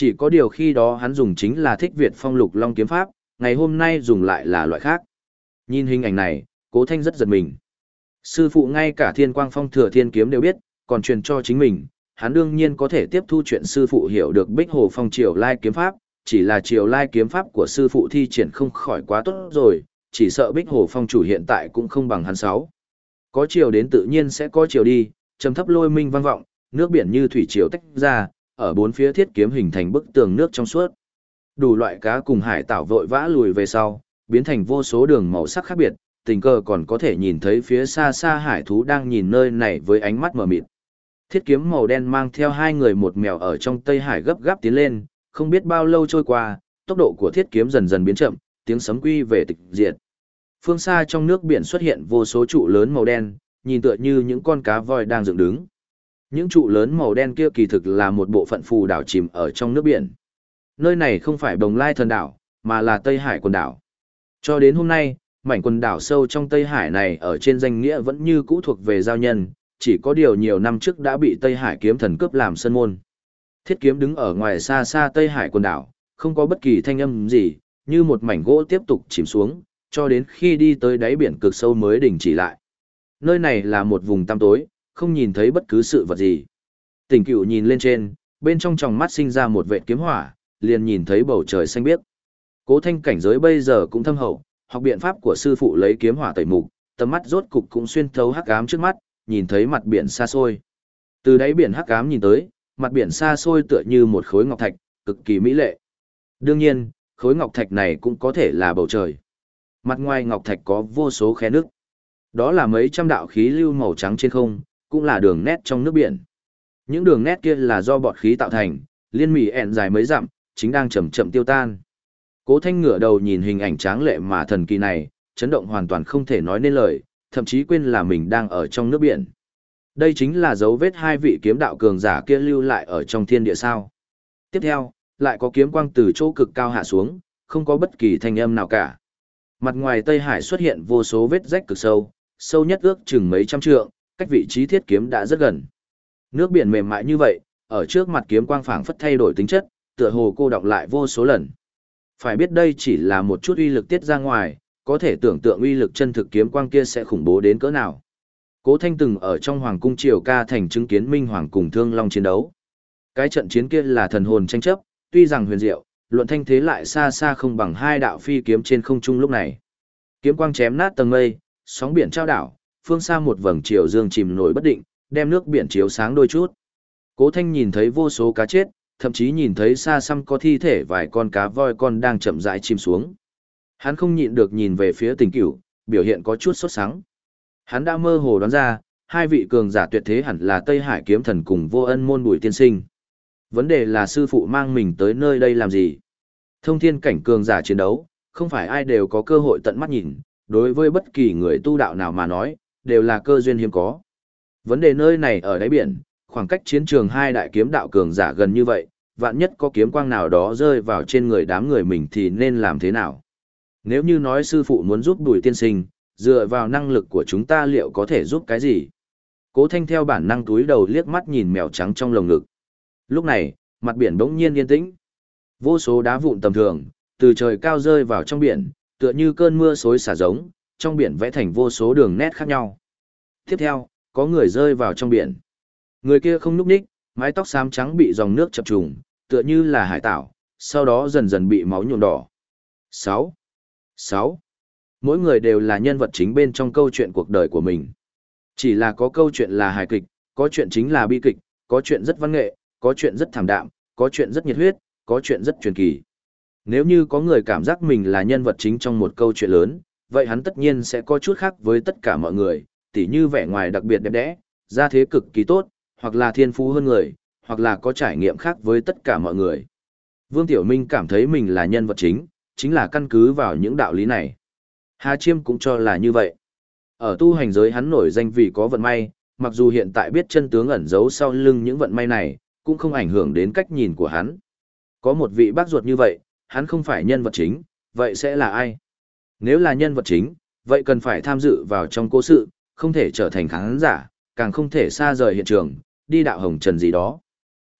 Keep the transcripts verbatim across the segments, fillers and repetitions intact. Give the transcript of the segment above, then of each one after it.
Chỉ có điều khi đó hắn dùng chính là Thích Việt Phong Lục Long kiếm pháp, ngày hôm nay dùng lại là loại khác. Nhìn hình ảnh này, Cố Thanh rất giật mình. Sư phụ ngay cả Thiên Quang Phong Thừa Thiên kiếm đều biết, còn truyền cho chính mình, hắn đương nhiên có thể tiếp thu chuyện sư phụ hiểu được Bích Hồ Phong Triều Lai kiếm pháp, chỉ là Triều Lai kiếm pháp của sư phụ thi triển không khỏi quá tốt rồi, chỉ sợ Bích Hồ Phong chủ hiện tại cũng không bằng hắn sáu. Có chiều đến tự nhiên sẽ có chiều đi, trầm thấp lôi minh vang vọng, nước biển như thủy triều tách ra, ở bốn phía thiết kiếm hình thành bức tường nước trong suốt. Đủ loại cá cùng hải tảo vội vã lùi về sau, biến thành vô số đường màu sắc khác biệt, tình cờ còn có thể nhìn thấy phía xa xa hải thú đang nhìn nơi này với ánh mắt mờ mịt. Thiết kiếm màu đen mang theo hai người một mèo ở trong Tây Hải gấp gáp tiến lên, không biết bao lâu trôi qua, tốc độ của thiết kiếm dần dần biến chậm, tiếng sấm quy về tịch diệt. Phương xa trong nước biển xuất hiện vô số trụ lớn màu đen, nhìn tựa như những con cá voi đang dựng đứng. Những trụ lớn màu đen kia kỳ thực là một bộ phận phù đảo chìm ở trong nước biển. Nơi này không phải Bồng Lai Thần Đảo, mà là Tây Hải quần đảo. Cho đến hôm nay, mảnh quần đảo sâu trong Tây Hải này ở trên danh nghĩa vẫn như cũ thuộc về giao nhân, chỉ có điều nhiều năm trước đã bị Tây Hải kiếm thần cướp làm sân môn. Thiết kiếm đứng ở ngoài xa xa Tây Hải quần đảo, không có bất kỳ thanh âm gì, như một mảnh gỗ tiếp tục chìm xuống, cho đến khi đi tới đáy biển cực sâu mới đình chỉ lại. Nơi này là một vùng tăm tối, không nhìn thấy bất cứ sự vật gì. Tỉnh Cửu nhìn lên trên, bên trong tròng mắt sinh ra một vệt kiếm hỏa, liền nhìn thấy bầu trời xanh biếc. Cố Thanh cảnh giới bây giờ cũng thâm hậu, học biện pháp của sư phụ lấy kiếm hỏa tẩy mục, tầm mắt rốt cục cũng xuyên thấu hắc ám trước mắt, nhìn thấy mặt biển xa xôi. Từ đáy biển hắc ám nhìn tới, mặt biển xa xôi tựa như một khối ngọc thạch, cực kỳ mỹ lệ. Đương nhiên, khối ngọc thạch này cũng có thể là bầu trời. Mặt ngoài ngọc thạch có vô số khe nước. Đó là mấy trăm đạo khí lưu màu trắng trên không, cũng là đường nét trong nước biển. Những đường nét kia là do bọt khí tạo thành, liên mỉ ẹn dài mấy dặm, chính đang chậm chậm tiêu tan. Cố Thanh ngửa đầu nhìn hình ảnh tráng lệ mà thần kỳ này, chấn động hoàn toàn không thể nói nên lời, thậm chí quên là mình đang ở trong nước biển. Đây chính là dấu vết hai vị kiếm đạo cường giả kia lưu lại ở trong thiên địa sao. Tiếp theo, lại có kiếm quang từ chỗ cực cao hạ xuống, không có bất kỳ thanh âm nào cả. Mặt ngoài Tây Hải xuất hiện vô số vết rách cực sâu, sâu nhất ước chừng mấy trăm trượng, cách vị trí thiết kiếm đã rất gần. Nước biển mềm mại như vậy, ở trước mặt kiếm quang phảng phất thay đổi tính chất, tựa hồ cô đọng lại vô số lần. Phải biết đây chỉ là một chút uy lực tiết ra ngoài, có thể tưởng tượng uy lực chân thực kiếm quang kia sẽ khủng bố đến cỡ nào. Cố Thanh từng ở trong Hoàng cung Triều Ca thành chứng kiến Minh Hoàng cùng Thương Long chiến đấu. Cái trận chiến kia là thần hồn tranh chấp, tuy rằng huyền diệu, luận thanh thế lại xa xa không bằng hai đạo phi kiếm trên không trung lúc này. Kiếm quang chém nát tầng mây, sóng biển trao đảo, phương xa một vầng chiều dương chìm nổi bất định, đem nước biển chiếu sáng đôi chút. Cố Thanh nhìn thấy vô số cá chết, thậm chí nhìn thấy xa xăm có thi thể vài con cá voi con đang chậm rãi chìm xuống. Hắn không nhịn được nhìn về phía Tình Cửu, biểu hiện có chút sốt sắng. Hắn đã mơ hồ đoán ra, hai vị cường giả tuyệt thế hẳn là Tây Hải kiếm thần cùng Vô Ân môn Bùi tiên sinh. Vấn đề là sư phụ mang mình tới nơi đây làm gì? Thông thiên cảnh cường giả chiến đấu, không phải ai đều có cơ hội tận mắt nhìn, đối với bất kỳ người tu đạo nào mà nói, đều là cơ duyên hiếm có. Vấn đề nơi này ở đáy biển, khoảng cách chiến trường hai đại kiếm đạo cường giả gần như vậy, vạn nhất có kiếm quang nào đó rơi vào trên người đám người mình thì nên làm thế nào? Nếu như nói sư phụ muốn giúp Bùi tiên sinh, dựa vào năng lực của chúng ta liệu có thể giúp cái gì? Cố Thanh theo bản năng túi đầu liếc mắt nhìn mèo trắng trong lồng ngực. Lúc này, mặt biển bỗng nhiên yên tĩnh. Vô số đá vụn tầm thường, từ trời cao rơi vào trong biển, tựa như cơn mưa xối xả giống, trong biển vẽ thành vô số đường nét khác nhau. Tiếp theo, có người rơi vào trong biển. Người kia không nhúc nhích, mái tóc xám trắng bị dòng nước chập trùng, tựa như là hải tảo, sau đó dần dần bị máu nhuộm đỏ. Sáu, sáu. Mỗi người đều là nhân vật chính bên trong câu chuyện cuộc đời của mình. Chỉ là có câu chuyện là hài kịch, có chuyện chính là bi kịch, có chuyện rất văn nghệ, có chuyện rất thảm đạm, có chuyện rất nhiệt huyết, có chuyện rất truyền kỳ. Nếu như có người cảm giác mình là nhân vật chính trong một câu chuyện lớn, vậy hắn tất nhiên sẽ có chút khác với tất cả mọi người, tỉ như vẻ ngoài đặc biệt đẹp đẽ, gia thế cực kỳ tốt, hoặc là thiên phú hơn người, hoặc là có trải nghiệm khác với tất cả mọi người. Vương Tiểu Minh cảm thấy mình là nhân vật chính, chính là căn cứ vào những đạo lý này. Hà Chiêm cũng cho là như vậy. Ở tu hành giới hắn nổi danh vì có vận may, mặc dù hiện tại biết chân tướng ẩn giấu sau lưng những vận may này, cũng không ảnh hưởng đến cách nhìn của hắn. Có một vị bác ruột như vậy, hắn không phải nhân vật chính, vậy sẽ là ai? Nếu là nhân vật chính, vậy cần phải tham dự vào trong cố sự, không thể trở thành khán giả, càng không thể xa rời hiện trường, đi đạo hồng trần gì đó.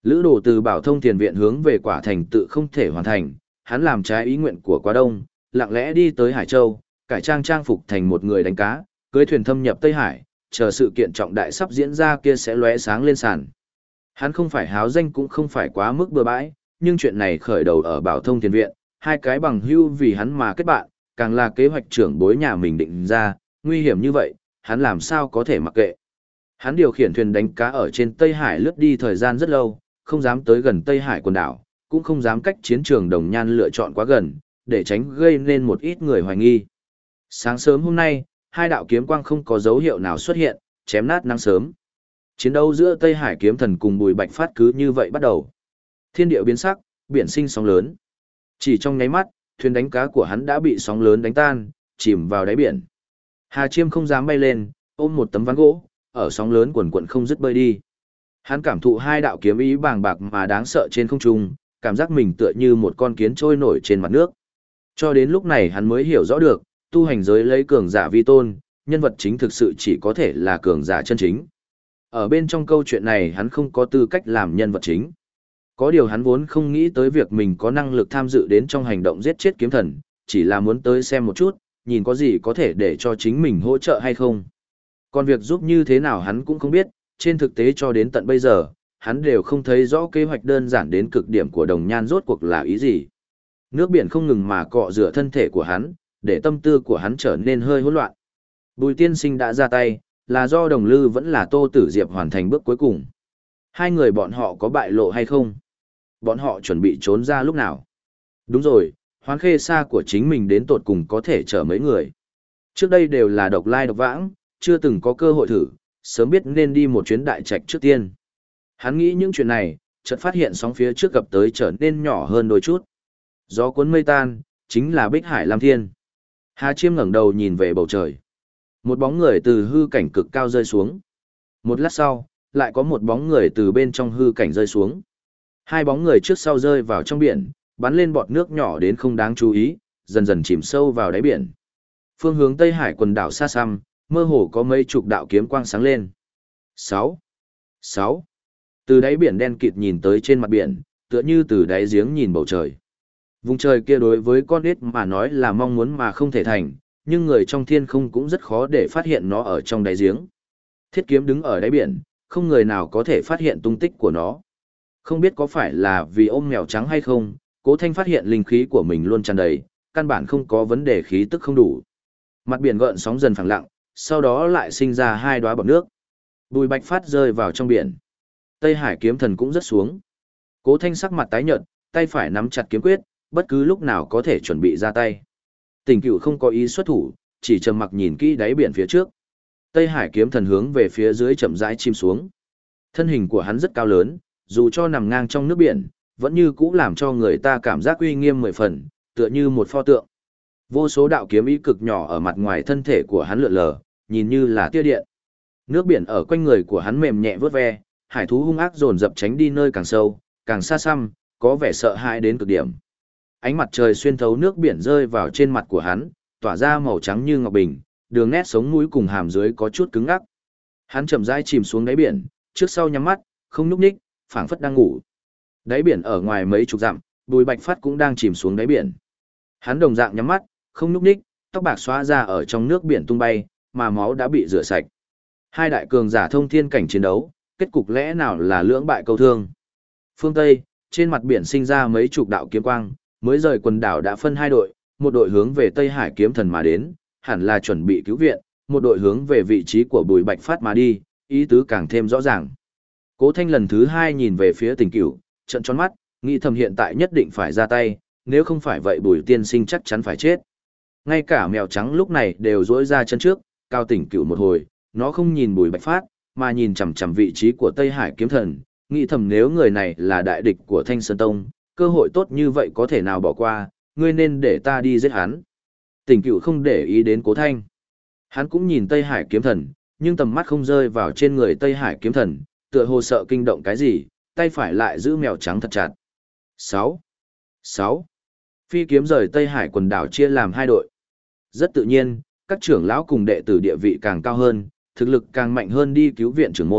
Lữ đồ từ Bảo Thông Thiền Viện hướng về Quả Thành tự không thể hoàn thành, hắn làm trái ý nguyện của Quá Đông, lặng lẽ đi tới Hải Châu, cải trang trang phục thành một người đánh cá, cưới thuyền thâm nhập Tây Hải, chờ sự kiện trọng đại sắp diễn ra kia sẽ lóe sáng lên sàn. Hắn không phải háo danh cũng không phải quá mức bừa bãi, nhưng chuyện này khởi đầu ở Bảo Thông Thiền Viện, hai cái bằng hữu vì hắn mà kết bạn, càng là kế hoạch trưởng bối nhà mình định ra, nguy hiểm như vậy, hắn làm sao có thể mặc kệ. Hắn điều khiển thuyền đánh cá ở trên Tây Hải lướt đi thời gian rất lâu, không dám tới gần Tây Hải quần đảo, cũng không dám cách chiến trường Đồng Nhan lựa chọn quá gần, để tránh gây nên một ít người hoài nghi. Sáng sớm hôm nay, hai đạo kiếm quang không có dấu hiệu nào xuất hiện, chém nát nắng sớm. Chiến đấu giữa Tây Hải kiếm thần cùng Bùi Bạch Phát cứ như vậy bắt đầu. Thiên địa biến sắc, biển sinh sóng lớn. Chỉ trong nháy mắt, thuyền đánh cá của hắn đã bị sóng lớn đánh tan, chìm vào đáy biển. Hà Chiêm không dám bay lên, ôm một tấm ván gỗ, ở sóng lớn quần quần không dứt bơi đi. Hắn cảm thụ hai đạo kiếm ý bàng bạc mà đáng sợ trên không trung, cảm giác mình tựa như một con kiến trôi nổi trên mặt nước. Cho đến lúc này hắn mới hiểu rõ được, tu hành giới lấy cường giả vi tôn, nhân vật chính thực sự chỉ có thể là cường giả chân chính. Ở bên trong câu chuyện này hắn không có tư cách làm nhân vật chính. Có điều hắn vốn không nghĩ tới việc mình có năng lực tham dự đến trong hành động giết chết kiếm thần, chỉ là muốn tới xem một chút, nhìn có gì có thể để cho chính mình hỗ trợ hay không. Còn việc giúp như thế nào hắn cũng không biết, trên thực tế cho đến tận bây giờ, hắn đều không thấy rõ kế hoạch đơn giản đến cực điểm của Đồng Nhan rốt cuộc là ý gì. Nước biển không ngừng mà cọ rửa thân thể của hắn, để tâm tư của hắn trở nên hơi hỗn loạn. Bùi tiên sinh đã ra tay, là do Đồng Lư vẫn là Tô Tử Diệp hoàn thành bước cuối cùng. Hai người bọn họ có bại lộ hay không? Bọn họ chuẩn bị trốn ra lúc nào? Đúng rồi, Hoán Khê Sa của chính mình đến tột cùng có thể chở mấy người. Trước đây đều là độc lai độc vãng, chưa từng có cơ hội thử, sớm biết nên đi một chuyến đại trạch trước tiên. Hắn nghĩ những chuyện này, chợt phát hiện sóng phía trước gặp tới trở nên nhỏ hơn đôi chút. Gió cuốn mây tan, chính là Bích Hải Lam Thiên. Hà Chiêm ngẩng đầu nhìn về bầu trời. Một bóng người từ hư cảnh cực cao rơi xuống. Một lát sau, lại có một bóng người từ bên trong hư cảnh rơi xuống. Hai bóng người trước sau rơi vào trong biển, bắn lên bọt nước nhỏ đến không đáng chú ý, dần dần chìm sâu vào đáy biển. Phương hướng Tây Hải quần đảo xa xăm, mơ hồ có mấy chục đạo kiếm quang sáng lên. Sáu, sáu. Từ đáy biển đen kịt nhìn tới trên mặt biển, tựa như từ đáy giếng nhìn bầu trời. Vùng trời kia đối với con nít mà nói là mong muốn mà không thể thành, nhưng người trong thiên không cũng rất khó để phát hiện nó ở trong đáy giếng. Thiết kiếm đứng ở đáy biển, không người nào có thể phát hiện tung tích của nó. Không biết có phải là vì ôm mèo trắng hay không, Cố Thanh phát hiện linh khí của mình luôn tràn đầy, căn bản không có vấn đề khí tức không đủ. Mặt biển gợn sóng dần phẳng lặng, sau đó lại sinh ra hai đóa bọt nước. Bùi Bạch Phát rơi vào trong biển. Tây Hải kiếm thần cũng rất xuống. Cố Thanh sắc mặt tái nhợt, tay phải nắm chặt kiếm quyết, bất cứ lúc nào có thể chuẩn bị ra tay. Tình Cựu không có ý xuất thủ, chỉ trầm mặc nhìn kỹ đáy biển phía trước. Tây Hải kiếm thần hướng về phía dưới chậm rãi chìm xuống. Thân hình của hắn rất cao lớn, dù cho nằm ngang trong nước biển, vẫn như cũ làm cho người ta cảm giác uy nghiêm mười phần, tựa như một pho tượng. Vô số đạo kiếm ý cực nhỏ ở mặt ngoài thân thể của hắn lượn lờ, nhìn như là tia điện. Nước biển ở quanh người của hắn mềm nhẹ vớt ve, hải thú hung ác dồn dập tránh đi nơi càng sâu, càng xa xăm, có vẻ sợ hãi đến cực điểm. Ánh mặt trời xuyên thấu nước biển rơi vào trên mặt của hắn, tỏa ra màu trắng như ngọc bình, đường nét sống mũi cùng hàm dưới có chút cứng ngắc. Hắn chậm rãi chìm xuống đáy biển, trước sau nhắm mắt, không nhúc nhích, phảng phất đang ngủ. Đáy biển ở ngoài mấy chục dặm, Bùi Bạch Phát cũng đang chìm xuống đáy biển. Hắn đồng dạng nhắm mắt, không nhúc nhích, tóc bạc xóa ra ở trong nước biển tung bay, mà máu đã bị rửa sạch. Hai đại cường giả thông thiên cảnh chiến đấu, kết cục lẽ nào là lưỡng bại câu thương. Phương Tây, trên mặt biển sinh ra mấy chục đạo kiếm quang, mới rời quần đảo đã phân hai đội, một đội hướng về Tây Hải kiếm thần mà đến, hẳn là chuẩn bị cứu viện, một đội hướng về vị trí của Bùi Bạch Phát mà đi, ý tứ càng thêm rõ ràng. Cố Thanh lần thứ hai nhìn về phía Tình Cửu, trợn tròn mắt, nghĩ thầm hiện tại nhất định phải ra tay, nếu không phải vậy Bùi tiên sinh chắc chắn phải chết. Ngay cả mèo trắng lúc này đều duỗi ra chân trước, cao Tình Cửu một hồi, nó không nhìn Bùi Bạch Phát, mà nhìn chằm chằm vị trí của Tây Hải kiếm thần, nghĩ thầm nếu người này là đại địch của Thanh Sơn Tông, cơ hội tốt như vậy có thể nào bỏ qua, ngươi nên để ta đi giết hắn. Tình Cửu không để ý đến Cố Thanh. Hắn cũng nhìn Tây Hải kiếm thần, nhưng tầm mắt không rơi vào trên người Tây Hải kiếm thần, tựa hồ sợ kinh động cái gì, tay phải lại giữ mèo trắng thật chặt. Sáu, sáu. Phi kiếm rời Tây Hải quần đảo chia làm hai đội. Rất tự nhiên, các trưởng lão cùng đệ tử địa vị càng cao hơn, thực lực càng mạnh hơn đi cứu viện trưởng môn,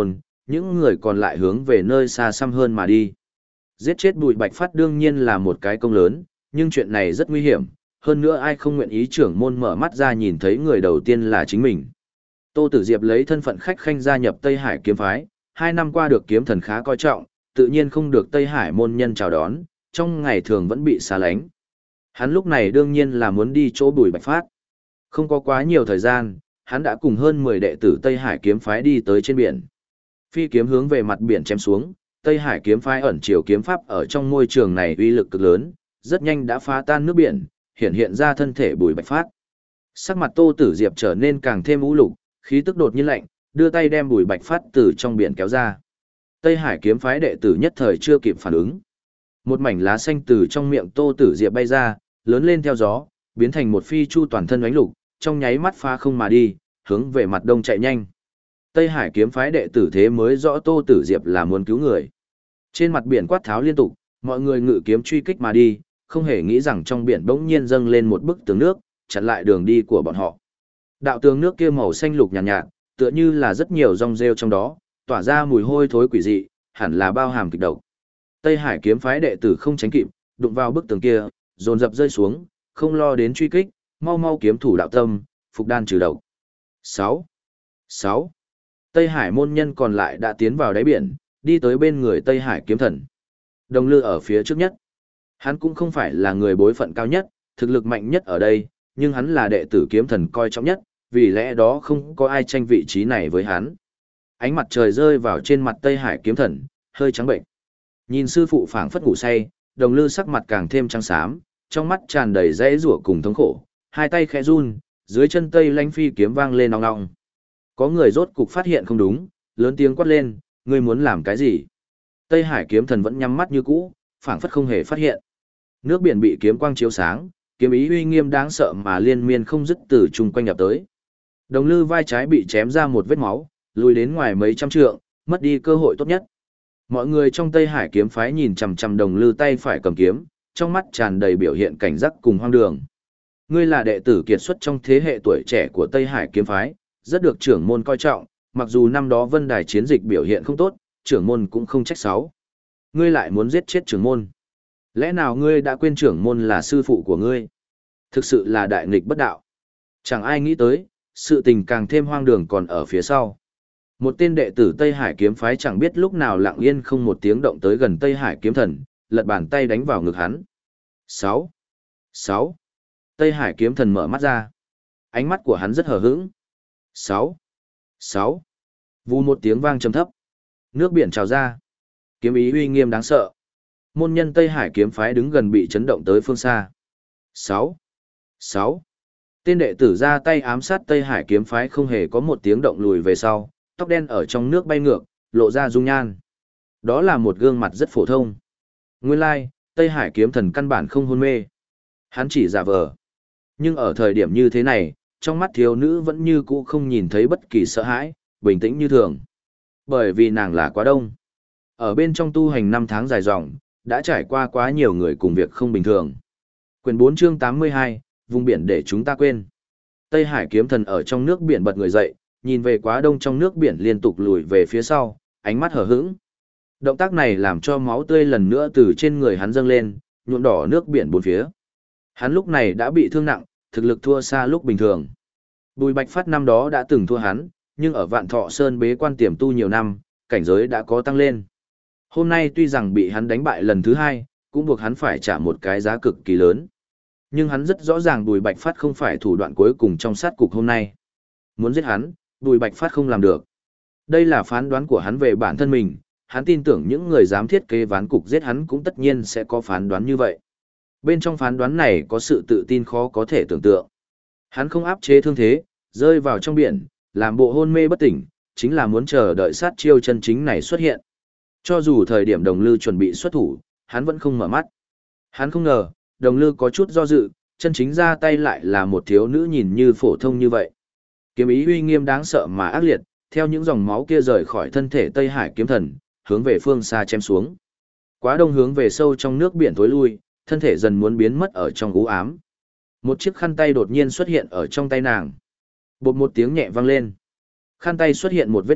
những người còn lại hướng về nơi xa xăm hơn mà đi. Giết chết Bùi Bạch Phát đương nhiên là một cái công lớn, nhưng chuyện này rất nguy hiểm, hơn nữa ai không nguyện ý trưởng môn mở mắt ra nhìn thấy người đầu tiên là chính mình. Tô Tử Diệp lấy thân phận khách khanh gia nhập Tây Hải kiếm phái, hai năm qua được kiếm thần khá coi trọng, tự nhiên không được Tây Hải môn nhân chào đón, trong ngày thường vẫn bị xa lánh. Hắn lúc này đương nhiên là muốn đi chỗ Bùi Bạch Phát. Không có quá nhiều thời gian, hắn đã cùng hơn mười đệ tử Tây Hải kiếm phái đi tới trên biển. Phi kiếm hướng về mặt biển chém xuống, Tây Hải kiếm phái ẩn chiều kiếm pháp ở trong môi trường này uy lực cực lớn, rất nhanh đã phá tan nước biển, hiện hiện ra thân thể Bùi Bạch Phát. Sắc mặt Tô Tử Diệp trở nên càng thêm u lục, khí tức đột nhiên lạnh, đưa tay đem Bùi Bạch Phát từ trong biển kéo ra. Tây Hải kiếm phái đệ tử nhất thời chưa kịp phản ứng. Một mảnh lá xanh từ trong miệng Tô Tử Diệp bay ra, lớn lên theo gió, biến thành một phi chu toàn thân ánh lục, trong nháy mắt phá không mà đi, hướng về mặt đông chạy nhanh. Tây Hải kiếm phái đệ tử thế mới rõ Tô Tử Diệp là muốn cứu người. Trên mặt biển quát tháo liên tục, mọi người ngự kiếm truy kích mà đi, không hề nghĩ rằng trong biển bỗng nhiên dâng lên một bức tường nước, chặn lại đường đi của bọn họ. Đạo tường nước kia màu xanh lục nhàn nhạt, nhạt, tựa như là rất nhiều rong rêu trong đó, tỏa ra mùi hôi thối quỷ dị, hẳn là bao hàm kịch độc. Tây Hải kiếm phái đệ tử không tránh kịp, đụng vào bức tường kia, dồn dập rơi xuống, không lo đến truy kích, mau mau kiếm thủ đạo tâm, phục đan trừ độc. sáu. sáu. Tây Hải môn nhân còn lại đã tiến vào đáy biển, đi tới bên người Tây Hải kiếm thần. Đồng Lư ở phía trước nhất. Hắn cũng không phải là người bối phận cao nhất, thực lực mạnh nhất ở đây, nhưng hắn là đệ tử kiếm thần coi trọng nhất, vì lẽ đó không có ai tranh vị trí này với hắn. Ánh mặt trời rơi vào trên mặt Tây Hải kiếm thần, hơi trắng bệnh. Nhìn sư phụ phảng phất ngủ say, Đồng Lư sắc mặt càng thêm trắng xám, trong mắt tràn đầy dãy rủa cùng thống khổ, hai tay khẽ run, dưới chân Tây Lanh phi kiếm vang lên ong ong. Có người rốt cục phát hiện không đúng, lớn tiếng quát lên, ngươi muốn làm cái gì? Tây Hải kiếm thần vẫn nhắm mắt như cũ, phảng phất không hề phát hiện. Nước biển bị kiếm quang chiếu sáng, kiếm ý uy nghiêm đáng sợ mà liên miên không dứt từ chung quanh nhập tới. Đồng Lư vai trái bị chém ra một vết máu, lùi đến ngoài mấy trăm trượng, mất đi cơ hội tốt nhất. Mọi người trong Tây Hải kiếm phái nhìn chằm chằm Đồng Lư tay phải cầm kiếm, trong mắt tràn đầy biểu hiện cảnh giác cùng hoang đường. Ngươi là đệ tử kiệt xuất trong thế hệ tuổi trẻ của Tây Hải kiếm phái, rất được trưởng môn coi trọng, mặc dù năm đó Vân Đài chiến dịch biểu hiện không tốt, trưởng môn cũng không trách sáu. Ngươi lại muốn giết chết trưởng môn. Lẽ nào ngươi đã quên trưởng môn là sư phụ của ngươi? Thực sự là đại nghịch bất đạo. Chẳng ai nghĩ tới, sự tình càng thêm hoang đường còn ở phía sau. Một tên đệ tử Tây Hải kiếm phái chẳng biết lúc nào lặng yên không một tiếng động tới gần Tây Hải kiếm thần, lật bàn tay đánh vào ngực hắn. sáu. sáu. Tây Hải kiếm thần mở mắt ra. Ánh mắt của hắn rất hờ hững. sáu. sáu. Vù một tiếng vang trầm thấp. Nước biển trào ra. Kiếm ý uy nghiêm đáng sợ. Môn nhân Tây Hải kiếm phái đứng gần bị chấn động tới phương xa. sáu. sáu. Tên đệ tử ra tay ám sát Tây Hải kiếm phái không hề có một tiếng động lùi về sau, tóc đen ở trong nước bay ngược, lộ ra dung nhan. Đó là một gương mặt rất phổ thông. Nguyên lai, Tây Hải kiếm thần căn bản không hôn mê. Hắn chỉ giả vờ. Nhưng ở thời điểm như thế này, trong mắt thiếu nữ vẫn như cũ không nhìn thấy bất kỳ sợ hãi, bình tĩnh như thường. Bởi vì nàng là quá đông. Ở bên trong tu hành năm tháng dài dòng, đã trải qua quá nhiều người cùng việc không bình thường. Quyển bốn chương tám mươi hai, vùng biển để chúng ta quên. Tây Hải kiếm thần ở trong nước biển bật người dậy, nhìn về quá đông trong nước biển liên tục lùi về phía sau, ánh mắt hờ hững. Động tác này làm cho máu tươi lần nữa từ trên người hắn dâng lên, nhuộm đỏ nước biển bốn phía. Hắn lúc này đã bị thương nặng, thực lực thua xa lúc bình thường. Bùi Bạch Phát năm đó đã từng thua hắn, nhưng ở Vạn Thọ Sơn bế quan tiềm tu nhiều năm, cảnh giới đã có tăng lên. Hôm nay tuy rằng bị hắn đánh bại lần thứ hai, cũng buộc hắn phải trả một cái giá cực kỳ lớn. Nhưng hắn rất rõ ràng Bùi Bạch Phát không phải thủ đoạn cuối cùng trong sát cục hôm nay. Muốn giết hắn, Bùi Bạch Phát không làm được. Đây là phán đoán của hắn về bản thân mình, hắn tin tưởng những người dám thiết kế ván cục giết hắn cũng tất nhiên sẽ có phán đoán như vậy. Bên trong phán đoán này có sự tự tin khó có thể tưởng tượng. Hắn không áp chế thương thế, rơi vào trong biển, làm bộ hôn mê bất tỉnh, chính là muốn chờ đợi sát chiêu chân chính này xuất hiện. Cho dù thời điểm Đồng Lư chuẩn bị xuất thủ, hắn vẫn không mở mắt. Hắn không ngờ, Đồng Lư có chút do dự, chân chính ra tay lại là một thiếu nữ nhìn như phổ thông như vậy. Kiếm ý uy nghiêm đáng sợ mà ác liệt, theo những dòng máu kia rời khỏi thân thể Tây Hải kiếm thần, hướng về phương xa chém xuống. Quá đông hướng về sâu trong nước biển tối lui, thân thể dần muốn biến mất ở trong u ám. Một chiếc khăn tay đột nhiên xuất hiện ở trong tay nàng. Bột một tiếng nhẹ vang lên. Khăn tay xuất hiện một vết rách,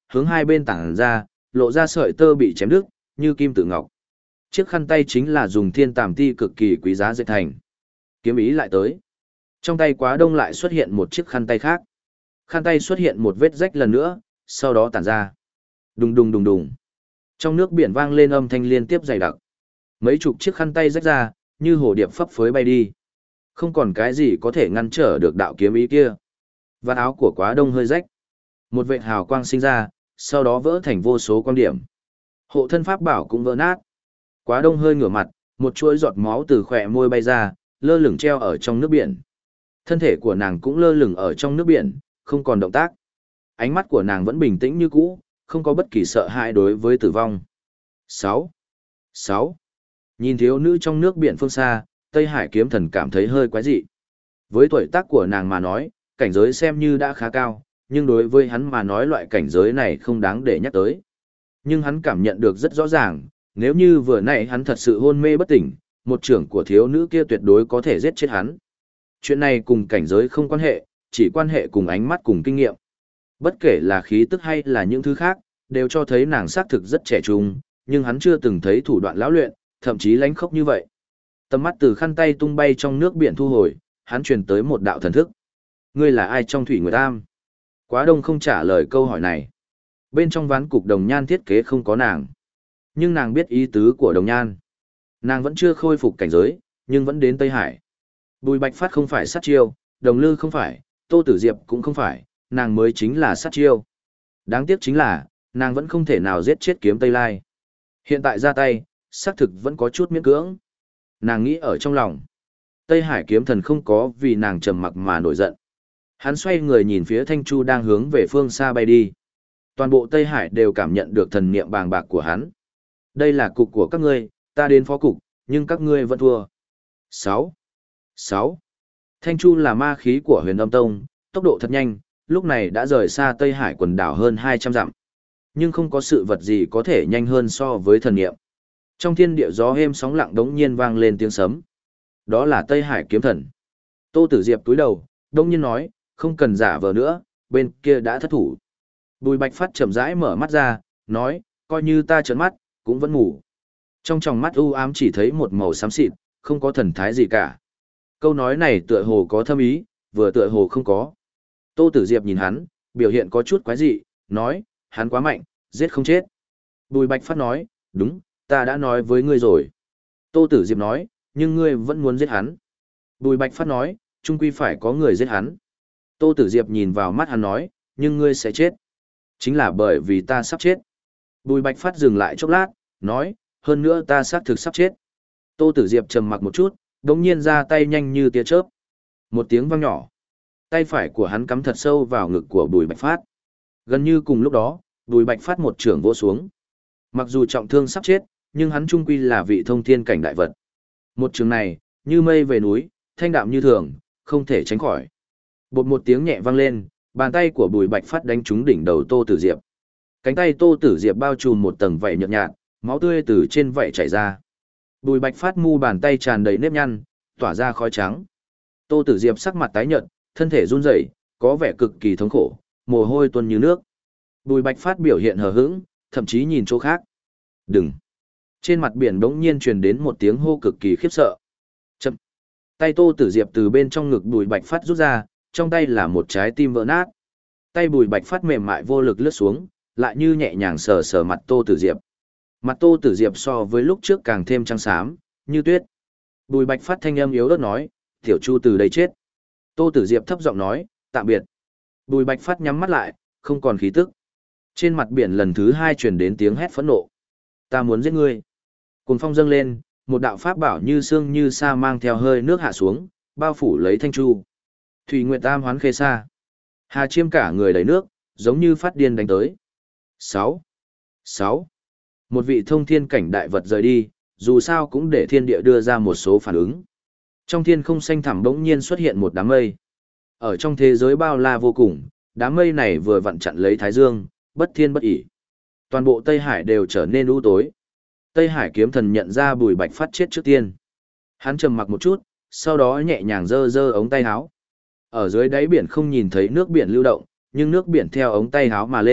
hướng hai bên tảng ra, lộ ra sợi tơ bị chém đứt, như kim tự ngọc. Chiếc khăn tay chính là dùng thiên tàm ti cực kỳ quý giá dệt thành. Kiếm ý lại tới. Trong tay Quá Đông lại xuất hiện một chiếc khăn tay khác. Khăn tay xuất hiện một vết rách lần nữa, sau đó tản ra. Đùng đùng đùng đùng. Trong nước biển vang lên âm thanh liên tiếp dày đặc. Mấy chục chiếc khăn tay rách ra, như hồ điệp phấp phới bay đi. Không còn cái gì có thể ngăn trở được đạo kiếm ý kia. Vạt áo của Quá Đông hơi rách. Một vệt hào quang sinh ra, sau đó vỡ thành vô số quang điểm. Hộ thân pháp bảo cũng vỡ nát. Quá Đông hơi ngửa mặt, một chuỗi giọt máu từ khỏe môi bay ra, lơ lửng treo ở trong nước biển. Thân thể của nàng cũng lơ lửng ở trong nước biển, không còn động tác. Ánh mắt của nàng vẫn bình tĩnh như cũ, không có bất kỳ sợ hãi đối với tử vong. Sáu, sáu. Nhìn thiếu nữ trong nước biển phương xa, Tây Hải kiếm thần cảm thấy hơi quái dị. Với tuổi tác của nàng mà nói, cảnh giới xem như đã khá cao, nhưng đối với hắn mà nói loại cảnh giới này không đáng để nhắc tới. Nhưng hắn cảm nhận được rất rõ ràng, nếu như vừa nãy hắn thật sự hôn mê bất tỉnh, một trưởng của thiếu nữ kia tuyệt đối có thể giết chết hắn. Chuyện này cùng cảnh giới không quan hệ, chỉ quan hệ cùng ánh mắt cùng kinh nghiệm. Bất kể là khí tức hay là những thứ khác, đều cho thấy nàng xác thực rất trẻ trung, nhưng hắn chưa từng thấy thủ đoạn lão luyện, thậm chí lánh khốc như vậy. Tầm mắt từ khăn tay tung bay trong nước biển thu hồi, hắn truyền tới một đạo thần thức. Ngươi là ai trong Thủy Nguyệt Am? Quá Đông không trả lời câu hỏi này. Bên trong ván cục đồng nhan thiết kế không có nàng. Nhưng nàng biết ý tứ của đồng nhan. Nàng vẫn chưa khôi phục cảnh giới, nhưng vẫn đến Tây Hải. Bùi Bạch Phát không phải sát chiêu, Đồng Lư không phải, Tô Tử Diệp cũng không phải, nàng mới chính là sát chiêu. Đáng tiếc chính là, nàng vẫn không thể nào giết chết kiếm Tây Lai. Hiện tại ra tay, xác thực vẫn có chút miễn cưỡng. Nàng nghĩ ở trong lòng. Tây Hải kiếm thần không có vì nàng trầm mặc mà nổi giận. Hắn xoay người nhìn phía Thanh Chu đang hướng về phương xa bay đi. Toàn bộ Tây Hải đều cảm nhận được thần niệm bàng bạc của hắn. Đây là cục của các ngươi, ta đến phó cục, nhưng các ngươi vẫn thua. Sáu, sáu. Thanh Chu là ma khí của Huyền Âm Tông, tốc độ thật nhanh, lúc này đã rời xa Tây Hải quần đảo hơn hai trăm dặm. Nhưng không có sự vật gì có thể nhanh hơn so với thần niệm. Trong thiên địa gió êm sóng lặng đống nhiên vang lên tiếng sấm. Đó là Tây Hải kiếm thần. Tô Tử Diệp túi đầu, đống nhiên nói, không cần giả vờ nữa, bên kia đã thất thủ. Bùi Bạch Phát chậm rãi mở mắt ra, nói, coi như ta trợn mắt, cũng vẫn ngủ. Trong tròng mắt u ám chỉ thấy một màu xám xịt, không có thần thái gì cả. Câu nói này tựa hồ có thâm ý, vừa tựa hồ không có. Tô Tử Diệp nhìn hắn, biểu hiện có chút quái dị, nói, hắn quá mạnh, giết không chết. Bùi Bạch Phát nói, đúng, ta đã nói với ngươi rồi. Tô Tử Diệp nói, nhưng ngươi vẫn muốn giết hắn. Bùi Bạch Phát nói, chung quy phải có người giết hắn. Tô Tử Diệp nhìn vào mắt hắn nói, nhưng ngươi sẽ chết. Chính là bởi vì ta sắp chết. Bùi Bạch Phát dừng lại chốc lát, nói, hơn nữa ta xác thực sắp chết. Tô Tử Diệp trầm mặc một chút, đống nhiên ra tay nhanh như tia chớp. Một tiếng vang nhỏ. Tay phải của hắn cắm thật sâu vào ngực của Bùi Bạch Phát. Gần như cùng lúc đó, Bùi Bạch Phát một chưởng vỗ xuống. Mặc dù trọng thương sắp chết, nhưng hắn trung quy là vị thông thiên cảnh đại vật. Một chưởng này, như mây về núi, thanh đạm như thường, không thể tránh khỏi. Bột một tiếng nhẹ vang lên, bàn tay của Bùi Bạch Phát đánh trúng đỉnh đầu Tô Tử Diệp. Cánh tay Tô Tử Diệp bao trùm một tầng vảy nhợt nhạt, máu tươi từ trên vảy chảy ra. Bùi Bạch Phát mu bàn tay tràn đầy nếp nhăn, tỏa ra khói trắng. Tô Tử Diệp sắc mặt tái nhợt, thân thể run rẩy, có vẻ cực kỳ thống khổ, mồ hôi tuôn như nước. Bùi Bạch Phát biểu hiện hờ hững, thậm chí nhìn chỗ khác. "Đừng!" Trên mặt biển đống nhiên truyền đến một tiếng hô cực kỳ khiếp sợ. Chậm. Tay Tô Tử Diệp từ bên trong ngực Bùi Bạch Phát rút ra, trong tay là một trái tim vỡ nát. Tay Bùi Bạch Phát mềm mại vô lực lướt xuống, lại như nhẹ nhàng sờ sờ mặt Tô Tử Diệp. Mặt Tô Tử Diệp so với lúc trước càng thêm trắng xám, như tuyết. Bùi Bạch Phát thanh âm yếu ớt nói, "Tiểu Chu từ đây chết." Tô Tử Diệp thấp giọng nói, "Tạm biệt." Bùi Bạch Phát nhắm mắt lại, không còn khí tức. Trên mặt biển lần thứ hai truyền đến tiếng hét phẫn nộ. "Ta muốn giết ngươi." Cuồng phong dâng lên, một đạo pháp bảo như sương như sa mang theo hơi nước hạ xuống, bao phủ lấy Thanh Chu. Thủy Nguyệt Tam hoán khê sa. Hà Chiêm cả người đầy nước, giống như phát điên đánh tới. Sáu, sáu. Một vị thông thiên cảnh đại vật rời đi, dù sao cũng để thiên địa đưa ra một số phản ứng. Trong thiên không xanh thẳm bỗng nhiên xuất hiện một đám mây. Ở trong thế giới bao la vô cùng, đám mây này vừa vặn chặn lấy Thái Dương, bất thiên bất ỷ. Toàn bộ Tây Hải đều trở nên u tối. Tây Hải kiếm thần nhận ra Bùi Bạch Phát chết trước tiên. Hắn trầm mặc một chút, sau đó nhẹ nhàng giơ giơ ống tay áo. Ở dưới đáy biển không nhìn thấy nước biển lưu động, nhưng nước biển theo ống tay áo mà lên,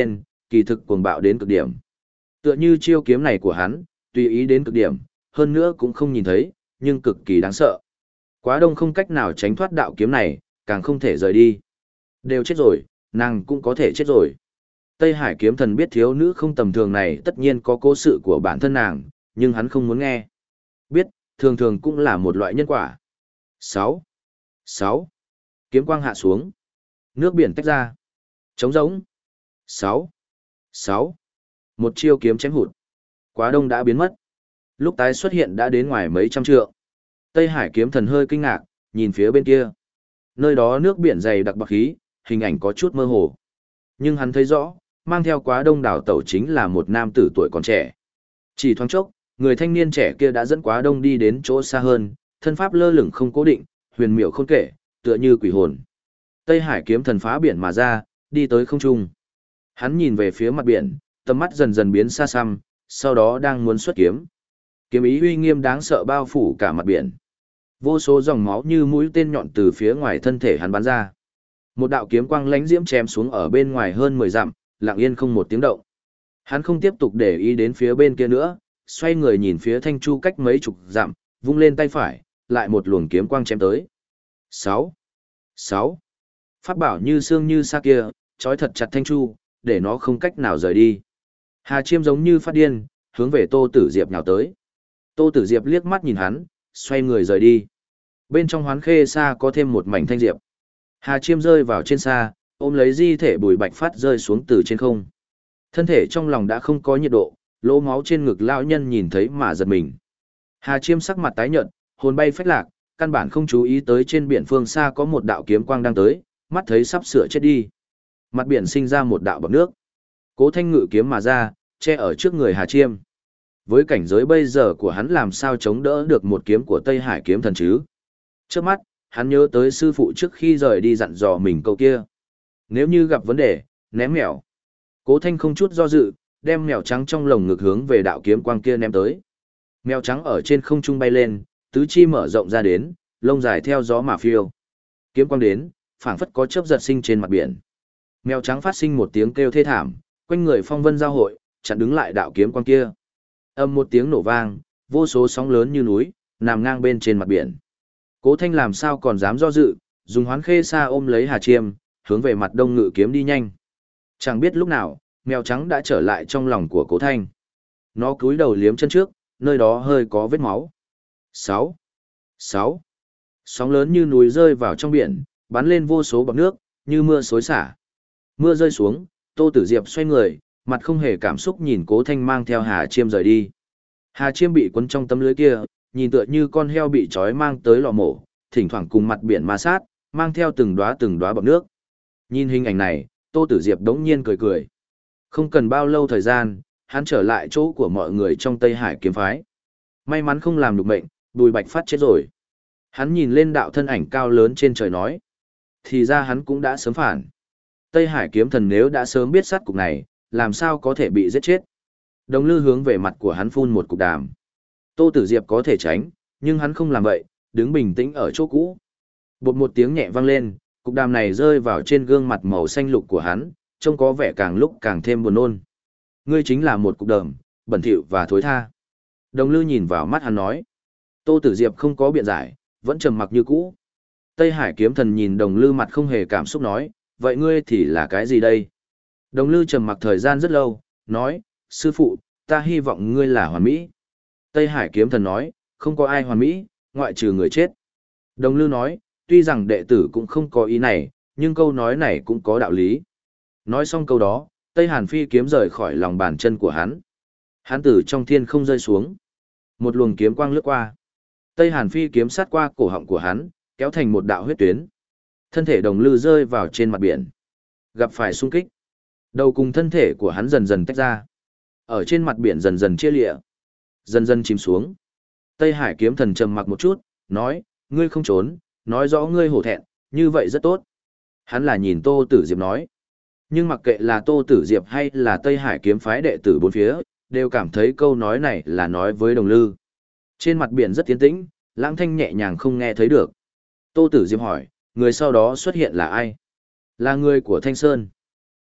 kỳ thực cuồng bạo đến cực điểm. Tựa như chiêu kiếm này của hắn, tùy ý đến cực điểm, hơn nữa cũng không nhìn thấy, nhưng cực kỳ đáng sợ. Quá đông không cách nào tránh thoát đạo kiếm này, càng không thể rời đi. Đều chết rồi, nàng cũng có thể chết rồi. Tây Hải kiếm thần biết thiếu nữ không tầm thường này tất nhiên có cố sự của bản thân nàng, nhưng hắn không muốn nghe. Biết, thường thường cũng là một loại nhân quả. sáu. sáu. Kiếm quang hạ xuống. Nước biển tách ra. Trống rỗng. sáu. sáu. Một chiêu kiếm chém hụt. Quá đông đã biến mất. Lúc tái xuất hiện đã đến ngoài mấy trăm trượng. Tây Hải kiếm thần hơi kinh ngạc, nhìn phía bên kia. Nơi đó nước biển dày đặc bạc khí, hình ảnh có chút mơ hồ. Nhưng hắn thấy rõ, mang theo Quá đông đảo tẩu chính là một nam tử tuổi còn trẻ. Chỉ thoáng chốc, người thanh niên trẻ kia đã dẫn Quá đông đi đến chỗ xa hơn, thân pháp lơ lửng không cố định, huyền miệu không kể, tựa như quỷ hồn. Tây Hải kiếm thần phá biển mà ra, đi tới không trung. Hắn nhìn về phía mặt biển, tầm mắt dần dần biến xa xăm, sau đó đang muốn xuất kiếm. Kiếm ý uy nghiêm đáng sợ bao phủ cả mặt biển. Vô số dòng máu như mũi tên nhọn từ phía ngoài thân thể hắn bắn ra. Một đạo kiếm quang lánh diễm chém xuống ở bên ngoài hơn mười dặm, lặng yên không một tiếng động. Hắn không tiếp tục để ý đến phía bên kia nữa, xoay người nhìn phía Thanh Chu cách mấy chục dặm, vung lên tay phải, lại một luồng kiếm quang chém tới. sáu. sáu. Pháp bảo như xương như sa kia, trói thật chặt Thanh Chu, để nó không cách nào rời đi. Hà Chiêm giống như phát điên, hướng về Tô Tử Diệp nhào tới. Tô Tử Diệp liếc mắt nhìn hắn, xoay người rời đi. Bên trong Hoán Khê Sa có thêm một mảnh thanh diệp. Hà Chiêm rơi vào trên sa, ôm lấy di thể Bùi Bạch Phát rơi xuống từ trên không. Thân thể trong lòng đã không có nhiệt độ, lỗ máu trên ngực lão nhân nhìn thấy mà giật mình. Hà Chiêm sắc mặt tái nhợt, hồn bay phách lạc, căn bản không chú ý tới trên biển phương xa có một đạo kiếm quang đang tới, mắt thấy sắp sửa chết đi. Mặt biển sinh ra một đạo bọt nước. Cố Thanh ngự kiếm mà ra, che ở trước người Hà Chiêm. Với cảnh giới bây giờ của hắn làm sao chống đỡ được một kiếm của Tây Hải kiếm thần chứ? Trước mắt, hắn nhớ tới sư phụ trước khi rời đi dặn dò mình câu kia. Nếu như gặp vấn đề, ném mèo. Cố Thanh không chút do dự, đem mèo trắng trong lồng ngực hướng về đạo kiếm quang kia ném tới. Mèo trắng ở trên không trung bay lên, tứ chi mở rộng ra đến, lông dài theo gió mà phiêu. Kiếm quang đến, phảng phất có chớp giật sinh trên mặt biển. Mèo trắng phát sinh một tiếng kêu thê thảm, quanh người phong vân giao hội, chặn đứng lại đạo kiếm quang kia. Âm một tiếng nổ vang, vô số sóng lớn như núi, nằm ngang bên trên mặt biển. Cố Thanh làm sao còn dám do dự, dùng Hoán Khê Sa ôm lấy Hà Chiêm, hướng về mặt đông ngự kiếm đi nhanh. Chẳng biết lúc nào, mèo trắng đã trở lại trong lòng của Cố Thanh. Nó cúi đầu liếm chân trước, nơi đó hơi có vết máu. sáu. sáu. Sóng lớn như núi rơi vào trong biển, bắn lên vô số bọt nước, như mưa xối xả. Mưa rơi xuống, Tô Tử Diệp xoay người, mặt không hề cảm xúc nhìn Cố Thanh mang theo Hà Chiêm rời đi. Hà Chiêm bị cuốn trong tấm lưới kia, nhìn tựa như con heo bị trói mang tới lò mổ, thỉnh thoảng cùng mặt biển ma sát, mang theo từng đóa từng đóa bọt nước. Nhìn hình ảnh này, Tô Tử Diệp đống nhiên cười cười. Không cần bao lâu thời gian, hắn trở lại chỗ của mọi người trong Tây Hải kiếm phái. May mắn không làm được mệnh, Bùi Bạch Phát chết rồi. Hắn nhìn lên đạo thân ảnh cao lớn trên trời nói. Thì ra hắn cũng đã sớm phản. Tây Hải kiếm thần nếu đã sớm biết sát cục này, làm sao có thể bị giết chết. Đồng Lư hướng về mặt của hắn phun một cục đàm. Tô Tử Diệp có thể tránh, nhưng hắn không làm vậy, đứng bình tĩnh ở chỗ cũ. Bột một tiếng nhẹ vang lên, cục đàm này rơi vào trên gương mặt màu xanh lục của hắn, trông có vẻ càng lúc càng thêm buồn nôn. Ngươi chính là một cục đờm, bẩn thỉu và thối tha. Đồng Lư nhìn vào mắt hắn nói. Tô Tử Diệp không có biện giải, vẫn trầm mặc như cũ. Tây Hải kiếm thần nhìn Đồng Lư mặt không hề cảm xúc nói, vậy ngươi thì là cái gì đây? Đồng Lư trầm mặc thời gian rất lâu, nói, sư phụ, ta hy vọng ngươi là hoàn mỹ. Tây Hải kiếm thần nói, không có ai hoàn mỹ, ngoại trừ người chết. Đồng Lư nói, tuy rằng đệ tử cũng không có ý này, nhưng câu nói này cũng có đạo lý. Nói xong câu đó, Tây Hàn Phi kiếm rời khỏi lòng bàn chân của hắn. Hắn từ trong thiên không rơi xuống. Một luồng kiếm quang lướt qua. Tây Hàn Phi kiếm sát qua cổ họng của hắn, kéo thành một đạo huyết tuyến. Thân thể Đồng Lư rơi vào trên mặt biển. Gặp phải xung kích. Đầu cùng thân thể của hắn dần dần tách ra. Ở trên mặt biển dần dần chia lịa. Dần dần chìm xuống. Tây Hải kiếm thần trầm mặc một chút, nói, ngươi không trốn, nói rõ ngươi hổ thẹn, như vậy rất tốt. Hắn là nhìn Tô Tử Diệp nói. Nhưng mặc kệ là Tô Tử Diệp hay là Tây Hải kiếm phái đệ tử bốn phía, đều cảm thấy câu nói này là nói với Đồng Lư. Trên mặt biển rất tiến tĩnh, lãng thanh nhẹ nhàng không nghe thấy được. Tô Tử Diệp hỏi, người sau đó xuất hiện là ai? Là người của Thanh Sơn.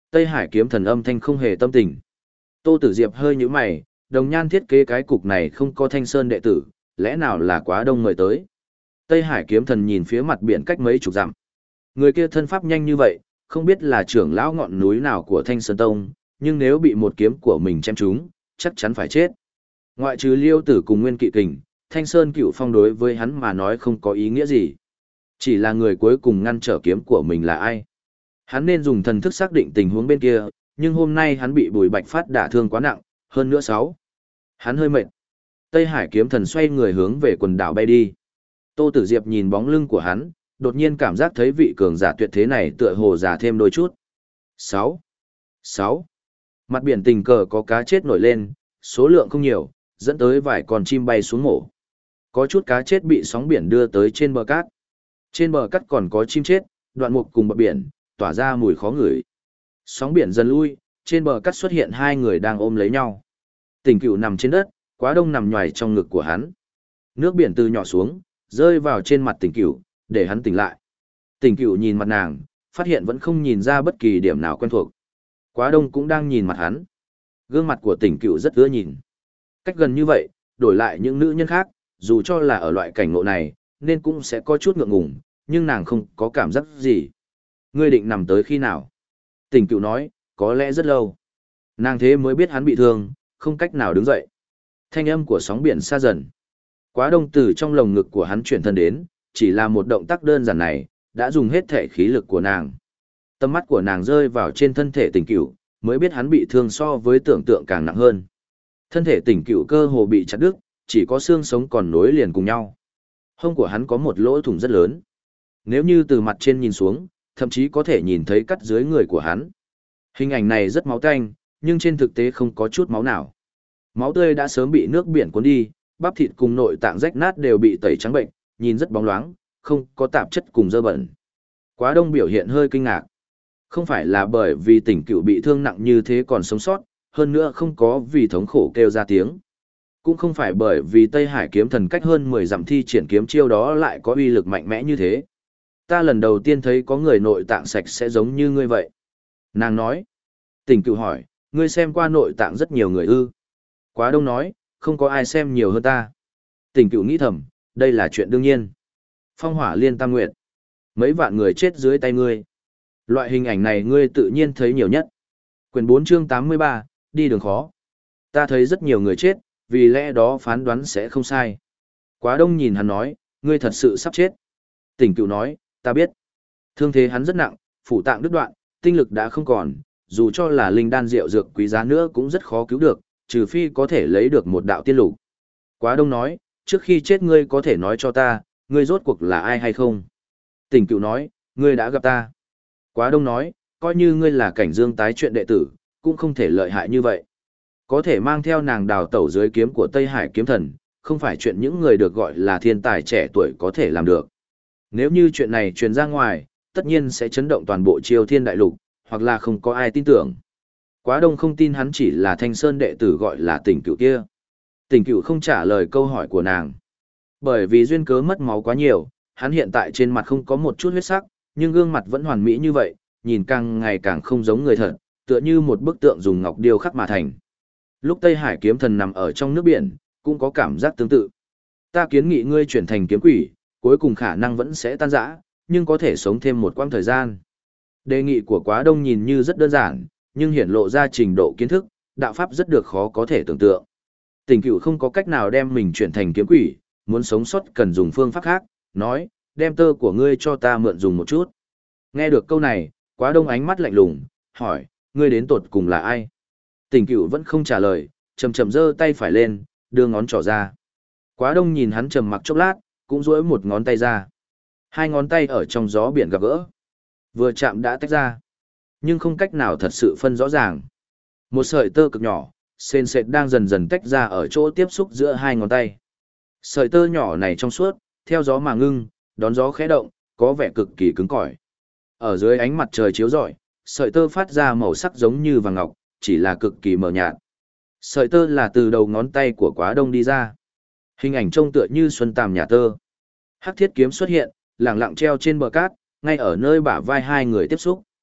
Tây Hải kiếm thần âm thanh không hề tâm tình. Tô Tử Diệp hơi nhíu mày, đồng nhan thiết kế cái cục này không có Thanh Sơn đệ tử, lẽ nào là quá đông mời tới. Tây Hải kiếm thần nhìn phía mặt biển cách mấy chục dặm. Người kia thân pháp nhanh như vậy, không biết là trưởng lão ngọn núi nào của Thanh Sơn Tông, nhưng nếu bị một kiếm của mình chém trúng, chắc chắn phải chết. Ngoại trừ Liêu Tử cùng Nguyên Kỵ Kình, Thanh Sơn Cựu Phong đối với hắn mà nói không có ý nghĩa gì. Chỉ là người cuối cùng ngăn trở kiếm của mình là ai. Hắn nên dùng thần thức xác định tình huống bên kia, nhưng hôm nay hắn bị Bùi Bạch Phát đả thương quá nặng, hơn nữa sáu. Hắn hơi mệt. Tây Hải kiếm thần xoay người hướng về quần đảo bay đi. Tô Tử Diệp nhìn bóng lưng của hắn, đột nhiên cảm giác thấy vị cường giả tuyệt thế này tựa hồ già thêm đôi chút. Sáu, sáu. Mặt biển tình cờ có cá chết nổi lên, số lượng không nhiều, dẫn tới vài con chim bay xuống mổ. Có chút cá chết bị sóng biển đưa tới trên bờ cát. Trên bờ cát còn có chim chết, đoạn mục cùng bờ biển, tỏa ra mùi khó ngửi. Sóng biển dần lui, trên bờ cát xuất hiện hai người đang ôm lấy nhau. Tỉnh Cựu nằm trên đất, Quá Đông nằm nhoài trong ngực của hắn. Nước biển từ nhỏ xuống, rơi vào trên mặt Tỉnh Cựu, để hắn tỉnh lại. Tỉnh Cựu nhìn mặt nàng, phát hiện vẫn không nhìn ra bất kỳ điểm nào quen thuộc. Quá Đông cũng đang nhìn mặt hắn. Gương mặt của Tỉnh Cựu rất ưa nhìn. Cách gần như vậy, đổi lại những nữ nhân khác, dù cho là ở loại cảnh ngộ này, nên cũng sẽ có chút ngượng ngùng, nhưng nàng không có cảm giác gì. Ngươi định nằm tới khi nào? Tỉnh Cựu nói, có lẽ rất lâu. Nàng thế mới biết hắn bị thương, không cách nào đứng dậy. Thanh âm của sóng biển xa dần. Quá Đông từ trong lồng ngực của hắn chuyển thân đến, chỉ là một động tác đơn giản này, đã dùng hết thể khí lực của nàng. Tầm mắt của nàng rơi vào trên thân thể Tỉnh Cựu, mới biết hắn bị thương so với tưởng tượng càng nặng hơn. Thân thể Tỉnh Cựu cơ hồ bị chặt đứt, chỉ có xương sống còn nối liền cùng nhau. Hông của hắn có một lỗ thủng rất lớn. Nếu như từ mặt trên nhìn xuống, thậm chí có thể nhìn thấy cắt dưới người của hắn. Hình ảnh này rất máu tanh, nhưng trên thực tế không có chút máu nào. Máu tươi đã sớm bị nước biển cuốn đi, bắp thịt cùng nội tạng rách nát đều bị tẩy trắng bệnh, nhìn rất bóng loáng, không có tạp chất cùng dơ bẩn. Quá Đông biểu hiện hơi kinh ngạc. Không phải là bởi vì Tỉnh Cựu bị thương nặng như thế còn sống sót, hơn nữa không có vì thống khổ kêu ra tiếng. Cũng không phải bởi vì Tây Hải kiếm thần cách hơn mười dặm thi triển kiếm chiêu đó lại có uy lực mạnh mẽ như thế. Ta lần đầu tiên thấy có người nội tạng sạch sẽ giống như ngươi vậy. Nàng nói. Tỉnh Cựu hỏi, ngươi xem qua nội tạng rất nhiều người ư. Quá Đông nói, không có ai xem nhiều hơn ta. Tỉnh Cựu nghĩ thầm, đây là chuyện đương nhiên. Phong hỏa liên tam nguyệt. Mấy vạn người chết dưới tay ngươi. Loại hình ảnh này ngươi tự nhiên thấy nhiều nhất. Quyển bốn chương tám mươi ba, đi đường khó. Ta thấy rất nhiều người chết, vì lẽ đó phán đoán sẽ không sai. Quá Đông nhìn hắn nói, ngươi thật sự sắp chết. Tỉnh Cựu nói, ta biết. Thương thế hắn rất nặng, phủ tạng đứt đoạn, tinh lực đã không còn, dù cho là linh đan rượu dược quý giá nữa cũng rất khó cứu được, trừ phi có thể lấy được một đạo tiên lục. Quá Đông nói, trước khi chết ngươi có thể nói cho ta, ngươi rốt cuộc là ai hay không? Tỉnh Cựu nói, ngươi đã gặp ta. Quá Đông nói, coi như ngươi là cảnh dương tái chuyện đệ tử, cũng không thể lợi hại như vậy. Có thể mang theo nàng đào tẩu dưới kiếm của Tây Hải kiếm thần, không phải chuyện những người được gọi là thiên tài trẻ tuổi có thể làm được. Nếu như chuyện này truyền ra ngoài, tất nhiên sẽ chấn động toàn bộ Triều Thiên đại lục, hoặc là không có ai tin tưởng. Quá Đông không tin hắn chỉ là Thanh Sơn đệ tử gọi là Tỉnh Cựu kia. Tỉnh Cựu không trả lời câu hỏi của nàng. Bởi vì duyên cớ mất máu quá nhiều, hắn hiện tại trên mặt không có một chút huyết sắc, nhưng gương mặt vẫn hoàn mỹ như vậy, nhìn càng ngày càng không giống người thật, tựa như một bức tượng dùng ngọc điêu khắc mà thành. Lúc Tây Hải kiếm thần nằm ở trong nước biển, cũng có cảm giác tương tự. Ta kiến nghị ngươi chuyển thành kiếm quỷ, cuối cùng khả năng vẫn sẽ tan rã, nhưng có thể sống thêm một quãng thời gian. Đề nghị của Quá Đông nhìn như rất đơn giản, nhưng hiển lộ ra trình độ kiến thức, đạo pháp rất được khó có thể tưởng tượng. Tỉnh Cựu không có cách nào đem mình chuyển thành kiếm quỷ, muốn sống sót cần dùng phương pháp khác, nói, đem tơ của ngươi cho ta mượn dùng một chút. Nghe được câu này, Quá Đông ánh mắt lạnh lùng, hỏi, ngươi đến tột cùng là ai? Tỉnh Cựu vẫn không trả lời, chầm chầm giơ tay phải lên, đưa ngón trỏ ra. Quá Đông nhìn hắn trầm mặc chốc lát, cũng duỗi một ngón tay ra. Hai ngón tay ở trong gió biển gặp gỡ. Vừa chạm đã tách ra. Nhưng không cách nào thật sự phân rõ ràng. Một sợi tơ cực nhỏ, sền sệt đang dần dần tách ra ở chỗ tiếp xúc giữa hai ngón tay. Sợi tơ nhỏ này trong suốt, theo gió mà ngưng, đón gió khẽ động, có vẻ cực kỳ cứng cỏi. Ở dưới ánh mặt trời chiếu rọi, sợi tơ phát ra màu sắc giống như vàng ngọc, chỉ là cực kỳ mờ nhạt. Sợi tơ là từ đầu ngón tay của Quá Đông đi ra. Hình ảnh trông tựa như xuân tàm nhà tơ. Hắc thiết kiếm xuất hiện, lẳng lặng treo trên bờ cát, ngay ở nơi bả vai hai người tiếp xúc.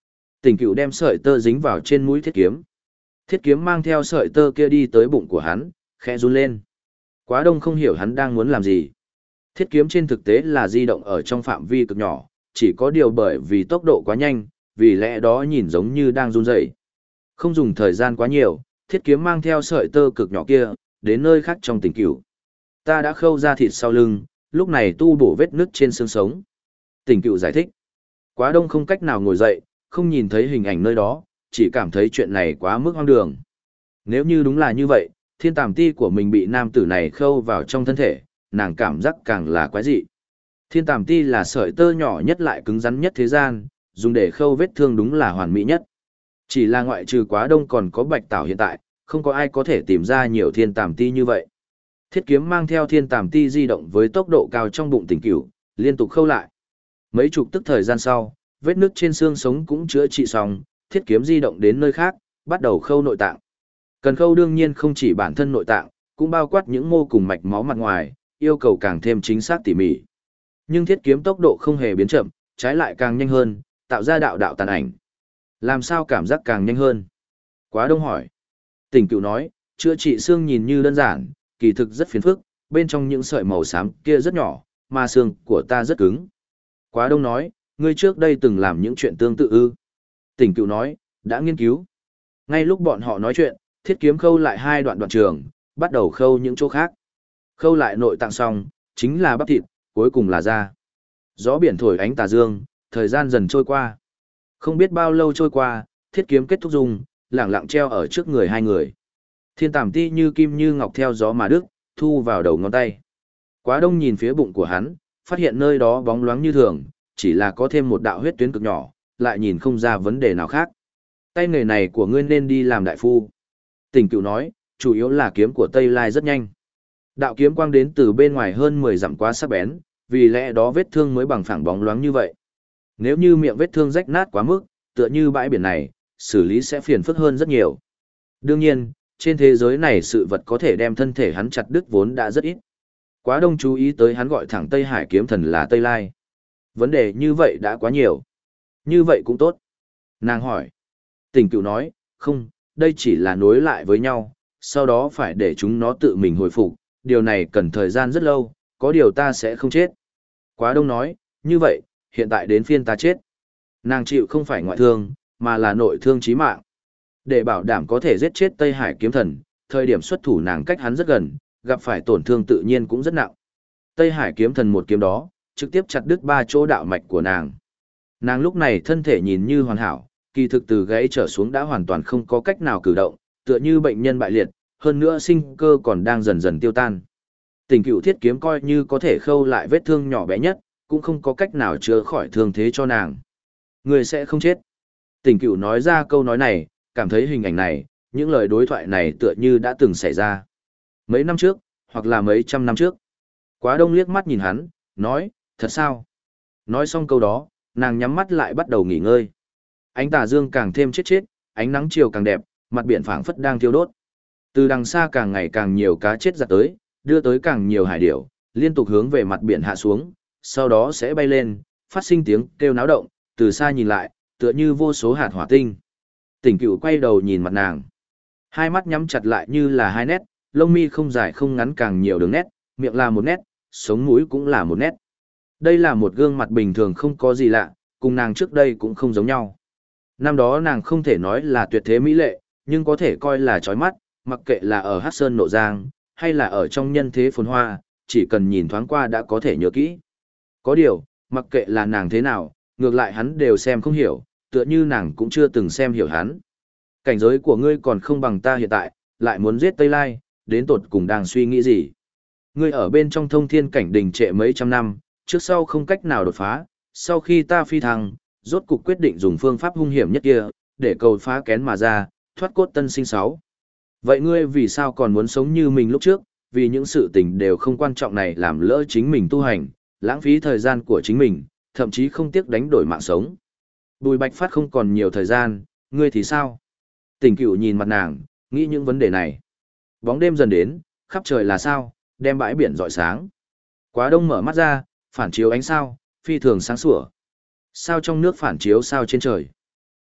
Tỉnh Cựu đem sợi tơ dính vào trên mũi thiết kiếm. Thiết kiếm mang theo sợi tơ kia đi tới bụng của hắn, khẽ run lên. Quá Đông không hiểu hắn đang muốn làm gì. Thiết kiếm trên thực tế là di động ở trong phạm vi cực nhỏ, chỉ có điều bởi vì tốc độ quá nhanh, vì lẽ đó nhìn giống như đang run rẩy. Không dùng thời gian quá nhiều, thiết kiếm mang theo sợi tơ cực nhỏ kia, đến nơi khác trong Tỉnh Cựu. Ta đã khâu ra thịt sau lưng, lúc này tu bổ vết nứt trên xương sống. Tỉnh Cựu giải thích. Quá Đông không cách nào ngồi dậy, không nhìn thấy hình ảnh nơi đó, chỉ cảm thấy chuyện này quá mức hoang đường. Nếu như đúng là như vậy, thiên tàm ti của mình bị nam tử này khâu vào trong thân thể, nàng cảm giác càng là quái dị. Thiên tàm ti là sợi tơ nhỏ nhất lại cứng rắn nhất thế gian, dùng để khâu vết thương đúng là hoàn mỹ nhất. Chỉ là ngoại trừ Quá Đông còn có Bạch Tảo hiện tại, không có ai có thể tìm ra nhiều thiên tàm ti như vậy. Thiết kiếm mang theo thiên tàm ti di động với tốc độ cao trong bụng Tỉnh Cửu, liên tục khâu lại. Mấy chục tức thời gian sau, vết nứt trên xương sống cũng chữa trị xong, thiết kiếm di động đến nơi khác, bắt đầu khâu nội tạng. Cần khâu đương nhiên không chỉ bản thân nội tạng, cũng bao quát những mô cùng mạch máu mặt ngoài, yêu cầu càng thêm chính xác tỉ mỉ. Nhưng thiết kiếm tốc độ không hề biến chậm, trái lại càng nhanh hơn, tạo ra đạo đạo tàn ảnh. Làm sao cảm giác càng nhanh hơn? Quá Đông hỏi. Tỉnh Cửu nói, chữa trị xương nhìn như đơn giản, kỳ thực rất phiền phức, bên trong những sợi màu xám kia rất nhỏ, mà xương của ta rất cứng. Quá Đông nói, ngươi trước đây từng làm những chuyện tương tự ư? Tỉnh Cửu nói, đã nghiên cứu. Ngay lúc bọn họ nói chuyện, thiết kiếm khâu lại hai đoạn đoạn trường, bắt đầu khâu những chỗ khác. Khâu lại nội tạng xong, chính là bắp thịt, cuối cùng là da. Gió biển thổi ánh tà dương, thời gian dần trôi qua. Không biết bao lâu trôi qua, thiết kiếm kết thúc dùng, lẳng lặng treo ở trước người hai người. Thiên tàm ti như kim như ngọc theo gió mà đứt, thu vào đầu ngón tay. Quá Đông nhìn phía bụng của hắn, phát hiện nơi đó bóng loáng như thường, chỉ là có thêm một đạo huyết tuyến cực nhỏ, lại nhìn không ra vấn đề nào khác. Tay nghề này của ngươi nên đi làm đại phu. Tỉnh Cửu nói, chủ yếu là kiếm của Tây Lai rất nhanh. Đạo kiếm quang đến từ bên ngoài hơn mười dặm quá sắc bén, vì lẽ đó vết thương mới bằng phẳng bóng loáng như vậy. Nếu như miệng vết thương rách nát quá mức, tựa như bãi biển này, xử lý sẽ phiền phức hơn rất nhiều. Đương nhiên, trên thế giới này sự vật có thể đem thân thể hắn chặt đứt vốn đã rất ít. Quá Đông chú ý tới hắn gọi thẳng Tây Hải kiếm thần là Tây Lai. Vấn đề như vậy đã quá nhiều. Như vậy cũng tốt. Nàng hỏi. Tỉnh Cửu nói, không, đây chỉ là nối lại với nhau, sau đó phải để chúng nó tự mình hồi phục, điều này cần thời gian rất lâu, có điều ta sẽ không chết. Quá Đông nói, như vậy, hiện tại đến phiên ta chết. Nàng chịu không phải ngoại thương, mà là nội thương chí mạng. Để bảo đảm có thể giết chết Tây Hải kiếm thần, thời điểm xuất thủ nàng cách hắn rất gần, gặp phải tổn thương tự nhiên cũng rất nặng. Tây Hải kiếm thần một kiếm đó, trực tiếp chặt đứt ba chỗ đạo mạch của nàng. Nàng lúc này thân thể nhìn như hoàn hảo, kỳ thực từ gãy trở xuống đã hoàn toàn không có cách nào cử động, tựa như bệnh nhân bại liệt, hơn nữa sinh cơ còn đang dần dần tiêu tan. Tỉnh Cửu thiết kiếm coi như có thể khâu lại vết thương nhỏ bé nhất, cũng không có cách nào chữa khỏi thương thế cho nàng. Người sẽ không chết. Tỉnh Cửu nói ra câu nói này, cảm thấy hình ảnh này, những lời đối thoại này tựa như đã từng xảy ra. Mấy năm trước, hoặc là mấy trăm năm trước. Quá Đông liếc mắt nhìn hắn, nói, thật sao? Nói xong câu đó, nàng nhắm mắt lại bắt đầu nghỉ ngơi. Ánh tà dương càng thêm chết chết, ánh nắng chiều càng đẹp, mặt biển phảng phất đang thiêu đốt. Từ đằng xa càng ngày càng nhiều cá chết giặt tới, đưa tới càng nhiều hải điểu, liên tục hướng về mặt biển hạ xuống, sau đó sẽ bay lên, phát sinh tiếng kêu náo động, từ xa nhìn lại, tựa như vô số hạt hỏa tinh. Tỉnh Cửu quay đầu nhìn mặt nàng. Hai mắt nhắm chặt lại như là hai nét, lông mi không dài không ngắn càng nhiều đường nét, miệng là một nét, sống mũi cũng là một nét. Đây là một gương mặt bình thường không có gì lạ, cùng nàng trước đây cũng không giống nhau. Năm đó nàng không thể nói là tuyệt thế mỹ lệ, nhưng có thể coi là chói mắt, mặc kệ là ở Hắc Sơn Nộ Giang, hay là ở trong nhân thế phồn hoa, chỉ cần nhìn thoáng qua đã có thể nhớ kỹ. Có điều, mặc kệ là nàng thế nào, ngược lại hắn đều xem không hiểu, tựa như nàng cũng chưa từng xem hiểu hắn. Cảnh giới của ngươi còn không bằng ta hiện tại, lại muốn giết Tây Lai, đến tột cùng đang suy nghĩ gì? Ngươi ở bên trong thông thiên cảnh đình trệ mấy trăm năm, trước sau không cách nào đột phá, sau khi ta phi thăng, rốt cục quyết định dùng phương pháp hung hiểm nhất kia, để cầu phá kén mà ra, thoát cốt tân sinh sáu. Vậy ngươi vì sao còn muốn sống như mình lúc trước, vì những sự tình đều không quan trọng này làm lỡ chính mình tu hành, lãng phí thời gian của chính mình, thậm chí không tiếc đánh đổi mạng sống. Bùi Bạch Phát không còn nhiều thời gian, ngươi thì sao? Tỉnh Cửu nhìn mặt nàng, nghĩ những vấn đề này. Bóng đêm dần đến, khắp trời là sao, đem bãi biển rọi sáng. Quá Đông mở mắt ra, phản chiếu ánh sao, phi thường sáng sủa. Sao trong nước phản chiếu sao trên trời.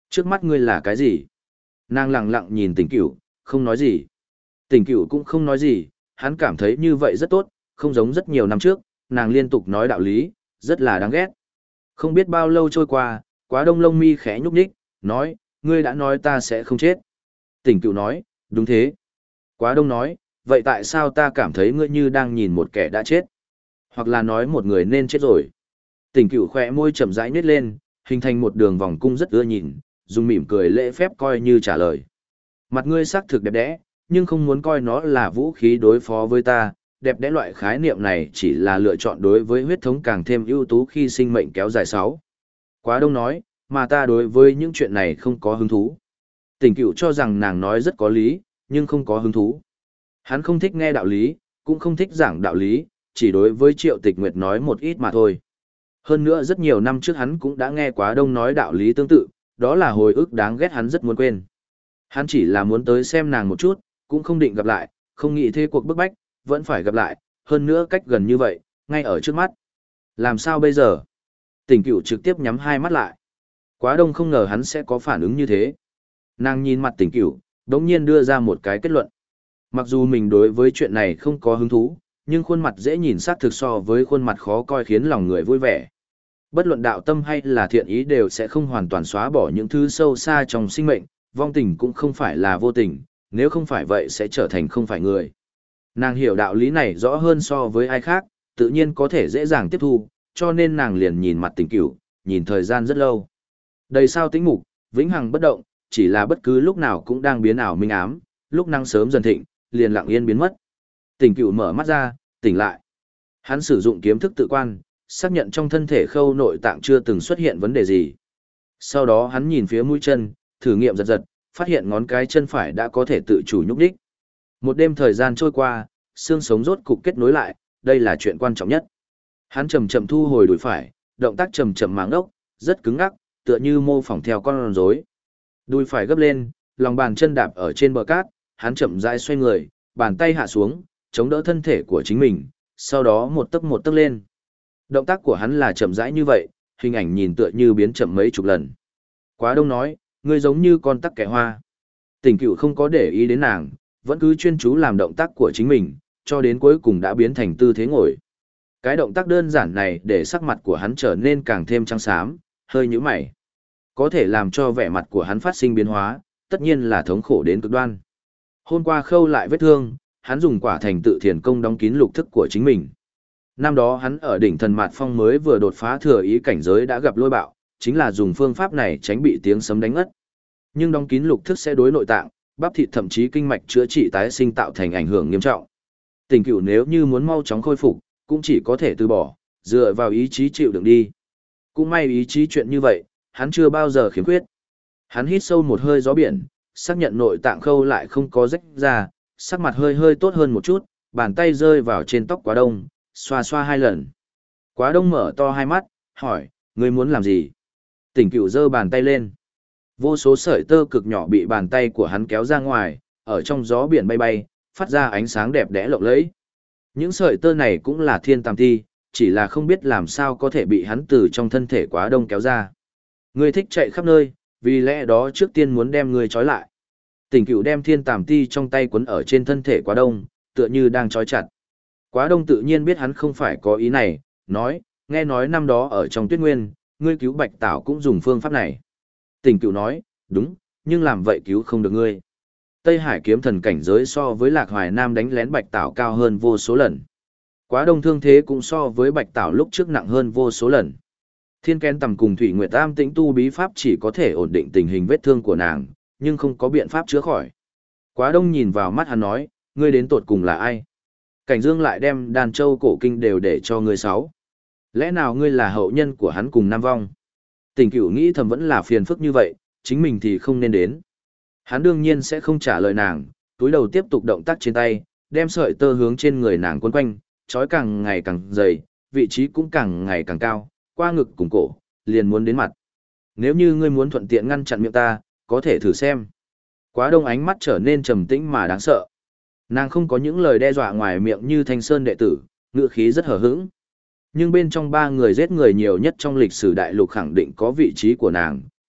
Trước mắt ngươi là cái gì? Nàng lặng lặng nhìn Tỉnh Cửu, không nói gì. Tỉnh Cửu cũng không nói gì, hắn cảm thấy như vậy rất tốt, không giống rất nhiều năm trước, nàng liên tục nói đạo lý, rất là đáng ghét. Không biết bao lâu trôi qua, Quá Đông lông mi khẽ nhúc nhích, nói, ngươi đã nói ta sẽ không chết. Tỉnh Cửu nói, đúng thế. Quá Đông nói, vậy tại sao ta cảm thấy ngươi như đang nhìn một kẻ đã chết? Hoặc là nói một người nên chết rồi. Tỉnh Cửu khẽ môi chậm rãi nhếch lên, hình thành một đường vòng cung rất ưa nhìn, dùng mỉm cười lễ phép coi như trả lời. Mặt ngươi sắc thực đẹp đẽ, nhưng không muốn coi nó là vũ khí đối phó với ta, đẹp đẽ loại khái niệm này chỉ là lựa chọn đối với huyết thống càng thêm ưu tú khi sinh mệnh kéo dài sáu. Quá Đông nói, mà ta đối với những chuyện này không có hứng thú. Tỉnh Cửu cho rằng nàng nói rất có lý, nhưng không có hứng thú. Hắn không thích nghe đạo lý, cũng không thích giảng đạo lý, chỉ đối với Triệu Tịch Nguyệt nói một ít mà thôi. Hơn nữa rất nhiều năm trước hắn cũng đã nghe Quá Đông nói đạo lý tương tự, đó là hồi ức đáng ghét hắn rất muốn quên. Hắn chỉ là muốn tới xem nàng một chút, cũng không định gặp lại, không nghĩ thế cuộc bức bách, vẫn phải gặp lại, hơn nữa cách gần như vậy, ngay ở trước mắt. Làm sao bây giờ? Tỉnh Cửu trực tiếp nhắm hai mắt lại. Quá Đông không ngờ hắn sẽ có phản ứng như thế. Nàng nhìn mặt Tỉnh Cửu, đống nhiên đưa ra một cái kết luận. Mặc dù mình đối với chuyện này không có hứng thú, nhưng khuôn mặt dễ nhìn sắc thực so với khuôn mặt khó coi khiến lòng người vui vẻ. Bất luận đạo tâm hay là thiện ý đều sẽ không hoàn toàn xóa bỏ những thứ sâu xa trong sinh mệnh, vong tình cũng không phải là vô tình, nếu không phải vậy sẽ trở thành không phải người. Nàng hiểu đạo lý này rõ hơn so với ai khác, tự nhiên có thể dễ dàng tiếp thu, cho nên nàng liền nhìn mặt Tỉnh Cửu, nhìn thời gian rất lâu. Đầy sao tĩnh mục, vĩnh hằng bất động, chỉ là bất cứ lúc nào cũng đang biến ảo minh ám, lúc năng sớm dần thịnh, liền lặng yên biến mất. Tỉnh Cửu mở mắt ra, tỉnh lại. Hắn sử dụng kiếm thức tự quan, xác nhận trong thân thể khâu nội tạng chưa từng xuất hiện vấn đề gì. Sau đó hắn nhìn phía mũi chân, thử nghiệm giật giật, phát hiện ngón cái chân phải đã có thể tự chủ nhúc nhích. Một đêm thời gian trôi qua, xương sống rốt cục kết nối lại, đây là chuyện quan trọng nhất. Hắn chậm chậm thu hồi đùi phải, động tác chậm chậm máng ốc, rất cứng ngắc, tựa như mô phỏng theo con rối. Đùi phải gấp lên, lòng bàn chân đạp ở trên bờ cát, hắn chậm rãi xoay người, bàn tay hạ xuống, chống đỡ thân thể của chính mình, sau đó một tấc một tấc lên. Động tác của hắn là chậm rãi như vậy, hình ảnh nhìn tựa như biến chậm mấy chục lần. Quá Đông nói, ngươi giống như con tắc kẻ hoa. Tỉnh Cửu không có để ý đến nàng, vẫn cứ chuyên chú làm động tác của chính mình, cho đến cuối cùng đã biến thành tư thế ngồi. Cái động tác đơn giản này để sắc mặt của hắn trở nên càng thêm trắng xám, hơi nhíu mày. Có thể làm cho vẻ mặt của hắn phát sinh biến hóa, tất nhiên là thống khổ đến cực đoan. Hôm qua khâu lại vết thương, hắn dùng quả thành tự thiền công đóng kín lục thức của chính mình. Năm đó hắn ở đỉnh thần mạt phong mới vừa đột phá thừa ý cảnh giới đã gặp lôi bạo, chính là dùng phương pháp này tránh bị tiếng sấm đánh ngất. Nhưng đóng kín lục thức sẽ đối nội tạng, bắp thịt thậm chí kinh mạch chữa trị tái sinh tạo thành ảnh hưởng nghiêm trọng. Tỉnh Cửu nếu như muốn mau chóng khôi phục, cũng chỉ có thể từ bỏ, dựa vào ý chí chịu đựng đi. Cũng may ý chí chuyện như vậy, hắn chưa bao giờ khiếm khuyết. Hắn hít sâu một hơi gió biển, xác nhận nội tạng khâu lại không có rách ra, sắc mặt hơi hơi tốt hơn một chút, bàn tay rơi vào trên tóc Quá Đông, xoa xoa hai lần. Quá Đông mở to hai mắt, hỏi, ngươi muốn làm gì? Tỉnh Cửu giơ bàn tay lên. Vô số sợi tơ cực nhỏ bị bàn tay của hắn kéo ra ngoài, ở trong gió biển bay bay, phát ra ánh sáng đẹp đẽ lộng lẫy. Những sợi tơ này cũng là thiên tam ti, chỉ là không biết làm sao có thể bị hắn từ trong thân thể Quá Đông kéo ra. Ngươi thích chạy khắp nơi, vì lẽ đó trước tiên muốn đem ngươi trói lại. Tỉnh Cửu đem thiên tàm ti trong tay quấn ở trên thân thể Quá Đông, tựa như đang trói chặt. Quá Đông tự nhiên biết hắn không phải có ý này, nói, nghe nói năm đó ở trong Tuyết Nguyên, ngươi cứu Bạch Tảo cũng dùng phương pháp này. Tỉnh Cửu nói, đúng, nhưng làm vậy cứu không được ngươi. Tây Hải kiếm thần cảnh giới so với Lạc Hoài Nam đánh lén Bạch Tảo cao hơn vô số lần. Quá Đông thương thế cũng so với Bạch Tảo lúc trước nặng hơn vô số lần. Thiên Kén Tầm cùng Thủy Nguyệt Tam tĩnh tu bí pháp chỉ có thể ổn định tình hình vết thương của nàng, nhưng không có biện pháp chữa khỏi. Quá Đông nhìn vào mắt hắn nói, ngươi đến tột cùng là ai? Cảnh Dương lại đem đàn châu cổ kinh đều để cho ngươi sáu. Lẽ nào ngươi là hậu nhân của hắn cùng Nam Vong? Tỉnh Cửu nghĩ thầm vẫn là phiền phức như vậy, chính mình thì không nên đến. Hắn đương nhiên sẽ không trả lời nàng, túi đầu tiếp tục động tác trên tay, đem sợi tơ hướng trên người nàng quấn quanh, trói càng ngày càng dày, vị trí cũng càng ngày càng cao, qua ngực cùng cổ, liền muốn đến mặt. Nếu như ngươi muốn thuận tiện ngăn chặn miệng ta, có thể thử xem. Quá Đông ánh mắt trở nên trầm tĩnh mà đáng sợ. Nàng không có những lời đe dọa ngoài miệng như Thanh Sơn đệ tử, ngữ khí rất hờ hững. Nhưng bên trong ba người giết người nhiều nhất trong lịch sử đại lục khẳng định có vị trí của nàng,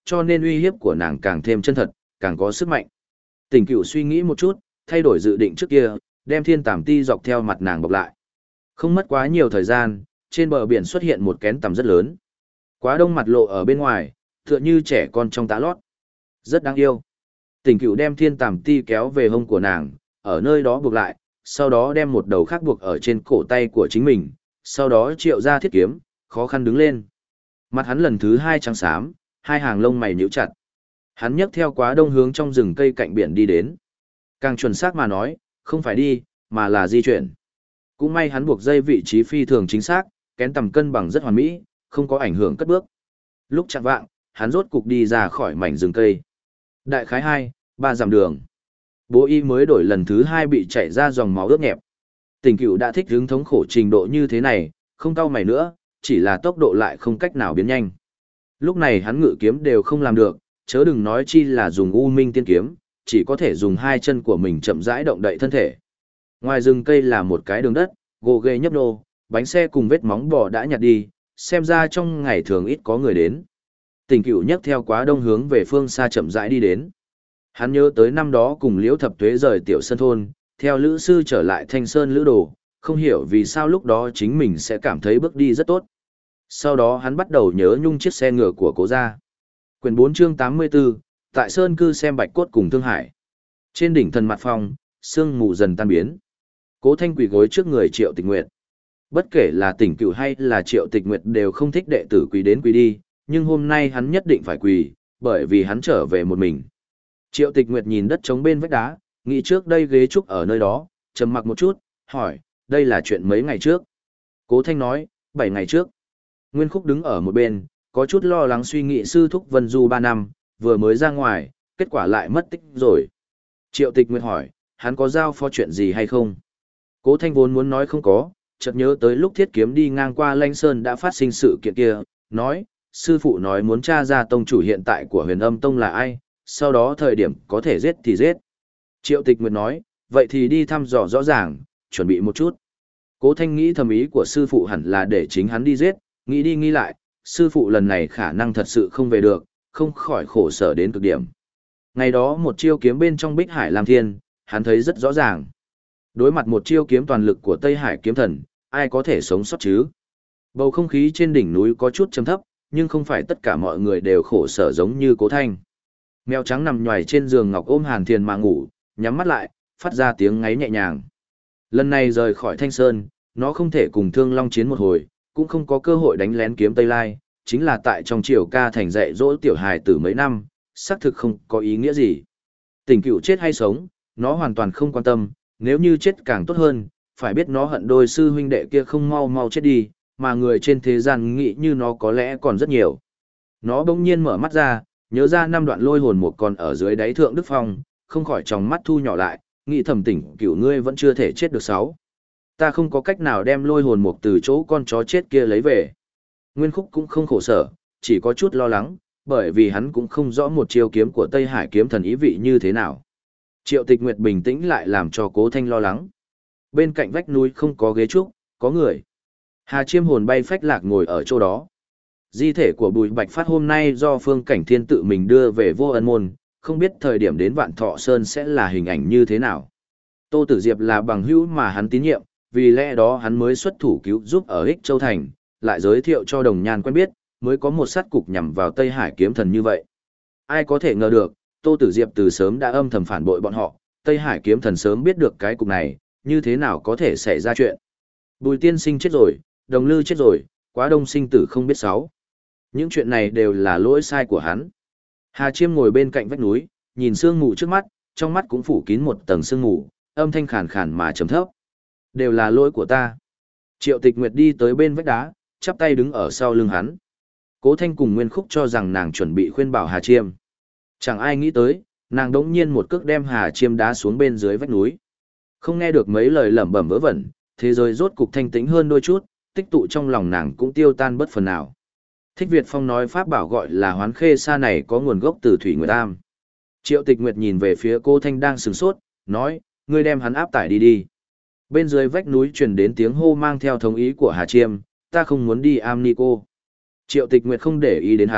cho nên uy hiếp của nàng càng thêm chân thật, càng có sức mạnh. Tỉnh Cửu suy nghĩ một chút, thay đổi dự định trước kia, đem thiên tàm ti dọc theo mặt nàng bọc lại. Không mất quá nhiều thời gian, trên bờ biển xuất hiện một kén tằm rất lớn. Quá đông mặt lộ ở bên ngoài, tựa như trẻ con trong tã lót. Rất đáng yêu. Tỉnh Cửu đem thiên tàm ti kéo về hông của nàng, ở nơi đó buộc lại, sau đó đem một đầu khác buộc ở trên cổ tay của chính mình, sau đó triệu ra thiết kiếm, khó khăn đứng lên. Mặt hắn lần thứ hai trắng xám, hai hàng lông mày nhíu chặt. Hắn nhấc theo Quá Đông hướng trong rừng cây cạnh biển đi đến. Càng chuẩn xác mà nói, không phải đi, mà là di chuyển. Cũng may hắn buộc dây vị trí phi thường chính xác, kén tầm cân bằng rất hoàn mỹ, không có ảnh hưởng cất bước. Lúc chạng vạng, hắn rốt cục đi ra khỏi mảnh rừng cây. Đại khái hai, ba dặm đường. Bố y mới đổi lần thứ hai bị chảy ra dòng máu ướt nhẹp. Tỉnh Cửu đã thích hứng thống khổ trình độ như thế này, không cau mày nữa, chỉ là tốc độ lại không cách nào biến nhanh. Lúc này hắn ngự kiếm đều không làm được, chớ đừng nói chi là dùng U Minh Tiên kiếm, chỉ có thể dùng hai chân của mình chậm rãi động đậy thân thể. Ngoài rừng cây là một cái đường đất, gồ ghề nhấp nhô, bánh xe cùng vết móng bò đã nhặt đi, xem ra trong ngày thường ít có người đến. Tỉnh Cửu nhấc theo Quá Đông hướng về phương xa chậm rãi đi đến. Hắn nhớ tới năm đó cùng Liễu Thập Tuế rời Tiểu Sơn thôn, theo lữ sư trở lại Thanh Sơn lữ đồ, không hiểu vì sao lúc đó chính mình sẽ cảm thấy bước đi rất tốt. Sau đó hắn bắt đầu nhớ nhung chiếc xe ngựa của Cố gia. Quyển bốn chương tám mươi tư, tại Sơn cư xem Bạch Cốt cùng Thương Hải. Trên đỉnh thần mặt phong, sương mù dần tan biến. Cố Thanh quỳ gối trước người Triệu Tịch Nguyệt. Bất kể là Tỉnh Cửu hay là Triệu Tịch Nguyệt đều không thích đệ tử quỳ đến quỳ đi, nhưng hôm nay hắn nhất định phải quỳ, bởi vì hắn trở về một mình. Triệu Tịch Nguyệt nhìn đất trống bên vách đá, nghĩ trước đây ghế trúc ở nơi đó, trầm mặc một chút, hỏi, đây là chuyện mấy ngày trước? Cố Thanh nói, bảy ngày trước. Nguyên Khúc đứng ở một bên, có chút lo lắng suy nghĩ sư thúc Vân Du ba năm, vừa mới ra ngoài, kết quả lại mất tích rồi. Triệu Tịch Nguyệt hỏi, hắn có giao phó chuyện gì hay không? Cố Thanh vốn muốn nói không có, chợt nhớ tới lúc Thiết Kiếm đi ngang qua Lanh Sơn đã phát sinh sự kiện kia, nói, sư phụ nói muốn tra ra tông chủ hiện tại của Huyền Âm Tông là ai, sau đó thời điểm có thể giết thì giết. Triệu Tịch Nguyệt nói, vậy thì đi thăm dò rõ ràng, chuẩn bị một chút. Cố Thanh nghĩ thầm ý của sư phụ hẳn là để chính hắn đi giết, nghĩ đi nghĩ lại, sư phụ lần này khả năng thật sự không về được, không khỏi khổ sở đến cực điểm. Ngày đó một chiêu kiếm bên trong Bích Hải Lam Thiên, hắn thấy rất rõ ràng. Đối mặt một chiêu kiếm toàn lực của Tây Hải kiếm thần, ai có thể sống sót chứ? Bầu không khí trên đỉnh núi có chút trầm thấp, nhưng không phải tất cả mọi người đều khổ sở giống như Cố Thanh. Mèo trắng nằm nhoài trên giường ngọc ôm Hàn Thiền mà ngủ, nhắm mắt lại, phát ra tiếng ngáy nhẹ nhàng. Lần này rời khỏi Thanh Sơn, nó không thể cùng Thương Long chiến một hồi, cũng không có cơ hội đánh lén kiếm Tây Lai, chính là tại trong triều ca thành dạy dỗ tiểu hài tử mấy năm, xác thực không có ý nghĩa gì. Tỉnh Cửu chết hay sống, nó hoàn toàn không quan tâm, nếu như chết càng tốt hơn, phải biết nó hận đôi sư huynh đệ kia không mau mau chết đi, mà người trên thế gian nghĩ như nó có lẽ còn rất nhiều. Nó bỗng nhiên mở mắt ra, nhớ ra năm đoạn lôi hồn một còn ở dưới đáy thượng Đức Phong, không khỏi tròng mắt thu nhỏ lại, nghĩ thầm Tỉnh Cửu ngươi vẫn chưa thể chết được sáu. Ta không có cách nào đem lôi hồn mục từ chỗ con chó chết kia lấy về. Nguyên Khúc cũng không khổ sở, chỉ có chút lo lắng, bởi vì hắn cũng không rõ một chiêu kiếm của Tây Hải kiếm thần ý vị như thế nào. Triệu Tịch Nguyệt bình tĩnh lại làm cho Cố Thanh lo lắng. Bên cạnh vách núi không có ghế trúc, có người. Hà Chiêm hồn bay phách lạc ngồi ở chỗ đó. Di thể của Bùi Bạch Phát hôm nay do Phương Cảnh Thiên tự mình đưa về Vô Ân Môn, không biết thời điểm đến Vạn Thọ Sơn sẽ là hình ảnh như thế nào. Tô Tử Diệp là bằng hữu mà hắn tín nhiệm, vì lẽ đó hắn mới xuất thủ cứu giúp ở Ích Châu Thành, lại giới thiệu cho Đồng Nhan quen biết, mới có một sát cục nhằm vào Tây Hải kiếm thần như vậy. Ai có thể ngờ được, Tô Tử Diệp từ sớm đã âm thầm phản bội bọn họ, Tây Hải kiếm thần sớm biết được cái cục này, như thế nào có thể xảy ra chuyện. Bùi Tiên Sinh chết rồi, Đồng Lư chết rồi, Quá Đông sinh tử không biết sáu. Những chuyện này đều là lỗi sai của hắn. Hà Chiêm ngồi bên cạnh vách núi, nhìn sương mù trước mắt, trong mắt cũng phủ kín một tầng sương mù, âm thanh khàn khàn mà trầm thấp. Đều là lỗi của ta. Triệu Tịch Nguyệt đi tới bên vách đá, chắp tay đứng ở sau lưng hắn. Cố Thanh cùng Nguyên Khúc cho rằng nàng chuẩn bị khuyên bảo Hà Chiêm. Chẳng ai nghĩ tới, nàng đống nhiên một cước đem Hà Chiêm đá xuống bên dưới vách núi. Không nghe được mấy lời lẩm bẩm vớ vẩn, thế giới rốt cục thanh tĩnh hơn đôi chút, tích tụ trong lòng nàng cũng tiêu tan bất phần nào. Thích Việt Phong nói pháp bảo gọi là Hoán Khê Sa này có nguồn gốc từ Thủy Nguyệt Am. Triệu Tịch Nguyệt nhìn về phía Cố Thanh đang sửng sốt, nói, ngươi đem hắn áp tải đi đi. Bên dưới vách núi truyền đến tiếng hô mang theo thống ý của Hà Chiêm, ta không muốn đi am ni cô. Triệu Tịch Nguyệt không để ý đến hắn,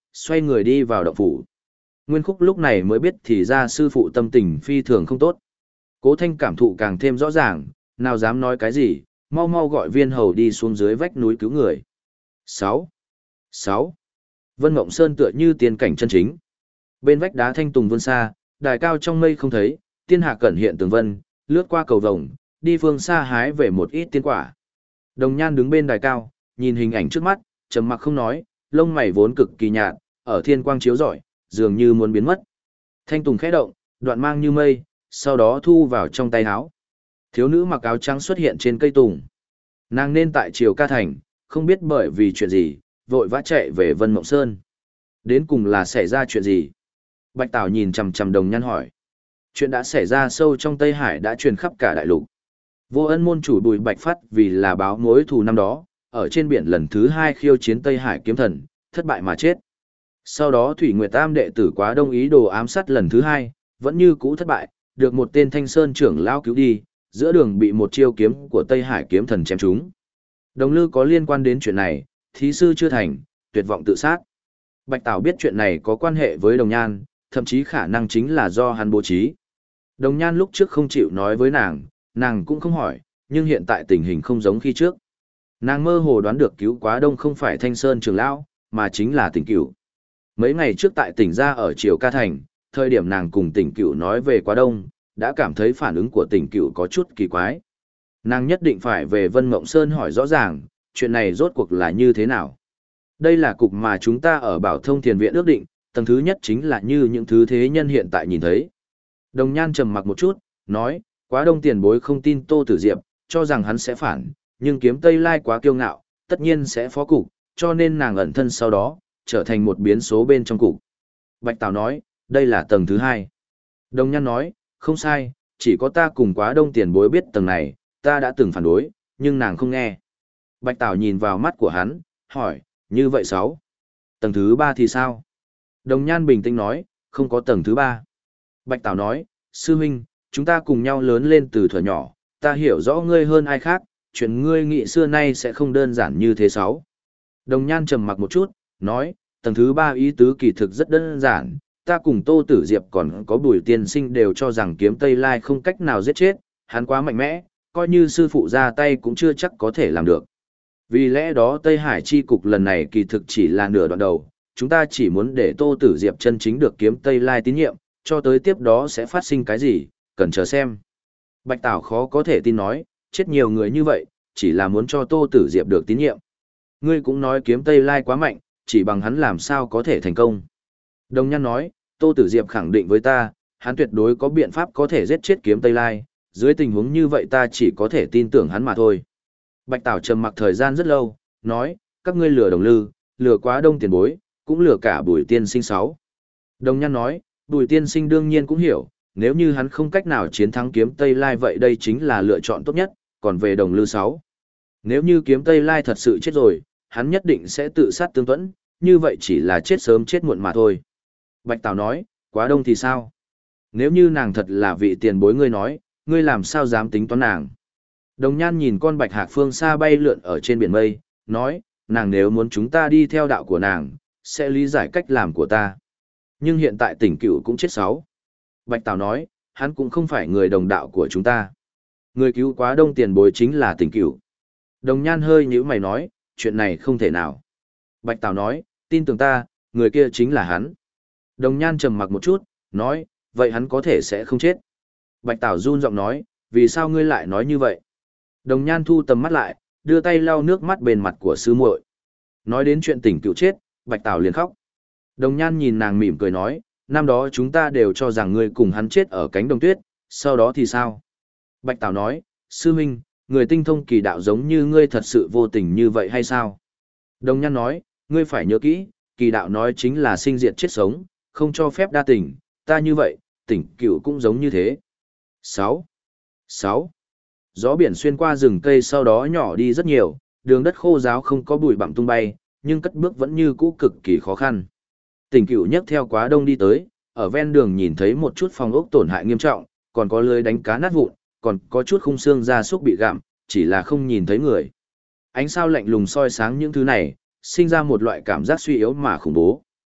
xoay người đi vào động phủ. Nguyên Khúc lúc này mới biết thì ra sư phụ tâm tình phi thường không tốt. Cố Thanh cảm thụ càng thêm rõ ràng, nào dám nói cái gì, mau mau gọi viên hầu đi xuống dưới vách núi cứu người. sáu. sáu. Vân Mộng Sơn tựa như tiên cảnh chân chính. Bên vách đá thanh tùng vươn xa, đài cao trong mây không thấy, tiên hạ cẩn hiện tường vân, lướt qua cầu vồng, đi phương xa hái về một ít tiên quả. Đồng Nhan đứng bên đài cao, nhìn hình ảnh trước mắt, trầm mặc không nói, lông mày vốn cực kỳ nhạt, ở thiên quang chiếu rọi, dường như muốn biến mất. Thanh tùng khẽ động, đoạn mang như mây, sau đó thu vào trong tay áo. Thiếu nữ mặc áo trắng xuất hiện trên cây tùng. Nàng nên tại Triều Ca Thành, không biết bởi vì chuyện gì, vội vã chạy về Vân Mộng Sơn. Đến cùng là xảy ra chuyện gì? Bạch Tảo nhìn chằm chằm Đồng Nhan hỏi. Chuyện đã xảy ra sâu trong Tây Hải đã truyền khắp cả đại lục. Vô Ân môn chủ Bùi Bạch Phát vì là báo mối thù năm đó, ở trên biển lần thứ hai khiêu chiến Tây Hải kiếm thần, thất bại mà chết. Sau đó Thủy Nguyệt Tam đệ tử Quá Đông ý đồ ám sát lần thứ hai, vẫn như cũ thất bại, được một tên Thanh Sơn trưởng lão cứu đi, giữa đường bị một chiêu kiếm của Tây Hải kiếm thần chém trúng. Đồng Lư có liên quan đến chuyện này, thí sư chưa thành, tuyệt vọng tự sát. Bạch Tảo biết chuyện này có quan hệ với Đồng Nhan, thậm chí khả năng chính là do hắn bố trí. Đồng Nhan lúc trước không chịu nói với nàng, nàng cũng không hỏi, nhưng hiện tại tình hình không giống khi trước. Nàng mơ hồ đoán được cứu Quá Đông không phải Thanh Sơn trưởng lão, mà chính là Tỉnh Cửu. Mấy ngày trước tại tỉnh gia ở Triều Ca Thành, thời điểm nàng cùng Tỉnh Cửu nói về Quá Đông, đã cảm thấy phản ứng của Tỉnh Cửu có chút kỳ quái. Nàng nhất định phải về Vân Mộng Sơn hỏi rõ ràng, chuyện này rốt cuộc là như thế nào. Đây là cục mà chúng ta ở Bảo Thông Thiền Viện ước định, tầng thứ nhất chính là như những thứ thế nhân hiện tại nhìn thấy. Đồng Nhan trầm mặc một chút, nói, Quá Đông tiền bối không tin Tô Tử Diệp, cho rằng hắn sẽ phản, nhưng Kiếm Tây Lai quá kiêu ngạo, tất nhiên sẽ phó cục, cho nên nàng ẩn thân sau đó, trở thành một biến số bên trong cục. Bạch Tảo nói, đây là tầng thứ hai. Đồng Nhan nói, không sai, chỉ có ta cùng Quá Đông tiền bối biết tầng này, ta đã từng phản đối, nhưng nàng không nghe. Bạch Tảo nhìn vào mắt của hắn, hỏi, như vậy sáu. Tầng thứ ba thì sao? Đồng Nhan bình tĩnh nói, không có tầng thứ ba. Bạch Tảo nói, sư huynh, chúng ta cùng nhau lớn lên từ thuở nhỏ, ta hiểu rõ ngươi hơn ai khác, chuyện ngươi nghĩ xưa nay sẽ không đơn giản như thế sáu. Đồng Nhan trầm mặc một chút, nói, tầng thứ ba ý tứ kỳ thực rất đơn giản, ta cùng Tô Tử Diệp còn có Bùi Tiên Sinh đều cho rằng Kiếm Tây Lai không cách nào giết chết, hắn quá mạnh mẽ, coi như sư phụ ra tay cũng chưa chắc có thể làm được. Vì lẽ đó Tây Hải chi cục lần này kỳ thực chỉ là nửa đoạn đầu, chúng ta chỉ muốn để Tô Tử Diệp chân chính được Kiếm Tây Lai tín nhiệm, cho tới tiếp đó sẽ phát sinh cái gì, cần chờ xem. Bạch Tảo khó có thể tin nói, chết nhiều người như vậy, chỉ là muốn cho Tô Tử Diệp được tín nhiệm. Ngươi cũng nói Kiếm Tây Lai quá mạnh, chỉ bằng hắn làm sao có thể thành công. Đồng Nhan nói, Tô Tử Diệp khẳng định với ta, hắn tuyệt đối có biện pháp có thể giết chết Kiếm Tây Lai, dưới tình huống như vậy ta chỉ có thể tin tưởng hắn mà thôi. Bạch Tảo trầm mặc thời gian rất lâu, nói, các ngươi lừa Đồng Lư, lừa Quá Đông tiền bối, cũng lừa cả Bùi Tiên Sinh sáu. Đồng Nhan nói, Bùi Tiên Sinh đương nhiên cũng hiểu, nếu như hắn không cách nào chiến thắng Kiếm Tây Lai vậy đây chính là lựa chọn tốt nhất, còn về Đồng Lư sáu. Nếu như Kiếm Tây Lai thật sự chết rồi, hắn nhất định sẽ tự sát tương tuẫn, như vậy chỉ là chết sớm chết muộn mà thôi. Bạch Tảo nói, Quá Đông thì sao? Nếu như nàng thật là vị tiền bối ngươi nói, ngươi làm sao dám tính toán nàng? Đồng Nhan nhìn con bạch hạc phương xa bay lượn ở trên biển mây, nói, nàng nếu muốn chúng ta đi theo đạo của nàng, sẽ lý giải cách làm của ta. Nhưng hiện tại Tỉnh Cửu cũng chết sáu. Bạch Tảo nói, hắn cũng không phải người đồng đạo của chúng ta. Người cứu Quá Đông tiền bối chính là Tỉnh Cửu. Đồng Nhan hơi nhíu mày nói, chuyện này không thể nào. Bạch Tảo nói, tin tưởng ta, người kia chính là hắn. Đồng Nhan trầm mặc một chút, nói, vậy hắn có thể sẽ không chết. Bạch Tảo run giọng nói, vì sao ngươi lại nói như vậy? Đồng Nhan thu tầm mắt lại, đưa tay lau nước mắt bên mặt của sư muội. Nói đến chuyện Tỉnh Cửu chết, Bạch Tảo liền khóc. Đồng Nhan nhìn nàng mỉm cười nói, năm đó chúng ta đều cho rằng ngươi cùng hắn chết ở cánh đồng tuyết, sau đó thì sao? Bạch Tảo nói, sư huynh, người tinh thông kỳ đạo giống như ngươi thật sự vô tình như vậy hay sao? Đồng Nhan nói, ngươi phải nhớ kỹ, kỳ đạo nói chính là sinh diệt chết sống, không cho phép đa tình, ta như vậy, Tỉnh Cửu cũng giống như thế. sáu. sáu. Gió biển xuyên qua rừng cây sau đó nhỏ đi rất nhiều, đường đất khô ráo không có bụi bặm tung bay, nhưng cất bước vẫn như cũ cực kỳ khó khăn. Tỉnh Cửu nhấc theo Quá Đông đi tới, ở ven đường nhìn thấy một chút phòng ốc tổn hại nghiêm trọng, còn có lưới đánh cá nát vụn, còn có chút khung xương gia súc bị gặm, chỉ là không nhìn thấy người. Ánh sao lạnh lùng soi sáng những thứ này, sinh ra một loại cảm giác suy yếu mà khủng bố.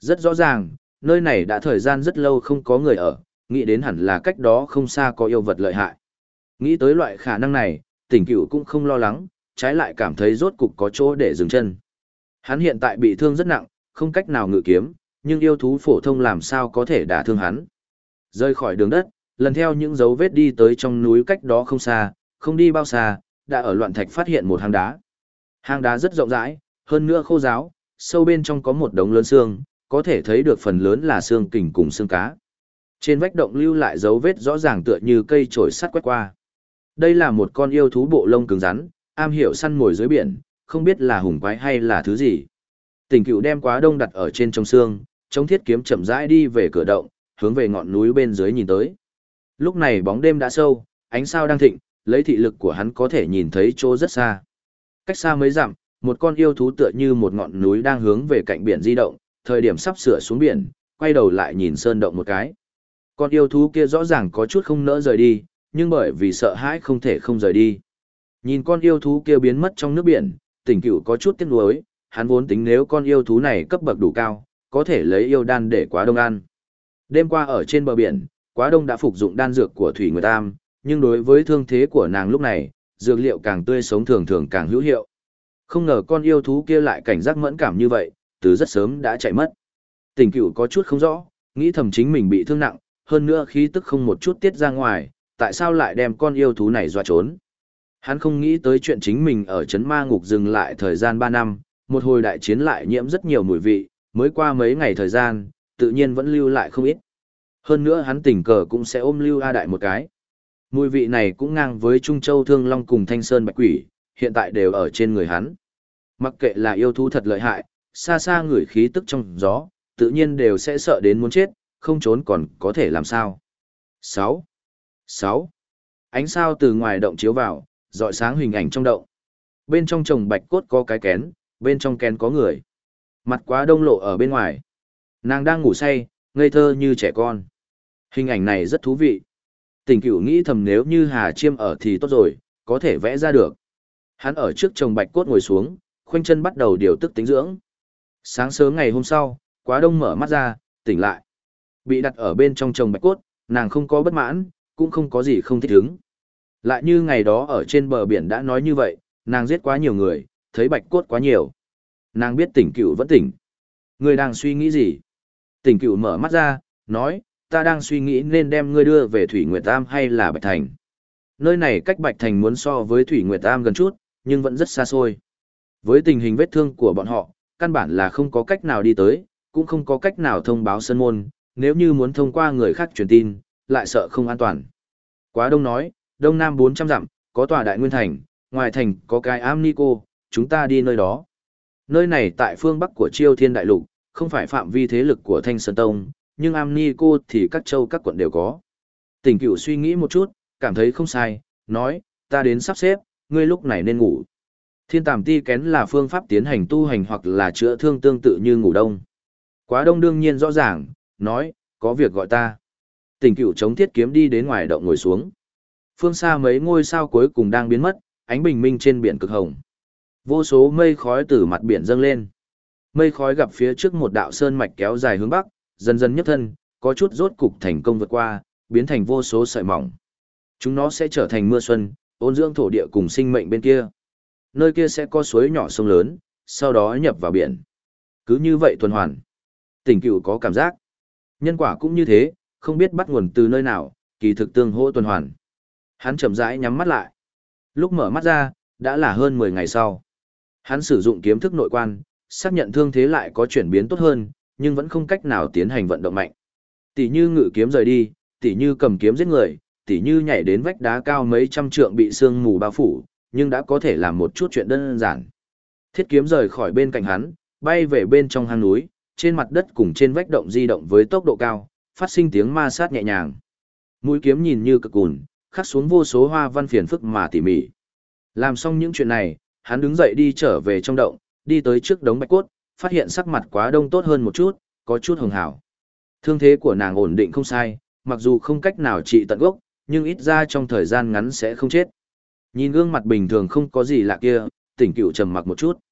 Rất rõ ràng, nơi này đã thời gian rất lâu không có người ở, nghĩ đến hẳn là cách đó không xa có yêu vật lợi hại. Nghĩ tới loại khả năng này, Tỉnh Cửu cũng không lo lắng, trái lại cảm thấy rốt cục có chỗ để dừng chân. Hắn hiện tại bị thương rất nặng, không cách nào ngự kiếm, nhưng yêu thú phổ thông làm sao có thể đả thương hắn. Rơi khỏi đường đất, lần theo những dấu vết đi tới trong núi cách đó không xa, không đi bao xa, đã ở loạn thạch phát hiện một hang đá. Hang đá rất rộng rãi, hơn nữa khô ráo, sâu bên trong có một đống lớn xương, có thể thấy được phần lớn là xương kình cùng xương cá. Trên vách động lưu lại dấu vết rõ ràng tựa như cây chổi sắt quét qua. Đây là một con yêu thú bộ lông cứng rắn, am hiểu săn mồi dưới biển, không biết là hùng quái hay là thứ gì. Tỉnh Cửu đem Quá Đông đặt ở trên trong xương, chống thiết kiếm chậm rãi đi về cửa động, hướng về ngọn núi bên dưới nhìn tới. Lúc này bóng đêm đã sâu, ánh sao đang thịnh, lấy thị lực của hắn có thể nhìn thấy chỗ rất xa. Cách xa mấy dặm, một con yêu thú tựa như một ngọn núi đang hướng về cạnh biển di động, thời điểm sắp sửa xuống biển, quay đầu lại nhìn sơn động một cái. Con yêu thú kia rõ ràng có chút không nỡ rời đi, nhưng bởi vì sợ hãi không thể không rời đi. Nhìn con yêu thú kia biến mất trong nước biển, Tỉnh Cửu có chút tiếc nuối, hắn vốn tính nếu con yêu thú này cấp bậc đủ cao, có thể lấy yêu đan để Quá Đông ăn. Đêm qua ở trên bờ biển, Quá Đông đã phục dụng đan dược của Thủy Nguyệt Tam, nhưng đối với thương thế của nàng lúc này, dược liệu càng tươi sống thường thường càng hữu hiệu. Không ngờ con yêu thú kia lại cảnh giác mẫn cảm như vậy, từ rất sớm đã chạy mất. Tỉnh Cửu có chút không rõ, nghĩ thầm chính mình bị thương nặng, hơn nữa khí tức không một chút tiết ra ngoài, tại sao lại đem con yêu thú này dọa trốn. Hắn không nghĩ tới chuyện chính mình ở Trấn Ma Ngục dừng lại thời gian ba năm, một hồi đại chiến lại nhiễm rất nhiều mùi vị, mới qua mấy ngày thời gian, tự nhiên vẫn lưu lại không ít. Hơn nữa hắn tình cờ cũng sẽ ôm Lưu A Đại một cái. Mùi vị này cũng ngang với Trung Châu Thương Long cùng Thanh Sơn Bạch Quỷ, hiện tại đều ở trên người hắn. Mặc kệ là yêu thú thật lợi hại, xa xa ngửi khí tức trong gió, tự nhiên đều sẽ sợ đến muốn chết, không trốn còn có thể làm sao. sáu. sáu. Ánh sao từ ngoài động chiếu vào, rọi sáng hình ảnh trong động. Bên trong chồng bạch cốt có cái kén, bên trong kén có người. Mặt Quá Đông lộ ở bên ngoài. Nàng đang ngủ say, ngây thơ như trẻ con. Hình ảnh này rất thú vị. Tỉnh Cửu nghĩ thầm nếu như Hà Chiêm ở thì tốt rồi, có thể vẽ ra được. Hắn ở trước chồng bạch cốt ngồi xuống, khoanh chân bắt đầu điều tức tính dưỡng. Sáng sớm ngày hôm sau, Quá Đông mở mắt ra, tỉnh lại. Bị đặt ở bên trong chồng bạch cốt, nàng không có bất mãn, cũng không có gì không thích ứng. Lại như ngày đó ở trên bờ biển đã nói như vậy, nàng giết quá nhiều người, thấy bạch cốt quá nhiều. Nàng biết Tỉnh Cửu vẫn tỉnh. Ngươi đang suy nghĩ gì? Tỉnh Cửu mở mắt ra, nói, ta đang suy nghĩ nên đem ngươi đưa về Thủy Nguyệt Tam hay là Bạch Thành. Nơi này cách Bạch Thành muốn so với Thủy Nguyệt Tam gần chút, nhưng vẫn rất xa xôi. Với tình hình vết thương của bọn họ, căn bản là không có cách nào đi tới, cũng không có cách nào thông báo sân môn, nếu như muốn thông qua người khác truyền tin, lại sợ không an toàn. Quá Đông nói, Đông Nam bốn trăm dặm, có tòa Đại Nguyên Thành, ngoài thành có cái Am Ni Cô, chúng ta đi nơi đó. Nơi này tại phương Bắc của Chiêu Thiên Đại Lục, không phải phạm vi thế lực của Thanh Sơn Tông, nhưng Am Ni Cô thì các châu các quận đều có. Tỉnh Cửu suy nghĩ một chút, cảm thấy không sai, nói, ta đến sắp xếp, ngươi lúc này nên ngủ. Thiên Tàm Ti Kén là phương pháp tiến hành tu hành hoặc là chữa thương tương tự như ngủ đông. Quá Đông đương nhiên rõ ràng, nói, có việc gọi ta. Tỉnh Cửu chống thiết kiếm đi đến ngoài động ngồi xuống. Phương xa mấy ngôi sao cuối cùng đang biến mất, ánh bình minh trên biển cực hồng. Vô số mây khói từ mặt biển dâng lên. Mây khói gặp phía trước một đạo sơn mạch kéo dài hướng bắc, dần dần nhấp thân, có chút rốt cục thành công vượt qua, biến thành vô số sợi mỏng. Chúng nó sẽ trở thành mưa xuân, ôn dưỡng thổ địa cùng sinh mệnh bên kia. Nơi kia sẽ có suối nhỏ sông lớn, sau đó nhập vào biển. Cứ như vậy tuần hoàn. Tỉnh Cửu có cảm giác. Nhân quả cũng như thế, không biết bắt nguồn từ nơi nào, kỳ thực tương hỗ tuần hoàn. Hắn chậm rãi nhắm mắt lại. Lúc mở mắt ra, đã là hơn mười ngày sau. Hắn sử dụng kiếm thức nội quan, xác nhận thương thế lại có chuyển biến tốt hơn, nhưng vẫn không cách nào tiến hành vận động mạnh. Tỷ như ngự kiếm rời đi, tỷ như cầm kiếm giết người, tỷ như nhảy đến vách đá cao mấy trăm trượng bị sương mù bao phủ, nhưng đã có thể làm một chút chuyện đơn giản. Thiết kiếm rời khỏi bên cạnh hắn, bay về bên trong hang núi, trên mặt đất cùng trên vách động di động với tốc độ cao, phát sinh tiếng ma sát nhẹ nhàng. Mũi kiếm nhìn như cực cùn, khắc xuống vô số hoa văn phiền phức mà tỉ mỉ. Làm xong những chuyện này, hắn đứng dậy đi trở về trong động, đi tới trước đống bạch cốt, phát hiện sắc mặt Quá Đông tốt hơn một chút, có chút hường hảo. Thương thế của nàng ổn định không sai, mặc dù không cách nào trị tận gốc, nhưng ít ra trong thời gian ngắn sẽ không chết. Nhìn gương mặt bình thường không có gì lạ kia, Tỉnh Cửu trầm mặc một chút.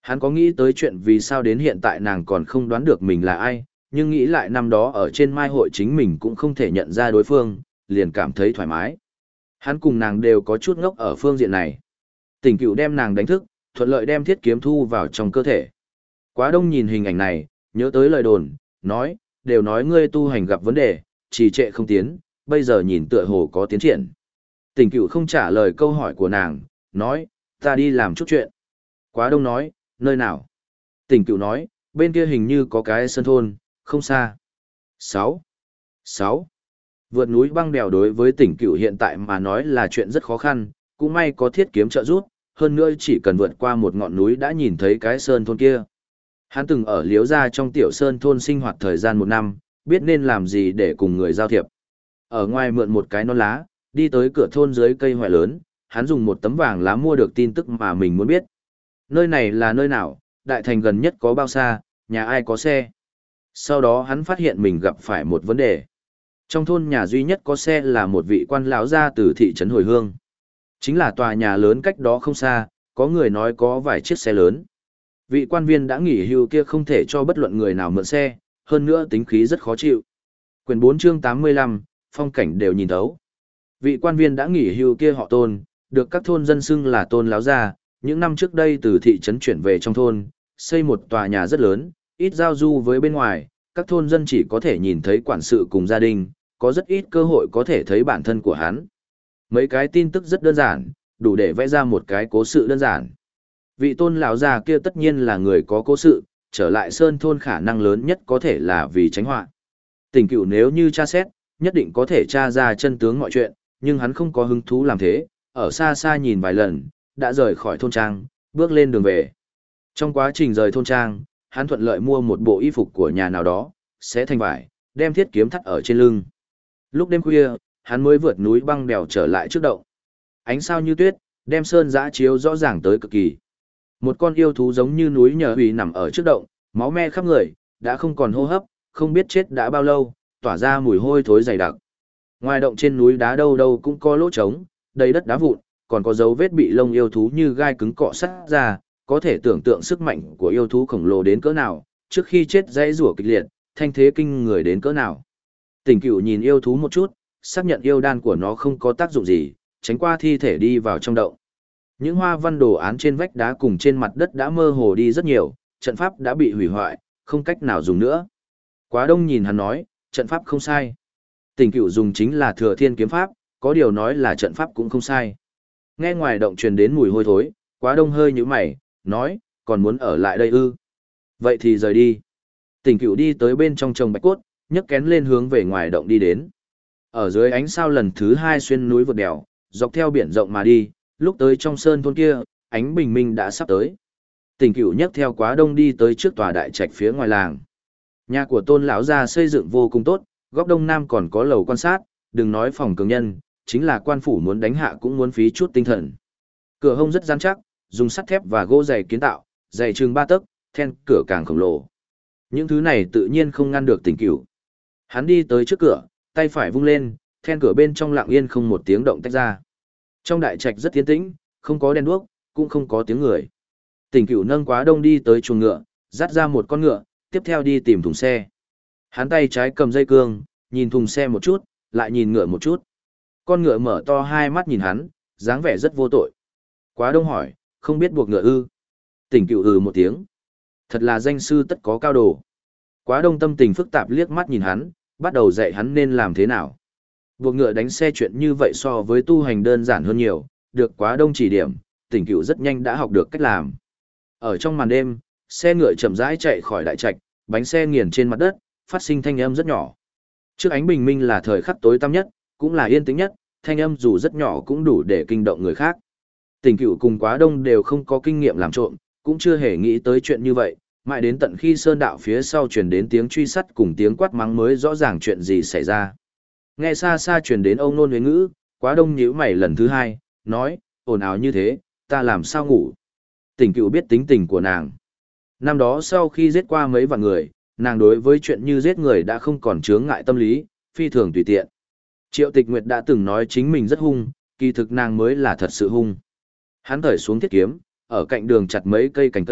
Hắn có nghĩ tới chuyện vì sao đến hiện tại nàng còn không đoán được mình là ai, nhưng nghĩ lại năm đó ở trên mai hội chính mình cũng không thể nhận ra đối phương, liền cảm thấy thoải mái. Hắn cùng nàng đều có chút ngốc ở phương diện này. Tỉnh cựu đem nàng đánh thức, thuận lợi đem thiết kiếm thu vào trong cơ thể. Quá Đông nhìn hình ảnh này, nhớ tới lời đồn, nói, đều nói ngươi tu hành gặp vấn đề, trì trệ không tiến, bây giờ nhìn tựa hồ có tiến triển. Tỉnh cựu không trả lời câu hỏi của nàng, nói, ta đi làm chút chuyện. Quá Đông nói, nơi nào? Tỉnh cựu nói, bên kia hình như có cái sơn thôn, không xa. sáu. sáu. Vượt núi băng đèo đối với tỉnh cựu hiện tại mà nói là chuyện rất khó khăn, cũng may có thiết kiếm trợ giúp, hơn nữa chỉ cần vượt qua một ngọn núi đã nhìn thấy cái sơn thôn kia. Hắn từng ở Liếu Gia trong tiểu sơn thôn sinh hoạt thời gian một năm, biết nên làm gì để cùng người giao thiệp. Ở ngoài mượn một cái non lá, đi tới cửa thôn dưới cây hoại lớn, hắn dùng một tấm vàng lá mua được tin tức mà mình muốn biết. Nơi này là nơi nào, đại thành gần nhất có bao xa, nhà ai có xe. Sau đó hắn phát hiện mình gặp phải một vấn đề. Trong thôn nhà duy nhất có xe là một vị quan lão gia từ thị trấn Hồi Hương. Chính là tòa nhà lớn cách đó không xa, có người nói có vài chiếc xe lớn. Vị quan viên đã nghỉ hưu kia không thể cho bất luận người nào mượn xe, hơn nữa tính khí rất khó chịu. Quyển bốn chương tám mươi lăm, phong cảnh đều nhìn thấu. Vị quan viên đã nghỉ hưu kia họ Tôn, được các thôn dân xưng là Tôn lão gia, những năm trước đây từ thị trấn chuyển về trong thôn, xây một tòa nhà rất lớn, ít giao du với bên ngoài, các thôn dân chỉ có thể nhìn thấy quản sự cùng gia đình, có rất ít cơ hội có thể thấy bản thân của hắn. Mấy cái tin tức rất đơn giản, đủ để vẽ ra một cái cố sự đơn giản. Vị Tôn lão già kia tất nhiên là người có cố sự, trở lại sơn thôn khả năng lớn nhất có thể là vì tránh họa. Tỉnh cửu nếu như tra xét, nhất định có thể tra ra chân tướng mọi chuyện, nhưng hắn không có hứng thú làm thế, ở xa xa nhìn vài lần, đã rời khỏi thôn trang, bước lên đường về. Trong quá trình rời thôn trang, hắn thuận lợi mua một bộ y phục của nhà nào đó, xé thành vải, đem thiết kiếm thắt ở trên lưng. Lúc đêm khuya, hắn mới vượt núi băng đèo trở lại trước động. Ánh sao như tuyết, đem sơn dã chiếu rõ ràng tới cực kỳ. Một con yêu thú giống như núi nhờ hủy nằm ở trước động, máu me khắp người, đã không còn hô hấp, không biết chết đã bao lâu, tỏa ra mùi hôi thối dày đặc. Ngoài động trên núi đá đâu đâu cũng có lỗ trống, đầy đất đá vụn, còn có dấu vết bị lông yêu thú như gai cứng cọ sắt ra, có thể tưởng tượng sức mạnh của yêu thú khổng lồ đến cỡ nào, trước khi chết dãy rủa kịch liệt, thanh thế kinh người đến cỡ nào. Tỉnh Cửu nhìn yêu thú một chút, xác nhận yêu đan của nó không có tác dụng gì, tránh qua thi thể đi vào trong động. Những hoa văn đồ án trên vách đá cùng trên mặt đất đã mơ hồ đi rất nhiều, trận pháp đã bị hủy hoại, không cách nào dùng nữa. Quá Đông nhìn hắn nói, trận pháp không sai. Tỉnh Cửu dùng chính là Thừa Thiên kiếm pháp, có điều nói là trận pháp cũng không sai. Nghe ngoài động truyền đến mùi hôi thối, Quá Đông hơi nhíu mày, nói, còn muốn ở lại đây ư? Vậy thì rời đi. Tỉnh Cửu đi tới bên trong trồng bạch cốt, nhấc kén lên hướng về ngoài động đi đến. Ở dưới ánh sao lần thứ hai xuyên núi vượt đèo, dọc theo biển rộng mà đi, lúc tới trong sơn thôn kia, ánh bình minh đã sắp tới. Tỉnh Cửu nhấc theo Quá Đông đi tới trước tòa đại trạch phía ngoài làng. Nhà của Tôn lão gia xây dựng vô cùng tốt, góc đông nam còn có lầu quan sát, đừng nói phòng cường nhân, chính là quan phủ muốn đánh hạ cũng muốn phí chút tinh thần. Cửa hông rất rắn chắc, dùng sắt thép và gỗ dày kiến tạo, dày chừng ba tấc, then cửa càng khổng lồ. Những thứ này tự nhiên không ngăn được Tỉnh Cửu. Hắn đi tới trước cửa, tay phải vung lên, then cửa bên trong lặng yên không một tiếng động tách ra. Trong đại trạch rất yên tĩnh, không có đèn đuốc, cũng không có tiếng người. Tỉnh Cửu nâng Quá Đông đi tới chuồng ngựa, dắt ra một con ngựa, tiếp theo đi tìm thùng xe. Hắn tay trái cầm dây cương, nhìn thùng xe một chút, lại nhìn ngựa một chút. Con ngựa mở to hai mắt nhìn hắn, dáng vẻ rất vô tội. Quá Đông hỏi, không biết buộc ngựa ư? Tỉnh Cửu ừ một tiếng. Thật là danh sư tất có cao đồ. Quá Đông tâm tình phức tạp liếc mắt nhìn hắn, bắt đầu dạy hắn nên làm thế nào. Buộc ngựa đánh xe chuyện như vậy so với tu hành đơn giản hơn nhiều, được Quá Đông chỉ điểm, Tỉnh Cửu rất nhanh đã học được cách làm. Ở trong màn đêm, xe ngựa chậm rãi chạy khỏi đại trạch, bánh xe nghiền trên mặt đất, phát sinh thanh âm rất nhỏ. Trước ánh bình minh là thời khắc tối tăm nhất, cũng là yên tĩnh nhất, thanh âm dù rất nhỏ cũng đủ để kinh động người khác. Tỉnh Cửu cùng Quá Đông đều không có kinh nghiệm làm trộm, cũng chưa hề nghĩ tới chuyện như vậy, mãi đến tận khi sơn đạo phía sau truyền đến tiếng truy sắt cùng tiếng quát mắng mới rõ ràng chuyện gì xảy ra. Nghe xa xa truyền đến ông nôn huế ngữ, Quá Đông nhíu mày lần thứ hai, nói, ồn ào như thế, ta làm sao ngủ. Tỉnh Cửu biết tính tình của nàng. Năm đó sau khi giết qua mấy vạn người, nàng đối với chuyện như giết người đã không còn chướng ngại tâm lý, phi thường tùy tiện. Triệu Tịch Nguyệt đã từng nói chính mình rất hung, kỳ thực nàng mới là thật sự hung. Hắn thởi xuống thiết kiếm, ở cạnh đường chặt mấy cây cành cây,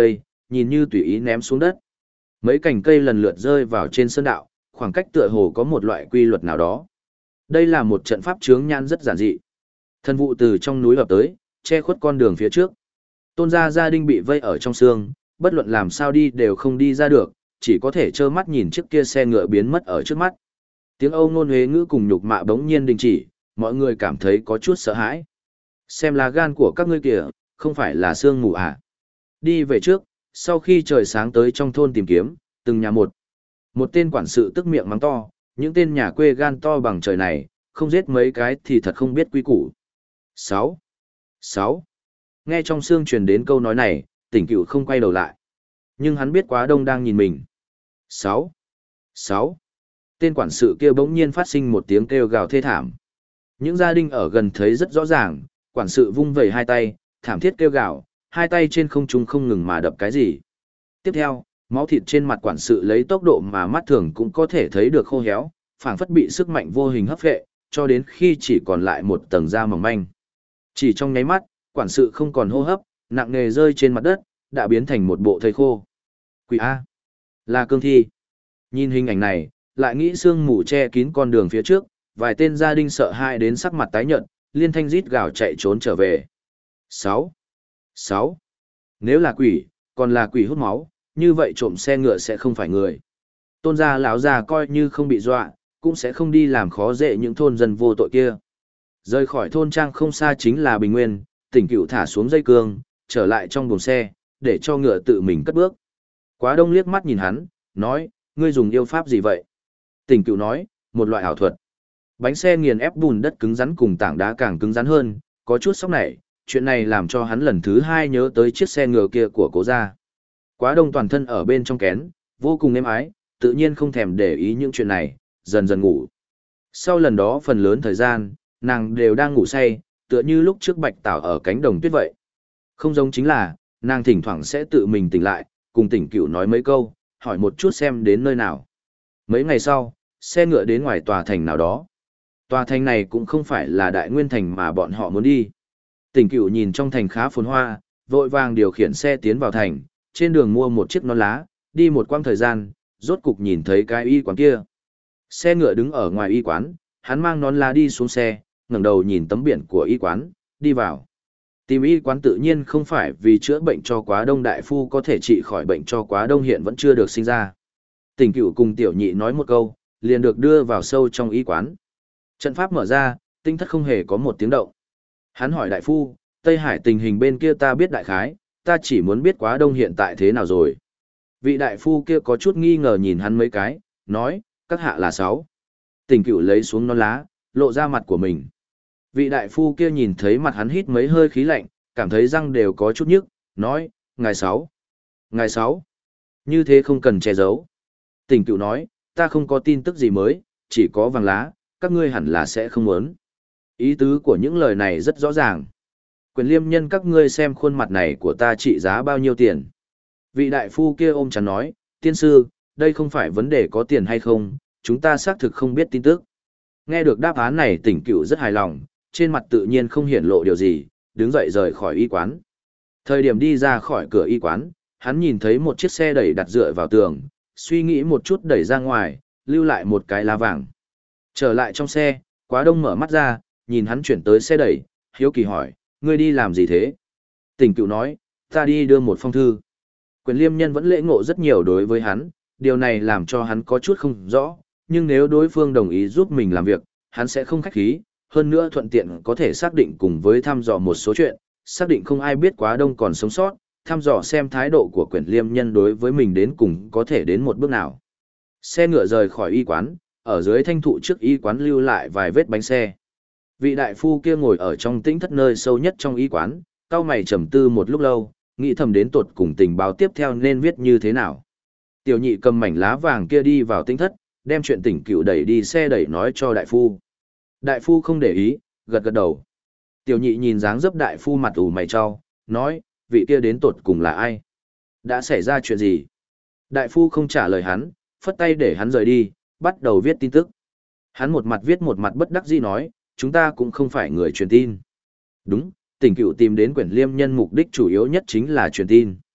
nhìn như tùy ý ném xuống đất. Mấy cành cây lần lượt rơi vào trên sơn đạo, khoảng cách tựa hồ có một loại quy luật nào đó. Đây là một trận pháp chướng nhãn rất giản dị. Thần vụ từ trong núi ập tới, che khuất con đường phía trước. Tôn gia gia đình bị vây ở trong xương, bất luận làm sao đi đều không đi ra được, chỉ có thể trơ mắt nhìn chiếc kia xe ngựa biến mất ở trước mắt. Tiếng Âu ngôn huế ngữ cùng nhục mạ bỗng nhiên đình chỉ, mọi người cảm thấy có chút sợ hãi. Xem lá gan của các ngươi kìa, không phải là sương mù à. Đi về trước, sau khi trời sáng tới trong thôn tìm kiếm, từng nhà một. Một tên quản sự tức miệng mắng to, những tên nhà quê gan to bằng trời này, không giết mấy cái thì thật không biết quy củ. sáu. sáu. Nghe trong xương truyền đến câu nói này, Tỉnh Cựu không quay đầu lại. Nhưng hắn biết Quá Đông đang nhìn mình. sáu. sáu. Tên quản sự kia bỗng nhiên phát sinh một tiếng kêu gào thê thảm. Những gia đình ở gần thấy rất rõ ràng, quản sự vung vẩy hai tay, thảm thiết kêu gào, hai tay trên không trung không ngừng mà đập cái gì. Tiếp theo, máu thịt trên mặt quản sự lấy tốc độ mà mắt thường cũng có thể thấy được khô héo, phảng phất bị sức mạnh vô hình hấp phệ, cho đến khi chỉ còn lại một tầng da mỏng manh. Chỉ trong nháy mắt, quản sự không còn hô hấp, nặng nề rơi trên mặt đất, đã biến thành một bộ thây khô. Quỷ A. Là cương thi. Nhìn hình ảnh này, lại nghĩ sương mù che kín con đường phía trước, vài tên gia đình sợ hãi đến sắc mặt tái nhợt, liên thanh rít gào chạy trốn trở về. sáu. sáu. Nếu là quỷ, còn là quỷ hút máu, như vậy trộm xe ngựa sẽ không phải người. Tôn gia lão già coi như không bị dọa, cũng sẽ không đi làm khó dễ những thôn dân vô tội kia. Rời khỏi thôn trang không xa chính là Bình Nguyên, Tỉnh Cựu thả xuống dây cương, trở lại trong buồng xe, để cho ngựa tự mình cất bước. Quá Đông liếc mắt nhìn hắn, nói, ngươi dùng yêu pháp gì vậy? Tỉnh Cựu nói, một loại ảo thuật. Bánh xe nghiền ép bùn đất cứng rắn cùng tảng đá càng cứng rắn hơn, có chút sốc nảy, chuyện này làm cho hắn lần thứ hai nhớ tới chiếc xe ngựa kia của cố gia. Quá Đông toàn thân ở bên trong kén, vô cùng êm ái, tự nhiên không thèm để ý những chuyện này, dần dần ngủ. Sau lần đó phần lớn thời gian, nàng đều đang ngủ say, tựa như lúc trước Bạch Tảo ở cánh đồng tuyết vậy. Không giống chính là, nàng thỉnh thoảng sẽ tự mình tỉnh lại, cùng Tỉnh Cựu nói mấy câu, hỏi một chút xem đến nơi nào. Mấy ngày sau, xe ngựa đến ngoài tòa thành nào đó. Tòa thành này cũng không phải là Đại Nguyên thành mà bọn họ muốn đi. Tỉnh Cựu nhìn trong thành khá phồn hoa, vội vàng điều khiển xe tiến vào thành, trên đường mua một chiếc nón lá, đi một quãng thời gian, rốt cục nhìn thấy cái y quán kia. Xe ngựa đứng ở ngoài y quán, hắn mang nón lá đi xuống xe, ngẩng đầu nhìn tấm biển của y quán, đi vào. Tìm y quán tự nhiên không phải vì chữa bệnh cho Quá Đông đại phu có thể trị khỏi bệnh cho Quá Đông hiện vẫn chưa được sinh ra. Tỉnh Cựu cùng Tiểu Nhị nói một câu, liền được đưa vào sâu trong y quán. Trận pháp mở ra, tinh thất không hề có một tiếng động. Hắn hỏi đại phu, Tây Hải tình hình bên kia ta biết đại khái, ta chỉ muốn biết Quá Đông hiện tại thế nào rồi. Vị đại phu kia có chút nghi ngờ nhìn hắn mấy cái, nói, các hạ là sáu. Tỉnh Cựu lấy xuống nón lá, lộ ra mặt của mình. Vị đại phu kia nhìn thấy mặt hắn hít mấy hơi khí lạnh, cảm thấy răng đều có chút nhức, nói, ngài sáu. Ngài sáu. Như thế không cần che giấu. Tỉnh Cựu nói, ta không có tin tức gì mới, chỉ có vàng lá, các ngươi hẳn là sẽ không muốn. Ý tứ của những lời này rất rõ ràng. Quyền liêm nhân các ngươi xem khuôn mặt này của ta trị giá bao nhiêu tiền. Vị đại phu kia ôm chắn nói, tiên sư, đây không phải vấn đề có tiền hay không, chúng ta xác thực không biết tin tức. Nghe được đáp án này Tỉnh Cựu rất hài lòng, trên mặt tự nhiên không hiển lộ điều gì, đứng dậy rời khỏi y quán. Thời điểm đi ra khỏi cửa y quán, hắn nhìn thấy một chiếc xe đẩy đặt dựa vào tường, suy nghĩ một chút đẩy ra ngoài, lưu lại một cái lá vàng. Trở lại trong xe, Quá Đông mở mắt ra, nhìn hắn chuyển tới xe đẩy, hiếu kỳ hỏi, ngươi đi làm gì thế? Tỉnh Cựu nói, ta đi đưa một phong thư. Quyền liêm nhân vẫn lễ ngộ rất nhiều đối với hắn, điều này làm cho hắn có chút không rõ, nhưng nếu đối phương đồng ý giúp mình làm việc, hắn sẽ không khách khí, hơn nữa thuận tiện có thể xác định cùng với thăm dò một số chuyện, xác định không ai biết Quá Đông còn sống sót, thăm dò xem thái độ của Quyền liêm nhân đối với mình đến cùng có thể đến một bước nào. Xe ngựa rời khỏi y quán, ở dưới thanh thụ trước y quán lưu lại vài vết bánh xe. Vị đại phu kia ngồi ở trong tĩnh thất nơi sâu nhất trong y quán, cau mày trầm tư một lúc lâu, nghĩ thầm đến tột cùng tình báo tiếp theo nên viết như thế nào. Tiểu Nhị cầm mảnh lá vàng kia đi vào tĩnh thất, đem chuyện Tỉnh Cựu đẩy đi xe đẩy nói cho đại phu. Đại phu không để ý, gật gật đầu. Tiểu Nhị nhìn dáng dấp đại phu mặt ủ mày cho, nói, vị kia đến tột cùng là ai? Đã xảy ra chuyện gì? Đại phu không trả lời hắn, phất tay để hắn rời đi, bắt đầu viết tin tức. Hắn một mặt viết một mặt bất đắc dĩ nói, chúng ta cũng không phải người truyền tin. Đúng, Tỉnh Cựu tìm đến Quyển Liêm nhân mục đích chủ yếu nhất chính là truyền tin.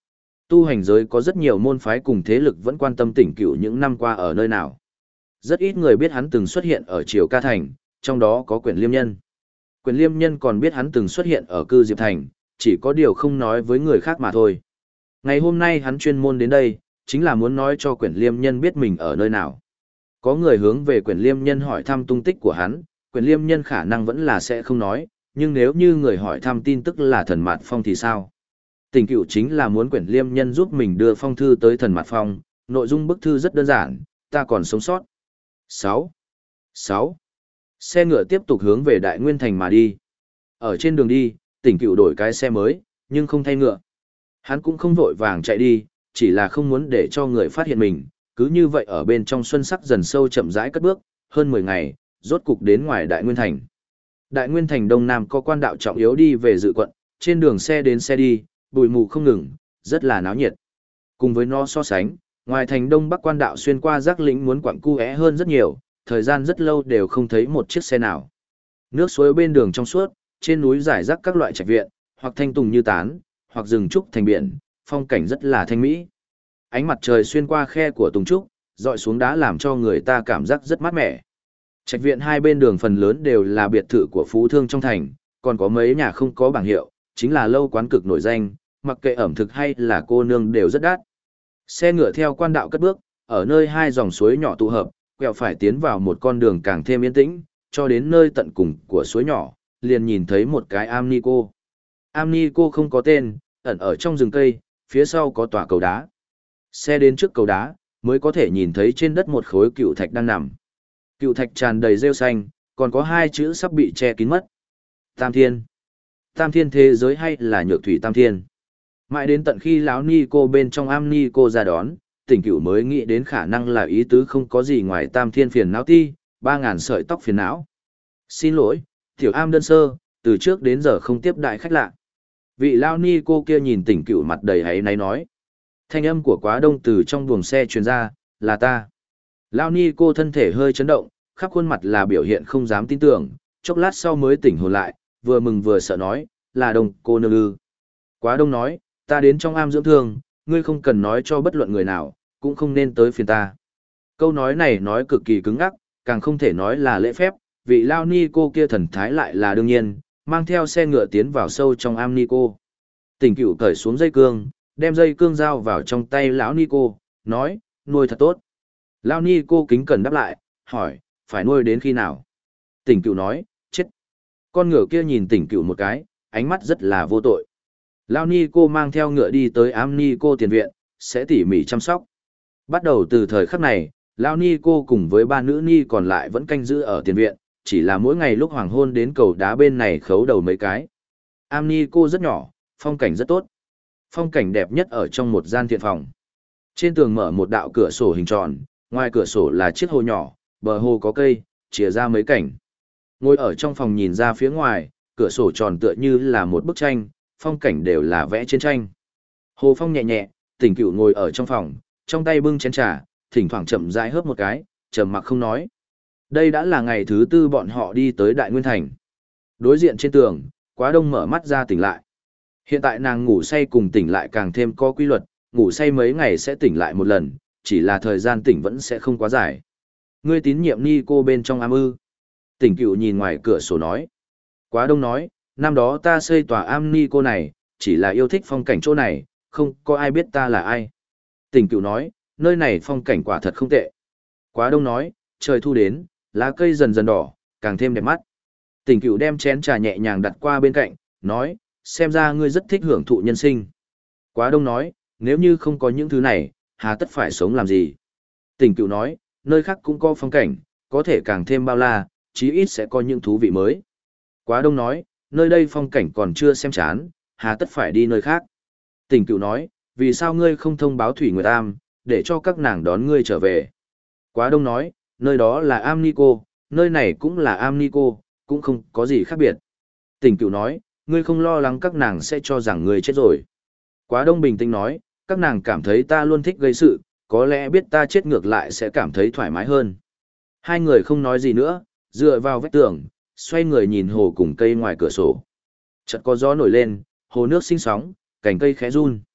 Tu hành giới có rất nhiều môn phái cùng thế lực vẫn quan tâm Tỉnh Cửu những năm qua ở nơi nào. Rất ít người biết hắn từng xuất hiện ở Triều Ca Thành, trong đó có Quyển Liêm Nhân. Quyển Liêm Nhân còn biết hắn từng xuất hiện ở Cư Diệp Thành, chỉ có điều không nói với người khác mà thôi. Ngày hôm nay hắn chuyên môn đến đây, chính là muốn nói cho Quyển Liêm Nhân biết mình ở nơi nào. Có người hướng về Quyển Liêm Nhân hỏi thăm tung tích của hắn, Quyển Liêm Nhân khả năng vẫn là sẽ không nói, nhưng nếu như người hỏi thăm tin tức là Thần Mạt Phong thì sao? Tỉnh Cửu chính là muốn Quyển Liêm Nhân giúp mình đưa phong thư tới Thần Mạt Phong, nội dung bức thư rất đơn giản, ta còn sống sót. sáu. sáu. Xe ngựa tiếp tục hướng về Đại Nguyên Thành mà đi. Ở trên đường đi, Tỉnh Cửu đổi cái xe mới, nhưng không thay ngựa. Hắn cũng không vội vàng chạy đi, chỉ là không muốn để cho người phát hiện mình, cứ như vậy ở bên trong xuân sắc dần sâu chậm rãi cất bước, hơn mười ngày, rốt cục đến ngoài Đại Nguyên Thành. Đại Nguyên Thành Đông Nam có quan đạo trọng yếu đi về dự quận, trên đường xe đến xe đi, bụi mù không ngừng, rất là náo nhiệt. Cùng với nó so sánh, ngoài thành Đông Bắc quan đạo xuyên qua giác lĩnh muốn quặng cu é hơn rất nhiều, thời gian rất lâu đều không thấy một chiếc xe nào. Nước suối bên đường trong suốt, trên núi rải rác các loại trạch viện, hoặc thanh tùng như tán, hoặc rừng trúc thành biển, phong cảnh rất là thanh mỹ. Ánh mặt trời xuyên qua khe của tùng trúc, dọi xuống đá làm cho người ta cảm giác rất mát mẻ. Trạch viện hai bên đường phần lớn đều là biệt thự của phú thương trong thành, còn có mấy nhà không có bảng hiệu, chính là lâu quán cực nổi danh, mặc kệ ẩm thực hay là cô nương đều rất đắt. Xe ngựa theo quan đạo cất bước, ở nơi hai dòng suối nhỏ tụ hợp, quẹo phải tiến vào một con đường càng thêm yên tĩnh, cho đến nơi tận cùng của suối nhỏ, liền nhìn thấy một cái am ni cô. Am ni cô không có tên, ẩn ở trong rừng cây, phía sau có tòa cầu đá. Xe đến trước cầu đá, mới có thể nhìn thấy trên đất một khối cựu thạch đang nằm. Cựu thạch tràn đầy rêu xanh, còn có hai chữ sắp bị che kín mất. Tam Thiên. Tam Thiên thế giới hay là Nhược Thủy Tam Thiên? Mãi đến tận khi lão ni cô bên trong am ni cô ra đón, Tỉnh Cửu mới nghĩ đến khả năng là ý tứ không có gì ngoài Tam Thiên phiền não ti, ba ngàn sợi tóc phiền não. Xin lỗi, tiểu am đơn sơ, từ trước đến giờ không tiếp đại khách lạ. Vị lão ni cô kia nhìn Tỉnh Cửu mặt đầy hãy náy nói. Thanh âm của Quá Đông từ trong buồng xe truyền ra, là ta. Lão ni cô thân thể hơi chấn động, khắp khuôn mặt là biểu hiện không dám tin tưởng, chốc lát sau mới tỉnh hồn lại, vừa mừng vừa sợ nói, là Đông cô nương ư. Quá Đông nói, ta đến trong am dưỡng thương, ngươi không cần nói cho bất luận người nào, cũng không nên tới phiền ta. Câu nói này nói cực kỳ cứng ngắc, càng không thể nói là lễ phép, vị lao ni cô kia thần thái lại là đương nhiên, mang theo xe ngựa tiến vào sâu trong am ni cô. Tỉnh Cửu cởi xuống dây cương, đem dây cương dao vào trong tay lão ni cô, nói, nuôi thật tốt. Lão ni cô kính cẩn đáp lại, hỏi, phải nuôi đến khi nào? Tỉnh Cửu nói, chết. Con ngựa kia nhìn Tỉnh Cửu một cái, ánh mắt rất là vô tội. Lão ni cô mang theo ngựa đi tới am ni cô tiền viện, sẽ tỉ mỉ chăm sóc. Bắt đầu từ thời khắc này, Lão ni cô cùng với ba nữ ni còn lại vẫn canh giữ ở tiền viện, chỉ là mỗi ngày lúc hoàng hôn đến cầu đá bên này khấu đầu mấy cái. Am ni cô rất nhỏ, phong cảnh rất tốt. Phong cảnh đẹp nhất ở trong một gian thiện phòng. Trên tường mở một đạo cửa sổ hình tròn, ngoài cửa sổ là chiếc hồ nhỏ, bờ hồ có cây, chìa ra mấy cảnh. Ngồi ở trong phòng nhìn ra phía ngoài, cửa sổ tròn tựa như là một bức tranh, phong cảnh đều là vẽ trên tranh. Hồ phong nhẹ nhẹ, Tỉnh Cửu ngồi ở trong phòng, trong tay bưng chén trà, thỉnh thoảng chậm rãi hớp một cái, trầm mặc không nói. Đây đã là ngày thứ tư bọn họ đi tới Đại Nguyên Thành. Đối diện trên tường, Quá Đông mở mắt ra tỉnh lại. Hiện tại nàng ngủ say cùng tỉnh lại càng thêm có quy luật, ngủ say mấy ngày sẽ tỉnh lại một lần, chỉ là thời gian tỉnh vẫn sẽ không quá dài. Ngươi tín nhiệm ni cô bên trong am ư? Tỉnh Cửu nhìn ngoài cửa sổ nói. Quá Đông nói, năm đó ta xây tòa am ni cô này, chỉ là yêu thích phong cảnh chỗ này, không có ai biết ta là ai. Tỉnh Cửu nói, nơi này phong cảnh quả thật không tệ. Quá Đông nói, trời thu đến, lá cây dần dần đỏ, càng thêm đẹp mắt. Tỉnh Cửu đem chén trà nhẹ nhàng đặt qua bên cạnh, nói, xem ra ngươi rất thích hưởng thụ nhân sinh. Quá Đông nói, nếu như không có những thứ này, hà tất phải sống làm gì? Tỉnh Cửu nói, nơi khác cũng có phong cảnh, có thể càng thêm bao la, chí ít sẽ có những thú vị mới. Quá Đông nói, nơi đây phong cảnh còn chưa xem chán, hà tất phải đi nơi khác. Tỉnh Cửu nói, vì sao ngươi không thông báo Thủy Nguyệt Am, để cho các nàng đón ngươi trở về? Quá Đông nói, nơi đó là Am Ni Cô, nơi này cũng là Am Ni Cô, cũng không có gì khác biệt. Tỉnh Cửu nói, ngươi không lo lắng các nàng sẽ cho rằng ngươi chết rồi. Quá Đông bình tĩnh nói, các nàng cảm thấy ta luôn thích gây sự, có lẽ biết ta chết ngược lại sẽ cảm thấy thoải mái hơn. Hai người không nói gì nữa, dựa vào vách tường, xoay người nhìn hồ cùng cây ngoài cửa sổ. Chợt có gió nổi lên, hồ nước sinh sóng, cành cây khẽ run.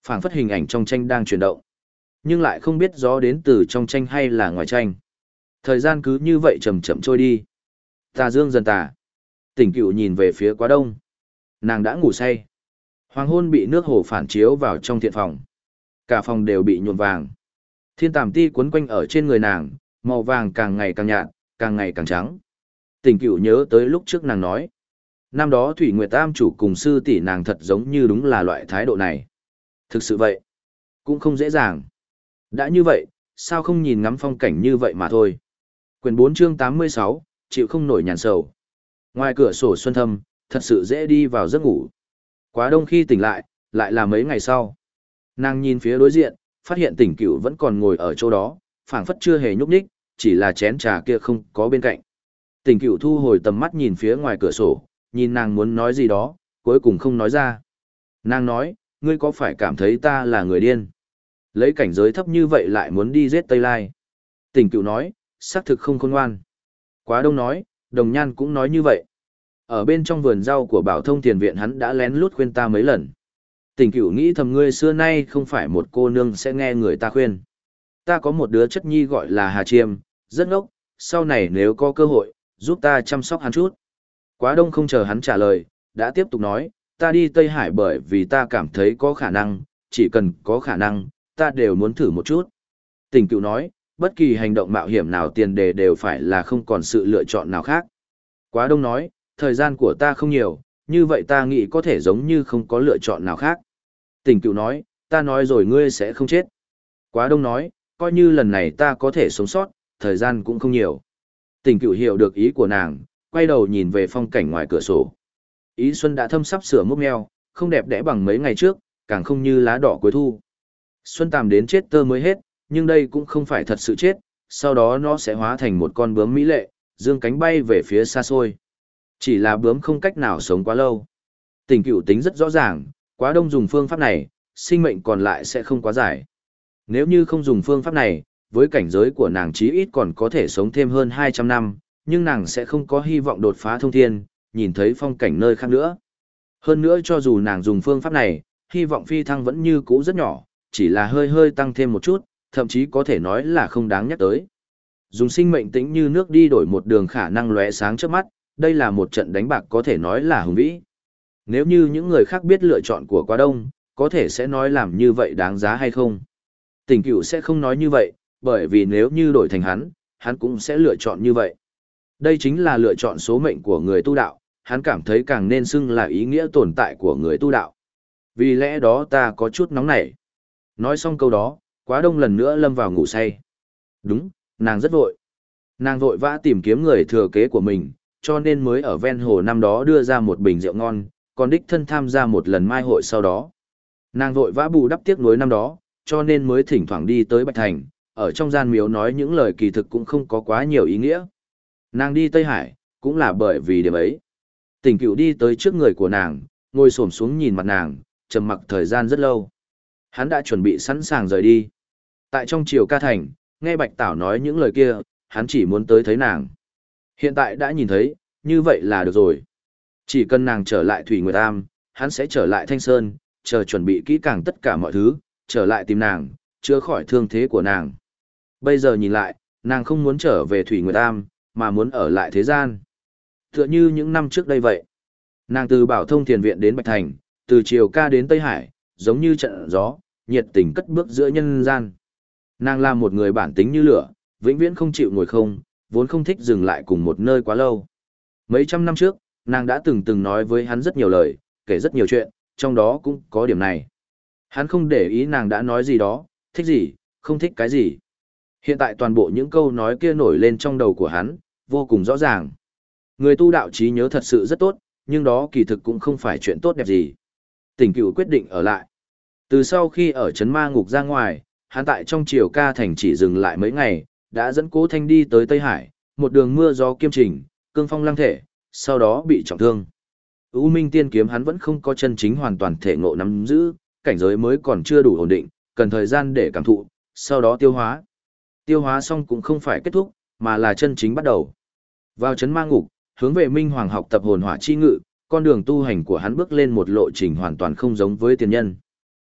Phảng phất hình ảnh trong tranh đang chuyển động, nhưng lại không biết gió đến từ trong tranh hay là ngoài tranh. Thời gian cứ như vậy chậm chậm trôi đi. Tà dương dần tà. Tỉnh Cựu nhìn về phía Quá Đông. Nàng đã ngủ say. Hoàng hôn bị nước hồ phản chiếu vào trong thiện phòng. Cả phòng đều bị nhuộm vàng. Thiên tàm ti quấn quanh ở trên người nàng, màu vàng càng ngày càng nhạt, càng ngày càng trắng. Tỉnh Cựu nhớ tới lúc trước nàng nói. Năm đó Thủy Nguyệt Tam chủ cùng sư tỷ nàng thật giống như đúng là loại thái độ này. Thực sự vậy. Cũng không dễ dàng. Đã như vậy, sao không nhìn ngắm phong cảnh như vậy mà thôi. Quyển bốn chương tám mươi sáu, chịu không nổi nhàn sầu. Ngoài cửa sổ xuân thâm, thật sự dễ đi vào giấc ngủ. Quá đông khi tỉnh lại, lại là mấy ngày sau. Nàng nhìn phía đối diện, phát hiện Tỉnh Cựu vẫn còn ngồi ở chỗ đó, phảng phất chưa hề nhúc nhích, chỉ là chén trà kia không có bên cạnh. Tỉnh Cựu thu hồi tầm mắt nhìn phía ngoài cửa sổ, nhìn nàng muốn nói gì đó, cuối cùng không nói ra. Nàng nói, ngươi có phải cảm thấy ta là người điên? Lấy cảnh giới thấp như vậy lại muốn đi giết Tây Lai. Tỉnh Cựu nói, xác thực không khôn ngoan. Quá đông nói, Đồng Nhan cũng nói như vậy. Ở bên trong vườn rau của Bảo Thông Tiền Viện hắn đã lén lút khuyên ta mấy lần. Tỉnh Cựu nghĩ thầm ngươi xưa nay không phải một cô nương sẽ nghe người ta khuyên. Ta có một đứa chất nhi gọi là Hà Chiêm, rất ngốc, sau này nếu có cơ hội, giúp ta chăm sóc hắn chút. Quá đông không chờ hắn trả lời, đã tiếp tục nói, ta đi Tây Hải bởi vì ta cảm thấy có khả năng, chỉ cần có khả năng, ta đều muốn thử một chút. Tỉnh Cựu nói, bất kỳ hành động mạo hiểm nào tiền đề đều phải là không còn sự lựa chọn nào khác. Quá đông nói, thời gian của ta không nhiều, như vậy ta nghĩ có thể giống như không có lựa chọn nào khác. Tỉnh Cựu nói, ta nói rồi ngươi sẽ không chết. Quá đông nói, coi như lần này ta có thể sống sót, thời gian cũng không nhiều. Tỉnh Cựu hiểu được ý của nàng, quay đầu nhìn về phong cảnh ngoài cửa sổ. Ý xuân đã thâm sắp sửa mốc meo, không đẹp đẽ bằng mấy ngày trước, càng không như lá đỏ cuối thu. Xuân tàm đến chết tơ mới hết, nhưng đây cũng không phải thật sự chết, sau đó nó sẽ hóa thành một con bướm mỹ lệ, dương cánh bay về phía xa xôi. Chỉ là bướm không cách nào sống quá lâu. Tỉnh Cựu tính rất rõ ràng, Quá đông dùng phương pháp này, sinh mệnh còn lại sẽ không quá dài. Nếu như không dùng phương pháp này, với cảnh giới của nàng chí ít còn có thể sống thêm hơn hai trăm năm, nhưng nàng sẽ không có hy vọng đột phá thông thiên, nhìn thấy phong cảnh nơi khác nữa. Hơn nữa cho dù nàng dùng phương pháp này, hy vọng phi thăng vẫn như cũ rất nhỏ, chỉ là hơi hơi tăng thêm một chút, thậm chí có thể nói là không đáng nhắc tới. Dùng sinh mệnh tĩnh như nước đi đổi một đường khả năng lóe sáng trước mắt, đây là một trận đánh bạc có thể nói là hùng vĩ. Nếu như những người khác biết lựa chọn của Quá đông, có thể sẽ nói làm như vậy đáng giá hay không. Tỉnh Cựu sẽ không nói như vậy, bởi vì nếu như đổi thành hắn, hắn cũng sẽ lựa chọn như vậy. Đây chính là lựa chọn số mệnh của người tu đạo, hắn cảm thấy càng nên xưng là ý nghĩa tồn tại của người tu đạo. Vì lẽ đó ta có chút nóng nảy. Nói xong câu đó, Quá đông lần nữa lâm vào ngủ say. Đúng, nàng rất vội. Nàng vội vã tìm kiếm người thừa kế của mình, cho nên mới ở ven hồ năm đó đưa ra một bình rượu ngon, còn đích thân tham gia một lần mai hội sau đó. Nàng vội vã bù đắp tiếc nuối năm đó, cho nên mới thỉnh thoảng đi tới Bạch Thành, ở trong gian miếu nói những lời kỳ thực cũng không có quá nhiều ý nghĩa. Nàng đi Tây Hải, cũng là bởi vì điểm ấy. Tỉnh Cựu đi tới trước người của nàng, ngồi xổm xuống nhìn mặt nàng, trầm mặc thời gian rất lâu. Hắn đã chuẩn bị sẵn sàng rời đi. Tại trong triều ca thành, nghe Bạch Tảo nói những lời kia, hắn chỉ muốn tới thấy nàng. Hiện tại đã nhìn thấy, như vậy là được rồi. Chỉ cần nàng trở lại Thủy Nguyệt Am, hắn sẽ trở lại Thanh Sơn, chờ chuẩn bị kỹ càng tất cả mọi thứ, trở lại tìm nàng, chữa khỏi thương thế của nàng. Bây giờ nhìn lại, nàng không muốn trở về Thủy Nguyệt Am, mà muốn ở lại thế gian. Tựa như những năm trước đây vậy. Nàng từ Bảo Thông Thiền Viện đến Bạch Thành, từ Triều Ca đến Tây Hải, giống như trận gió, nhiệt tình cất bước giữa nhân gian. Nàng là một người bản tính như lửa, vĩnh viễn không chịu ngồi không, vốn không thích dừng lại cùng một nơi quá lâu. Mấy trăm năm trước, nàng đã từng từng nói với hắn rất nhiều lời, kể rất nhiều chuyện, trong đó cũng có điểm này. Hắn không để ý nàng đã nói gì đó, thích gì, không thích cái gì. Hiện tại toàn bộ những câu nói kia nổi lên trong đầu của hắn, vô cùng rõ ràng. Người tu đạo trí nhớ thật sự rất tốt, nhưng đó kỳ thực cũng không phải chuyện tốt đẹp gì. Tỉnh Cựu quyết định ở lại. Từ sau khi ở Trấn Ma Ngục ra ngoài, hắn tại trong Triều Ca thành chỉ dừng lại mấy ngày, đã dẫn Cố Thanh đi tới Tây Hải, một đường mưa gió kiêm trình, cương phong lăng thể, sau đó bị trọng thương. U Minh Tiên kiếm hắn vẫn không có chân chính hoàn toàn thể ngộ nắm giữ, cảnh giới mới còn chưa đủ ổn định, cần thời gian để cảm thụ, sau đó tiêu hóa. Tiêu hóa xong cũng không phải kết thúc, mà là chân chính bắt đầu. Vào Trấn Ma Ngục, hướng về Minh Hoàng học tập hồn hỏa chi ngự, con đường tu hành của hắn bước lên một lộ trình hoàn toàn không giống với tiền nhân.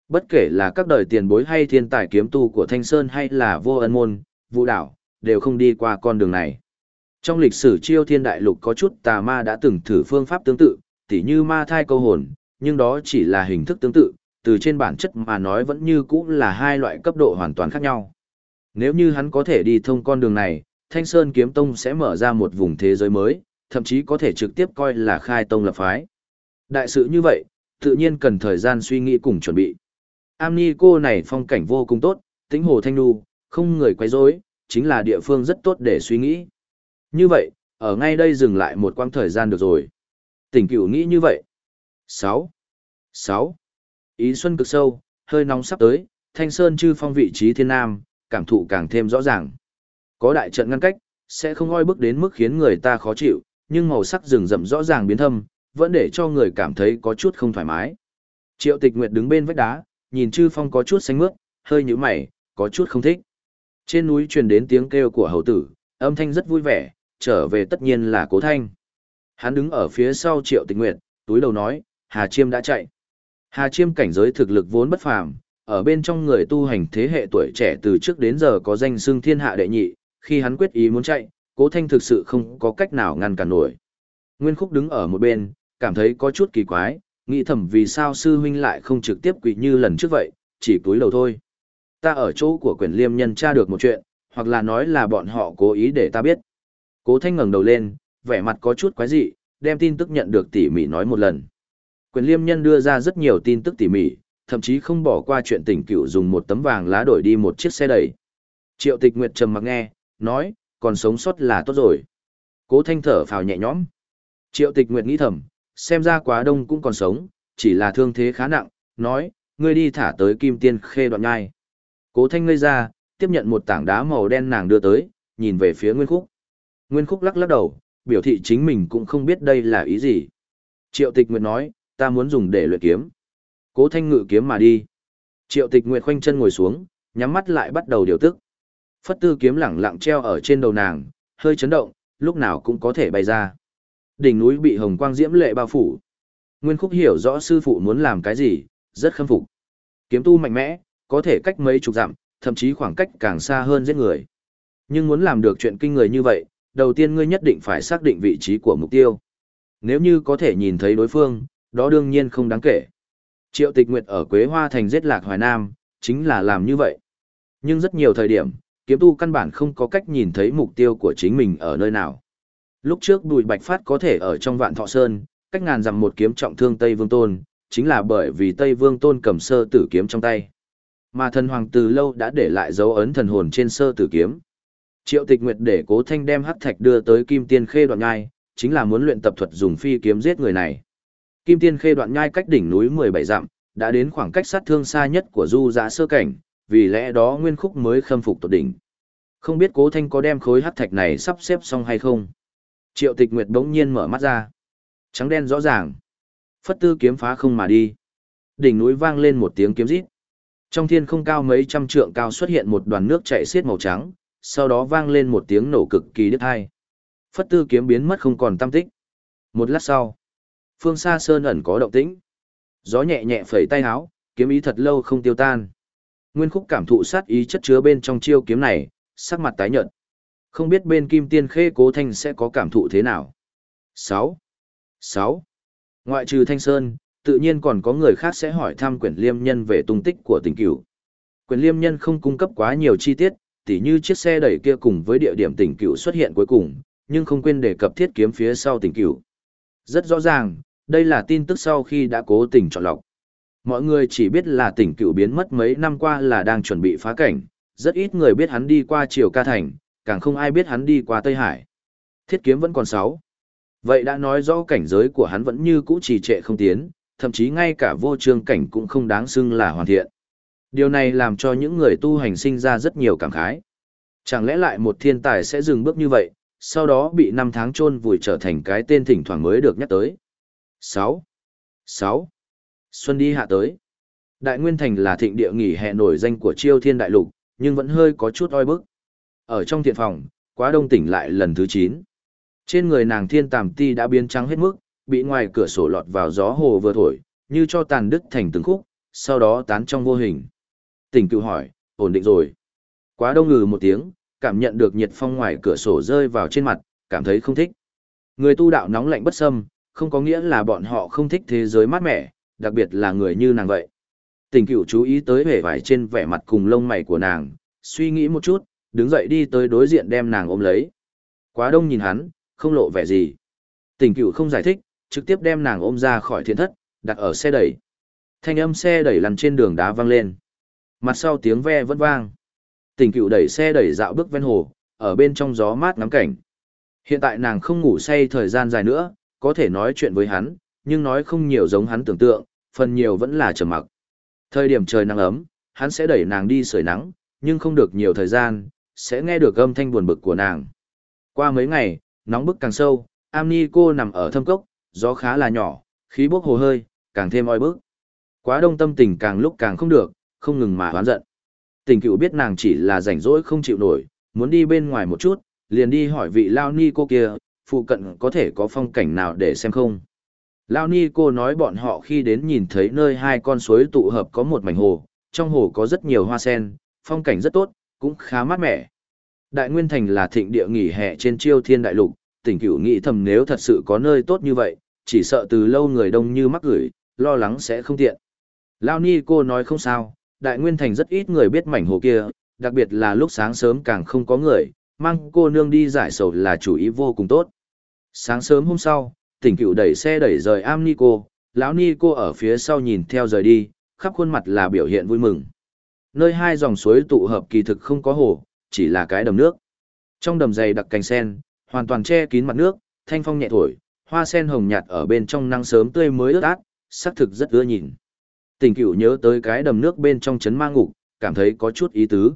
Bất kể là các đời tiền bối hay thiên tài kiếm tu của Thanh Sơn hay là vô ân môn, vũ đảo, đều không đi qua con đường này. Trong lịch sử Chiêu Thiên Đại Lục có chút tà ma đã từng thử phương pháp tương tự, tỉ như ma thai câu hồn, nhưng đó chỉ là hình thức tương tự, từ trên bản chất mà nói vẫn như cũ là hai loại cấp độ hoàn toàn khác nhau. Nếu như hắn có thể đi thông con đường này, Thanh Sơn Kiếm Tông sẽ mở ra một vùng thế giới mới, thậm chí có thể trực tiếp coi là khai tông lập phái. Đại sự như vậy, tự nhiên cần thời gian suy nghĩ cùng chuẩn bị. Am Ni cô này phong cảnh vô cùng tốt, tĩnh hồ thanh nu, không người quấy rối, chính là địa phương rất tốt để suy nghĩ. Như vậy, ở ngay đây dừng lại một quãng thời gian được rồi. Tỉnh Cửu nghĩ như vậy. sáu. sáu. Ý xuân cực sâu, hơi nóng sắp tới, Thanh Sơn chư phong vị trí thiên nam, cảm thụ càng thêm rõ ràng. Có đại trận ngăn cách, sẽ không oi bức đến mức khiến người ta khó chịu, nhưng màu sắc rừng rậm rõ ràng biến thâm, vẫn để cho người cảm thấy có chút không thoải mái. Triệu Tịch Nguyệt đứng bên vách đá, nhìn chư phong có chút xanh mướt, hơi nhíu mày, có chút không thích. Trên núi truyền đến tiếng kêu của hầu tử, âm thanh rất vui vẻ, trở về tất nhiên là Cố Thanh. Hắn đứng ở phía sau Triệu Tịch Nguyệt, túi đầu nói, Hà Chiêm đã chạy. Hà Chiêm cảnh giới thực lực vốn bất phàm, ở bên trong người tu hành thế hệ tuổi trẻ từ trước đến giờ có danh xưng thiên hạ đệ nhị, khi hắn quyết ý muốn chạy, Cố Thanh thực sự không có cách nào ngăn cản nổi. Nguyên Khúc đứng ở một bên, cảm thấy có chút kỳ quái, nghĩ thầm vì sao sư huynh lại không trực tiếp quỳ như lần trước vậy, chỉ túi đầu thôi. Ta ở chỗ của Quyển Liêm nhân tra được một chuyện, hoặc là nói là bọn họ cố ý để ta biết. Cố Thanh ngẩng đầu lên, vẻ mặt có chút quái dị, đem tin tức nhận được tỉ mỉ nói một lần. Quyển Liêm nhân đưa ra rất nhiều tin tức tỉ mỉ, thậm chí không bỏ qua chuyện Tỉnh Cửu dùng một tấm vàng lá đổi đi một chiếc xe đẩy. Triệu Tịch Nguyệt trầm mặc nghe, nói, còn sống sót là tốt rồi. Cố Thanh thở phào nhẹ nhõm. Triệu Tịch Nguyệt nghĩ thầm, xem ra Quá Đông cũng còn sống, chỉ là thương thế khá nặng, nói, ngươi đi thả tới Kim Tiên Khê Đoạn Nhai. Cố Thanh ngây ra, tiếp nhận một tảng đá màu đen nàng đưa tới, nhìn về phía Nguyên Khúc. Nguyên Khúc lắc lắc đầu, biểu thị chính mình cũng không biết đây là ý gì. Triệu Tịch Nguyệt nói, ta muốn dùng để luyện kiếm. Cố Thanh ngự kiếm mà đi. Triệu Tịch Nguyệt khoanh chân ngồi xuống, nhắm mắt lại bắt đầu điều tức. Phất tư kiếm lẳng lặng treo ở trên đầu nàng, hơi chấn động, lúc nào cũng có thể bay ra. Đỉnh núi bị hồng quang diễm lệ bao phủ. Nguyên Khúc hiểu rõ sư phụ muốn làm cái gì, rất khâm phục. Kiếm tu mạnh mẽ, có thể cách mấy chục dặm, thậm chí khoảng cách càng xa hơn giết người. Nhưng muốn làm được chuyện kinh người như vậy, đầu tiên ngươi nhất định phải xác định vị trí của mục tiêu. Nếu như có thể nhìn thấy đối phương, đó đương nhiên không đáng kể. Triệu Tịch Nguyệt ở Quế Hoa Thành giết Lạc Hoài Nam, chính là làm như vậy. Nhưng rất nhiều thời điểm, kiếm tu căn bản không có cách nhìn thấy mục tiêu của chính mình ở nơi nào. Lúc trước Bùi Bạch Phát có thể ở trong Vạn Thọ Sơn, cách ngàn dặm một kiếm trọng thương Tây Vương Tôn, chính là bởi vì Tây Vương Tôn cầm sơ tử kiếm trong tay. Mà thần hoàng từ lâu đã để lại dấu ấn thần hồn trên sơ tử kiếm. Triệu Tịch Nguyệt để Cố Thanh đem hắc thạch đưa tới Kim Tiên Khê Đoạn Nhai, chính là muốn luyện tập thuật dùng phi kiếm giết người này. Kim Tiên Khê Đoạn Nhai cách đỉnh núi mười bảy dặm, đã đến khoảng cách sát thương xa nhất của du dã sơ cảnh, vì lẽ đó Nguyên Khúc mới khâm phục tột đỉnh. Không biết Cố Thanh có đem khối hắc thạch này sắp xếp xong hay không? Triệu Tịch Nguyệt bỗng nhiên mở mắt ra. Trắng đen rõ ràng. Phất tư kiếm phá không mà đi. Đỉnh núi vang lên một tiếng kiếm rít. Trong thiên không cao mấy trăm trượng cao xuất hiện một đoàn nước chảy xiết màu trắng, sau đó vang lên một tiếng nổ cực kỳ đứt tai. Phất tư kiếm biến mất không còn tăm tích. Một lát sau, phương xa sơn ẩn có động tĩnh. Gió nhẹ nhẹ phẩy tay áo, kiếm ý thật lâu không tiêu tan. Nguyên Khúc cảm thụ sát ý chất chứa bên trong chiêu kiếm này, sắc mặt tái nhợt. Không biết bên Kim Tiên Khê Cố Thanh sẽ có cảm thụ thế nào. sáu. sáu. Ngoại trừ Thanh Sơn, tự nhiên còn có người khác sẽ hỏi thăm Quyển Liêm nhân về tung tích của Tỉnh Cửu. Quyển Liêm nhân không cung cấp quá nhiều chi tiết, tỉ như chiếc xe đẩy kia cùng với địa điểm Tỉnh Cửu xuất hiện cuối cùng, nhưng không quên đề cập thiết kiếm phía sau Tỉnh Cửu. Rất rõ ràng, đây là tin tức sau khi đã cố tình chọn lọc. Mọi người chỉ biết là Tỉnh Cửu biến mất mấy năm qua là đang chuẩn bị phá cảnh, rất ít người biết hắn đi qua Triều Ca Thành, càng không ai biết hắn đi qua Tây Hải. Thiết kiếm vẫn còn sáu. Vậy đã nói rõ cảnh giới của hắn vẫn như cũ trì trệ không tiến, thậm chí ngay cả vô trương cảnh cũng không đáng xưng là hoàn thiện. Điều này làm cho những người tu hành sinh ra rất nhiều cảm khái. Chẳng lẽ lại một thiên tài sẽ dừng bước như vậy, sau đó bị năm tháng chôn vùi trở thành cái tên thỉnh thoảng mới được nhắc tới. sáu. sáu. Xuân đi hạ tới. Đại Nguyên Thành là thịnh địa nghỉ hè nổi danh của Chiêu Thiên Đại Lục, nhưng vẫn hơi có chút oi bức. Ở trong thiện phòng, Quá Đông tỉnh lại lần thứ chín. Trên người nàng thiên tàm ti đã biến trắng hết mức, bị ngoài cửa sổ lọt vào gió hồ vừa thổi, như cho tàn đứt thành từng khúc, sau đó tán trong vô hình. Tỉnh Cựu hỏi, ổn định rồi. Quá Đông ngừ một tiếng, cảm nhận được nhiệt phong ngoài cửa sổ rơi vào trên mặt, cảm thấy không thích. Người tu đạo nóng lạnh bất xâm, không có nghĩa là bọn họ không thích thế giới mát mẻ, đặc biệt là người như nàng vậy. Tỉnh Cựu chú ý tới vẻ vải trên vẻ mặt cùng lông mày của nàng, suy nghĩ một chút, đứng dậy đi tới đối diện đem nàng ôm lấy. Quá Đông nhìn hắn, không lộ vẻ gì. Tỉnh Cựu không giải thích, trực tiếp đem nàng ôm ra khỏi thiền thất, đặt ở xe đẩy. Thanh âm xe đẩy lăn trên đường đá vang lên. Mặt sau tiếng ve vẫn vang. Tỉnh Cựu đẩy xe đẩy dạo bước ven hồ, ở bên trong gió mát ngắm cảnh. Hiện tại nàng không ngủ say thời gian dài nữa, có thể nói chuyện với hắn, nhưng nói không nhiều giống hắn tưởng tượng, phần nhiều vẫn là trầm mặc. Thời điểm trời nắng ấm, hắn sẽ đẩy nàng đi sưởi nắng, nhưng không được nhiều thời gian, sẽ nghe được âm thanh buồn bực của nàng. Qua mấy ngày, nóng bức càng sâu, Am Ni cô nằm ở thâm cốc, gió khá là nhỏ, khí bốc hồ hơi, càng thêm oi bức. Quá Đông tâm tình càng lúc càng không được, không ngừng mà oán giận. Tỉnh Cựu biết nàng chỉ là rảnh rỗi không chịu nổi, muốn đi bên ngoài một chút, liền đi hỏi vị Lao Ni cô kia, phụ cận có thể có phong cảnh nào để xem không. Lao Ni cô nói bọn họ khi đến nhìn thấy nơi hai con suối tụ hợp có một mảnh hồ, trong hồ có rất nhiều hoa sen, phong cảnh rất tốt, cũng khá mát mẻ. Đại Nguyên Thành là thịnh địa nghỉ hè trên Chiêu Thiên Đại Lục, Tỉnh Cựu nghĩ thầm nếu thật sự có nơi tốt như vậy, chỉ sợ từ lâu người đông như mắc gửi, lo lắng sẽ không tiện. Lao Ni cô nói không sao, Đại Nguyên Thành rất ít người biết mảnh hồ kia, đặc biệt là lúc sáng sớm càng không có người, mang cô nương đi giải sầu là chủ ý vô cùng tốt. Sáng sớm hôm sau, Tỉnh Cựu đẩy xe đẩy rời Am Ni cô, lão Ni cô ở phía sau nhìn theo rời đi, khắp khuôn mặt là biểu hiện vui mừng. Nơi hai dòng suối tụ hợp kỳ thực không có hồ, chỉ là cái đầm nước. Trong đầm dày đặc cành sen, hoàn toàn che kín mặt nước, thanh phong nhẹ thổi, hoa sen hồng nhạt ở bên trong nắng sớm tươi mới ướt át, sắc thực rất ưa nhìn. Tỉnh Cựu nhớ tới cái đầm nước bên trong trấn ma ngục, cảm thấy có chút ý tứ.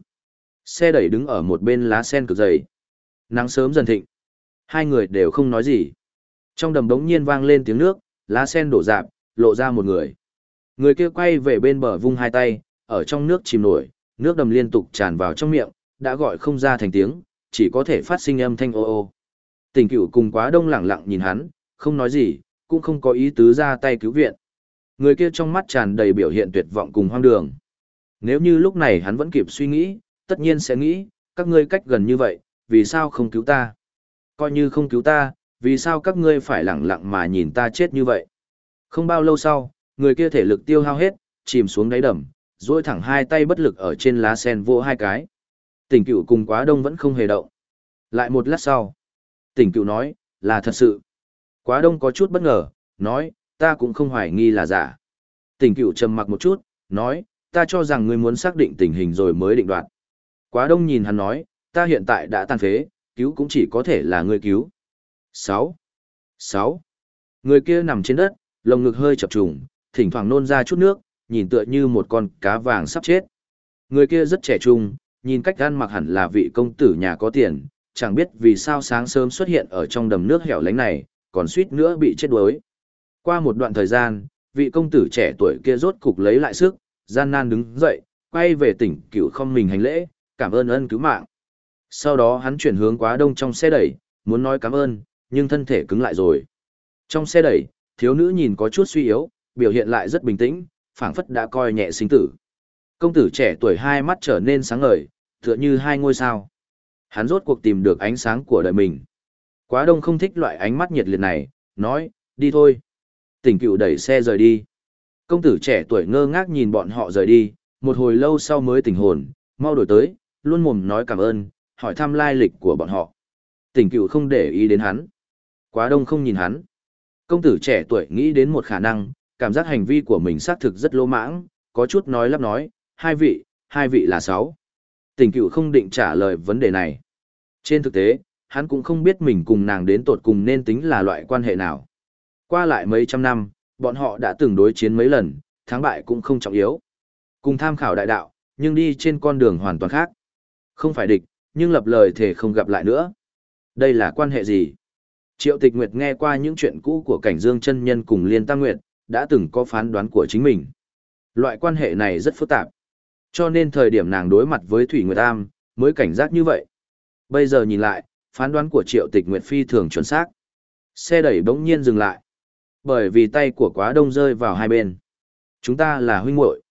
Xe đẩy đứng ở một bên lá sen cực dày. Nắng sớm dần thịnh. Hai người đều không nói gì. Trong đầm đống nhiên vang lên tiếng nước, lá sen đổ rạp, lộ ra một người. Người kia quay về bên bờ vung hai tay, ở trong nước chìm nổi, nước đầm liên tục tràn vào trong miệng, đã gọi không ra thành tiếng, chỉ có thể phát sinh âm thanh ô ô. Tỉnh Cựu cùng Quá Đông lẳng lặng nhìn hắn, không nói gì, cũng không có ý tứ ra tay cứu viện. Người kia trong mắt tràn đầy biểu hiện tuyệt vọng cùng hoang đường. Nếu như lúc này hắn vẫn kịp suy nghĩ, tất nhiên sẽ nghĩ, các ngươi cách gần như vậy, vì sao không cứu ta? Coi như không cứu ta, vì sao các ngươi phải lẳng lặng mà nhìn ta chết như vậy? Không bao lâu sau, người kia thể lực tiêu hao hết, chìm xuống đáy đầm, duỗi thẳng hai tay bất lực ở trên lá sen vỗ hai cái. Tỉnh Cựu cùng Quá Đông vẫn không hề động. Lại một lát sau, Tỉnh Cựu nói, là thật sự. Quá Đông có chút bất ngờ, nói, ta cũng không hoài nghi là giả. Tỉnh Cựu trầm mặc một chút, nói, ta cho rằng ngươi muốn xác định tình hình rồi mới định đoạt. Quá Đông nhìn hắn nói, ta hiện tại đã tàn phế, cứu cũng chỉ có thể là ngươi cứu. Sáu, sáu. Người kia nằm trên đất, lồng ngực hơi chập trùng, thỉnh thoảng nôn ra chút nước, nhìn tựa như một con cá vàng sắp chết. Người kia rất trẻ trung, nhìn cách ăn mặc hẳn là vị công tử nhà có tiền, chẳng biết vì sao sáng sớm xuất hiện ở trong đầm nước hẻo lánh này, còn suýt nữa bị chết đuối. Qua một đoạn thời gian, vị công tử trẻ tuổi kia rốt cục lấy lại sức, gian nan đứng dậy, quay về Tỉnh Cựu không mình hành lễ, cảm ơn ân cứu mạng. Sau đó hắn chuyển hướng Quá Đông trong xe đẩy, muốn nói cảm ơn, nhưng thân thể cứng lại rồi. Trong xe đẩy, thiếu nữ nhìn có chút suy yếu, biểu hiện lại rất bình tĩnh, phảng phất đã coi nhẹ sinh tử. Công tử trẻ tuổi hai mắt trở nên sáng ngời, tựa như hai ngôi sao. Hắn rốt cuộc tìm được ánh sáng của đời mình. Quá Đông không thích loại ánh mắt nhiệt liệt này, nói, đi thôi. Tỉnh Cựu đẩy xe rời đi. Công tử trẻ tuổi ngơ ngác nhìn bọn họ rời đi, một hồi lâu sau mới tỉnh hồn, mau đổi tới, luôn mồm nói cảm ơn, hỏi thăm lai lịch của bọn họ. Tỉnh Cựu không để ý đến hắn. Quá Đông không nhìn hắn. Công tử trẻ tuổi nghĩ đến một khả năng, cảm giác hành vi của mình xác thực rất lỗ mãng, có chút nói lắp nói, hai vị, hai vị là sáu. Tỉnh Cựu không định trả lời vấn đề này. Trên thực tế, hắn cũng không biết mình cùng nàng đến tột cùng nên tính là loại quan hệ nào. Qua lại mấy trăm năm, bọn họ đã từng đối chiến mấy lần, thắng bại cũng không trọng yếu. Cùng tham khảo đại đạo, nhưng đi trên con đường hoàn toàn khác. Không phải địch, nhưng lập lời thề không gặp lại nữa. Đây là quan hệ gì? Triệu Tịch Nguyệt nghe qua những chuyện cũ của Cảnh Dương chân nhân cùng Liên Tam Nguyệt, đã từng có phán đoán của chính mình. Loại quan hệ này rất phức tạp. Cho nên thời điểm nàng đối mặt với Thủy Nguyệt Am, mới cảnh giác như vậy. Bây giờ nhìn lại, phán đoán của Triệu Tịch Nguyệt phi thường chuẩn xác. Xe đẩy bỗng nhiên dừng lại. Bởi vì tay của Quá Đông rơi vào hai bên. Chúng ta là huynh muội.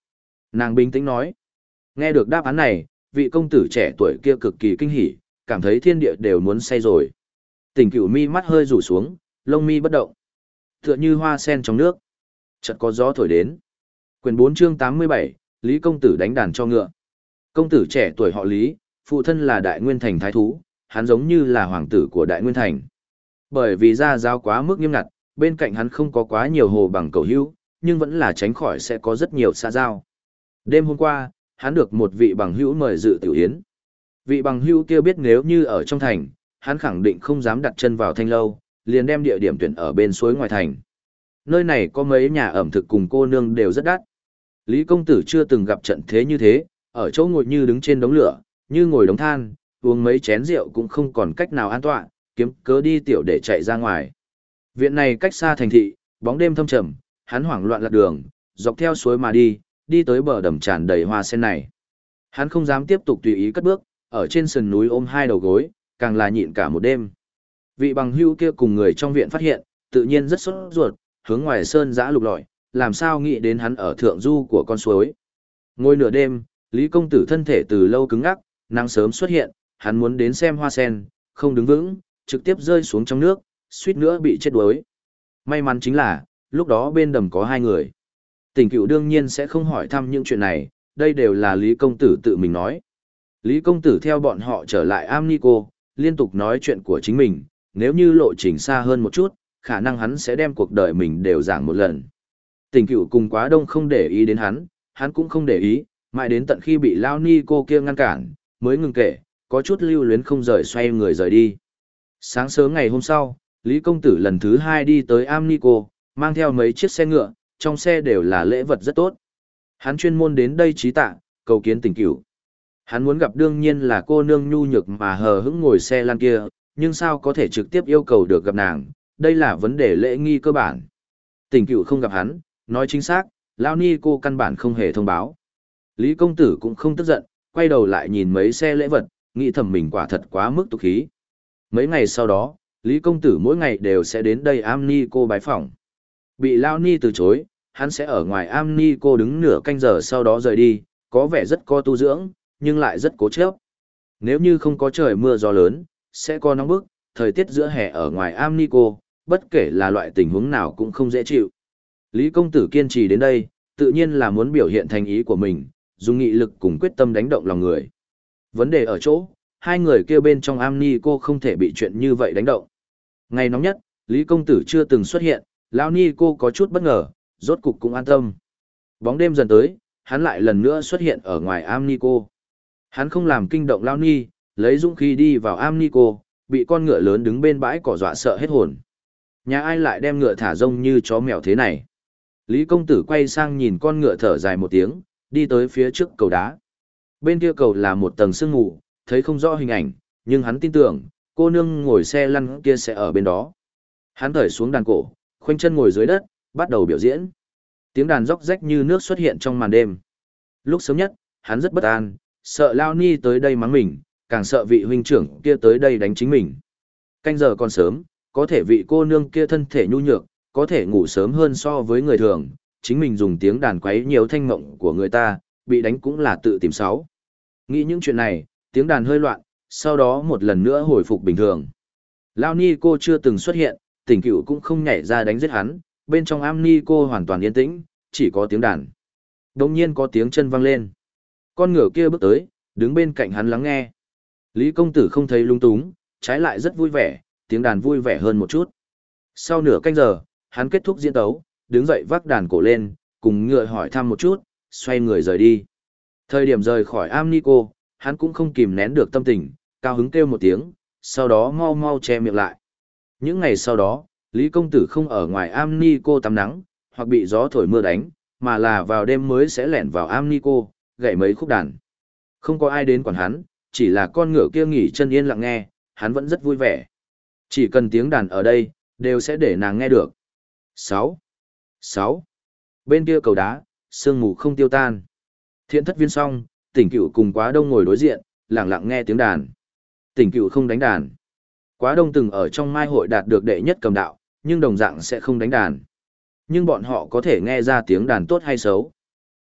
Nàng bình tĩnh nói. Nghe được đáp án này, vị công tử trẻ tuổi kia cực kỳ kinh hỉ, cảm thấy thiên địa đều muốn say rồi. Tỉnh Cửu mi mắt hơi rủ xuống, lông mi bất động. Tựa như hoa sen trong nước. Chợt có gió thổi đến. Quyển bốn chương tám mươi bảy, Lý công tử đánh đàn cho ngựa. Công tử trẻ tuổi họ Lý, phụ thân là Đại Nguyên Thành thái thú, hắn giống như là hoàng tử của Đại Nguyên Thành. Bởi vì gia giáo quá mức nghiêm ngặt, bên cạnh hắn không có quá nhiều hồ bằng cầu hữu, nhưng vẫn là tránh khỏi sẽ có rất nhiều xã giao. Đêm hôm qua, hắn được một vị bằng hữu mời dự tiểu yến. Vị bằng hữu kia biết nếu như ở trong thành, hắn khẳng định không dám đặt chân vào Thanh lâu, liền đem địa điểm tuyển ở bên suối ngoài thành. Nơi này có mấy nhà ẩm thực cùng cô nương đều rất đắt. Lý công tử chưa từng gặp trận thế như thế, ở chỗ ngồi như đứng trên đống lửa, như ngồi đống than, uống mấy chén rượu cũng không còn cách nào an tọa, kiếm cớ đi tiểu để chạy ra ngoài. Viện này cách xa thành thị, bóng đêm thâm trầm, hắn hoảng loạn lạc đường, dọc theo suối mà đi, đi tới bờ đầm tràn đầy hoa sen này. Hắn không dám tiếp tục tùy ý cất bước, ở trên sườn núi ôm hai đầu gối, càng là nhịn cả một đêm. Vị bằng hữu kia cùng người trong viện phát hiện, tự nhiên rất sốt ruột, hướng ngoài sơn giã lục lọi, làm sao nghĩ đến hắn ở thượng du của con suối. Ngồi nửa đêm, Lý công tử thân thể từ lâu cứng ngắc, nắng sớm xuất hiện, hắn muốn đến xem hoa sen, không đứng vững, trực tiếp rơi xuống trong nước, suýt nữa bị chết đuối. May mắn chính là, lúc đó bên đầm có hai người. Tỉnh Cửu đương nhiên sẽ không hỏi thăm những chuyện này, đây đều là Lý công tử tự mình nói. Lý công tử theo bọn họ trở lại Am Ni Cô, liên tục nói chuyện của chính mình, nếu như lộ trình xa hơn một chút, khả năng hắn sẽ đem cuộc đời mình đều giảng một lần. Tỉnh Cửu cùng Quá Đông không để ý đến hắn, hắn cũng không để ý, mãi đến tận khi bị Lao Ni Cô kia ngăn cản, mới ngừng kể, có chút lưu luyến không rời xoay người rời đi. Sáng sớm ngày hôm sau, Lý công tử lần thứ hai đi tới Am Ni Cô, mang theo mấy chiếc xe ngựa, trong xe đều là lễ vật rất tốt. Hắn chuyên môn đến đây trí tạ, cầu kiến Tỉnh Cửu. Hắn muốn gặp đương nhiên là cô nương nhu nhược mà hờ hững ngồi xe lan kia, nhưng sao có thể trực tiếp yêu cầu được gặp nàng, đây là vấn đề lễ nghi cơ bản. Tỉnh Cửu không gặp hắn, nói chính xác, Lao Ni Cô căn bản không hề thông báo. Lý công tử cũng không tức giận, quay đầu lại nhìn mấy xe lễ vật, nghĩ thầm mình quả thật quá mức tục khí. Mấy ngày sau đó, Lý công tử mỗi ngày đều sẽ đến đây Am Ni Cô bái phỏng. Bị Lao Ni từ chối, hắn sẽ ở ngoài Am Ni Cô đứng nửa canh giờ sau đó rời đi, có vẻ rất có tu dưỡng, nhưng lại rất cố chấp. Nếu như không có trời mưa gió lớn, sẽ có nóng bức, thời tiết giữa hè ở ngoài Am Ni Cô, bất kể là loại tình huống nào cũng không dễ chịu. Lý công tử kiên trì đến đây, tự nhiên là muốn biểu hiện thành ý của mình, dùng nghị lực cùng quyết tâm đánh động lòng người. Vấn đề ở chỗ, hai người kia bên trong Am Ni Cô không thể bị chuyện như vậy đánh động. Ngày nóng nhất, Lý công tử chưa từng xuất hiện, Lao Ni Cô có chút bất ngờ, rốt cục cũng an tâm. Bóng đêm dần tới, hắn lại lần nữa xuất hiện ở ngoài Am Ni Cô. Hắn không làm kinh động Lao Ni, lấy dũng khí đi vào Am Ni Cô, bị con ngựa lớn đứng bên bãi cỏ dọa sợ hết hồn. Nhà ai lại đem ngựa thả rông như chó mèo thế này? Lý công tử quay sang nhìn con ngựa thở dài một tiếng, đi tới phía trước cầu đá. Bên kia cầu là một tầng sương mù, thấy không rõ hình ảnh, nhưng hắn tin tưởng, cô nương ngồi xe lăn kia sẽ ở bên đó. Hắn thởi xuống đàn cổ, khoanh chân ngồi dưới đất, bắt đầu biểu diễn. Tiếng đàn róc rách như nước xuất hiện trong màn đêm. Lúc sớm nhất, hắn rất bất an, sợ Lao Ni tới đây mắng mình, càng sợ vị huynh trưởng kia tới đây đánh chính mình. Canh giờ còn sớm, có thể vị cô nương kia thân thể nhu nhược, có thể ngủ sớm hơn so với người thường, chính mình dùng tiếng đàn quấy nhiều thanh mộng của người ta, bị đánh cũng là tự tìm sáu. Nghĩ những chuyện này, tiếng đàn hơi loạn, sau đó một lần nữa hồi phục bình thường. Lao Ni cô chưa từng xuất hiện, Tỉnh Cửu cũng không nhảy ra đánh giết hắn, bên trong Am Ni cô hoàn toàn yên tĩnh, chỉ có tiếng đàn. Đồng nhiên có tiếng chân vang lên. Con ngựa kia bước tới, đứng bên cạnh hắn lắng nghe. Lý công tử không thấy lung túng, trái lại rất vui vẻ, tiếng đàn vui vẻ hơn một chút. Sau nửa canh giờ, hắn kết thúc diễn tấu, đứng dậy vác đàn cổ lên, cùng ngựa hỏi thăm một chút, xoay người rời đi. Thời điểm rời khỏi Am Ni cô, hắn cũng không kìm nén được tâm tình, cao hứng kêu một tiếng, sau đó mau mau che miệng lại. Những ngày sau đó, Lý công tử không ở ngoài Am Ni cô tắm nắng, hoặc bị gió thổi mưa đánh, mà là vào đêm mới sẽ lẻn vào Am Ni cô, gảy mấy khúc đàn. Không có ai đến quản hắn, chỉ là con ngựa kia nghỉ chân yên lặng nghe, hắn vẫn rất vui vẻ. Chỉ cần tiếng đàn ở đây, đều sẽ để nàng nghe được. sáu. sáu. Bên kia cầu đá, sương mù không tiêu tan. Thiện thất viên xong, Tỉnh Cửu cùng Quá Đông ngồi đối diện, lặng lặng nghe tiếng đàn. Tỉnh Cửu không đánh đàn. Quá Đông từng ở trong mai hội đạt được đệ nhất cầm đạo, nhưng đồng dạng sẽ không đánh đàn. Nhưng bọn họ có thể nghe ra tiếng đàn tốt hay xấu.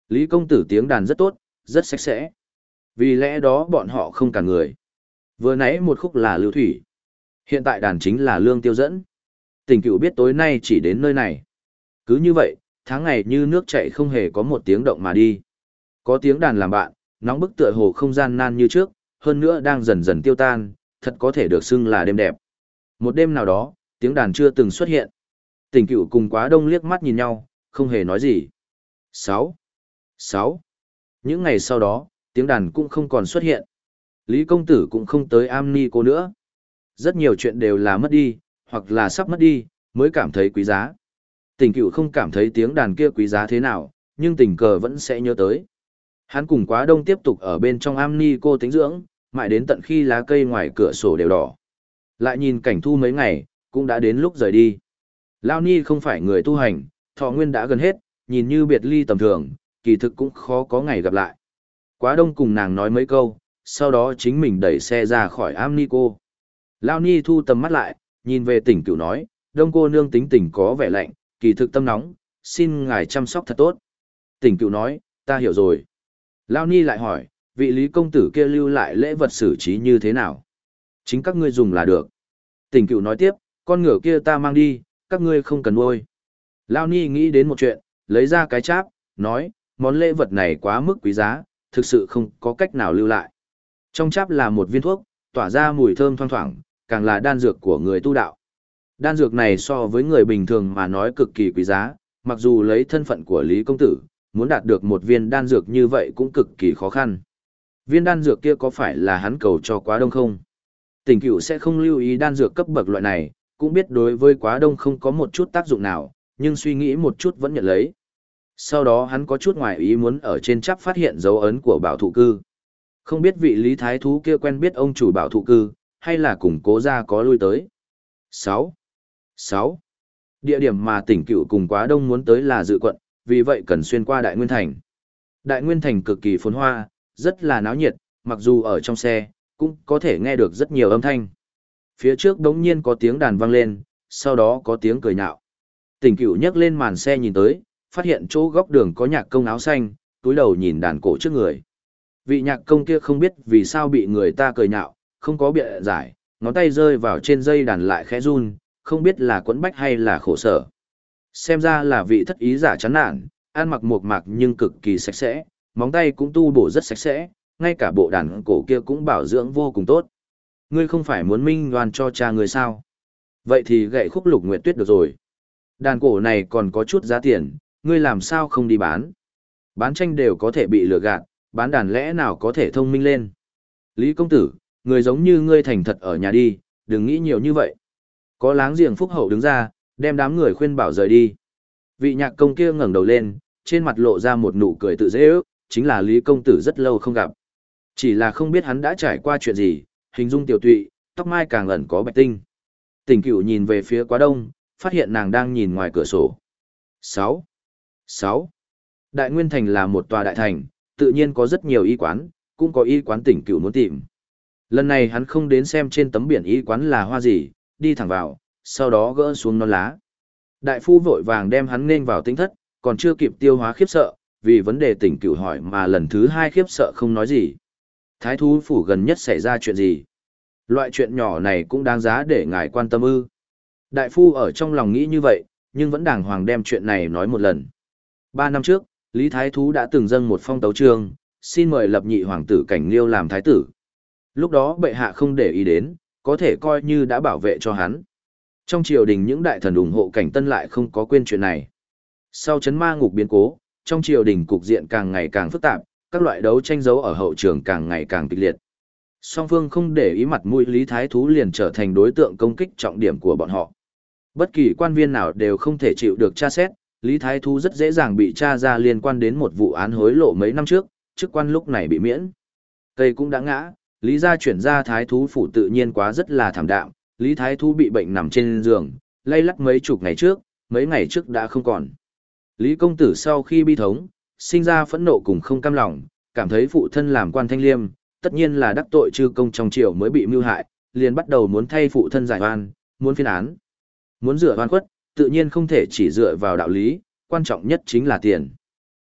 Lý công tử tiếng đàn rất tốt, rất sạch sẽ. Vì lẽ đó bọn họ không cả người. Vừa nãy một khúc là lưu thủy. Hiện tại đàn chính là lương tiêu dẫn. Tỉnh cửu biết tối nay chỉ đến nơi này. Cứ như vậy, tháng ngày như nước chảy không hề có một tiếng động mà đi. Có tiếng đàn làm bạn, nóng bức tựa hồ không gian nan như trước, hơn nữa đang dần dần tiêu tan, thật có thể được xưng là đêm đẹp. Một đêm nào đó, tiếng đàn chưa từng xuất hiện. Tỉnh cửu cùng Quá Đông liếc mắt nhìn nhau, không hề nói gì. Sáu, sáu. Những ngày sau đó, tiếng đàn cũng không còn xuất hiện. Lý công tử cũng không tới am ni cô nữa. Rất nhiều chuyện đều là mất đi, hoặc là sắp mất đi, mới cảm thấy quý giá. Tỉnh cửu không cảm thấy tiếng đàn kia quý giá thế nào, nhưng tình cờ vẫn sẽ nhớ tới. Hắn cùng Quá Đông tiếp tục ở bên trong am ni cô tĩnh dưỡng, mãi đến tận khi lá cây ngoài cửa sổ đều đỏ. Lại nhìn cảnh thu mấy ngày, cũng đã đến lúc rời đi. Lao Ni không phải người tu hành, thọ nguyên đã gần hết, nhìn như biệt ly tầm thường, kỳ thực cũng khó có ngày gặp lại. Quá Đông cùng nàng nói mấy câu, sau đó chính mình đẩy xe ra khỏi am ni cô. Lao Ni thu tầm mắt lại, nhìn về Tỉnh Cửu nói, Đông cô nương tính tình có vẻ lạnh, kỳ thực tâm nóng, xin ngài chăm sóc thật tốt. Tỉnh Cửu nói, ta hiểu rồi. Lao Ni lại hỏi, vị Lý công tử kia lưu lại lễ vật xử trí như thế nào? Chính các ngươi dùng là được. Tỉnh Cửu nói tiếp, con ngựa kia ta mang đi, các ngươi không cần nuôi. Lao Ni nghĩ đến một chuyện, lấy ra cái cháp, nói, món lễ vật này quá mức quý giá, thực sự không có cách nào lưu lại. Trong cháp là một viên thuốc, tỏa ra mùi thơm thoang thoảng, càng là đan dược của người tu đạo. Đan dược này so với người bình thường mà nói cực kỳ quý giá, mặc dù lấy thân phận của Lý công tử, muốn đạt được một viên đan dược như vậy cũng cực kỳ khó khăn. Viên đan dược kia có phải là hắn cầu cho Quá Đông không? Tỉnh Cửu sẽ không lưu ý đan dược cấp bậc loại này, cũng biết đối với Quá Đông không có một chút tác dụng nào, nhưng suy nghĩ một chút vẫn nhận lấy. Sau đó hắn có chút ngoài ý muốn ở trên chắp phát hiện dấu ấn của bảo thụ cư. Không biết vị Lý Thái Thú kia quen biết ông chủ bảo thụ cư, hay là cùng Cố gia có lui tới. sáu. sáu. Địa điểm mà Tỉnh Cửu cùng Quá Đông muốn tới là Dự quận, vì vậy cần xuyên qua Đại Nguyên Thành. Đại Nguyên Thành cực kỳ phồn hoa, rất là náo nhiệt, mặc dù ở trong xe, cũng có thể nghe được rất nhiều âm thanh. Phía trước đống nhiên có tiếng đàn vang lên, sau đó có tiếng cười nhạo. Tỉnh Cửu nhấc lên màn xe nhìn tới, phát hiện chỗ góc đường có nhạc công áo xanh, túi đầu nhìn đàn cổ trước người. Vị nhạc công kia không biết vì sao bị người ta cười nhạo, không có biện giải, ngón tay rơi vào trên dây đàn lại khẽ run, không biết là quẫn bách hay là khổ sở. Xem ra là vị thất ý giả chán nản, ăn mặc mộc mạc nhưng cực kỳ sạch sẽ, móng tay cũng tu bổ rất sạch sẽ, ngay cả bộ đàn cổ kia cũng bảo dưỡng vô cùng tốt. Ngươi không phải muốn minh oan cho cha ngươi sao? Vậy thì gậy khúc Lục Nguyệt Tuyết được rồi. Đàn cổ này còn có chút giá tiền, ngươi làm sao không đi bán? Bán tranh đều có thể bị lừa gạt, bán đàn lẽ nào có thể thông minh lên? Lý công tử, người giống như ngươi thành thật ở nhà đi, đừng nghĩ nhiều như vậy. Có láng giềng phúc hậu đứng ra, đem đám người khuyên bảo rời đi. Vị nhạc công kia ngẩng đầu lên, trên mặt lộ ra một nụ cười tự dễ ước, chính là Lý công tử rất lâu không gặp. Chỉ là không biết hắn đã trải qua chuyện gì, hình dung tiểu tụy, tóc mai càng ẩn có bạch tinh. Tỉnh Cửu nhìn về phía Quá Đông, phát hiện nàng đang nhìn ngoài cửa sổ. sáu. sáu. Đại Nguyên Thành là một tòa đại thành, tự nhiên có rất nhiều y quán, cũng có y quán Tỉnh Cửu muốn tìm. Lần này hắn không đến xem trên tấm biển y quán là hoa gì, đi thẳng vào, sau đó gỡ xuống non lá. Đại phu vội vàng đem hắn nên vào tinh thất, còn chưa kịp tiêu hóa khiếp sợ, vì vấn đề Tỉnh Cửu hỏi mà lần thứ hai khiếp sợ không nói gì. Thái thú phủ gần nhất xảy ra chuyện gì? Loại chuyện nhỏ này cũng đáng giá để ngài quan tâm ư. Đại phu ở trong lòng nghĩ như vậy, nhưng vẫn đàng hoàng đem chuyện này nói một lần. Ba năm trước, Lý Thái Thú đã từng dâng một phong tấu chương, xin mời lập nhị hoàng tử Cảnh Liêu làm thái tử. Lúc đó bệ hạ không để ý đến, có thể coi như đã bảo vệ cho hắn. Trong triều đình những đại thần ủng hộ Cảnh Tân lại không có quên chuyện này. Sau chấn ma ngục biến cố, trong triều đình cục diện càng ngày càng phức tạp, các loại đấu tranh dấu ở hậu trường càng ngày càng kịch liệt. Song phương không để ý mặt mũi Lý Thái Thú liền trở thành đối tượng công kích trọng điểm của bọn họ. Bất kỳ quan viên nào đều không thể chịu được tra xét, Lý Thái Thú rất dễ dàng bị tra ra liên quan đến một vụ án hối lộ mấy năm trước, chức quan lúc này bị miễn. Cây cũng đã ngã, Lý gia chuyển ra Thái Thú phủ tự nhiên quá rất là thảm đạm, Lý Thái Thú bị bệnh nằm trên giường, lay lắc mấy chục ngày trước, mấy ngày trước đã không còn. Lý công tử sau khi bi thống, sinh ra phẫn nộ cùng không cam lòng, cảm thấy phụ thân làm quan thanh liêm, tất nhiên là đắc tội chư công trong triều mới bị mưu hại, liền bắt đầu muốn thay phụ thân giải oan, muốn phiên án. Muốn rửa oan khuất, tự nhiên không thể chỉ dựa vào đạo lý, quan trọng nhất chính là tiền.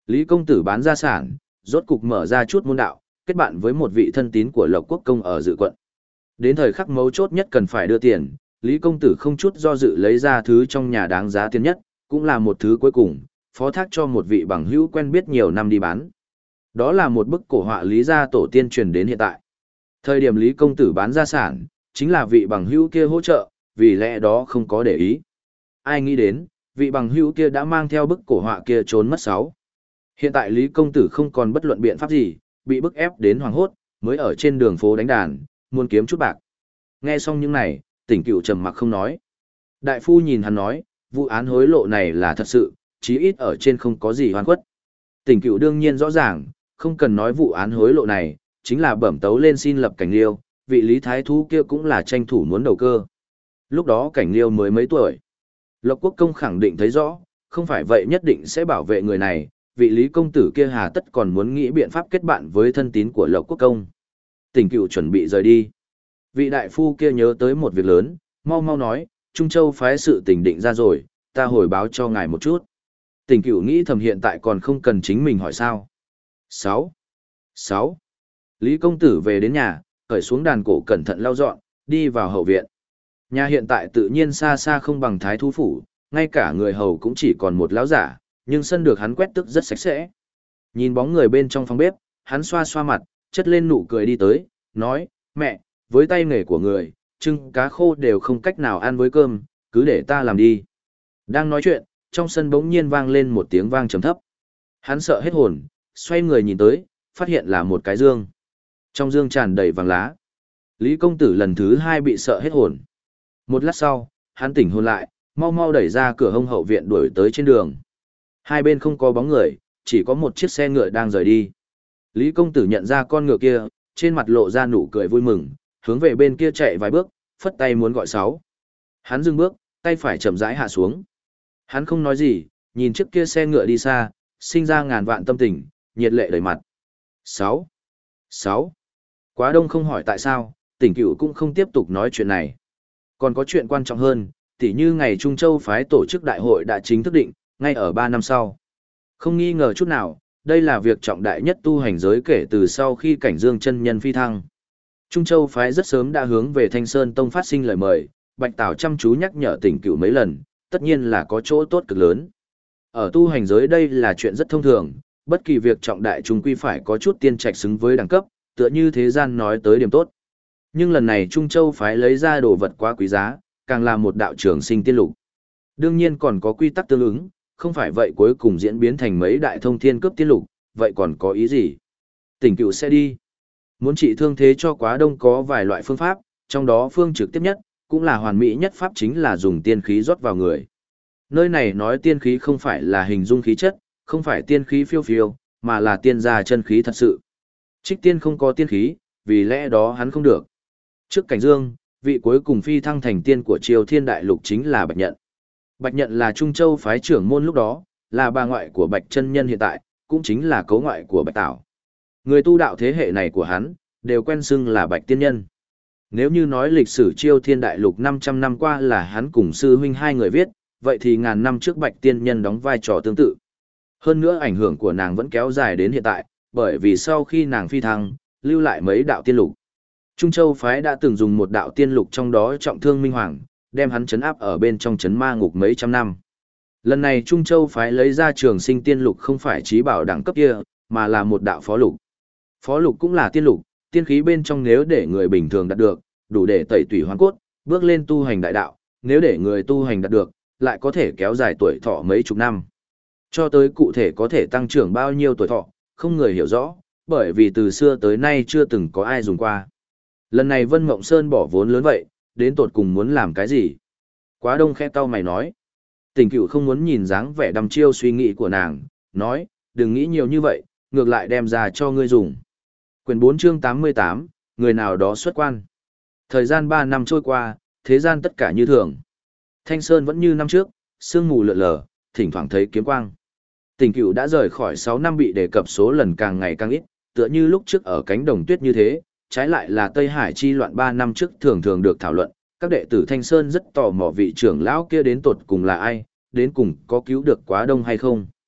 Lý công tử bán gia sản, rốt cục mở ra chút môn đạo, kết bạn với một vị thân tín của Lộc Quốc công ở dự quận. Đến thời khắc mấu chốt nhất cần phải đưa tiền, Lý công tử không chút do dự lấy ra thứ trong nhà đáng giá tiền nhất, cũng là một thứ cuối cùng, phó thác cho một vị bằng hữu quen biết nhiều năm đi bán. Đó là một bức cổ họa Lý gia tổ tiên truyền đến hiện tại. Thời điểm Lý công tử bán gia sản, chính là vị bằng hữu kia hỗ trợ, vì lẽ đó không có để ý. Ai nghĩ đến, vị bằng hữu kia đã mang theo bức cổ họa kia trốn mất sáu. Hiện tại Lý công tử không còn bất luận biện pháp gì, bị bức ép đến hoàng hốt, mới ở trên đường phố đánh đàn, muốn kiếm chút bạc. Nghe xong những này, Tỉnh Cựu trầm mặc không nói. Đại phu nhìn hắn nói, vụ án hối lộ này là thật sự, chí ít ở trên không có gì hoan khuất. Tỉnh Cựu đương nhiên rõ ràng, không cần nói vụ án hối lộ này, chính là bẩm tấu lên xin lập Cảnh Liêu, vị Lý Thái Thú kia cũng là tranh thủ muốn đầu cơ. Lúc đó Cảnh Liêu mới mấy tuổi. Lộc Quốc công khẳng định thấy rõ, không phải vậy nhất định sẽ bảo vệ người này, vị Lý công tử kia hà tất còn muốn nghĩ biện pháp kết bạn với thân tín của Lộc Quốc công. Tỉnh Cựu chuẩn bị rời đi. Vị đại phu kia nhớ tới một việc lớn, mau mau nói, Trung Châu phái sự tình định ra rồi, ta hồi báo cho ngài một chút. Tỉnh Cựu nghĩ thầm hiện tại còn không cần chính mình hỏi sao. sáu. sáu. Lý công tử về đến nhà, cởi xuống đàn cổ cẩn thận lau dọn, đi vào hậu viện. Nhà hiện tại tự nhiên xa xa không bằng Thái Thú phủ, ngay cả người hầu cũng chỉ còn một lão giả, nhưng sân được hắn quét tức rất sạch sẽ. Nhìn bóng người bên trong phòng bếp, hắn xoa xoa mặt, chất lên nụ cười đi tới, nói, mẹ, với tay nghề của người, trưng cá khô đều không cách nào ăn với cơm, cứ để ta làm đi. Đang nói chuyện, trong sân bỗng nhiên vang lên một tiếng vang trầm thấp. Hắn sợ hết hồn, xoay người nhìn tới, phát hiện là một cái dương. Trong dương tràn đầy vàng lá. Lý công tử lần thứ hai bị sợ hết hồn. Một lát sau, hắn tỉnh hồn lại, mau mau đẩy ra cửa hông hậu viện đuổi tới trên đường. Hai bên không có bóng người, chỉ có một chiếc xe ngựa đang rời đi. Lý công tử nhận ra con ngựa kia, trên mặt lộ ra nụ cười vui mừng, hướng về bên kia chạy vài bước, phất tay muốn gọi sáu. Hắn dừng bước, tay phải chậm rãi hạ xuống. Hắn không nói gì, nhìn chiếc kia xe ngựa đi xa, sinh ra ngàn vạn tâm tình, nhiệt lệ đầy mặt. Sáu. Sáu. Quá đông không hỏi tại sao, Tỉnh Cựu cũng không tiếp tục nói chuyện này. Còn có chuyện quan trọng hơn, tỉ như ngày Trung Châu phái tổ chức đại hội đã chính thức định, ngay ở ba năm sau. Không nghi ngờ chút nào, đây là việc trọng đại nhất tu hành giới kể từ sau khi Cảnh Dương chân nhân phi thăng. Trung Châu phái rất sớm đã hướng về Thanh Sơn Tông phát sinh lời mời, Bạch Tảo chăm chú nhắc nhở Tỉnh Cựu mấy lần, tất nhiên là có chỗ tốt cực lớn. Ở tu hành giới đây là chuyện rất thông thường, bất kỳ việc trọng đại chúng quy phải có chút tiên trạch xứng với đẳng cấp, tựa như thế gian nói tới điểm tốt. Nhưng lần này Trung Châu phái lấy ra đồ vật quá quý giá, càng là một đạo trường sinh tiên lục. Đương nhiên còn có quy tắc tương ứng, không phải vậy cuối cùng diễn biến thành mấy đại thông thiên cướp tiên lục, vậy còn có ý gì? Tỉnh Cựu sẽ đi. Muốn trị thương thế cho Quá Đông có vài loại phương pháp, trong đó phương trực tiếp nhất, cũng là hoàn mỹ nhất pháp chính là dùng tiên khí rót vào người. Nơi này nói tiên khí không phải là hình dung khí chất, không phải tiên khí phiêu phiêu, mà là tiên gia chân khí thật sự. Trích tiên không có tiên khí, vì lẽ đó hắn không được. Trước Cảnh Dương, vị cuối cùng phi thăng thành tiên của Triều Thiên Đại Lục chính là Bạch Nhận. Bạch Nhận là Trung Châu phái trưởng môn lúc đó, là bà ngoại của Bạch chân nhân hiện tại, cũng chính là cấu ngoại của Bạch Tảo. Người tu đạo thế hệ này của hắn, đều quen xưng là Bạch tiên nhân. Nếu như nói lịch sử Triều Thiên Đại Lục năm trăm năm qua là hắn cùng sư huynh hai người viết, vậy thì ngàn năm trước Bạch tiên nhân đóng vai trò tương tự. Hơn nữa ảnh hưởng của nàng vẫn kéo dài đến hiện tại, bởi vì sau khi nàng phi thăng, lưu lại mấy đạo tiên lục. Trung Châu phái đã từng dùng một đạo tiên lục trong đó trọng thương Minh Hoàng, đem hắn trấn áp ở bên trong trấn ma ngục mấy trăm năm. Lần này Trung Châu phái lấy ra trường sinh tiên lục không phải trí bảo đẳng cấp kia, mà là một đạo phó lục. Phó lục cũng là tiên lục, tiên khí bên trong nếu để người bình thường đạt được, đủ để tẩy tủy hoàn cốt, bước lên tu hành đại đạo, nếu để người tu hành đạt được, lại có thể kéo dài tuổi thọ mấy chục năm. Cho tới cụ thể có thể tăng trưởng bao nhiêu tuổi thọ, không người hiểu rõ, bởi vì từ xưa tới nay chưa từng có ai dùng qua. Lần này Vân Mộng Sơn bỏ vốn lớn vậy, đến tột cùng muốn làm cái gì? Quá Đông khẽ cau mày nói. Tỉnh Cựu không muốn nhìn dáng vẻ đăm chiêu suy nghĩ của nàng, nói, đừng nghĩ nhiều như vậy, ngược lại đem ra cho ngươi dùng. Quyển bốn chương tám mươi tám, người nào đó xuất quan. Thời gian ba năm trôi qua, thế gian tất cả như thường. Thanh Sơn vẫn như năm trước, sương mù lượn lờ, thỉnh thoảng thấy kiếm quang. Tỉnh Cựu đã rời khỏi sáu năm bị đề cập số lần càng ngày càng ít, tựa như lúc trước ở cánh đồng tuyết như thế, trái lại là Tây Hải chi loạn ba năm trước thường thường được thảo luận, các đệ tử Thanh Sơn rất tò mò vị trưởng lão kia đến tột cùng là ai, đến cùng có cứu được Quá Đông hay không.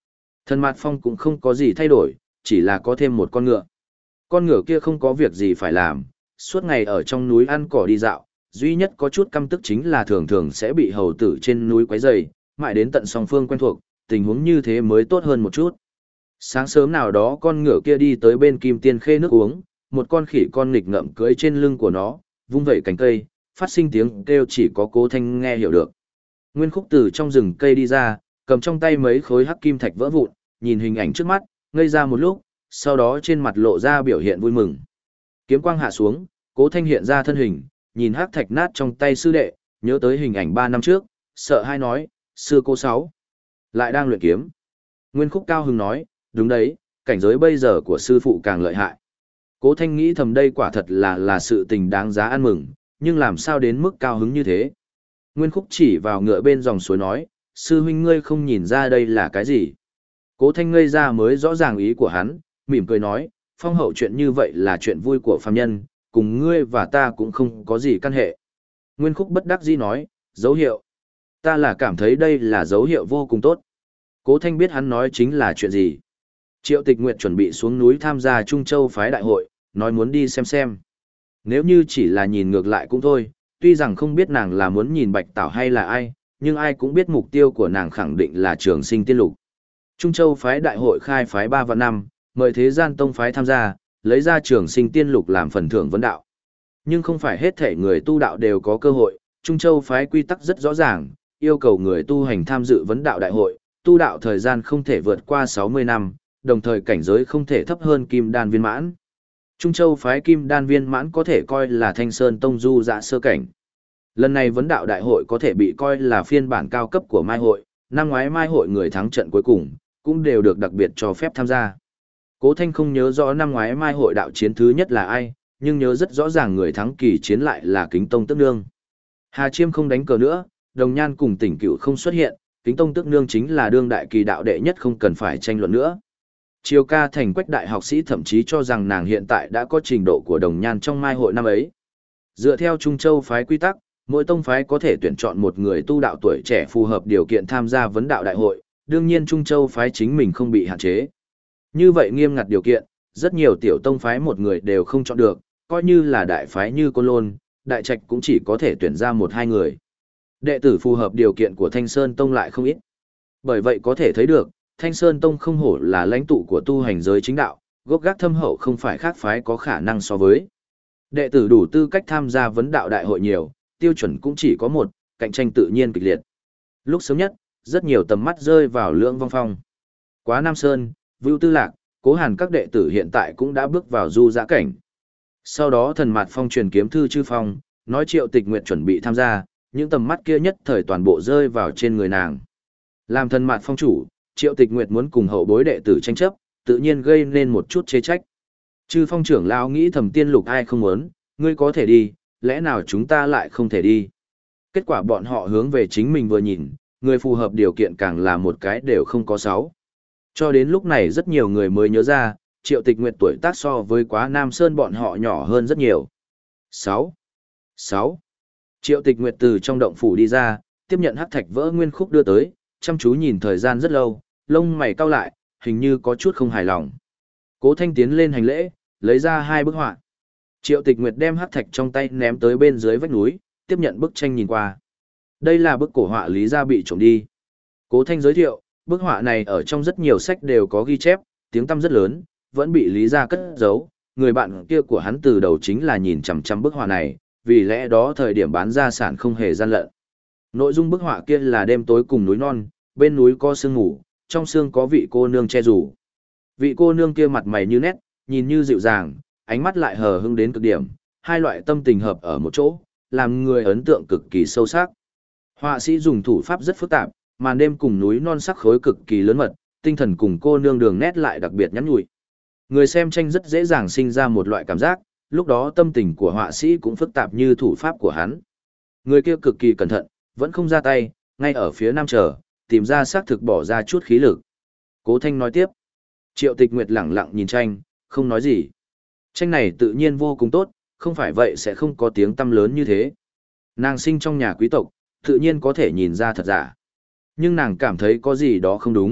Thần Mạt Phong cũng không có gì thay đổi, chỉ là có thêm một con ngựa. Con ngựa kia không có việc gì phải làm, suốt ngày ở trong núi ăn cỏ đi dạo, duy nhất có chút căm tức chính là thường thường sẽ bị hầu tử trên núi quấy rầy, mãi đến tận song phương quen thuộc, tình huống như thế mới tốt hơn một chút. Sáng sớm nào đó con ngựa kia đi tới bên Kim Tiên Khê nước uống, một con khỉ con nghịch ngợm cưỡi trên lưng của nó, vung vẩy cành cây, phát sinh tiếng kêu chỉ có Cố Thanh nghe hiểu được. Nguyên Khúc từ trong rừng cây đi ra, cầm trong tay mấy khối hắc kim thạch vỡ vụn, nhìn hình ảnh trước mắt, ngây ra một lúc, sau đó trên mặt lộ ra biểu hiện vui mừng. Kiếm quang hạ xuống, Cố Thanh hiện ra thân hình, nhìn hắc thạch nát trong tay sư đệ, nhớ tới hình ảnh ba năm trước, sợ hai nói, sư cô sáu, lại đang luyện kiếm. Nguyên Khúc cao hứng nói, đúng đấy, cảnh giới bây giờ của sư phụ càng lợi hại. Cố Thanh nghĩ thầm đây quả thật là là sự tình đáng giá ăn mừng, nhưng làm sao đến mức cao hứng như thế. Nguyên Khúc chỉ vào ngựa bên dòng suối nói, sư huynh ngươi không nhìn ra đây là cái gì. Cố Thanh ngây ra mới rõ ràng ý của hắn, mỉm cười nói, phong hậu chuyện như vậy là chuyện vui của phàm nhân, cùng ngươi và ta cũng không có gì căn hệ. Nguyên Khúc bất đắc dĩ nói, dấu hiệu. Ta là cảm thấy đây là dấu hiệu vô cùng tốt. Cố Thanh biết hắn nói chính là chuyện gì. Triệu Tịch Nguyệt chuẩn bị xuống núi tham gia Trung Châu phái đại hội, nói muốn đi xem xem. Nếu như chỉ là nhìn ngược lại cũng thôi, tuy rằng không biết nàng là muốn nhìn Bạch Tảo hay là ai, nhưng ai cũng biết mục tiêu của nàng khẳng định là Trường Sinh Tiên Lục. Trung Châu phái đại hội khai phái ba vạn năm, mời thế gian tông phái tham gia, lấy ra Trường Sinh Tiên Lục làm phần thưởng vấn đạo. Nhưng không phải hết thể người tu đạo đều có cơ hội, Trung Châu phái quy tắc rất rõ ràng, yêu cầu người tu hành tham dự vấn đạo đại hội, tu đạo thời gian không thể vượt qua sáu mươi năm, đồng thời cảnh giới không thể thấp hơn Kim Đan viên mãn. Trung Châu phái Kim Đan viên mãn có thể coi là Thanh Sơn Tông du dạ sơ cảnh. Lần này vấn đạo đại hội có thể bị coi là phiên bản cao cấp của Mai hội, năm ngoái Mai hội người thắng trận cuối cùng, cũng đều được đặc biệt cho phép tham gia. Cố Thanh không nhớ rõ năm ngoái Mai hội đạo chiến thứ nhất là ai, nhưng nhớ rất rõ ràng người thắng kỳ chiến lại là Kính Tông Tức Nương. Hà Chiêm không đánh cờ nữa, Đồng Nhan cùng Tỉnh Cựu không xuất hiện, Kính Tông Tức Nương chính là đương đại kỳ đạo đệ nhất không cần phải tranh luận nữa. Triều Ca Thành Quách đại học sĩ thậm chí cho rằng nàng hiện tại đã có trình độ của Đồng Nhan trong Mai hội năm ấy. Dựa theo Trung Châu phái quy tắc, mỗi tông phái có thể tuyển chọn một người tu đạo tuổi trẻ phù hợp điều kiện tham gia vấn đạo đại hội, đương nhiên Trung Châu phái chính mình không bị hạn chế. Như vậy nghiêm ngặt điều kiện, rất nhiều tiểu tông phái một người đều không chọn được, coi như là đại phái như Côn Lôn, Đại Trạch cũng chỉ có thể tuyển ra một hai người. Đệ tử phù hợp điều kiện của Thanh Sơn Tông lại không ít. Bởi vậy có thể thấy được, Thanh Sơn Tông không hổ là lãnh tụ của tu hành giới chính đạo, gốc gác thâm hậu không phải khác phái có khả năng so với. Đệ tử đủ tư cách tham gia vấn đạo đại hội nhiều, tiêu chuẩn cũng chỉ có một, cạnh tranh tự nhiên kịch liệt. Lúc sớm nhất, rất nhiều tầm mắt rơi vào Lưỡng Vong Phong. Quá Nam Sơn, Vưu Tư Lạc, Cố Hàn các đệ tử hiện tại cũng đã bước vào du dã cảnh. Sau đó Thần Mạt Phong truyền kiếm thư Chư Phong, nói Triệu Tịch Nguyệt chuẩn bị tham gia, những tầm mắt kia nhất thời toàn bộ rơi vào trên người nàng. Làm Thần Mạt Phong chủ, Triệu Tịch Nguyệt muốn cùng hậu bối đệ tử tranh chấp, tự nhiên gây nên một chút chê trách. Chư Phong trưởng lão nghĩ thầm Tiên Lục ai không muốn, ngươi có thể đi, lẽ nào chúng ta lại không thể đi. Kết quả bọn họ hướng về chính mình vừa nhìn, người phù hợp điều kiện càng là một cái đều không có sáu. Cho đến lúc này rất nhiều người mới nhớ ra, Triệu Tịch Nguyệt tuổi tác so với Quá Nam Sơn bọn họ nhỏ hơn rất nhiều. sáu. sáu. Triệu Tịch Nguyệt từ trong động phủ đi ra, tiếp nhận hắc thạch vỡ Nguyên Khúc đưa tới, chăm chú nhìn thời gian rất lâu, lông mày cau lại, hình như có chút không hài lòng. Cố Thanh tiến lên hành lễ, lấy ra hai bức họa. Triệu Tịch Nguyệt đem hắc thạch trong tay ném tới bên dưới vách núi, tiếp nhận bức tranh nhìn qua. Đây là bức cổ họa Lý Gia bị trộm đi. Cố Thanh giới thiệu, bức họa này ở trong rất nhiều sách đều có ghi chép, tiếng tăm rất lớn, vẫn bị Lý Gia cất giấu. Người bạn kia của hắn từ đầu chính là nhìn chằm chằm bức họa này, vì lẽ đó thời điểm bán gia sản không hề gian lận. Nội dung bức họa kia là đêm tối cùng núi non, bên núi có sương ngủ, trong sương có vị cô nương che rủ. Vị cô nương kia mặt mày như nét, nhìn như dịu dàng, ánh mắt lại hờ hững đến cực điểm, hai loại tâm tình hợp ở một chỗ, làm người ấn tượng cực kỳ sâu sắc. Họa sĩ dùng thủ pháp rất phức tạp, màn đêm cùng núi non sắc khối cực kỳ lớn mật, tinh thần cùng cô nương đường nét lại đặc biệt nhắn nhủi. Người xem tranh rất dễ dàng sinh ra một loại cảm giác, lúc đó tâm tình của họa sĩ cũng phức tạp như thủ pháp của hắn. Người kia cực kỳ cẩn thận, vẫn không ra tay, ngay ở phía nam chờ, tìm ra xác thực bỏ ra chút khí lực. Cố Thanh nói tiếp. Triệu Tịch Nguyệt lẳng lặng nhìn tranh, không nói gì. Tranh này tự nhiên vô cùng tốt, không phải vậy sẽ không có tiếng tăm lớn như thế. Nàng sinh trong nhà quý tộc, tự nhiên có thể nhìn ra thật giả. Nhưng nàng cảm thấy có gì đó không đúng,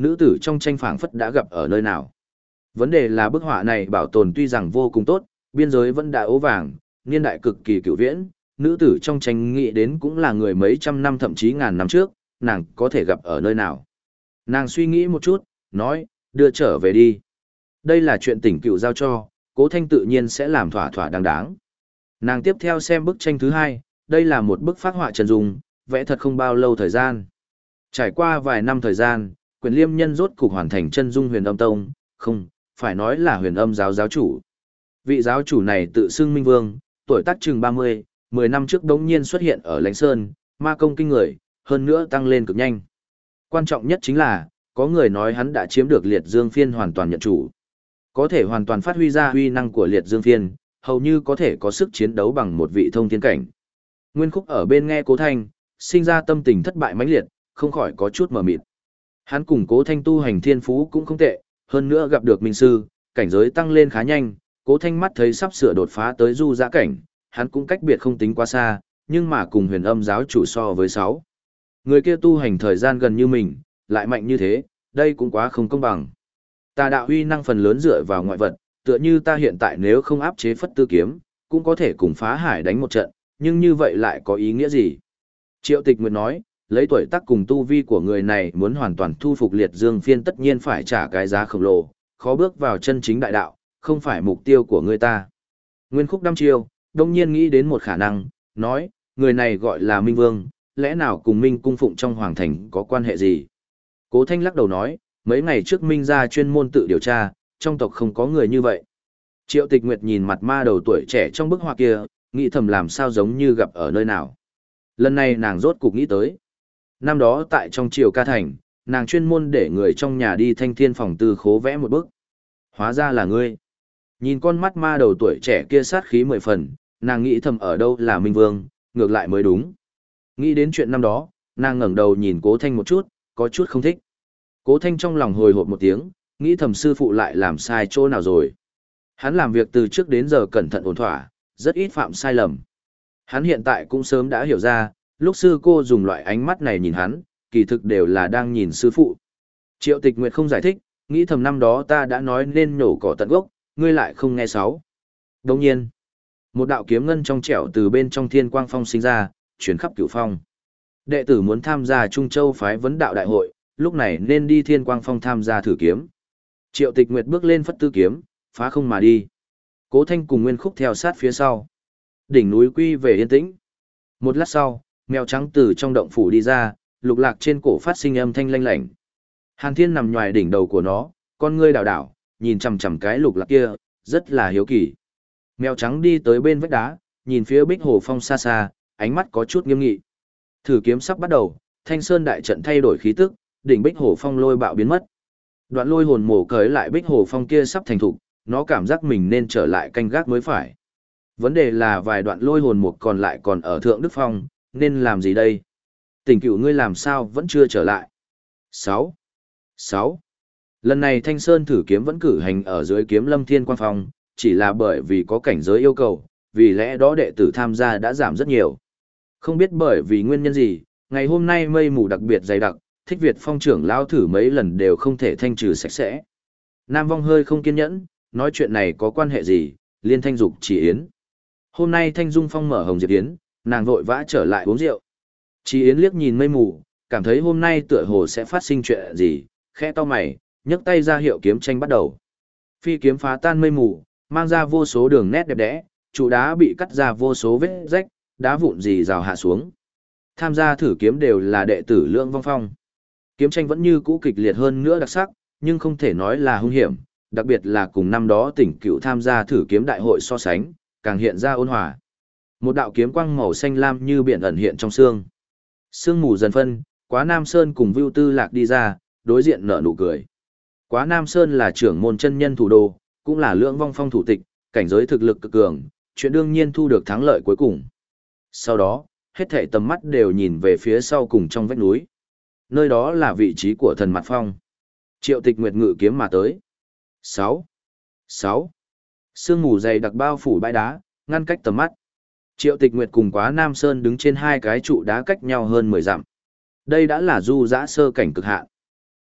nữ tử trong tranh phảng phất đã gặp ở nơi nào. Vấn đề là bức họa này bảo tồn tuy rằng vô cùng tốt, biên giới vẫn đã ố vàng, niên đại cực kỳ cựu viễn, nữ tử trong tranh nghĩ đến cũng là người mấy trăm năm thậm chí ngàn năm trước, nàng có thể gặp ở nơi nào. Nàng suy nghĩ một chút, nói, đưa trở về đi. Đây là chuyện tỉnh cựu giao cho, Cố Thanh tự nhiên sẽ làm thỏa thỏa đáng đáng. Nàng tiếp theo xem bức tranh thứ hai, đây là một bức phác họa chân dung, vẽ thật không bao lâu thời gian. Trải qua vài năm thời gian, Quyền Liêm Nhân rốt cục hoàn thành chân dung Huyền Âm Tông, không, phải nói là Huyền Âm giáo giáo chủ. Vị giáo chủ này tự xưng Minh Vương, tuổi tác chừng ba mươi, mười năm trước đống nhiên xuất hiện ở Lãnh Sơn, ma công kinh người, hơn nữa tăng lên cực nhanh. Quan trọng nhất chính là, có người nói hắn đã chiếm được Liệt Dương Phiên hoàn toàn nhận chủ. Có thể hoàn toàn phát huy ra huy năng của Liệt Dương Phiên, hầu như có thể có sức chiến đấu bằng một vị thông thiên cảnh. Nguyên Khúc ở bên nghe Cố Thanh, sinh ra tâm tình thất bại mãnh liệt, không khỏi có chút mờ mịt. Hắn cùng Cố Thanh tu hành thiên phú cũng không tệ, hơn nữa gặp được minh sư, cảnh giới tăng lên khá nhanh, Cố Thanh mắt thấy sắp sửa đột phá tới du giã cảnh, hắn cũng cách biệt không tính quá xa, nhưng mà cùng Huyền Âm giáo chủ so với sáu. Người kia tu hành thời gian gần như mình, lại mạnh như thế, đây cũng quá không công bằng. Tà đạo huy năng phần lớn dựa vào ngoại vật, tựa như ta hiện tại nếu không áp chế Phất Tư kiếm, cũng có thể cùng phá hải đánh một trận, nhưng như vậy lại có ý nghĩa gì? Triệu Tịch Nguyệt nói, lấy tuổi tác cùng tu vi của người này muốn hoàn toàn thu phục Liệt Dương Phiên tất nhiên phải trả cái giá khổng lồ, khó bước vào chân chính đại đạo, không phải mục tiêu của người ta. Nguyên Khúc đăm chiêu, đông nhiên nghĩ đến một khả năng, nói, người này gọi là Minh Vương, lẽ nào cùng Minh cung phụng trong hoàng thành có quan hệ gì? Cố Thanh lắc đầu nói, mấy ngày trước Minh gia chuyên môn tự điều tra, trong tộc không có người như vậy. Triệu Tịch Nguyệt nhìn mặt ma đầu tuổi trẻ trong bức họa kia, nghĩ thầm làm sao giống như gặp ở nơi nào. Lần này nàng rốt cục nghĩ tới. Năm đó tại trong triều ca thành, nàng chuyên môn để người trong nhà đi thanh thiên phòng tư khố vẽ một bức. Hóa ra là ngươi. Nhìn con mắt ma đầu tuổi trẻ kia sát khí mười phần, nàng nghĩ thầm ở đâu là Minh Vương, ngược lại mới đúng. Nghĩ đến chuyện năm đó, nàng ngẩng đầu nhìn Cố Thanh một chút, có chút không thích. Cố Thanh trong lòng hồi hộp một tiếng, nghĩ thầm sư phụ lại làm sai chỗ nào rồi. Hắn làm việc từ trước đến giờ cẩn thận ổn thỏa, rất ít phạm sai lầm. Hắn hiện tại cũng sớm đã hiểu ra, lúc sư cô dùng loại ánh mắt này nhìn hắn, kỳ thực đều là đang nhìn sư phụ. Triệu Tịch Nguyệt không giải thích, nghĩ thầm năm đó ta đã nói nên nhổ cỏ tận gốc, ngươi lại không nghe sáu. Đồng nhiên, một đạo kiếm ngân trong trẻo từ bên trong Thiên Quang Phong sinh ra, chuyển khắp cửu phong. Đệ tử muốn tham gia Trung Châu phái vấn đạo đại hội, lúc này nên đi Thiên Quang Phong tham gia thử kiếm. Triệu Tịch Nguyệt bước lên phất tư kiếm, phá không mà đi. Cố Thanh cùng Nguyên Khúc theo sát phía sau. Đỉnh núi quy về yên tĩnh. Một lát sau, mèo trắng từ trong động phủ đi ra, lục lạc trên cổ phát sinh âm thanh lanh lảnh. Hàn Thiên nằm ngoài đỉnh đầu của nó, con ngươi đảo đảo, nhìn chằm chằm cái lục lạc kia, rất là hiếu kỳ. Mèo trắng đi tới bên vách đá, nhìn phía Bích Hồ Phong xa xa, ánh mắt có chút nghiêm nghị. Thử kiếm sắp bắt đầu, Thanh Sơn đại trận thay đổi khí tức, đỉnh Bích Hồ Phong lôi bạo biến mất. Đoạn lôi hồn mổ cởi lại Bích Hồ Phong kia sắp thành thục, nó cảm giác mình nên trở lại canh gác mới phải. Vấn đề là vài đoạn lôi hồn mục còn lại còn ở Thượng Đức Phong, nên làm gì đây? Tỉnh cửu ngươi làm sao vẫn chưa trở lại? sáu. sáu. Lần này Thanh Sơn thử kiếm vẫn cử hành ở dưới Kiếm Lâm Thiên Quang Phong, chỉ là bởi vì có cảnh giới yêu cầu, vì lẽ đó đệ tử tham gia đã giảm rất nhiều. Không biết bởi vì nguyên nhân gì, ngày hôm nay mây mù đặc biệt dày đặc, Thích Việt Phong trưởng lao thử mấy lần đều không thể thanh trừ sạch sẽ. Nam Vong hơi không kiên nhẫn, nói chuyện này có quan hệ gì, liên thanh dục chỉ yến. Hôm nay Thanh Dung Phong mở hồng diệp yến, nàng vội vã trở lại uống rượu. Chỉ yến liếc nhìn mây mù, cảm thấy hôm nay tựa hồ sẽ phát sinh chuyện gì, khẽ to mày, nhấc tay ra hiệu kiếm tranh bắt đầu. Phi kiếm phá tan mây mù, mang ra vô số đường nét đẹp đẽ, trụ đá bị cắt ra vô số vết rách, đá vụn rì rào hạ xuống. Tham gia thử kiếm đều là đệ tử Lưỡng Vong Phong. Kiếm tranh vẫn như cũ kịch liệt hơn nữa đặc sắc, nhưng không thể nói là hung hiểm, đặc biệt là cùng năm đó Tỉnh Cựu tham gia thử kiếm đại hội so sánh, càng hiện ra ôn hòa. Một đạo kiếm quang màu xanh lam như biển ẩn hiện trong sương. Sương mù dần phân, Quá Nam Sơn cùng Vưu Tư Lạc đi ra, đối diện nở nụ cười. Quá Nam Sơn là trưởng môn chân nhân thủ đô, cũng là Lưỡng Vong Phong thủ tịch, cảnh giới thực lực cực cường, chuyện đương nhiên thu được thắng lợi cuối cùng. Sau đó, hết thảy tầm mắt đều nhìn về phía sau cùng trong vách núi. Nơi đó là vị trí của Thần Mặt Phong. Triệu Tịch Nguyệt ngự kiếm mà tới. sáu. sáu. Sương mù dày đặc bao phủ bãi đá, ngăn cách tầm mắt. Triệu Tịch Nguyệt cùng Quá Nam Sơn đứng trên hai cái trụ đá cách nhau hơn mười dặm. Đây đã là du dã sơ cảnh cực hạn.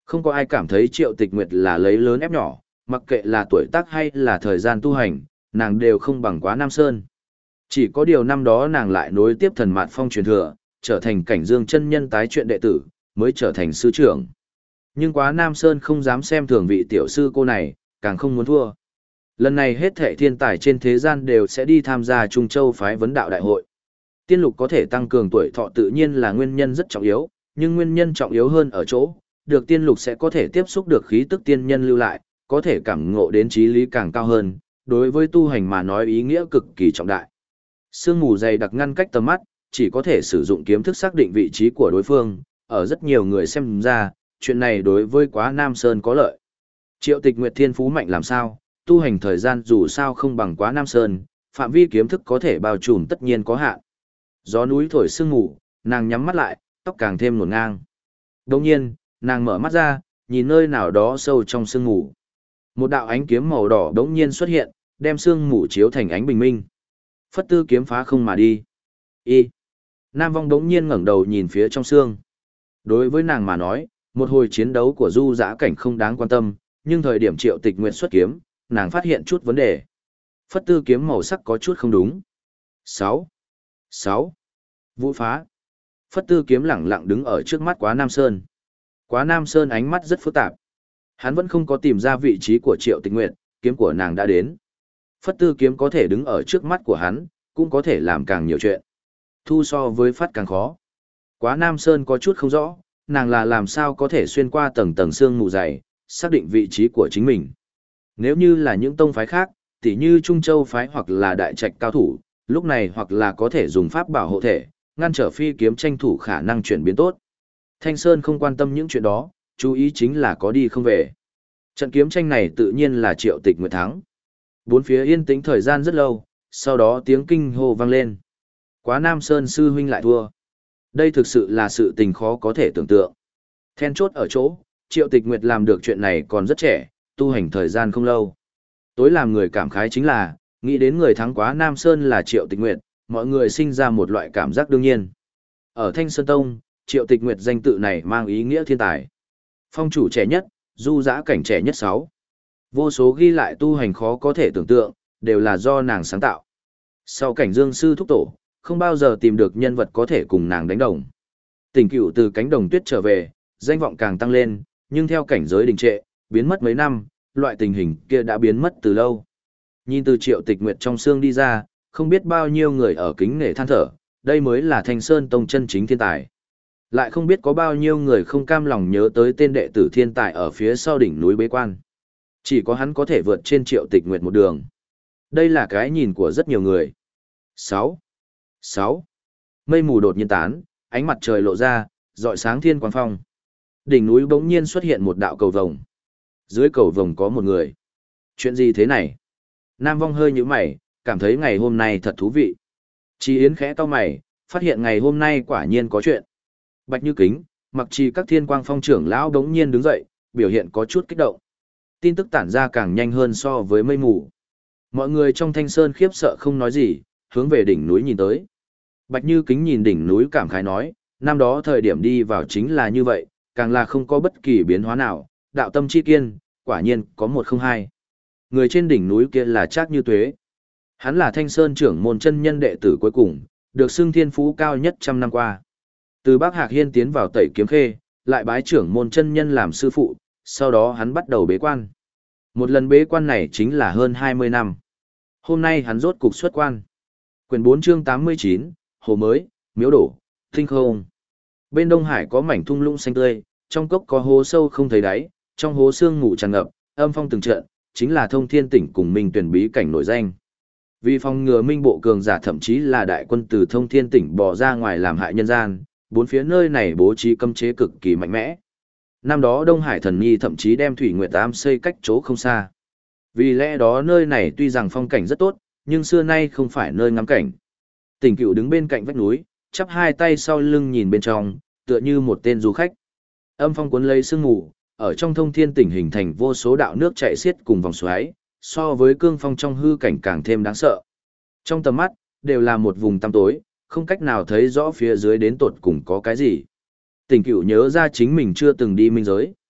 Không có ai cảm thấy Triệu Tịch Nguyệt là lấy lớn ép nhỏ, mặc kệ là tuổi tác hay là thời gian tu hành, nàng đều không bằng Quá Nam Sơn. Chỉ có điều năm đó nàng lại nối tiếp thần mạt phong truyền thừa, trở thành cảnh dương chân nhân tái truyện đệ tử, mới trở thành sư trưởng. Nhưng Quá Nam Sơn không dám xem thường vị tiểu sư cô này, càng không muốn thua. Lần này hết thệ thiên tài trên thế gian đều sẽ đi tham gia Trung Châu phái vấn đạo đại hội. Tiên lục có thể tăng cường tuổi thọ tự nhiên là nguyên nhân rất trọng yếu, nhưng nguyên nhân trọng yếu hơn ở chỗ, được tiên lục sẽ có thể tiếp xúc được khí tức tiên nhân lưu lại, có thể cảm ngộ đến trí lý càng cao hơn, đối với tu hành mà nói ý nghĩa cực kỳ trọng đại. Sương mù dày đặc ngăn cách tầm mắt, chỉ có thể sử dụng kiếm thức xác định vị trí của đối phương, ở rất nhiều người xem ra, chuyện này đối với Quá Nam Sơn có lợi. Triệu Tịch Nguyệt thiên phú mạnh làm sao, tu hành thời gian dù sao không bằng Quá Nam Sơn, phạm vi kiếm thức có thể bao trùm tất nhiên có hạn. Gió núi thổi sương mù, nàng nhắm mắt lại, tóc càng thêm ngổn ngang. Đồng nhiên, nàng mở mắt ra, nhìn nơi nào đó sâu trong sương mù. Một đạo ánh kiếm màu đỏ đống nhiên xuất hiện, đem sương mù chiếu thành ánh bình minh. Phất tư kiếm phá không mà đi. Y. Nam Vong đống nhiên ngẩng đầu nhìn phía trong sương. Đối với nàng mà nói, một hồi chiến đấu của du dã cảnh không đáng quan tâm, nhưng thời điểm Triệu Tịch Nguyệt xuất kiếm, nàng phát hiện chút vấn đề. Phất tư kiếm màu sắc có chút không đúng. Sáu, sáu, Vũ phá. Phất tư kiếm lẳng lặng đứng ở trước mắt Quá Nam Sơn. Quá Nam Sơn ánh mắt rất phức tạp. Hắn vẫn không có tìm ra vị trí của Triệu Tịch Nguyệt, kiếm của nàng đã đến. Phất tư kiếm có thể đứng ở trước mắt của hắn, cũng có thể làm càng nhiều chuyện. Thu so với phát càng khó. Quá Nam Sơn có chút không rõ, nàng là làm sao có thể xuyên qua tầng tầng sương mù dày, xác định vị trí của chính mình. Nếu như là những tông phái khác, tỉ như Trung Châu phái hoặc là Đại Trạch cao thủ, lúc này hoặc là có thể dùng pháp bảo hộ thể, ngăn trở phi kiếm tranh thủ khả năng chuyển biến tốt. Thanh Sơn không quan tâm những chuyện đó, chú ý chính là có đi không về. Trận kiếm tranh này tự nhiên là Triệu Tịch Nguyệt thắng. Bốn phía yên tĩnh thời gian rất lâu, sau đó tiếng kinh hô vang lên. Quá Nam Sơn sư huynh lại thua. Đây thực sự là sự tình khó có thể tưởng tượng. Then chốt ở chỗ, Triệu Tịch Nguyệt làm được chuyện này còn rất trẻ, tu hành thời gian không lâu. Tối làm người cảm khái chính là, nghĩ đến người thắng Quá Nam Sơn là Triệu Tịch Nguyệt, mọi người sinh ra một loại cảm giác đương nhiên. Ở Thanh Sơn Tông, Triệu Tịch Nguyệt danh tự này mang ý nghĩa thiên tài. Phong chủ trẻ nhất, du dã cảnh trẻ nhất sáu. Vô số ghi lại tu hành khó có thể tưởng tượng, đều là do nàng sáng tạo. Sau cảnh dương sư thúc tổ, không bao giờ tìm được nhân vật có thể cùng nàng đánh đồng. Tình cựu từ cánh đồng tuyết trở về, danh vọng càng tăng lên, nhưng theo cảnh giới đình trệ, biến mất mấy năm, loại tình hình kia đã biến mất từ lâu. Nhìn từ Triệu Tịch Nguyệt trong xương đi ra, không biết bao nhiêu người ở kính nể than thở, đây mới là Thanh Sơn Tông chân chính thiên tài. Lại không biết có bao nhiêu người không cam lòng nhớ tới tên đệ tử thiên tài ở phía sau đỉnh núi bế quan. Chỉ có hắn có thể vượt trên Triệu Tịch Nguyệt một đường. Đây là cái nhìn của rất nhiều người. Sáu, sáu. Mây mù đột nhiên tán, ánh mặt trời lộ ra, rọi sáng thiên quang phong. Đỉnh núi bỗng nhiên xuất hiện một đạo cầu vồng. Dưới cầu vồng có một người. Chuyện gì thế này? Nam Vong hơi nhíu mày, cảm thấy ngày hôm nay thật thú vị. Chi Yến khẽ cau mày, phát hiện ngày hôm nay quả nhiên có chuyện. Bạch Như Kính, Mặc Trì các thiên quang phong trưởng lão đống nhiên đứng dậy, biểu hiện có chút kích động. Tin tức tản ra càng nhanh hơn so với mây mù. Mọi người trong Thanh Sơn khiếp sợ không nói gì, hướng về đỉnh núi nhìn tới. Bạch Như Kính nhìn đỉnh núi cảm khái nói, năm đó thời điểm đi vào chính là như vậy, càng là không có bất kỳ biến hóa nào, đạo tâm chi kiên, quả nhiên có một không hai. Người trên đỉnh núi kia là Trác Như Tuế. Hắn là Thanh Sơn trưởng môn chân nhân đệ tử cuối cùng, được xưng thiên phú cao nhất trăm năm qua. Từ Bắc Hạc Hiên tiến vào Tẩy Kiếm Khê, lại bái trưởng môn chân nhân làm sư phụ, sau đó hắn bắt đầu bế quan. Một lần bế quan này chính là hơn hai mươi năm. Hôm nay hắn rốt cục xuất quan. Quyển bốn chương tám mươi chín, Hồ Mới, Miếu Đổ, Tinh Không. Bên Đông Hải có mảnh thung lũng xanh tươi, trong cốc có hố sâu không thấy đáy, trong hố sương ngủ tràn ngập, âm phong từng trận, chính là Thông Thiên Tỉnh cùng Minh Tuyển bí cảnh nổi danh. Vì phòng ngừa Minh bộ cường giả thậm chí là đại quân từ Thông Thiên Tỉnh bỏ ra ngoài làm hại nhân gian, bốn phía nơi này bố trí cấm chế cực kỳ mạnh mẽ. Năm đó Đông Hải Thần Nhi thậm chí đem Thủy Nguyệt Am xây cách chỗ không xa. Vì lẽ đó nơi này tuy rằng phong cảnh rất tốt, nhưng xưa nay không phải nơi ngắm cảnh. Tỉnh Cựu đứng bên cạnh vách núi, chắp hai tay sau lưng nhìn bên trong, tựa như một tên du khách. Âm phong cuốn lấy sương mù, ở trong Thông Thiên Tỉnh hình thành vô số đạo nước chảy xiết cùng vòng xoáy, so với cương phong trong hư cảnh càng thêm đáng sợ. Trong tầm mắt, đều là một vùng tăm tối, không cách nào thấy rõ phía dưới đến tột cùng có cái gì. Tỉnh Cựu nhớ ra chính mình chưa từng đi minh giới.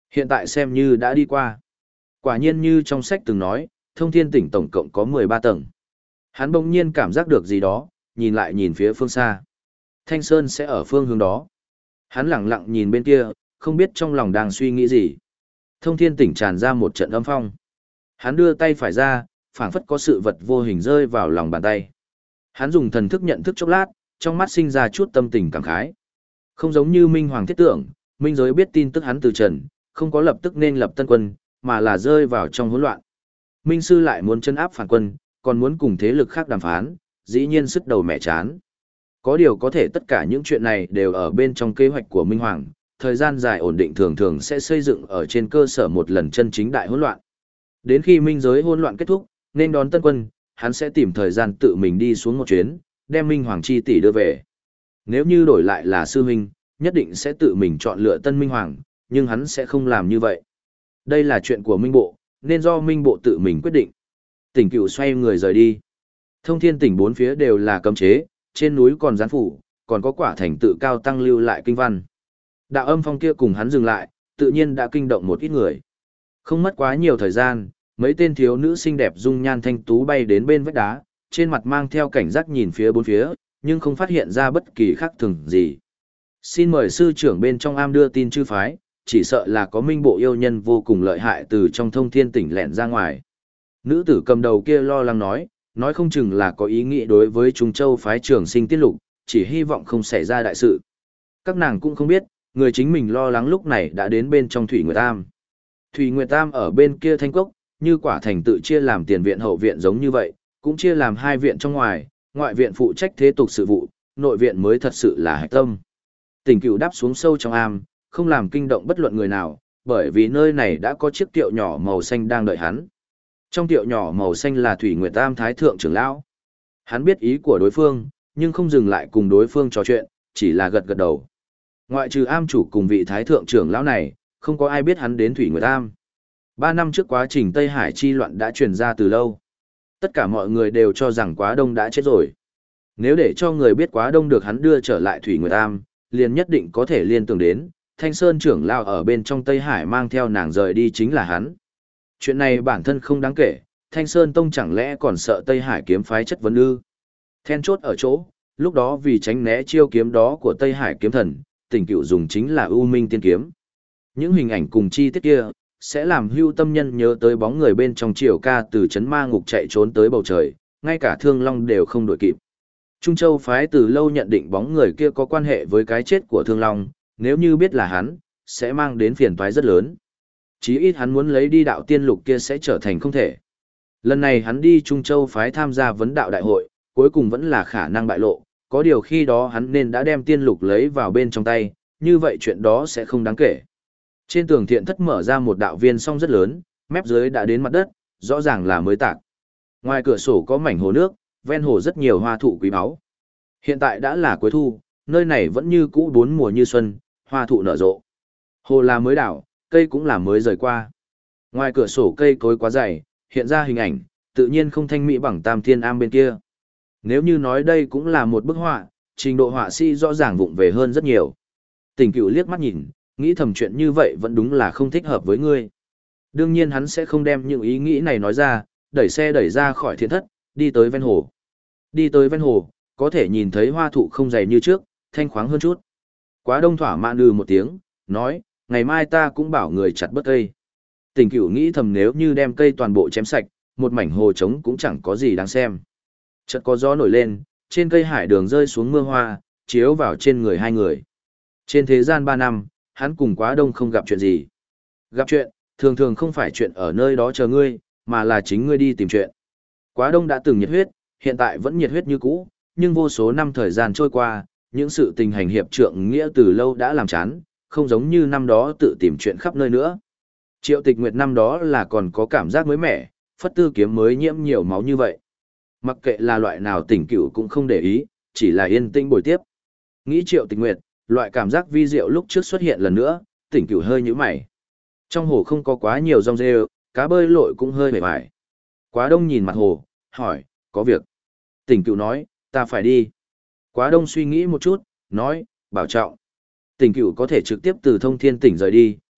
Hiện tại xem như đã đi qua. Quả nhiên như trong sách từng nói, thông thiên tỉnh tổng cộng có mười ba tầng. Hắn bỗng nhiên cảm giác được gì đó, nhìn lại nhìn phía phương xa. Thanh Sơn sẽ ở phương hướng đó. Hắn lặng lặng nhìn bên kia, không biết trong lòng đang suy nghĩ gì. Thông thiên tỉnh tràn ra một trận âm phong. Hắn đưa tay phải ra, phảng phất có sự vật vô hình rơi vào lòng bàn tay. Hắn dùng thần thức nhận thức chốc lát, trong mắt sinh ra chút tâm tình cảm khái. Không giống như Minh Hoàng thiết tưởng, Minh giới biết tin tức hắn từ trần, không có lập tức nên lập tân quân, mà là rơi vào trong hỗn loạn. Minh sư lại muốn chân áp phản quân, còn muốn cùng thế lực khác đàm phán, dĩ nhiên sức đầu mẹ chán. Có điều có thể tất cả những chuyện này đều ở bên trong kế hoạch của Minh Hoàng, thời gian dài ổn định thường thường sẽ xây dựng ở trên cơ sở một lần chân chính đại hỗn loạn. Đến khi minh giới hỗn loạn kết thúc, nên đón tân quân, hắn sẽ tìm thời gian tự mình đi xuống một chuyến, đem Minh Hoàng chi tỷ đưa về. Nếu như đổi lại là sư huynh, nhất định sẽ tự mình chọn lựa tân Minh Hoàng, nhưng hắn sẽ không làm như vậy. Đây là chuyện của Minh Bộ, nên do Minh Bộ tự mình quyết định. Tỉnh Cựu xoay người rời đi. Thông thiên tỉnh bốn phía đều là cấm chế, trên núi còn gián phủ, còn có quả thành tự cao tăng lưu lại kinh văn. Đạo âm phong kia cùng hắn dừng lại, tự nhiên đã kinh động một ít người. Không mất quá nhiều thời gian, mấy tên thiếu nữ xinh đẹp dung nhan thanh tú bay đến bên vách đá, trên mặt mang theo cảnh giác nhìn phía bốn phía, nhưng không phát hiện ra bất kỳ khác thường gì. Xin mời sư trưởng bên trong am đưa tin chư phái, chỉ sợ là có Minh Bộ yêu nhân vô cùng lợi hại từ trong thông thiên tỉnh lẻn ra ngoài. Nữ tử cầm đầu kia lo lắng nói, nói không chừng là có ý nghĩ đối với Trung Châu phái trưởng sinh tiết lục, chỉ hy vọng không xảy ra đại sự. Các nàng cũng không biết, người chính mình lo lắng lúc này đã đến bên trong Thủy Nguyệt Tam. Thủy Nguyệt Tam ở bên kia thanh cốc, như quả thành tự chia làm tiền viện hậu viện giống như vậy, cũng chia làm hai viện trong ngoài, ngoại viện phụ trách thế tục sự vụ, nội viện mới thật sự là hạch tâm. Tỉnh Cựu đáp xuống sâu trong am, không làm kinh động bất luận người nào, bởi vì nơi này đã có chiếc tiệu nhỏ màu xanh đang đợi hắn. Trong tiệu nhỏ màu xanh là Thủy Nguyệt Tam Thái Thượng trưởng lão. Hắn biết ý của đối phương, nhưng không dừng lại cùng đối phương trò chuyện, chỉ là gật gật đầu. Ngoại trừ am chủ cùng vị Thái Thượng trưởng lão này, không có ai biết hắn đến Thủy Nguyệt Tam. Ba năm trước quá trình Tây Hải chi loạn đã truyền ra từ lâu. Tất cả mọi người đều cho rằng Quá Đông đã chết rồi. Nếu để cho người biết Quá Đông được hắn đưa trở lại Thủy Nguyệt Tam, liền nhất định có thể liên tưởng đến, Thanh Sơn trưởng lão ở bên trong Tây Hải mang theo nàng rời đi chính là hắn. Chuyện này bản thân không đáng kể, Thanh Sơn Tông chẳng lẽ còn sợ Tây Hải kiếm phái chất vấn ư? Then chốt ở chỗ, lúc đó vì tránh né chiêu kiếm đó của Tây Hải kiếm thần, Tỉnh Cựu dùng chính là U Minh tiên kiếm. Những hình ảnh cùng chi tiết kia, sẽ làm hưu tâm nhân nhớ tới bóng người bên trong triều ca từ chấn ma ngục chạy trốn tới bầu trời, ngay cả Thương Long đều không đuổi kịp. Trung Châu phái từ lâu nhận định bóng người kia có quan hệ với cái chết của Thương Long, nếu như biết là hắn, sẽ mang đến phiền toái rất lớn. Chí ít hắn muốn lấy đi đạo tiên lục kia sẽ trở thành không thể. Lần này hắn đi Trung Châu phái tham gia vấn đạo đại hội, cuối cùng vẫn là khả năng bại lộ, có điều khi đó hắn nên đã đem tiên lục lấy vào bên trong tay, như vậy chuyện đó sẽ không đáng kể. Trên tường thiện thất mở ra một đạo viên song rất lớn, mép dưới đã đến mặt đất, rõ ràng là mới tạc. Ngoài cửa sổ có mảnh hồ nước, ven hồ rất nhiều hoa thụ quý báu. Hiện tại đã là cuối thu, nơi này vẫn như cũ bốn mùa như xuân, hoa thụ nở rộ. Hồ là mới đảo, cây cũng là mới rời qua. Ngoài cửa sổ cây cối quá dày, hiện ra hình ảnh, tự nhiên không thanh mỹ bằng Tam Thiên Am bên kia. Nếu như nói đây cũng là một bức họa, trình độ họa sĩ rõ ràng vụng về hơn rất nhiều. Tỉnh Cựu liếc mắt nhìn, nghĩ thầm chuyện như vậy vẫn đúng là không thích hợp với ngươi. Đương nhiên hắn sẽ không đem những ý nghĩ này nói ra, đẩy xe đẩy ra khỏi thiện thất, đi tới ven hồ. Đi tới ven hồ, có thể nhìn thấy hoa thụ không dày như trước, thanh khoáng hơn chút. Quá Đông thỏa mãn ư một tiếng, nói, ngày mai ta cũng bảo người chặt bớt cây. Tỉnh Cựu nghĩ thầm nếu như đem cây toàn bộ chém sạch, một mảnh hồ trống cũng chẳng có gì đáng xem. Chợt có gió nổi lên, trên cây hải đường rơi xuống mưa hoa, chiếu vào trên người hai người. Trên thế gian ba năm, hắn cùng Quá Đông không gặp chuyện gì. Gặp chuyện, thường thường không phải chuyện ở nơi đó chờ ngươi, mà là chính ngươi đi tìm chuyện. Quá Đông đã từng nhiệt huyết, hiện tại vẫn nhiệt huyết như cũ, nhưng vô số năm thời gian trôi qua, những sự tình hành hiệp trượng nghĩa từ lâu đã làm chán, không giống như năm đó tự tìm chuyện khắp nơi nữa. Triệu Tịch Nguyệt năm đó là còn có cảm giác mới mẻ, phất tư kiếm mới nhiễm nhiều máu như vậy. Mặc kệ là loại nào Tỉnh Cựu cũng không để ý, chỉ là yên tĩnh bồi tiếp. Nghĩ Triệu Tịch Nguyệt, loại cảm giác vi diệu lúc trước xuất hiện lần nữa, Tỉnh Cựu hơi nhíu mày. Trong hồ không có quá nhiều rong rêu, cá bơi lội cũng hơi mệt mỏi. Quá Đông nhìn mặt hồ, hỏi, có việc. Tỉnh Cựu nói, ta phải đi. Quá Đông suy nghĩ một chút, nói, bảo trọng. Tỉnh Cựu có thể trực tiếp từ Thông Thiên tỉnh rời đi,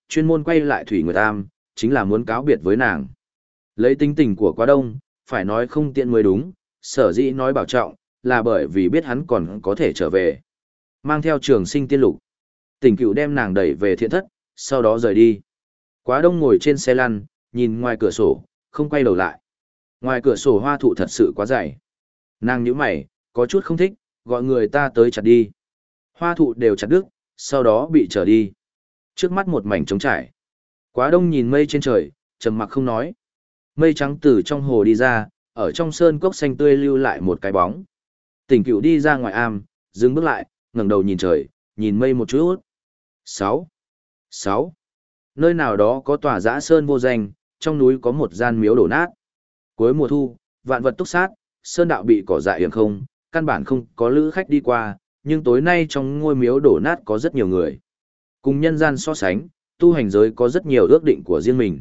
chuyên môn quay lại Thủy Nguyệt Tam, chính là muốn cáo biệt với nàng. Lấy tính tình của Quá Đông, phải nói không tiện mới đúng, sở dĩ nói bảo trọng, là bởi vì biết hắn còn có thể trở về. Mang theo Trường Sinh tiên lục, Tỉnh Cửu đem nàng đẩy về thiện thất, sau đó rời đi. Quá Đông ngồi trên xe lăn, nhìn ngoài cửa sổ, không quay đầu lại. Ngoài cửa sổ hoa thụ thật sự quá dày. Nàng nhíu mày, có chút không thích, gọi người ta tới chặt đi. Hoa thụ đều chặt đứt, sau đó bị trở đi. Trước mắt một mảnh trống trải. Quá Đông nhìn mây trên trời, trầm mặc không nói. Mây trắng từ trong hồ đi ra, ở trong sơn cốc xanh tươi lưu lại một cái bóng. Tỉnh Cửu đi ra ngoài am, dừng bước lại, ngẩng đầu nhìn trời, nhìn mây một chút. Sáu, sáu. Nơi nào đó có tòa dã sơn vô danh, trong núi có một gian miếu đổ nát. Cuối mùa thu, vạn vật túc sát, sơn đạo bị cỏ dại hiểm không, căn bản không có lữ khách đi qua, nhưng tối nay trong ngôi miếu đổ nát có rất nhiều người. Cùng nhân gian so sánh, tu hành giới có rất nhiều ước định của riêng mình.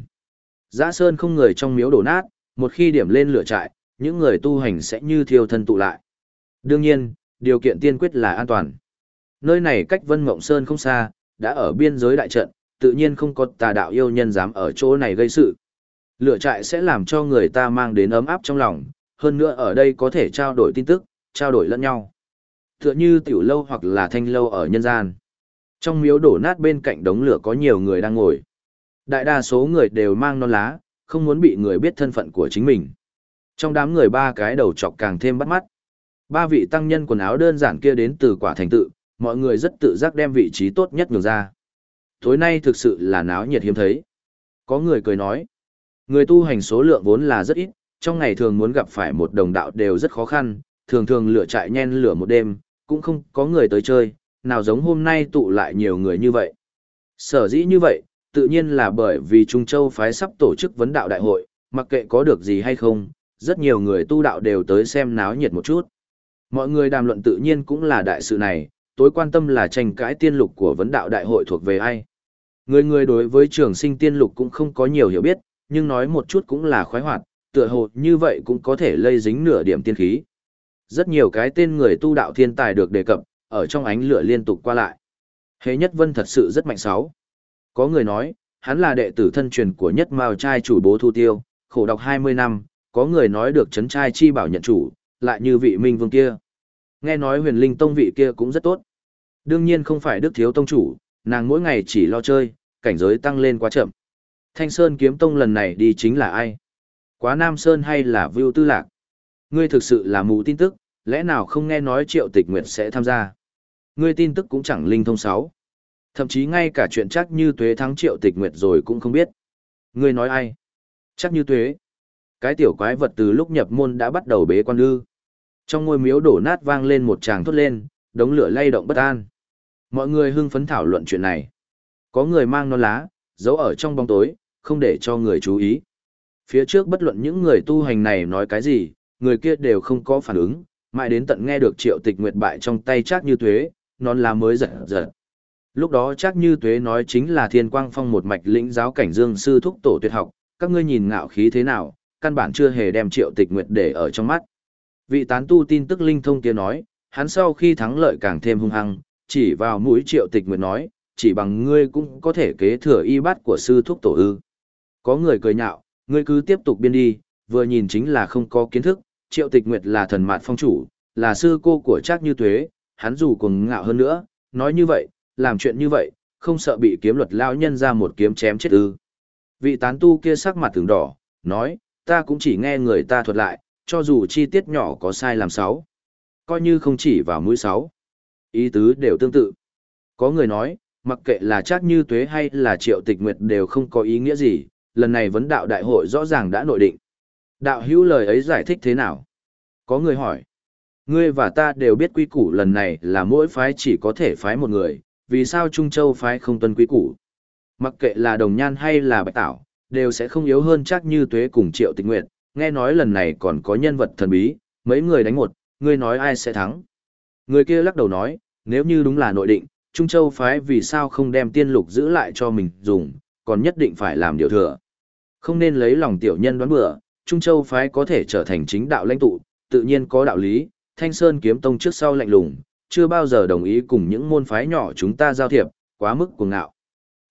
Dã sơn không người trong miếu đổ nát, một khi điểm lên lửa trại, những người tu hành sẽ như thiêu thân tụ lại. Đương nhiên, điều kiện tiên quyết là an toàn. Nơi này cách Vân Mộng Sơn không xa, đã ở biên giới đại trận, tự nhiên không có tà đạo yêu nhân dám ở chỗ này gây sự. Lửa trại sẽ làm cho người ta mang đến ấm áp trong lòng, hơn nữa ở đây có thể trao đổi tin tức, trao đổi lẫn nhau. Tựa như tiểu lâu hoặc là thanh lâu ở nhân gian. Trong miếu đổ nát bên cạnh đống lửa có nhiều người đang ngồi. Đại đa số người đều mang nón lá, không muốn bị người biết thân phận của chính mình. Trong đám người ba cái đầu chọc càng thêm bắt mắt. Ba vị tăng nhân quần áo đơn giản kia đến từ Quả Thành tự, mọi người rất tự giác đem vị trí tốt nhất nhường ra. Tối nay thực sự là náo nhiệt hiếm thấy. Có người cười nói, người tu hành số lượng vốn là rất ít, trong ngày thường muốn gặp phải một đồng đạo đều rất khó khăn, thường thường lửa trại nhen lửa một đêm, cũng không có người tới chơi, nào giống hôm nay tụ lại nhiều người như vậy. Sở dĩ như vậy, tự nhiên là bởi vì Trung Châu phái sắp tổ chức vấn đạo đại hội, mặc kệ có được gì hay không, rất nhiều người tu đạo đều tới xem náo nhiệt một chút. Mọi người đàm luận tự nhiên cũng là đại sự này, tối quan tâm là tranh cãi tiên lục của vấn đạo đại hội thuộc về ai. Người người đối với Trường Sinh tiên lục cũng không có nhiều hiểu biết, nhưng nói một chút cũng là khoái hoạt, tựa hồ như vậy cũng có thể lây dính nửa điểm tiên khí. Rất nhiều cái tên người tu đạo thiên tài được đề cập, ở trong ánh lửa liên tục qua lại. Hề Nhất Vân thật sự rất mạnh sáu. Có người nói, hắn là đệ tử thân truyền của Nhất Mao trai chủ Bố Thu Tiêu, khổ đọc hai mươi năm, có người nói được chấn trai chi bảo nhận chủ, lại như vị Minh Vương kia. Nghe nói Huyền Linh Tông vị kia cũng rất tốt. Đương nhiên không phải Đức Thiếu Tông chủ, nàng mỗi ngày chỉ lo chơi, cảnh giới tăng lên quá chậm. Thanh Sơn Kiếm Tông lần này đi chính là ai? Quá Nam Sơn hay là Vưu Tư Lạc? Ngươi thực sự là mù tin tức, lẽ nào không nghe nói Triệu Tịch Nguyệt sẽ tham gia? Ngươi tin tức cũng chẳng linh thông sáu. Thậm chí ngay cả chuyện chắc như Tuế thắng Triệu Tịch Nguyệt rồi cũng không biết. Ngươi nói ai? Chắc như Tuế. Cái tiểu quái vật từ lúc nhập môn đã bắt đầu bế quan ư. Trong ngôi miếu đổ nát vang lên một tràng thốt lên, đống lửa lay động bất an. Mọi người hưng phấn thảo luận chuyện này. Có người mang nón lá, giấu ở trong bóng tối, không để cho người chú ý. Phía trước bất luận những người tu hành này nói cái gì, người kia đều không có phản ứng, mãi đến tận nghe được Triệu Tịch Nguyệt bại trong tay Trác Như Tuế, nón lá mới giật giật. Lúc đó Trác Như Tuế nói chính là Thiên Quang Phong một mạch lĩnh giáo cảnh Dương sư thúc tổ tuyệt học, các ngươi nhìn ngạo khí thế nào, căn bản chưa hề đem Triệu Tịch Nguyệt để ở trong mắt. Vị tán tu tin tức linh thông kia nói, hắn sau khi thắng lợi càng thêm hung hăng, chỉ vào mũi Triệu Tịch Nguyệt nói, chỉ bằng ngươi cũng có thể kế thừa y bát của sư thúc tổ ư. Có người cười nhạo, ngươi cứ tiếp tục biên đi, vừa nhìn chính là không có kiến thức, Triệu Tịch Nguyệt là thần mạt phong chủ, là sư cô của Trác Như Tuế, hắn dù cuồng ngạo hơn nữa, nói như vậy, làm chuyện như vậy, không sợ bị kiếm luật lao nhân ra một kiếm chém chết ư. Vị tán tu kia sắc mặt từng đỏ, nói, ta cũng chỉ nghe người ta thuật lại, cho dù chi tiết nhỏ có sai làm sáu. Coi như không chỉ vào mũi sáu. Ý tứ đều tương tự. Có người nói, mặc kệ là Trác Như Tuế hay là Triệu Tịch Nguyệt đều không có ý nghĩa gì, lần này vấn đạo đại hội rõ ràng đã nội định. Đạo hữu lời ấy giải thích thế nào? Có người hỏi. Ngươi và ta đều biết quy củ lần này là mỗi phái chỉ có thể phái một người, vì sao Trung Châu phái không tuân quy củ? Mặc kệ là Đồng Nhan hay là Bạch Tảo, đều sẽ không yếu hơn Trác Như Tuế cùng Triệu Tịch Nguyệt, nghe nói lần này còn có nhân vật thần bí, mấy người đánh một, ngươi nói ai sẽ thắng? Người kia lắc đầu nói, nếu như đúng là nội định, Trung Châu phái vì sao không đem tiên lục giữ lại cho mình dùng, còn nhất định phải làm điều thừa. Không nên lấy lòng tiểu nhân đoán bừa, Trung Châu phái có thể trở thành chính đạo lãnh tụ, tự nhiên có đạo lý, Thanh Sơn Kiếm Tông trước sau lạnh lùng, chưa bao giờ đồng ý cùng những môn phái nhỏ chúng ta giao thiệp, quá mức cuồng ngạo.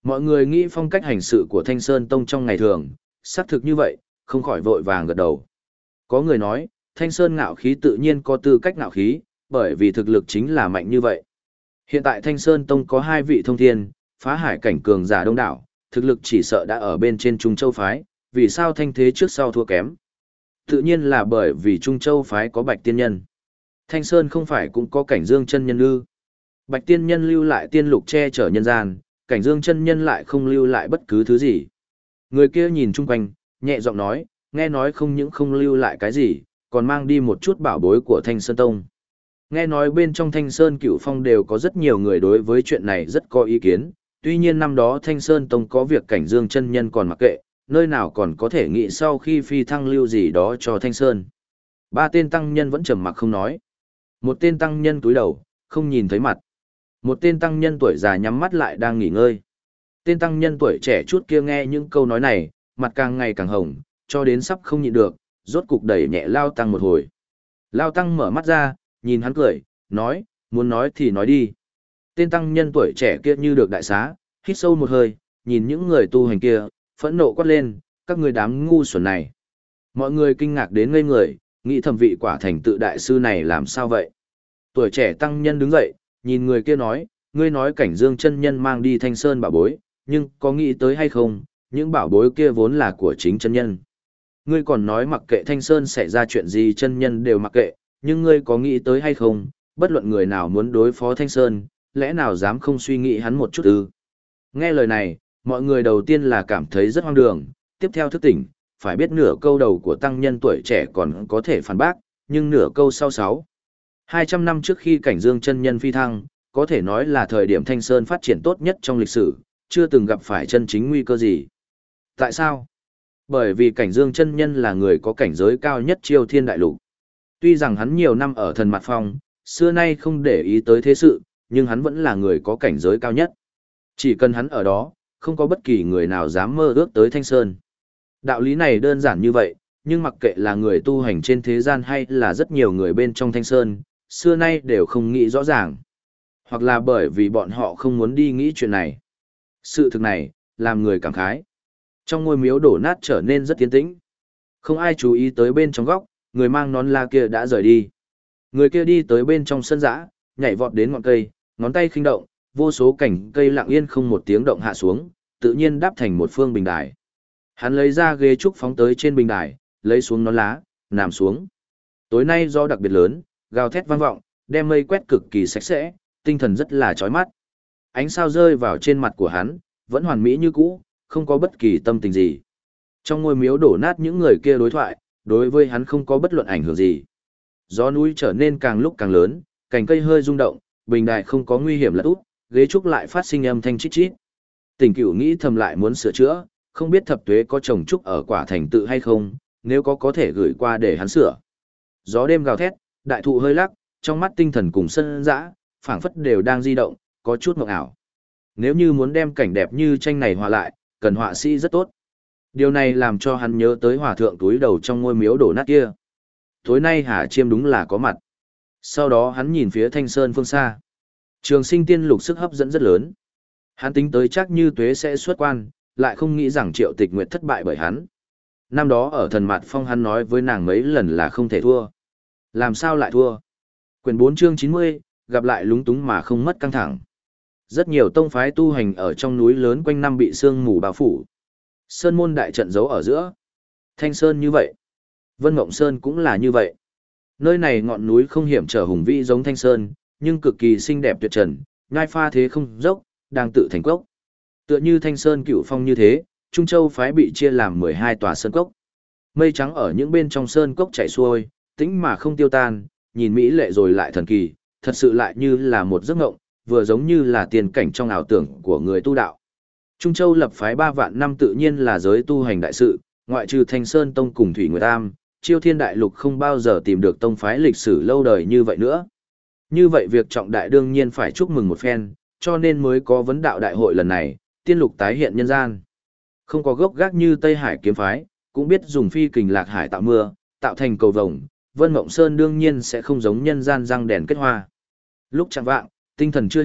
Mọi người nghĩ phong cách hành sự của Thanh Sơn Tông trong ngày thường, xác thực như vậy, không khỏi vội vàng gật đầu. Có người nói, Thanh Sơn ngạo khí tự nhiên có tư cách ngạo khí, bởi vì thực lực chính là mạnh như vậy. Hiện tại Thanh Sơn Tông có hai vị thông thiên, phá hải cảnh cường giả đông đảo, thực lực chỉ sợ đã ở bên trên Trung Châu phái, vì sao thanh thế trước sau thua kém? Tự nhiên là bởi vì Trung Châu phái có Bạch Tiên Nhân. Thanh Sơn không phải cũng có Cảnh Dương chân nhân ư? Bạch Tiên Nhân lưu lại tiên lục che chở nhân gian, Cảnh Dương chân nhân lại không lưu lại bất cứ thứ gì. Người kia nhìn chung quanh, nhẹ giọng nói, nghe nói không những không lưu lại cái gì, còn mang đi một chút bảo bối của Thanh Sơn Tông. Nghe nói bên trong Thanh Sơn Cửu Phong đều có rất nhiều người đối với chuyện này rất có ý kiến, tuy nhiên năm đó Thanh Sơn Tông có việc Cảnh Dương chân nhân còn mặc kệ, nơi nào còn có thể nghĩ sau khi phi thăng lưu gì đó cho Thanh Sơn. Ba tên tăng nhân vẫn trầm mặc không nói. Một tên tăng nhân cúi đầu, không nhìn thấy mặt. Một tên tăng nhân tuổi già nhắm mắt lại đang nghỉ ngơi. Tên tăng nhân tuổi trẻ chút kia nghe những câu nói này, mặt càng ngày càng hồng, cho đến sắp không nhịn được, rốt cục đẩy nhẹ Lao Tăng một hồi. Lao Tăng mở mắt ra, nhìn hắn cười, nói, muốn nói thì nói đi. Tên tăng nhân tuổi trẻ kia như được đại xá, hít sâu một hơi, nhìn những người tu hành kia, phẫn nộ quát lên, các người đám ngu xuẩn này. Mọi người kinh ngạc đến ngây người, nghĩ thẩm vị quả thành tự đại sư này làm sao vậy. Tuổi trẻ tăng nhân đứng dậy, nhìn người kia nói, ngươi nói Cảnh Dương chân nhân mang đi Thanh Sơn bảo bối, nhưng có nghĩ tới hay không, những bảo bối kia vốn là của chính chân nhân. Ngươi còn nói mặc kệ Thanh Sơn xảy ra chuyện gì chân nhân đều mặc kệ, nhưng ngươi có nghĩ tới hay không, bất luận người nào muốn đối phó Thanh Sơn, lẽ nào dám không suy nghĩ hắn một chút ư? Nghe lời này, mọi người đầu tiên là cảm thấy rất hoang đường, tiếp theo thức tỉnh, phải biết nửa câu đầu của tăng nhân tuổi trẻ còn có thể phản bác, nhưng nửa câu sau sáu. hai trăm năm trước khi Cảnh Dương chân nhân phi thăng, có thể nói là thời điểm Thanh Sơn phát triển tốt nhất trong lịch sử, chưa từng gặp phải chân chính nguy cơ gì. Tại sao? Bởi vì Cảnh Dương chân nhân là người có cảnh giới cao nhất Chiêu Thiên Đại Lục. Tuy rằng hắn nhiều năm ở Thần Mặt Phong, xưa nay không để ý tới thế sự, nhưng hắn vẫn là người có cảnh giới cao nhất. Chỉ cần hắn ở đó, không có bất kỳ người nào dám mơ ước tới Thanh Sơn. Đạo lý này đơn giản như vậy, nhưng mặc kệ là người tu hành trên thế gian hay là rất nhiều người bên trong Thanh Sơn, xưa nay đều không nghĩ rõ ràng. Hoặc là bởi vì bọn họ không muốn đi nghĩ chuyện này. Sự thực này, làm người cảm khái. Trong ngôi miếu đổ nát trở nên rất tiến tĩnh. Không ai chú ý tới bên trong góc, người mang nón la kia đã rời đi. Người kia đi tới bên trong sân dã, nhảy vọt đến ngọn cây, ngón tay khinh động, vô số cành cây lặng yên không một tiếng động hạ xuống, tự nhiên đáp thành một phương bình đài. Hắn lấy ra ghế trúc phóng tới trên bình đài, lấy xuống nón lá, nằm xuống. Tối nay do đặc biệt lớn, gào thét vang vọng, đem mây quét cực kỳ sạch sẽ, tinh thần rất là chói mắt. Ánh sao rơi vào trên mặt của hắn, vẫn hoàn mỹ như cũ, không có bất kỳ tâm tình gì. Trong ngôi miếu đổ nát những người kia đối thoại, đối với hắn không có bất luận ảnh hưởng gì. Gió núi trở nên càng lúc càng lớn, cành cây hơi rung động, bình đài không có nguy hiểm lật úp, ghế trúc lại phát sinh âm thanh chít chít. Tỉnh Cửu nghĩ thầm lại muốn sửa chữa, không biết thập tuế có trồng trúc ở quả thành tự hay không, nếu có có thể gửi qua để hắn sửa. Gió đêm gào thét, đại thụ hơi lắc, trong mắt tinh thần cùng sân dã, phảng phất đều đang di động, có chút mộng ảo. Nếu như muốn đem cảnh đẹp như tranh này hòa lại, cần họa sĩ rất tốt. Điều này làm cho hắn nhớ tới hòa thượng túi đầu trong ngôi miếu đổ nát kia. Tối nay Hà Chiêm đúng là có mặt. Sau đó hắn nhìn phía Thanh Sơn phương xa. Trường Sinh Tiên Lục sức hấp dẫn rất lớn. Hắn tính tới chắc như tuế sẽ xuất quan, lại không nghĩ rằng Triệu Tịch Nguyệt thất bại bởi hắn. Năm đó ở Thần Mạt Phong hắn nói với nàng mấy lần là không thể thua. Làm sao lại thua? Quyển bốn chương chín mươi, gặp lại lúng túng mà không mất căng thẳng. Rất nhiều tông phái tu hành ở trong núi lớn quanh năm bị sương mù bao phủ. Sơn môn đại trận giấu ở giữa. Thanh Sơn như vậy. Vân Mộng Sơn cũng là như vậy. Nơi này ngọn núi không hiểm trở hùng vĩ giống Thanh Sơn, nhưng cực kỳ xinh đẹp tuyệt trần, ngai pha thế không dốc, đang tự thành cốc. Tựa như Thanh Sơn Cửu Phong như thế, Trung Châu phái bị chia làm mười hai tòa sơn cốc. Mây trắng ở những bên trong sơn cốc chảy xuôi, tĩnh mà không tiêu tan, nhìn mỹ lệ rồi lại thần kỳ, thật sự lại như là một giấc mộng, vừa giống như là tiền cảnh trong ảo tưởng của người tu đạo. Trung Châu lập phái ba vạn năm tự nhiên là giới tu hành đại sự, ngoại trừ Thanh Sơn Tông cùng Thủy Nguyệt Tam, Chiêu Thiên Đại Lục không bao giờ tìm được tông phái lịch sử lâu đời như vậy nữa. Như vậy việc trọng đại đương nhiên phải chúc mừng một phen, cho nên mới có vấn đạo đại hội lần này, tiên lục tái hiện nhân gian. Không có gốc gác như Tây Hải kiếm phái, cũng biết dùng phi kình lạc hải tạo mưa, tạo thành cầu vồng, Vân Mộng Sơn đương nhiên sẽ không giống nhân gian răng đèn kết hoa. Lúc chẳng vạng, tinh thần chưa hiện,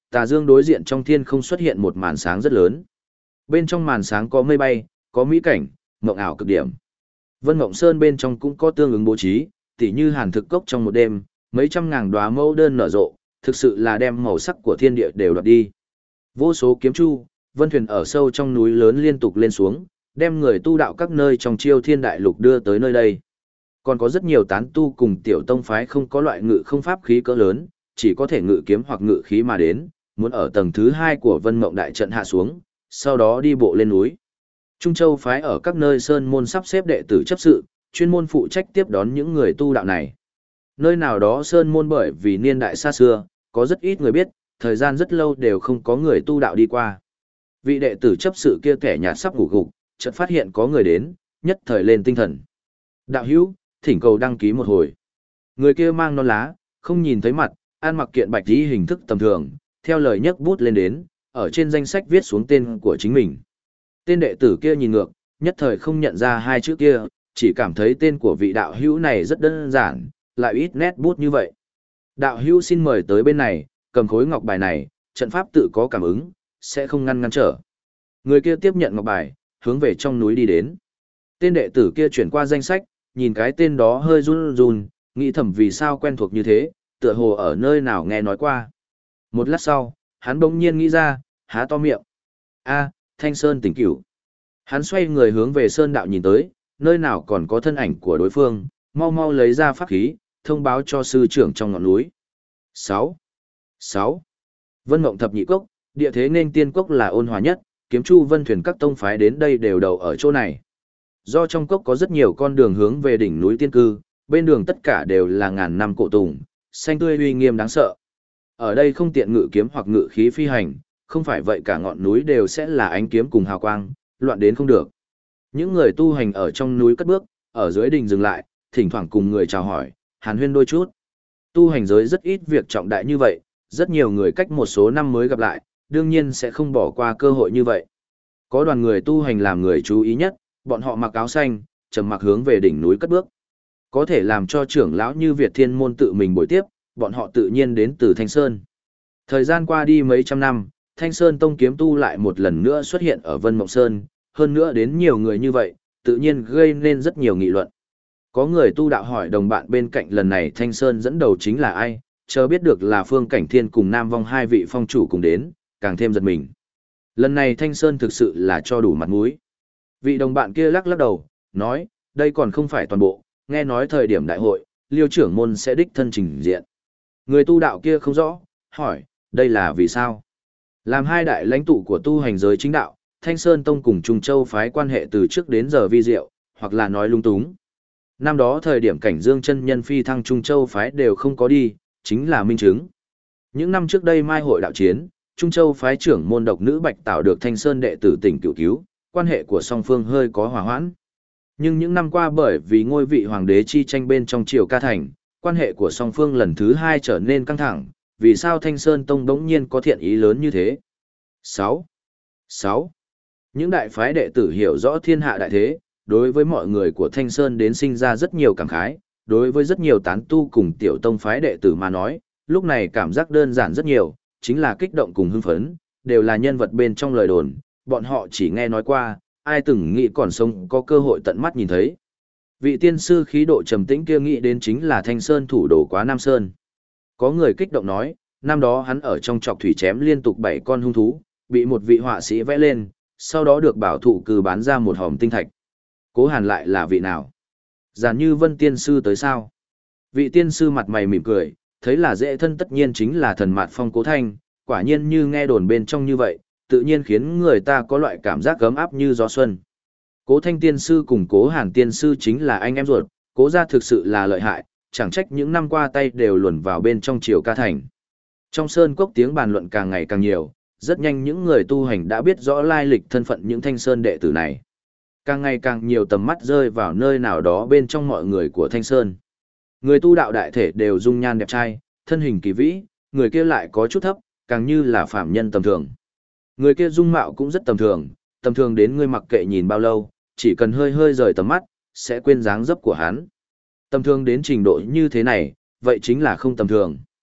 tà dương đối diện trong thiên không xuất hiện một màn sáng rất lớn. Bên trong màn sáng có mây bay, có mỹ cảnh, mộng ảo cực điểm. Vân Mộng Sơn bên trong cũng có tương ứng bố trí, tỉ như hàn thực cốc trong một đêm, mấy trăm ngàn đóa mẫu đơn nở rộ, thực sự là đem màu sắc của thiên địa đều đoạt đi. Vô số kiếm chu, vân thuyền ở sâu trong núi lớn liên tục lên xuống, đem người tu đạo các nơi trong Chiêu Thiên Đại Lục đưa tới nơi đây. Còn có rất nhiều tán tu cùng tiểu tông phái không có loại ngự không pháp khí cỡ lớn, chỉ có thể ngự kiếm hoặc ngự khí mà đến, muốn ở tầng thứ hai của Vân Mộng Đại trận hạ xuống, sau đó đi bộ lên núi. Trung Châu phái ở các nơi sơn môn sắp xếp đệ tử chấp sự, chuyên môn phụ trách tiếp đón những người tu đạo này. Nơi nào đó sơn môn bởi vì niên đại xa xưa, có rất ít người biết, thời gian rất lâu đều không có người tu đạo đi qua. Vị đệ tử chấp sự kia kẻ nhạt sắp ngủ gục, chợt phát hiện có người đến, nhất thời lên tinh thần. Đạo hữu, thỉnh cầu đăng ký một hồi. Người kia mang nón lá, không nhìn thấy mặt, ăn mặc kiện bạch y hình thức tầm thường, theo lời nhấc bút lên đến, ở trên danh sách viết xuống tên của chính mình. Tên đệ tử kia nhìn ngược, nhất thời không nhận ra hai chữ kia, chỉ cảm thấy tên của vị đạo hữu này rất đơn giản, lại ít nét bút như vậy. Đạo hữu xin mời tới bên này, cầm khối ngọc bài này, trận pháp tự có cảm ứng, sẽ không ngăn ngăn trở. Người kia tiếp nhận ngọc bài, hướng về trong núi đi đến. Tên đệ tử kia chuyển qua danh sách, nhìn cái tên đó hơi run run, nghĩ thầm vì sao quen thuộc như thế, tựa hồ ở nơi nào nghe nói qua. Một lát sau, hắn bỗng nhiên nghĩ ra, há to miệng. A, Thanh Sơn Tỉnh Cửu. Hắn xoay người hướng về sơn đạo nhìn tới, nơi nào còn có thân ảnh của đối phương, mau mau lấy ra pháp khí, thông báo cho sư trưởng trong ngọn núi. sáu. sáu. Vân Mộng Thập Nhị Cốc, địa thế nên tiên cốc là ôn hòa nhất, kiếm chu vân thuyền các tông phái đến đây đều đầu ở chỗ này. Do trong cốc có rất nhiều con đường hướng về đỉnh núi tiên cư, bên đường tất cả đều là ngàn năm cổ tùng, xanh tươi uy nghiêm đáng sợ. Ở đây không tiện ngự kiếm hoặc ngự khí phi hành, không phải vậy cả ngọn núi đều sẽ là ánh kiếm cùng hào quang, loạn đến không được. Những người tu hành ở trong núi cất bước, ở dưới đỉnh dừng lại, thỉnh thoảng cùng người chào hỏi, hàn huyên đôi chút. Tu hành giới rất ít việc trọng đại như vậy, rất nhiều người cách một số năm mới gặp lại, đương nhiên sẽ không bỏ qua cơ hội như vậy. Có đoàn người tu hành làm người chú ý nhất, bọn họ mặc áo xanh, trầm mặc hướng về đỉnh núi cất bước. Có thể làm cho trưởng lão như Việt Thiên Môn tự mình bồi tiếp, bọn họ tự nhiên đến từ Thanh Sơn. Thời gian qua đi mấy trăm năm, Thanh Sơn Tông kiếm tu lại một lần nữa xuất hiện ở Vân Mộng Sơn, hơn nữa đến nhiều người như vậy, tự nhiên gây nên rất nhiều nghị luận. Có người tu đạo hỏi đồng bạn bên cạnh lần này Thanh Sơn dẫn đầu chính là ai, chờ biết được là Phương Cảnh Thiên cùng Nam Vong hai vị phong chủ cùng đến, càng thêm giật mình. Lần này Thanh Sơn thực sự là cho đủ mặt mũi. Vị đồng bạn kia lắc lắc đầu, nói, đây còn không phải toàn bộ, nghe nói thời điểm đại hội, Liêu trưởng môn sẽ đích thân trình diện. Người tu đạo kia không rõ, hỏi, đây là vì sao? Làm hai đại lãnh tụ của tu hành giới chính đạo, Thanh Sơn Tông cùng Trung Châu phái quan hệ từ trước đến giờ vi diệu, hoặc là nói lung túng. Năm đó thời điểm cảnh Dương chân nhân phi thăng Trung Châu phái đều không có đi, chính là minh chứng. Những năm trước đây mai hội đạo chiến, Trung Châu phái trưởng môn độc nữ Bạch Tảo được Thanh Sơn đệ tử tỉnh cửu cứu, quan hệ của song phương hơi có hòa hoãn. Nhưng những năm qua bởi vì ngôi vị hoàng đế chi tranh bên trong triều ca thành, quan hệ của song phương lần thứ hai trở nên căng thẳng, vì sao Thanh Sơn Tông đống nhiên có thiện ý lớn như thế? sáu. sáu. Những đại phái đệ tử hiểu rõ thiên hạ đại thế, đối với mọi người của Thanh Sơn đến sinh ra rất nhiều cảm khái, đối với rất nhiều tán tu cùng tiểu tông phái đệ tử mà nói, lúc này cảm giác đơn giản rất nhiều, chính là kích động cùng hưng phấn, đều là nhân vật bên trong lời đồn, bọn họ chỉ nghe nói qua, ai từng nghĩ còn sống có cơ hội tận mắt nhìn thấy. Vị tiên sư khí độ trầm tĩnh kia nghĩ đến chính là Thanh Sơn thủ đồ Quá Nam Sơn. Có người kích động nói, năm đó hắn ở trong trọc thủy chém liên tục bảy con hung thú, bị một vị họa sĩ vẽ lên, sau đó được bảo thụ cừ bán ra một hòm tinh thạch. Cố Hàn lại là vị nào? Giản Như Vân tiên sư tới sao? Vị tiên sư mặt mày mỉm cười, thấy là dễ thân tất nhiên chính là thần mạt phong Cố Thanh, quả nhiên như nghe đồn bên trong như vậy, tự nhiên khiến người ta có loại cảm giác gấm áp như gió xuân. Cố Thanh tiên sư cùng Cố Hàn tiên sư chính là anh em ruột, Cố gia thực sự là lợi hại, chẳng trách những năm qua tay đều luồn vào bên trong triều ca thành. Trong sơn cốc tiếng bàn luận càng ngày càng nhiều, rất nhanh những người tu hành đã biết rõ lai lịch thân phận những Thanh Sơn đệ tử này. Càng ngày càng nhiều tầm mắt rơi vào nơi nào đó bên trong mọi người của Thanh Sơn. Người tu đạo đại thể đều dung nhan đẹp trai, thân hình kỳ vĩ, người kia lại có chút thấp, càng như là phạm nhân tầm thường. Người kia dung mạo cũng rất tầm thường, tầm thường đến ngươi mặc kệ nhìn bao lâu, chỉ cần hơi hơi rời tầm mắt, sẽ quên dáng dấp của hắn. Tầm thường đến trình độ như thế này, vậy chính là không tầm thường.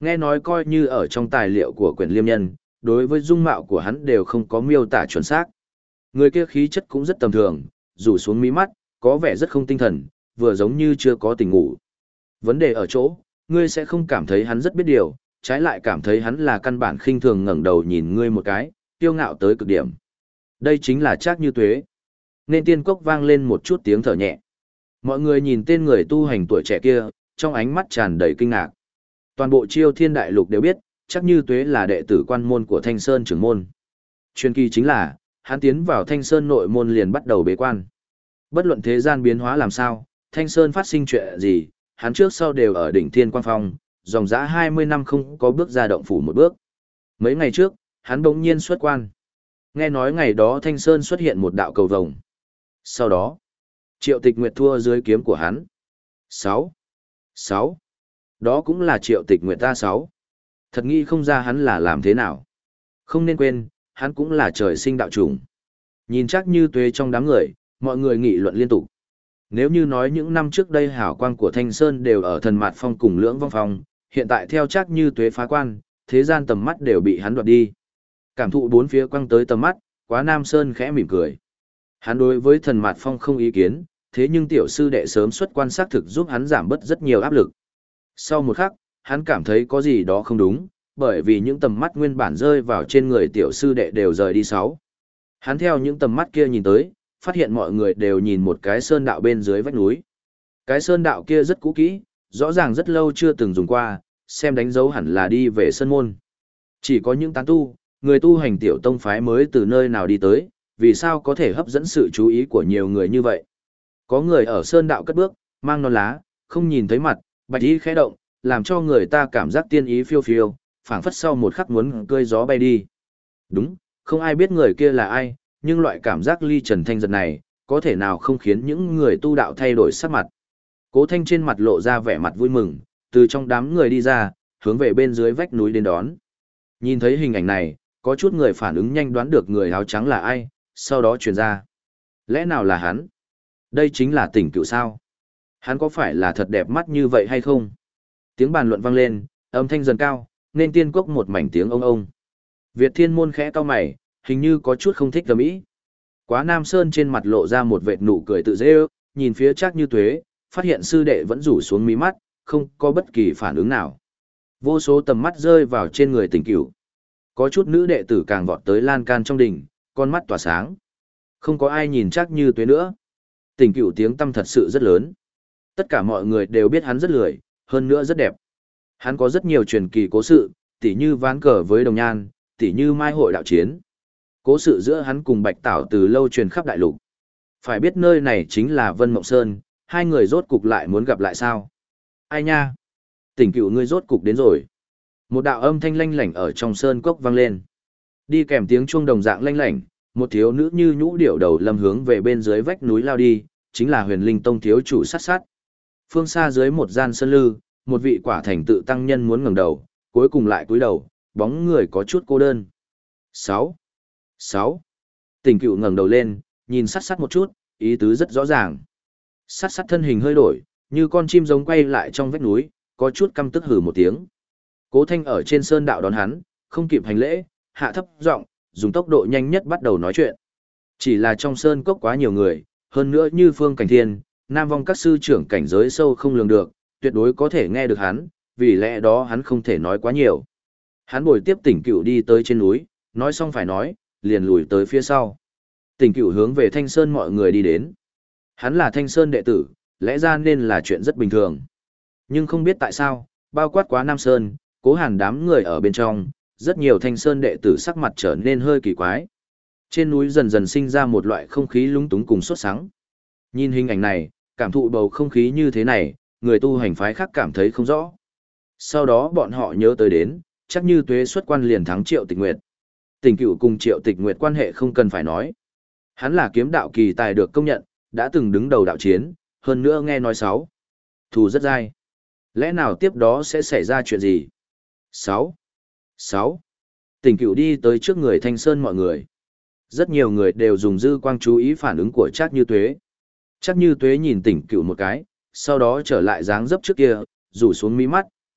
Nghe nói coi như ở trong tài liệu của quyển liêm nhân, đối với dung mạo của hắn đều không có miêu tả chuẩn xác. Người kia khí chất cũng rất tầm thường, rủ xuống mí mắt, có vẻ rất không tinh thần, vừa giống như chưa có tỉnh ngủ. Vấn đề ở chỗ, ngươi sẽ không cảm thấy hắn rất biết điều, trái lại cảm thấy hắn là căn bản khinh thường ngẩng đầu nhìn ngươi một cái, kiêu ngạo tới cực điểm. Đây chính là Trác Như Tuế. Nên tiên cốc vang lên một chút tiếng thở nhẹ. Mọi người nhìn tên người tu hành tuổi trẻ kia, trong ánh mắt tràn đầy kinh ngạc. Toàn bộ Chiêu Thiên Đại Lục đều biết, Trác Như Tuế là đệ tử quan môn của Thanh Sơn trưởng môn. Truyền kỳ chính là, hắn tiến vào Thanh Sơn nội môn liền bắt đầu bế quan. Bất luận thế gian biến hóa làm sao, Thanh Sơn phát sinh chuyện gì, hắn trước sau đều ở đỉnh Thiên Quang Phong, dòng dã hai mươi năm không có bước ra động phủ một bước. Mấy ngày trước, hắn bỗng nhiên xuất quan. Nghe nói ngày đó Thanh Sơn xuất hiện một đạo cầu vồng. Sau đó, Triệu Tịch Nguyệt thua dưới kiếm của hắn. Sáu, sáu, đó cũng là Triệu Tịch Nguyệt ta sáu. Thật nghĩ không ra hắn là làm thế nào. Không nên quên, hắn cũng là trời sinh đạo chủng. Nhìn chắc Như Tuế trong đám người, mọi người nghị luận liên tục. Nếu như nói những năm trước đây hảo quang của Thanh Sơn đều ở Thần Mạt Phong cùng Lưỡng Vong Phong, hiện tại theo chắc Như Tuế phá quan, thế gian tầm mắt đều bị hắn đoạt đi. Cảm thụ bốn phía quăng tới tầm mắt, Quá Nam Sơn khẽ mỉm cười. Hắn đối với Thần Mạt Phong không ý kiến, thế nhưng tiểu sư đệ sớm xuất quan xác thực giúp hắn giảm bớt rất nhiều áp lực. Sau một khắc, hắn cảm thấy có gì đó không đúng, bởi vì những tầm mắt nguyên bản rơi vào trên người tiểu sư đệ đều rời đi sáu. Hắn theo những tầm mắt kia nhìn tới, phát hiện mọi người đều nhìn một cái sơn đạo bên dưới vách núi. Cái sơn đạo kia rất cũ kỹ, rõ ràng rất lâu chưa từng dùng qua, xem đánh dấu hẳn là đi về sơn môn. Chỉ có những tán tu, người tu hành tiểu tông phái mới từ nơi nào đi tới, vì sao có thể hấp dẫn sự chú ý của nhiều người như vậy. Có người ở sơn đạo cất bước, mang non lá, không nhìn thấy mặt, bạch y khẽ động, làm cho người ta cảm giác tiên ý phiêu phiêu, phảng phất sau một khắc muốn cơi gió bay đi. Đúng, không ai biết người kia là ai, nhưng loại cảm giác ly trần thanh giật này, có thể nào không khiến những người tu đạo thay đổi sắc mặt. Cố Thanh trên mặt lộ ra vẻ mặt vui mừng, từ trong đám người đi ra, hướng về bên dưới vách núi đến đón. Nhìn thấy hình ảnh này, có chút người phản ứng nhanh đoán được người áo trắng là ai, sau đó truyền ra. Lẽ nào là hắn? Đây chính là Tỉnh Cựu sao? Hắn có phải là thật đẹp mắt như vậy hay không? Tiếng bàn luận vang lên, âm thanh dần cao, nên tiên cốc một mảnh tiếng ông ông. Việt Thiên Môn khẽ cau mày, hình như có chút không thích gầm ý. Quá Nam Sơn trên mặt lộ ra một vệt nụ cười tự dễ ước, nhìn phía Trác Như Tuế, phát hiện sư đệ vẫn rủ xuống mí mắt, không có bất kỳ phản ứng nào. Vô số tầm mắt rơi vào trên người Tỉnh Cửu. Có chút nữ đệ tử càng vọt tới lan can trong đỉnh, con mắt tỏa sáng. Không có ai nhìn Trác Như Tuế nữa. Tỉnh Cửu tiếng tâm thật sự rất lớn. Tất cả mọi người đều biết hắn rất lười, hơn nữa rất đẹp. Hắn có rất nhiều truyền kỳ cố sự, tỉ như ván cờ với đồng nhan, tỉ như mai hội đạo chiến. Cố sự giữa hắn cùng Bạch Tảo từ lâu truyền khắp đại lục. Phải biết nơi này chính là Vân Mộng Sơn, hai người rốt cục lại muốn gặp lại sao? Ai nha? Tỉnh Cửu ngươi rốt cục đến rồi. Một đạo âm thanh lanh lảnh ở trong sơn cốc vang lên. Đi kèm tiếng chuông đồng dạng lanh lảnh, một thiếu nữ như nhũ điểu đầu lâm hướng về bên dưới vách núi lao đi, chính là Huyền Linh Tông thiếu chủ sát sát. Phương xa dưới một gian sơn lư, một vị quả thành tự tăng nhân muốn ngẩng đầu, cuối cùng lại cúi đầu, bóng người có chút cô đơn. Sáu, sáu. Tỉnh Cửu ngẩng đầu lên, nhìn sát sát một chút, ý tứ rất rõ ràng. Sát sát thân hình hơi đổi, như con chim giống quay lại trong vách núi, có chút căm tức hừ một tiếng. Cố Thanh ở trên sơn đạo đón hắn, không kịp hành lễ, hạ thấp giọng, dùng tốc độ nhanh nhất bắt đầu nói chuyện. Chỉ là trong sơn cốc quá nhiều người, hơn nữa như Phương Cảnh Thiên, Nam Vong các sư trưởng cảnh giới sâu không lường được, tuyệt đối có thể nghe được hắn, vì lẽ đó hắn không thể nói quá nhiều. Hắn bồi tiếp Tỉnh Cửu đi tới trên núi, nói xong phải nói, liền lùi tới phía sau. Tỉnh Cửu hướng về Thanh Sơn mọi người đi đến. Hắn là Thanh Sơn đệ tử, lẽ ra nên là chuyện rất bình thường. Nhưng không biết tại sao, bao quát Quá Nam Sơn, Cố Hàn đám người ở bên trong, rất nhiều Thanh Sơn đệ tử sắc mặt trở nên hơi kỳ quái. Trên núi dần dần sinh ra một loại không khí lúng túng cùng sốt sắng. Nhìn hình ảnh này, cảm thụ bầu không khí như thế này, người tu hành phái khác cảm thấy không rõ. Sau đó bọn họ nhớ tới đến, chắc như Tuế xuất quan liền thắng Triệu Tịch Nguyệt. Tỉnh Cửu cùng Triệu Tịch Nguyệt quan hệ không cần phải nói. Hắn là kiếm đạo kỳ tài được công nhận, đã từng đứng đầu đạo chiến, hơn nữa nghe nói sáu. Thù rất dai. Lẽ nào tiếp đó sẽ xảy ra chuyện gì? Sáu, sáu. Tỉnh Cửu đi tới trước người Thanh Sơn mọi người. Rất nhiều người đều dùng dư quang chú ý phản ứng của Trác Như Tuế. Trác Như Tuế nhìn Tỉnh Cửu một cái, sau đó trở lại dáng dấp trước kia, rủ xuống mí mắt,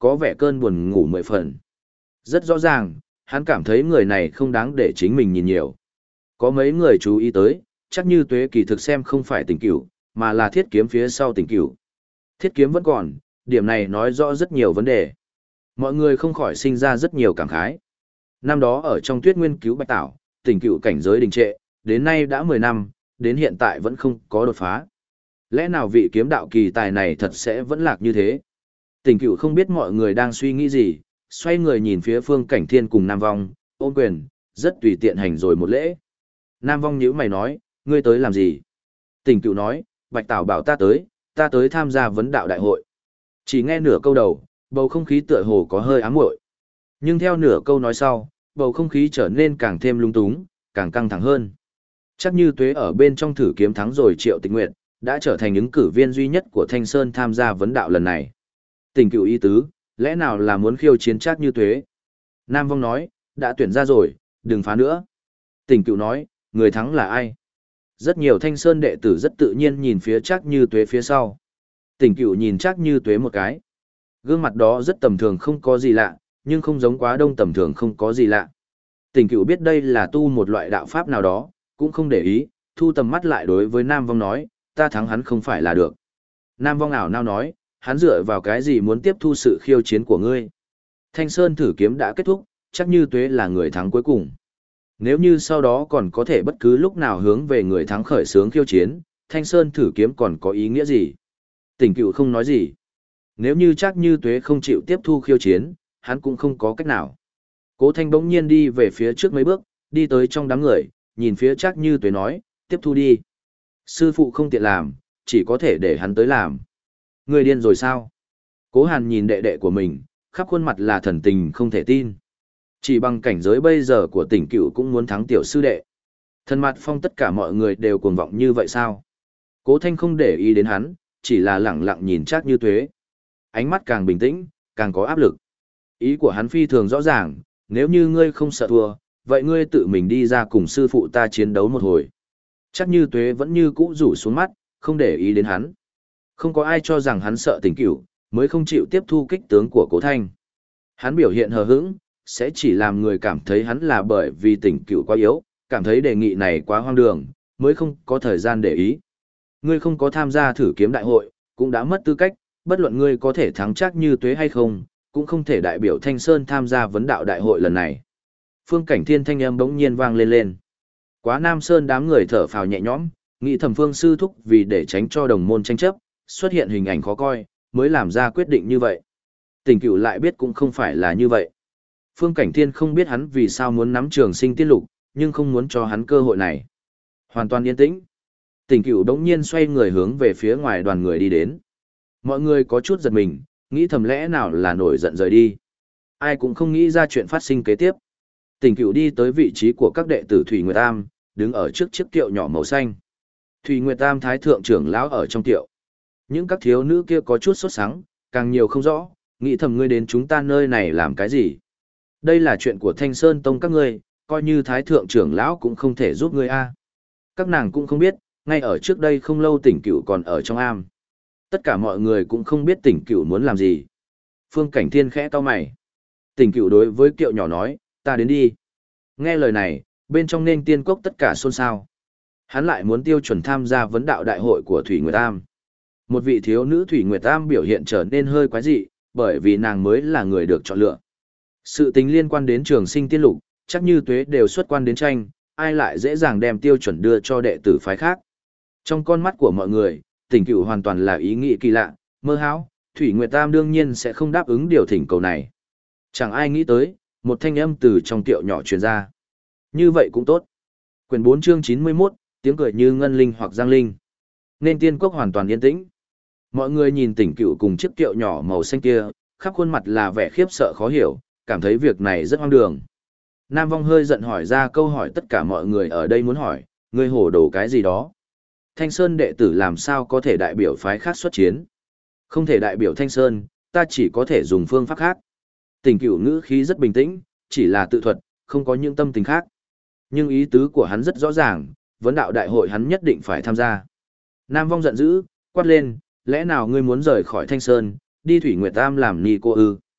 có vẻ cơn buồn ngủ mười phần. Rất rõ ràng, hắn cảm thấy người này không đáng để chính mình nhìn nhiều. Có mấy người chú ý tới, chắc như tuế kỳ thực xem không phải tình cửu, mà là thiết kiếm phía sau tình cửu. Thiết kiếm vẫn còn, điểm này nói rõ rất nhiều vấn đề. Mọi người không khỏi sinh ra rất nhiều cảm khái. Năm đó ở trong tuyết nguyên cứu bạch tảo, tình cửu cảnh giới đình trệ, đến nay đã mười năm, đến hiện tại vẫn không có đột phá. Lẽ nào vị kiếm đạo kỳ tài này thật sẽ vẫn lạc như thế? Tình cửu không biết mọi người đang suy nghĩ gì, xoay người nhìn phía Phương Cảnh Thiên cùng Nam Vong, ôm quyền, rất tùy tiện hành rồi một lễ. Nam Vong nhíu mày nói, ngươi tới làm gì? Tình cửu nói, Bạch Tảo bảo ta tới, ta tới tham gia vấn đạo đại hội. Chỉ nghe nửa câu đầu, bầu không khí tựa hồ có hơi ám muội. Nhưng theo nửa câu nói sau, bầu không khí trở nên càng thêm lung túng, càng căng thẳng hơn. Chắc như tuế ở bên trong thử kiếm thắng rồi Triệu Tịch Nguyệt, đã trở thành ứng cử viên duy nhất của Thanh Sơn tham gia vấn đạo lần này. Tình cửu ý tứ, lẽ nào là muốn khiêu chiến Trác Như Tuế? Nam Vong nói, đã tuyển ra rồi, đừng phá nữa. Tình cửu nói, người thắng là ai? Rất nhiều Thanh Sơn đệ tử rất tự nhiên nhìn phía Trác Như Tuế phía sau. Tình cửu nhìn Trác Như Tuế một cái. Gương mặt đó rất tầm thường không có gì lạ, nhưng không giống quá đông tầm thường không có gì lạ. Tình cửu biết đây là tu một loại đạo pháp nào đó, cũng không để ý, thu tầm mắt lại đối với Nam Vong nói, ta thắng hắn không phải là được. Nam Vong ảo nao nói, hắn dựa vào cái gì muốn tiếp thu sự khiêu chiến của ngươi? Thanh Sơn thử kiếm đã kết thúc, chắc như tuế là người thắng cuối cùng. Nếu như sau đó còn có thể bất cứ lúc nào hướng về người thắng khởi xướng khiêu chiến, Thanh Sơn thử kiếm còn có ý nghĩa gì? Tình cựu không nói gì. Nếu như chắc như tuế không chịu tiếp thu khiêu chiến, hắn cũng không có cách nào. Cố Thanh bỗng nhiên đi về phía trước mấy bước, đi tới trong đám người, nhìn phía chắc như tuế nói, tiếp thu đi. Sư phụ không tiện làm, chỉ có thể để hắn tới làm. Người điên rồi sao? Cố Hàn nhìn đệ đệ của mình, khắp khuôn mặt là thần tình không thể tin. Chỉ bằng cảnh giới bây giờ của tỉnh cựu cũng muốn thắng tiểu sư đệ. Thần mặt phong tất cả mọi người đều cuồng vọng như vậy sao? Cố Thanh không để ý đến hắn, chỉ là lẳng lặng nhìn Trác Như Tuế. Ánh mắt càng bình tĩnh, càng có áp lực. Ý của hắn phi thường rõ ràng, nếu như ngươi không sợ thua, vậy ngươi tự mình đi ra cùng sư phụ ta chiến đấu một hồi. Trác Như Tuế vẫn như cũ rủ xuống mắt, không để ý đến hắn. Không có ai cho rằng hắn sợ tỉnh cửu, mới không chịu tiếp thu kích tướng của Cố Thanh. Hắn biểu hiện hờ hững, sẽ chỉ làm người cảm thấy hắn là bởi vì tỉnh cửu quá yếu, cảm thấy đề nghị này quá hoang đường, mới không có thời gian để ý. Ngươi không có tham gia thử kiếm đại hội, cũng đã mất tư cách, bất luận ngươi có thể thắng Trác Như Tuế hay không, cũng không thể đại biểu Thanh Sơn tham gia vấn đạo đại hội lần này. Phương Cảnh Thiên thanh âm bỗng nhiên vang lên lên. Quá Nam Sơn đám người thở phào nhẹ nhõm, nghĩ thầm Phương sư thúc vì để tránh cho đồng môn tranh chấp, xuất hiện hình ảnh khó coi, mới làm ra quyết định như vậy. Tỉnh cửu lại biết cũng không phải là như vậy. Phương Cảnh Thiên không biết hắn vì sao muốn nắm Trường Sinh Tiên Lục, nhưng không muốn cho hắn cơ hội này. Hoàn toàn yên tĩnh. Tỉnh cửu đống nhiên xoay người hướng về phía ngoài đoàn người đi đến. Mọi người có chút giật mình, nghĩ thầm lẽ nào là nổi giận rời đi. Ai cũng không nghĩ ra chuyện phát sinh kế tiếp. Tỉnh cửu đi tới vị trí của các đệ tử Thủy Nguyệt Tam, đứng ở trước chiếc kiệu nhỏ màu xanh. Thủy Nguyệt Tam thái thượng trưởng lão ở trong kiệu. Những các thiếu nữ kia có chút sốt sắng, càng nhiều không rõ, nghĩ thầm ngươi đến chúng ta nơi này làm cái gì. Đây là chuyện của Thanh Sơn Tông các ngươi, coi như thái thượng trưởng lão cũng không thể giúp ngươi a. Các nàng cũng không biết, ngay ở trước đây không lâu tỉnh cửu còn ở trong am. Tất cả mọi người cũng không biết tỉnh cửu muốn làm gì. Phương Cảnh Thiên khẽ cau mày. Tỉnh cửu đối với kiệu nhỏ nói, ta đến đi. Nghe lời này, bên trong nên tiên cốc tất cả xôn xao. Hắn lại muốn tiêu chuẩn tham gia vấn đạo đại hội của Thủy Nguyệt Tam. Một vị thiếu nữ Thủy Nguyệt Tam biểu hiện trở nên hơi quái dị, bởi vì nàng mới là người được chọn lựa. Sự tình liên quan đến Trường Sinh Tiên Lục, chắc như Tuế đều xuất quan đến tranh, ai lại dễ dàng đem tiêu chuẩn đưa cho đệ tử phái khác. Trong con mắt của mọi người, Tỉnh Cửu hoàn toàn là ý nghĩ kỳ lạ, mơ hão, Thủy Nguyệt Tam đương nhiên sẽ không đáp ứng điều thỉnh cầu này. Chẳng ai nghĩ tới, một thanh âm từ trong tiệu nhỏ truyền ra. Như vậy cũng tốt. Quyển bốn chương chín mươi mốt, tiếng cười như ngân linh hoặc giang linh. Nên tiên quốc hoàn toàn yên tĩnh. Mọi người nhìn Tỉnh Cửu cùng chiếc kiệu nhỏ màu xanh kia, khắp khuôn mặt là vẻ khiếp sợ khó hiểu, cảm thấy việc này rất hoang đường. Nam Vong hơi giận hỏi ra câu hỏi tất cả mọi người ở đây muốn hỏi, ngươi hổ đồ cái gì đó. Thanh Sơn đệ tử làm sao có thể đại biểu phái khác xuất chiến? Không thể đại biểu Thanh Sơn, ta chỉ có thể dùng phương pháp khác. Tỉnh Cửu ngữ khí rất bình tĩnh, chỉ là tự thuật, không có những tâm tình khác. Nhưng ý tứ của hắn rất rõ ràng, vấn đạo đại hội hắn nhất định phải tham gia. Nam Vong giận dữ, quát lên, lẽ nào ngươi muốn rời khỏi Thanh Sơn, đi Thủy Nguyệt Tam làm ni cô ư?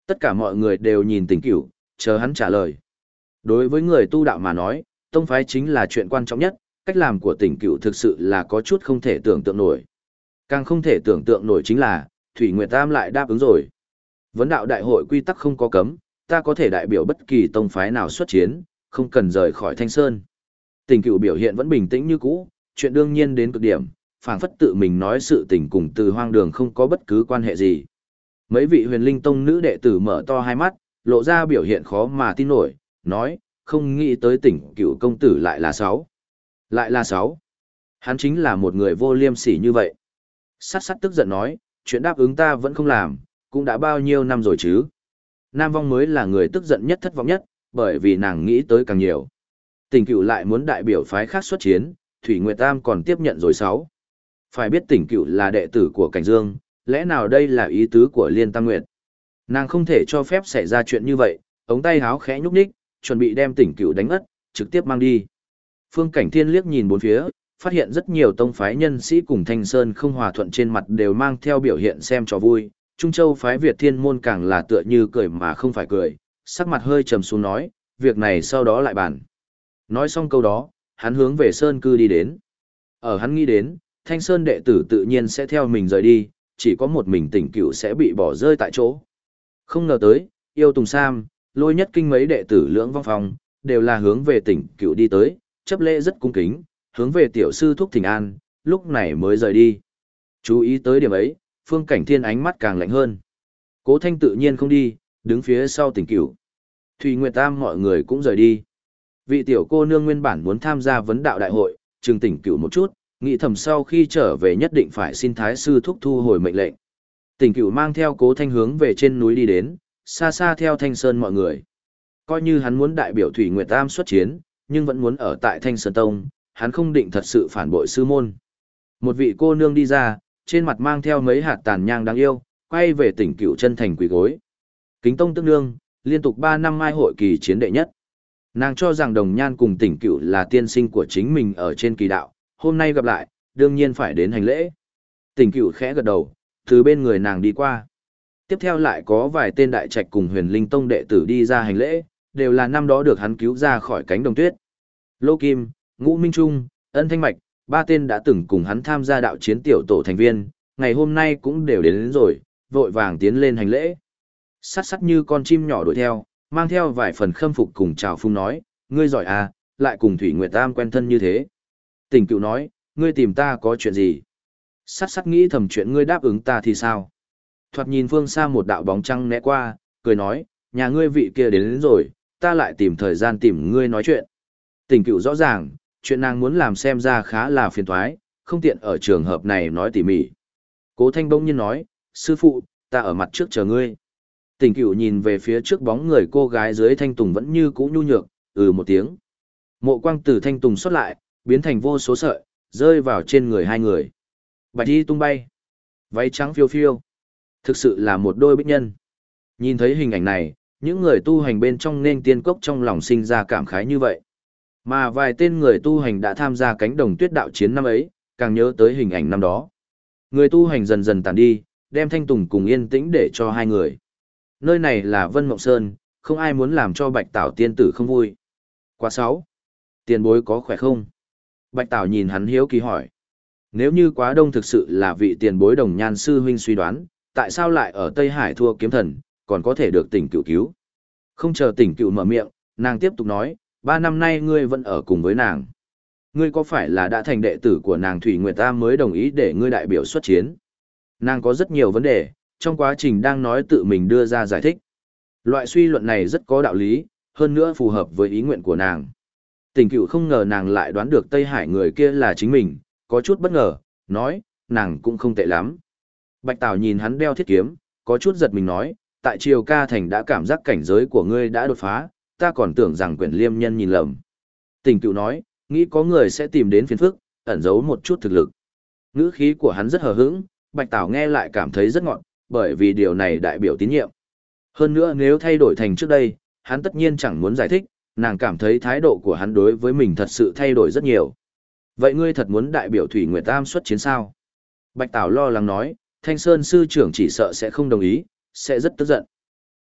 Tất cả mọi người đều nhìn Tỉnh Cửu, chờ hắn trả lời. Đối với người tu đạo mà nói, tông phái chính là chuyện quan trọng nhất, cách làm của Tỉnh Cửu thực sự là có chút không thể tưởng tượng nổi. Càng không thể tưởng tượng nổi chính là, Thủy Nguyệt Tam lại đáp ứng rồi. Vấn đạo đại hội quy tắc không có cấm, ta có thể đại biểu bất kỳ tông phái nào xuất chiến, không cần rời khỏi Thanh Sơn. Tỉnh Cửu biểu hiện vẫn bình tĩnh như cũ, chuyện đương nhiên đến cực điểm, phảng phất tự mình nói sự tình cùng Từ Hoang Đường không có bất cứ quan hệ gì. Mấy vị Huyền Linh Tông nữ đệ tử mở to hai mắt, lộ ra biểu hiện khó mà tin nổi, nói, không nghĩ tới Tỉnh Cửu công tử lại là sáu. Lại là sáu. Hắn chính là một người vô liêm sỉ như vậy. Sát sát tức giận nói, chuyện đáp ứng ta vẫn không làm, cũng đã bao nhiêu năm rồi chứ. Nam Vong mới là người tức giận nhất thất vọng nhất, bởi vì nàng nghĩ tới càng nhiều. Tỉnh Cửu lại muốn đại biểu phái khác xuất chiến, Thủy Nguyệt Tam còn tiếp nhận rồi sáu. Phải biết Tỉnh Cửu là đệ tử của Cảnh Dương, lẽ nào đây là ý tứ của Liên Tam Nguyệt? Nàng không thể cho phép xảy ra chuyện như vậy, ống tay háo khẽ nhúc nhích, chuẩn bị đem Tỉnh Cửu đánh ất, trực tiếp mang đi. Phương Cảnh Thiên liếc nhìn bốn phía, phát hiện rất nhiều tông phái nhân sĩ cùng Thanh Sơn không hòa thuận trên mặt đều mang theo biểu hiện xem trò vui. Trung Châu phái Việt Thiên môn càng là tựa như cười mà không phải cười, sắc mặt hơi trầm xuống nói, việc này sau đó lại bàn. Nói xong câu đó, hắn hướng về Sơn cư đi đến. Ở hắn nghĩ đến, Thanh Sơn đệ tử tự nhiên sẽ theo mình rời đi, chỉ có một mình Tỉnh Cửu sẽ bị bỏ rơi tại chỗ. Không ngờ tới, Yêu Tùng Sam, Lôi Nhất Kinh mấy đệ tử Lưỡng Vong Phong, đều là hướng về Tỉnh Cửu đi tới, chấp lễ rất cung kính, hướng về tiểu sư thúc thỉnh an, lúc này mới rời đi. Chú ý tới điểm ấy, Phương Cảnh Thiên ánh mắt càng lạnh hơn. Cố Thanh tự nhiên không đi, đứng phía sau Tỉnh Cửu. Thủy Nguyệt Tam mọi người cũng rời đi. Vị tiểu cô nương nguyên bản muốn tham gia vấn đạo đại hội, trừng Tỉnh Cửu một chút, nghĩ thầm sau khi trở về nhất định phải xin thái sư thúc thu hồi mệnh lệnh. Tỉnh Cửu mang theo Cố Thanh hướng về trên núi đi đến, xa xa theo Thanh Sơn mọi người. Coi như hắn muốn đại biểu Thủy Nguyệt Tam xuất chiến, nhưng vẫn muốn ở tại Thanh Sơn Tông, hắn không định thật sự phản bội sư môn. Một vị cô nương đi ra, trên mặt mang theo mấy hạt tàn nhang đáng yêu, quay về Tỉnh Cửu chân thành quỳ gối. Kính tông tức nương, liên tục ba năm mai hội kỳ chiến đệ nhất. Nàng cho rằng Đồng Nhan cùng Tỉnh Cửu là tiên sinh của chính mình ở trên kỳ đạo, hôm nay gặp lại, đương nhiên phải đến hành lễ. Tỉnh Cửu khẽ gật đầu, từ bên người nàng đi qua. Tiếp theo lại có vài tên đại trạch cùng Huyền Linh Tông đệ tử đi ra hành lễ, đều là năm đó được hắn cứu ra khỏi cánh đồng tuyết. Lô Kim, Ngũ Minh Trung, Ân Thanh Mạch, ba tên đã từng cùng hắn tham gia đạo chiến tiểu tổ thành viên, ngày hôm nay cũng đều đến, đến rồi, vội vàng tiến lên hành lễ. Sắt sắt như con chim nhỏ đuổi theo, mang theo vài phần khâm phục cùng chào phung nói, ngươi giỏi à, lại cùng Thủy Nguyệt Tam quen thân như thế. Tỉnh Cửu nói, ngươi tìm ta có chuyện gì? Sắt sắt nghĩ thầm chuyện ngươi đáp ứng ta thì sao? Thoạt nhìn phương xa một đạo bóng trăng né qua, cười nói, nhà ngươi vị kia đến, đến rồi, ta lại tìm thời gian tìm ngươi nói chuyện. Tỉnh Cửu rõ ràng, chuyện nàng muốn làm xem ra khá là phiền toái, không tiện ở trường hợp này nói tỉ mỉ. Cố Thanh bỗng nhiên nói, sư phụ, ta ở mặt trước chờ ngươi. Tỉnh Cửu nhìn về phía trước bóng người cô gái dưới thanh tùng vẫn như cũ nhu nhược, ừ một tiếng. Mộ quang từ thanh tùng xuất lại, biến thành vô số sợi, rơi vào trên người hai người. Bạch y tung bay, váy trắng phiêu phiêu. Thực sự là một đôi bích nhân. Nhìn thấy hình ảnh này, những người tu hành bên trong nên tiên cốc trong lòng sinh ra cảm khái như vậy. Mà vài tên người tu hành đã tham gia cánh đồng tuyết đạo chiến năm ấy, càng nhớ tới hình ảnh năm đó. Người tu hành dần dần tàn đi, đem thanh tùng cùng yên tĩnh để cho hai người. Nơi này là Vân Mộng Sơn, không ai muốn làm cho Bạch Tảo tiên tử không vui. Quá sáu. Tiền bối có khỏe không? Bạch Tảo nhìn hắn hiếu kỳ hỏi. Nếu như Quá Đông thực sự là vị tiền bối Đồng Nhan sư huynh suy đoán, tại sao lại ở Tây Hải thua kiếm thần, còn có thể được Tỉnh Cửu cứu? Không chờ Tỉnh Cửu mở miệng, nàng tiếp tục nói, ba năm nay ngươi vẫn ở cùng với nàng. Ngươi có phải là đã thành đệ tử của nàng Thủy Nguyệt Tam mới đồng ý để ngươi đại biểu xuất chiến? Nàng có rất nhiều vấn đề, trong quá trình đang nói tự mình đưa ra giải thích. Loại suy luận này rất có đạo lý, hơn nữa phù hợp với ý nguyện của nàng. Tỉnh Cửu không ngờ nàng lại đoán được Tây Hải người kia là chính mình, có chút bất ngờ, nói, nàng cũng không tệ lắm. Bạch Tảo nhìn hắn đeo thiết kiếm, có chút giật mình nói, tại Triều Ca Thành đã cảm giác cảnh giới của ngươi đã đột phá, ta còn tưởng rằng Quyển Liêm nhân nhìn lầm. Tỉnh Cửu nói, nghĩ có người sẽ tìm đến phiền phức, ẩn giấu một chút thực lực. Ngữ khí của hắn rất hờ hững, Bạch Tảo nghe lại cảm thấy rất ngọt, bởi vì điều này đại biểu tín nhiệm. Hơn nữa nếu thay đổi thành trước đây, hắn tất nhiên chẳng muốn giải thích, nàng cảm thấy thái độ của hắn đối với mình thật sự thay đổi rất nhiều. Vậy ngươi thật muốn đại biểu Thủy Nguyệt Tam xuất chiến sao? Bạch Tảo lo lắng nói, Thanh Sơn sư trưởng chỉ sợ sẽ không đồng ý, sẽ rất tức giận.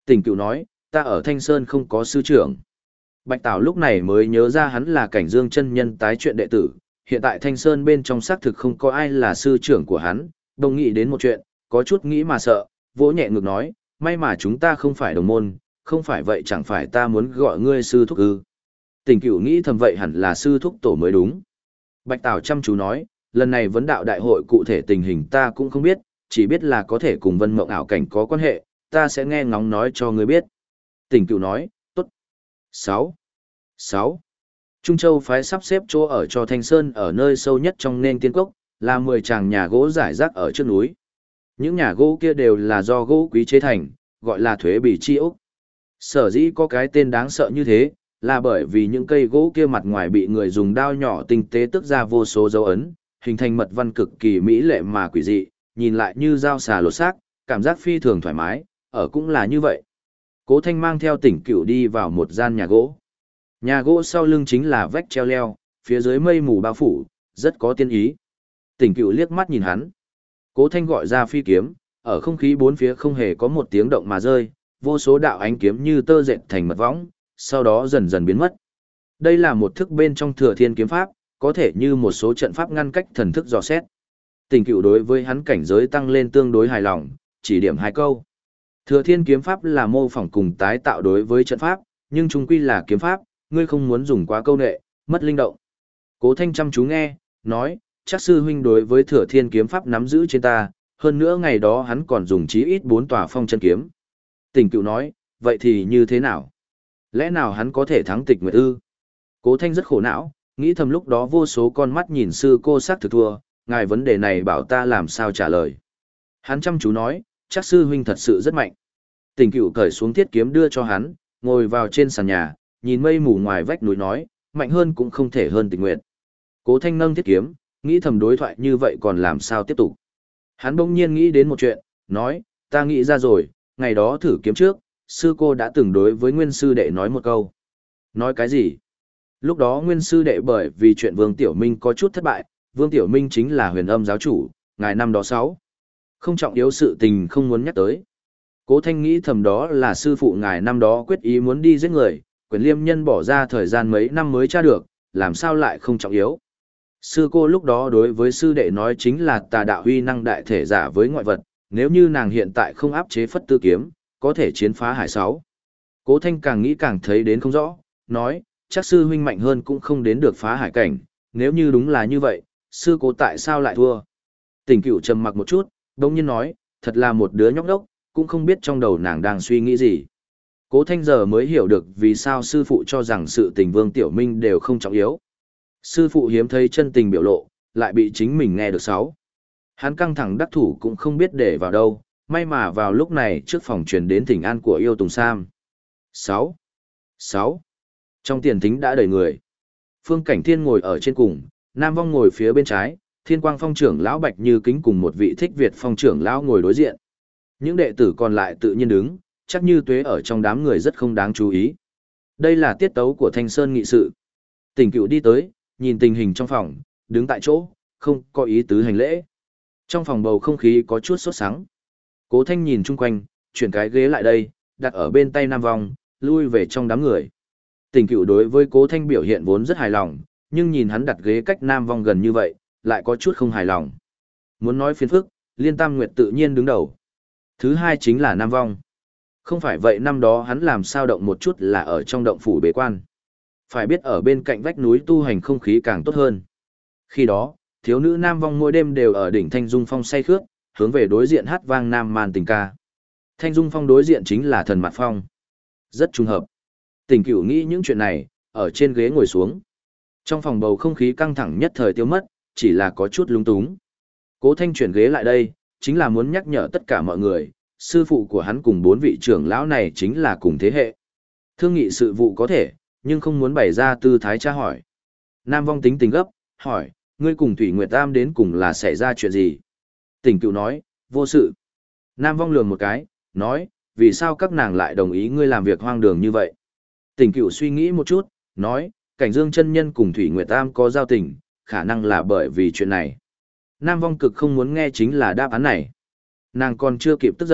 Tỉnh Cựu nói, ta ở Thanh Sơn không có sư trưởng. Bạch Tảo lúc này mới nhớ ra hắn là Cảnh Dương chân nhân tái chuyện đệ tử, hiện tại Thanh Sơn bên trong xác thực không có ai là sư trưởng của hắn, đồng nghĩ đến một chuyện, có chút nghĩ mà sợ, vỗ nhẹ ngực nói, may mà chúng ta không phải đồng môn, không phải vậy chẳng phải ta muốn gọi ngươi sư thúc ư. Tỉnh Cựu nghĩ thầm vậy hẳn là sư thúc tổ mới đúng. Bạch Tảo chăm chú nói, lần này vấn đạo đại hội cụ thể tình hình ta cũng không biết, chỉ biết là có thể cùng Vân Mộng ảo cảnh có quan hệ, ta sẽ nghe ngóng nói cho ngươi biết. Tỉnh Cựu nói, tốt. sáu. sáu. Trung Châu phái sắp xếp chỗ ở cho Thanh Sơn ở nơi sâu nhất trong nên tiên cốc, là mười tràng nhà gỗ rải rác ở trước núi. Những nhà gỗ kia đều là do gỗ quý chế thành, gọi là thuế bì chi ốc. Sở dĩ có cái tên đáng sợ như thế, là bởi vì những cây gỗ kia mặt ngoài bị người dùng đao nhỏ tinh tế tước ra vô số dấu ấn, hình thành mật văn cực kỳ mỹ lệ mà quỷ dị, nhìn lại như dao xà lột xác, cảm giác phi thường thoải mái, ở cũng là như vậy. Cố Thanh mang theo Tỉnh Cựu đi vào một gian nhà gỗ. Nhà gỗ sau lưng chính là vách treo leo, phía dưới mây mù bao phủ, rất có tiên ý. Tỉnh Cựu liếc mắt nhìn hắn. Cố Thanh gọi ra phi kiếm, ở không khí bốn phía không hề có một tiếng động mà rơi, vô số đạo ánh kiếm như tơ dệt thành mật võng, sau đó dần dần biến mất. Đây là một thức bên trong Thừa Thiên kiếm pháp, có thể như một số trận pháp ngăn cách thần thức dò xét. Tỉnh Cựu đối với hắn cảnh giới tăng lên tương đối hài lòng, chỉ điểm hai câu. Thừa Thiên kiếm pháp là mô phỏng cùng tái tạo đối với trận pháp, nhưng chung quy là kiếm pháp, ngươi không muốn dùng quá câu nệ, mất linh động. Cố Thanh chăm chú nghe, nói, chắc sư huynh đối với Thừa Thiên kiếm pháp nắm giữ trên ta, hơn nữa ngày đó hắn còn dùng chí ít bốn tòa phong chân kiếm. Tỉnh Cựu nói, vậy thì như thế nào? Lẽ nào hắn có thể thắng Tịch Nguyệt ư? Cố Thanh rất khổ não, nghĩ thầm lúc đó vô số con mắt nhìn sư cô sát thực thua, ngài vấn đề này bảo ta làm sao trả lời. Hắn chăm chú nói, chắc sư huynh thật sự rất mạnh. Tỉnh Cựu cởi xuống thiết kiếm đưa cho hắn, ngồi vào trên sàn nhà, nhìn mây mù ngoài vách núi nói, mạnh hơn cũng không thể hơn Tịch Nguyệt. Cố Thanh nâng thiết kiếm, nghĩ thầm đối thoại như vậy còn làm sao tiếp tục. Hắn bỗng nhiên nghĩ đến một chuyện, nói, ta nghĩ ra rồi, ngày đó thử kiếm trước, sư cô đã từng đối với nguyên sư đệ nói một câu. Nói cái gì? Lúc đó nguyên sư đệ bởi vì chuyện Vương Tiểu Minh có chút thất bại, Vương Tiểu Minh chính là huyền âm giáo chủ, ngài năm đó sáu. Không trọng yếu sự tình không muốn nhắc tới. Cố Thanh nghĩ thầm đó là sư phụ ngài năm đó quyết ý muốn đi giết người, Quyền Liêm Nhân bỏ ra thời gian mấy năm mới tra được, làm sao lại không trọng yếu. Sư cô lúc đó đối với sư đệ nói chính là tà đạo huy năng đại thể giả với ngoại vật, nếu như nàng hiện tại không áp chế phất tư kiếm, có thể chiến phá hải sáu. Cố Thanh càng nghĩ càng thấy đến không rõ, nói, chắc sư huynh mạnh hơn cũng không đến được phá hải cảnh, nếu như đúng là như vậy, sư cô tại sao lại thua? Tỉnh Cựu trầm mặc một chút, đồng nhiên nói, thật là một đứa nhóc đốc, cũng không biết trong đầu nàng đang suy nghĩ gì. Cố Thanh giờ mới hiểu được vì sao sư phụ cho rằng sự tình Vương Tiểu Minh đều không trọng yếu. Sư phụ hiếm thấy chân tình biểu lộ, lại bị chính mình nghe được sáu. Hắn căng thẳng đắc thủ cũng không biết để vào đâu, may mà vào lúc này trước phòng truyền đến thỉnh an của Yêu Tùng Sam. sáu. sáu. Trong tiền thính đã đầy người. Phương Cảnh Thiên ngồi ở trên cùng, Nam Vong ngồi phía bên trái, Thiên Quang Phong trưởng lão Bạch Như Kính cùng một vị Thích Việt Phong trưởng lão ngồi đối diện. Những đệ tử còn lại tự nhiên đứng, chắc Như Tuế ở trong đám người rất không đáng chú ý. Đây là tiết tấu của Thanh Sơn nghị sự. Tỉnh Cựu đi tới, nhìn tình hình trong phòng, đứng tại chỗ, không có ý tứ hành lễ. Trong phòng bầu không khí có chút sốt sắng. Cố Thanh nhìn chung quanh, chuyển cái ghế lại đây, đặt ở bên tay Nam Vong, lui về trong đám người. Tỉnh Cựu đối với Cố Thanh biểu hiện vốn rất hài lòng, nhưng nhìn hắn đặt ghế cách Nam Vong gần như vậy, lại có chút không hài lòng. Muốn nói phiền phức, Liên Tam Nguyệt tự nhiên đứng đầu. Thứ hai chính là Nam Vong. Không phải vậy năm đó hắn làm sao động một chút là ở trong động phủ bế quan. Phải biết ở bên cạnh vách núi tu hành không khí càng tốt hơn. Khi đó, thiếu nữ Nam Vong mỗi đêm đều ở đỉnh Thanh Dung Phong say khướt, hướng về đối diện hát vang Nam Man tình ca. Thanh Dung Phong đối diện chính là Thần Mạt Phong. Rất trùng hợp. Tỉnh Cựu nghĩ những chuyện này, ở trên ghế ngồi xuống. Trong phòng bầu không khí căng thẳng nhất thời tiêu mất, chỉ là có chút lung túng. Cố Thanh chuyển ghế lại đây, chính là muốn nhắc nhở tất cả mọi người, sư phụ của hắn cùng bốn vị trưởng lão này chính là cùng thế hệ. Thương nghị sự vụ có thể, nhưng không muốn bày ra tư thái tra hỏi. Nam Vong tính tình gấp, hỏi, ngươi cùng Thủy Nguyệt Tam đến cùng là xảy ra chuyện gì? Tỉnh Cựu nói, vô sự. Nam Vong lườm một cái, nói, vì sao các nàng lại đồng ý ngươi làm việc hoang đường như vậy? Tỉnh Cựu suy nghĩ một chút, nói, Cảnh Dương chân nhân cùng Thủy Nguyệt Tam có giao tình, khả năng là bởi vì chuyện này. Nam Vong cực không muốn nghe chính là đáp án này. Nàng còn chưa kịp tức giận,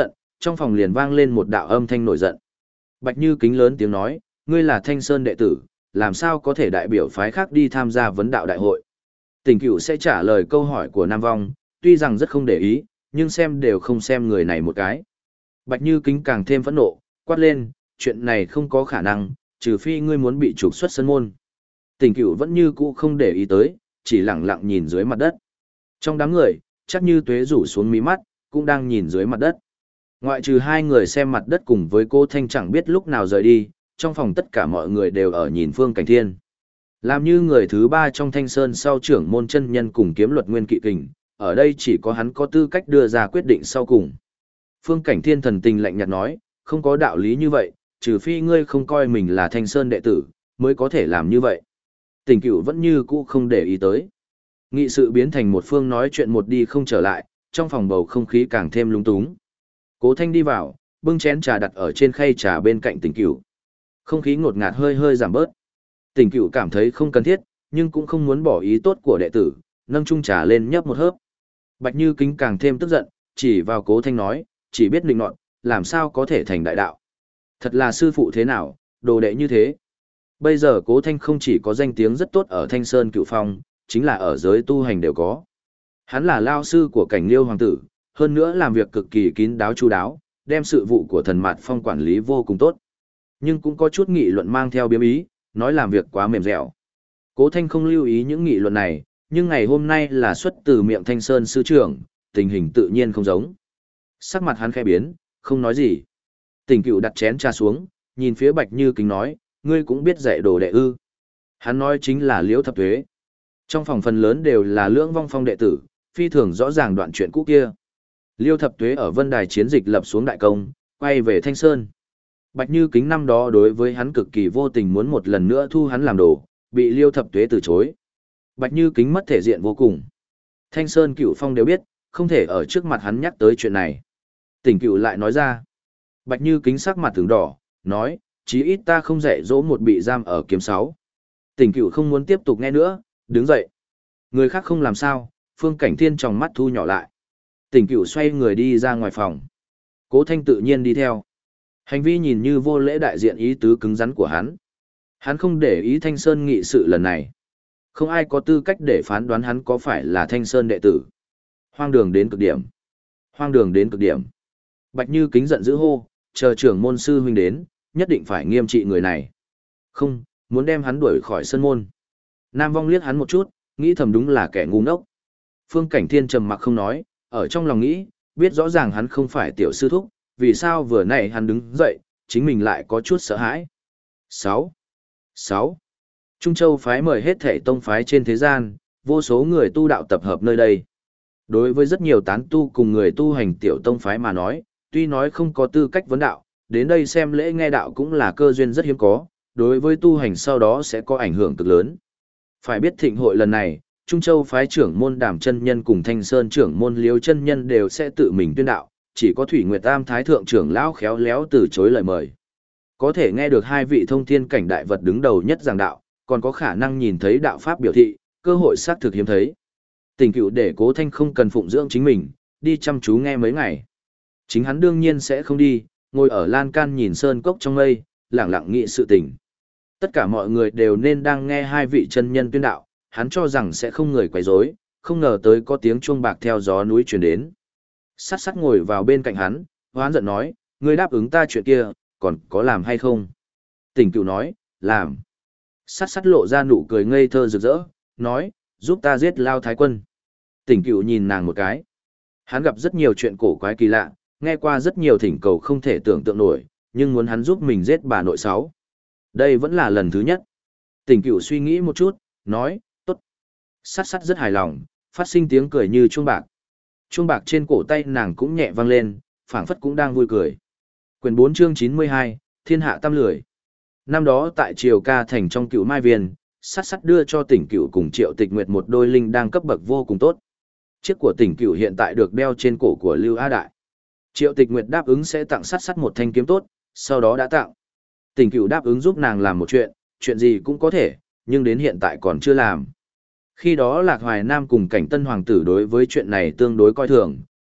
trong phòng liền vang lên một đạo âm thanh nổi giận. Bạch Như Kính lớn tiếng nói, ngươi là Thanh Sơn đệ tử, làm sao có thể đại biểu phái khác đi tham gia vấn đạo đại hội. Tỉnh Cửu sẽ trả lời câu hỏi của Nam Vong, tuy rằng rất không để ý, nhưng xem đều không xem người này một cái. Bạch Như Kính càng thêm phẫn nộ, quát lên, chuyện này không có khả năng, trừ phi ngươi muốn bị trục xuất sân môn. Tỉnh Cửu vẫn như cũ không để ý tới, chỉ lặng lặng nhìn dưới mặt đất. Trong đám người, chắc Như Tuế rủ xuống mí mắt, cũng đang nhìn dưới mặt đất. Ngoại trừ hai người xem mặt đất cùng với cô Thanh chẳng biết lúc nào rời đi, trong phòng tất cả mọi người đều ở nhìn Phương Cảnh Thiên. Làm như người thứ ba trong Thanh Sơn sau trưởng môn chân nhân cùng kiếm luật nguyên kỵ kình, ở đây chỉ có hắn có tư cách đưa ra quyết định sau cùng. Phương Cảnh Thiên thần tình lạnh nhạt nói, không có đạo lý như vậy, trừ phi ngươi không coi mình là Thanh Sơn đệ tử, mới có thể làm như vậy. Tỉnh Cửu vẫn như cũ không để ý tới. Nghị sự biến thành một phương nói chuyện một đi không trở lại, trong phòng bầu không khí càng thêm lung túng. Cố Thanh đi vào, bưng chén trà đặt ở trên khay trà bên cạnh Tỉnh Cửu. Không khí ngột ngạt hơi hơi giảm bớt. Tỉnh Cửu cảm thấy không cần thiết, nhưng cũng không muốn bỏ ý tốt của đệ tử, nâng chung trà lên nhấp một hớp. Bạch Như Kính càng thêm tức giận, chỉ vào Cố Thanh nói, chỉ biết định nọt, làm sao có thể thành đại đạo. Thật là sư phụ thế nào, đồ đệ như thế. Bây giờ Cố Thanh không chỉ có danh tiếng rất tốt ở Thanh Sơn Cửu Phong, chính là ở giới tu hành đều có. Hắn là lao sư của Cảnh Liêu Hoàng tử, hơn nữa làm việc cực kỳ kín đáo chu đáo, đem sự vụ của Thần Mạt Phong quản lý vô cùng tốt. Nhưng cũng có chút nghị luận mang theo biếm ý, nói làm việc quá mềm dẻo. Cố Thanh không lưu ý những nghị luận này, nhưng ngày hôm nay là xuất từ miệng Thanh Sơn sư trưởng, tình hình tự nhiên không giống. Sắc mặt hắn khẽ biến, không nói gì. Tỉnh Cửu đặt chén trà xuống, nhìn phía Bạch Như Kính nói, ngươi cũng biết dạy đồ đệ ư. Hắn nói chính là Liễu Thập Tuế. Trong phòng phần lớn đều là Lưỡng Vong Phong đệ tử, phi thường rõ ràng đoạn chuyện cũ kia. Liêu Thập Tuế ở Vân Đài chiến dịch lập xuống đại công, quay về Thanh Sơn. Bạch Như Kính năm đó đối với hắn cực kỳ vô tình muốn một lần nữa thu hắn làm đồ, bị Liêu Thập Tuế từ chối. Bạch Như Kính mất thể diện vô cùng. Thanh Sơn Cửu Phong đều biết, không thể ở trước mặt hắn nhắc tới chuyện này. Tỉnh Cửu lại nói ra. Bạch Như Kính sắc mặt tướng đỏ, nói, chí ít ta không dạy dỗ một bị giam ở kiếm sáu. Tỉnh Cửu không muốn tiếp tục nghe nữa, đứng dậy. Người khác không làm sao, Phương Cảnh Thiên tròng mắt thu nhỏ lại. Tỉnh Cửu xoay người đi ra ngoài phòng. Cố Thanh tự nhiên đi theo. Hành vi nhìn như vô lễ đại diện ý tứ cứng rắn của hắn. Hắn không để ý Thanh Sơn nghị sự lần này. Không ai có tư cách để phán đoán hắn có phải là Thanh Sơn đệ tử. Hoang đường đến cực điểm. Hoang đường đến cực điểm. Bạch Như Kính giận dữ hô, chờ trưởng môn sư huynh đến, nhất định phải nghiêm trị người này. Không, muốn đem hắn đuổi khỏi sân môn. Nam Vong liếc hắn một chút, nghĩ thầm đúng là kẻ ngu ngốc. Phương Cảnh Thiên trầm mặc không nói, ở trong lòng nghĩ, biết rõ ràng hắn không phải tiểu sư thúc, vì sao vừa nãy hắn đứng dậy, chính mình lại có chút sợ hãi. sáu. sáu. Trung Châu phái mời hết thảy tông phái trên thế gian, vô số người tu đạo tập hợp nơi đây. Đối với rất nhiều tán tu cùng người tu hành tiểu tông phái mà nói, tuy nói không có tư cách vấn đạo, đến đây xem lễ nghe đạo cũng là cơ duyên rất hiếm có, đối với tu hành sau đó sẽ có ảnh hưởng cực lớn. Phải biết thịnh hội lần này, Trung Châu phái trưởng môn Đàm chân nhân cùng Thanh Sơn trưởng môn Liêu chân nhân đều sẽ tự mình tuyên đạo, chỉ có Thủy Nguyệt Tam thái thượng trưởng lão khéo léo từ chối lời mời. Có thể nghe được hai vị thông thiên cảnh đại vật đứng đầu nhất giảng đạo, còn có khả năng nhìn thấy đạo pháp biểu thị, cơ hội xác thực hiếm thấy. Tỉnh Cửu để Cố Thanh không cần phụng dưỡng chính mình, đi chăm chú nghe mấy ngày. Chính hắn đương nhiên sẽ không đi, ngồi ở lan can nhìn sơn cốc trong mây, lặng lặng nghĩ sự tình. Tất cả mọi người đều nên đang nghe hai vị chân nhân tuyên đạo, hắn cho rằng sẽ không người quấy rối, không ngờ tới có tiếng chuông bạc theo gió núi truyền đến. Sát sát ngồi vào bên cạnh hắn, hoán giận nói, ngươi đáp ứng ta chuyện kia, còn có làm hay không? Tỉnh Cửu nói, làm. Sát sát lộ ra nụ cười ngây thơ rực rỡ, nói, giúp ta giết Lao Thái Quân. Tỉnh Cửu nhìn nàng một cái. Hắn gặp rất nhiều chuyện cổ quái kỳ lạ, nghe qua rất nhiều thỉnh cầu không thể tưởng tượng nổi, nhưng muốn hắn giúp mình giết bà nội sáu. Đây vẫn là lần thứ nhất. Tỉnh Cửu suy nghĩ một chút, nói, tốt. Sát sát rất hài lòng, phát sinh tiếng cười như chuông bạc. Chuông bạc trên cổ tay nàng cũng nhẹ vang lên, phảng phất cũng đang vui cười. Quyền bốn chương chín mươi hai, Thiên hạ tam lười. Năm đó tại Triều Ca thành trong Cựu Mai Viên, sát sát đưa cho Tỉnh Cửu cùng Triệu Tịch Nguyệt một đôi linh đang cấp bậc vô cùng tốt. Chiếc của Tỉnh Cửu hiện tại được đeo trên cổ của Lưu A Đại. Triệu Tịch Nguyệt đáp ứng sẽ tặng sát sát một thanh kiếm tốt, sau đó đã tặng. Tỉnh Cửu đáp ứng giúp nàng làm một chuyện, chuyện gì cũng có thể, nhưng đến hiện tại còn chưa làm. Khi đó Lạc Hoài Nam cùng Cảnh Tân Hoàng tử đối với chuyện này tương đối coi thường,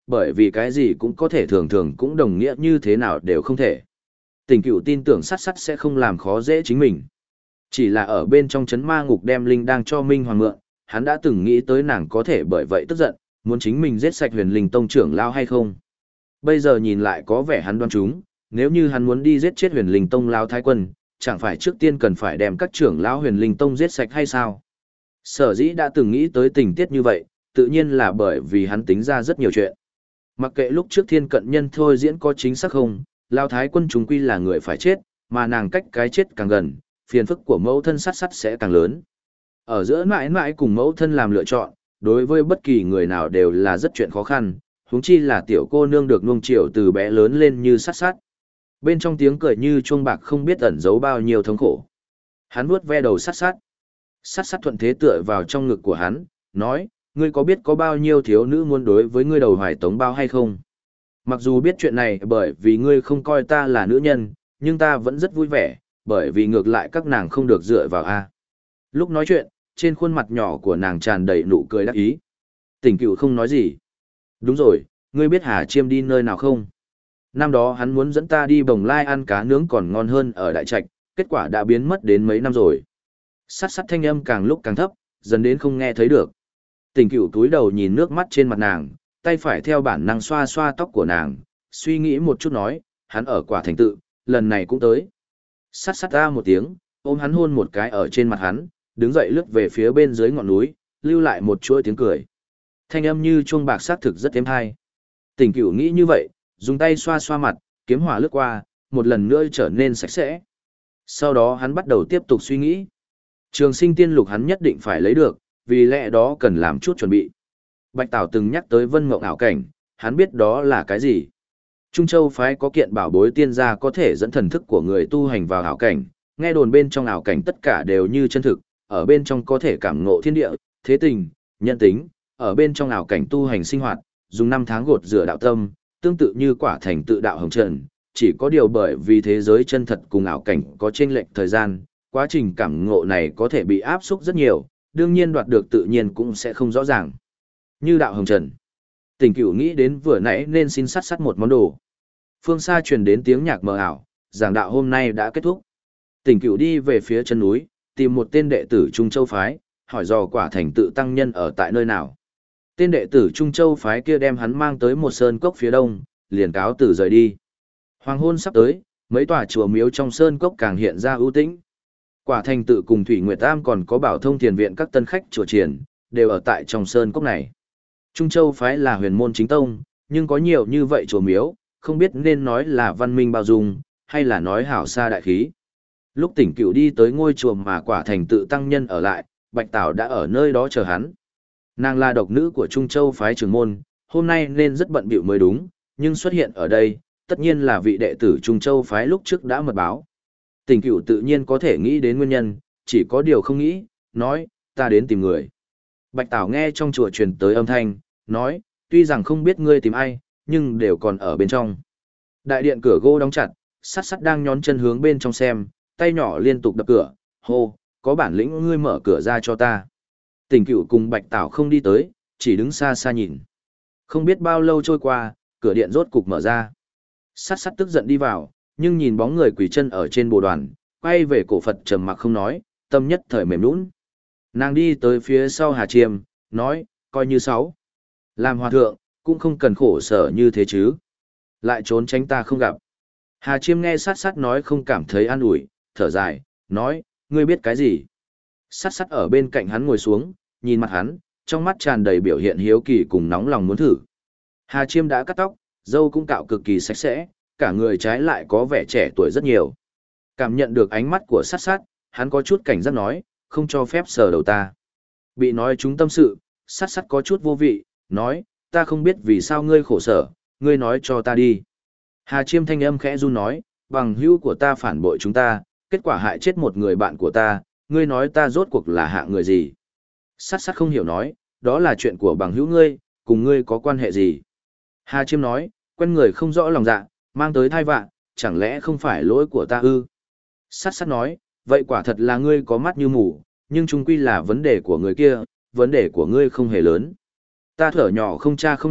bởi vì cái gì cũng có thể thường thường cũng đồng nghĩa như thế nào đều không thể. Tình cựu tin tưởng sát sát sẽ không làm khó dễ chính mình. Chỉ là ở bên trong chấn ma ngục đem linh đang cho Minh Hoàng mượn, hắn đã từng nghĩ tới nàng có thể bởi vậy tức giận, muốn chính mình giết sạch huyền linh tông trưởng lao hay không. Bây giờ nhìn lại có vẻ hắn đoán chúng, nếu như hắn muốn đi giết chết huyền linh tông lao thái quân, chẳng phải trước tiên cần phải đem các trưởng lão huyền linh tông giết sạch hay sao? Sở dĩ đã từng nghĩ tới tình tiết như vậy, tự nhiên là bởi vì hắn tính ra rất nhiều chuyện. Mặc kệ lúc trước thiên cận nhân thôi diễn có chính xác không, lao thái quân chúng quy là người phải chết, mà nàng cách cái chết càng gần, phiền phức của mẫu thân sát sắt sẽ càng lớn. Ở giữa mãi mãi cùng mẫu thân làm lựa chọn, đối với bất kỳ người nào đều là rất chuyện khó khăn, huống chi là tiểu cô nương được nuông chiều từ bé lớn lên như sát sát. Bên trong tiếng cười như chuông bạc không biết ẩn giấu bao nhiêu thống khổ. Hắn vuốt ve đầu sát sát. Sát sát thuận thế tựa vào trong ngực của hắn, nói, ngươi có biết có bao nhiêu thiếu nữ muốn đối với ngươi đầu hoài tống bao hay không? Mặc dù biết chuyện này bởi vì ngươi không coi ta là nữ nhân, nhưng ta vẫn rất vui vẻ, bởi vì ngược lại các nàng không được dựa vào a. Lúc nói chuyện, trên khuôn mặt nhỏ của nàng tràn đầy nụ cười đắc ý. Tỉnh Cựu không nói gì. Đúng rồi, ngươi biết Hà Chiêm đi nơi nào không? Năm đó hắn muốn dẫn ta đi Bồng Lai ăn cá nướng còn ngon hơn ở Đại Trạch, kết quả đã biến mất đến mấy năm rồi. Sát sát thanh âm càng lúc càng thấp, dần đến không nghe thấy được. Tỉnh Cựu túi đầu nhìn nước mắt trên mặt nàng, tay phải theo bản năng xoa xoa tóc của nàng, suy nghĩ một chút nói, hắn ở Quả Thành Tự, lần này cũng tới. Sát sát ra một tiếng, ôm hắn hôn một cái ở trên mặt hắn, đứng dậy lướt về phía bên dưới ngọn núi, lưu lại một chuỗi tiếng cười. Thanh âm như chuông bạc sát thực rất êm hay. Tỉnh Cựu nghĩ như vậy, dùng tay xoa xoa mặt, kiếm hỏa lướt qua, một lần nữa trở nên sạch sẽ. Sau đó hắn bắt đầu tiếp tục suy nghĩ. Trường sinh tiên lục hắn nhất định phải lấy được, vì lẽ đó cần làm chút chuẩn bị. Bạch Tảo từng nhắc tới vân mộng ảo cảnh, hắn biết đó là cái gì. Trung Châu phái có kiện bảo bối tiên gia có thể dẫn thần thức của người tu hành vào ảo cảnh, nghe đồn bên trong ảo cảnh tất cả đều như chân thực, ở bên trong có thể cảm ngộ thiên địa, thế tình, nhân tính, ở bên trong ảo cảnh tu hành sinh hoạt, dùng năm tháng gột rửa đạo tâm, tương tự như Quả Thành Tự đạo hồng trần, chỉ có điều bởi vì thế giới chân thật cùng ảo cảnh có chênh lệch thời gian, quá trình cảm ngộ này có thể bị áp xúc rất nhiều, đương nhiên đoạt được tự nhiên cũng sẽ không rõ ràng. Như đạo hồng trần. Tỉnh Cửu nghĩ đến vừa nãy nên xin sát sát một món đồ. Phương xa truyền đến tiếng nhạc mờ ảo, giảng đạo hôm nay đã kết thúc. Tỉnh Cửu đi về phía chân núi, tìm một tên đệ tử Trung Châu phái, hỏi dò Quả Thành Tự tăng nhân ở tại nơi nào. Tên đệ tử Trung Châu phái kia đem hắn mang tới một sơn cốc phía đông, liền cáo từ rời đi. Hoàng hôn sắp tới, mấy tòa chùa miếu trong sơn cốc càng hiện ra ưu tĩnh. Quả Thành Tự cùng Thủy Nguyệt Tam còn có Bảo Thông Thiền viện các tân khách chùa triển, đều ở tại trong sơn cốc này. Trung Châu phái là huyền môn chính tông, nhưng có nhiều như vậy chùa miếu, không biết nên nói là văn minh bao dung, hay là nói hảo xa đại khí. Lúc Tỉnh Cửu đi tới ngôi chùa mà Quả Thành Tự tăng nhân ở lại, Bạch Tảo đã ở nơi đó chờ hắn. Nàng là độc nữ của Trung Châu phái trưởng môn, hôm nay nên rất bận bịu mới đúng, nhưng xuất hiện ở đây, tất nhiên là vị đệ tử Trung Châu phái lúc trước đã mật báo. Tỉnh Cửu tự nhiên có thể nghĩ đến nguyên nhân, chỉ có điều không nghĩ, nói, ta đến tìm người. Bạch Tảo nghe trong chùa truyền tới âm thanh, nói, tuy rằng không biết ngươi tìm ai, nhưng đều còn ở bên trong. Đại điện cửa gỗ đóng chặt, sắt sắt đang nhón chân hướng bên trong xem, tay nhỏ liên tục đập cửa, hô, có bản lĩnh ngươi mở cửa ra cho ta. Tỉnh Cửu cùng Bạch Tảo không đi tới, chỉ đứng xa xa nhìn. Không biết bao lâu trôi qua, cửa điện rốt cục mở ra. Sắt sắt tức giận đi vào, nhưng nhìn bóng người quỳ chân ở trên bồ đoàn, quay về cổ Phật trầm mặc không nói, tâm nhất thời mềm nũng. Nàng đi tới phía sau Hà Chiêm, nói, coi như sáu. Làm hòa thượng, cũng không cần khổ sở như thế chứ. Lại trốn tránh ta không gặp. Hà Chiêm nghe sát sát nói không cảm thấy an ủi, thở dài, nói, ngươi biết cái gì? Sát sát ở bên cạnh hắn ngồi xuống, nhìn mặt hắn, trong mắt tràn đầy biểu hiện hiếu kỳ cùng nóng lòng muốn thử. Hà Chiêm đã cắt tóc, râu cũng cạo cực kỳ sạch sẽ, cả người trái lại có vẻ trẻ tuổi rất nhiều. Cảm nhận được ánh mắt của sát sát, hắn có chút cảnh giác nói, không cho phép sờ đầu ta. Bị nói chúng tâm sự, sát sát có chút vô vị, nói, ta không biết vì sao ngươi khổ sở, ngươi nói cho ta đi. Hà Chiêm thanh âm khẽ run nói, bằng hữu của ta phản bội chúng ta, kết quả hại chết một người bạn của ta, ngươi nói ta rốt cuộc là hạ người gì. Sát sát không hiểu nói, đó là chuyện của bằng hữu ngươi, cùng ngươi có quan hệ gì. Hà Chiêm nói, quen người không rõ lòng dạ, mang tới thai vạn, chẳng lẽ không phải lỗi của ta ư? Sát sát nói, vậy quả thật là ngươi có mắt như mù, nhưng chung quy là vấn đề của người kia, vấn đề của ngươi không hề lớn. Ta thở nhỏ không cha không mẹ,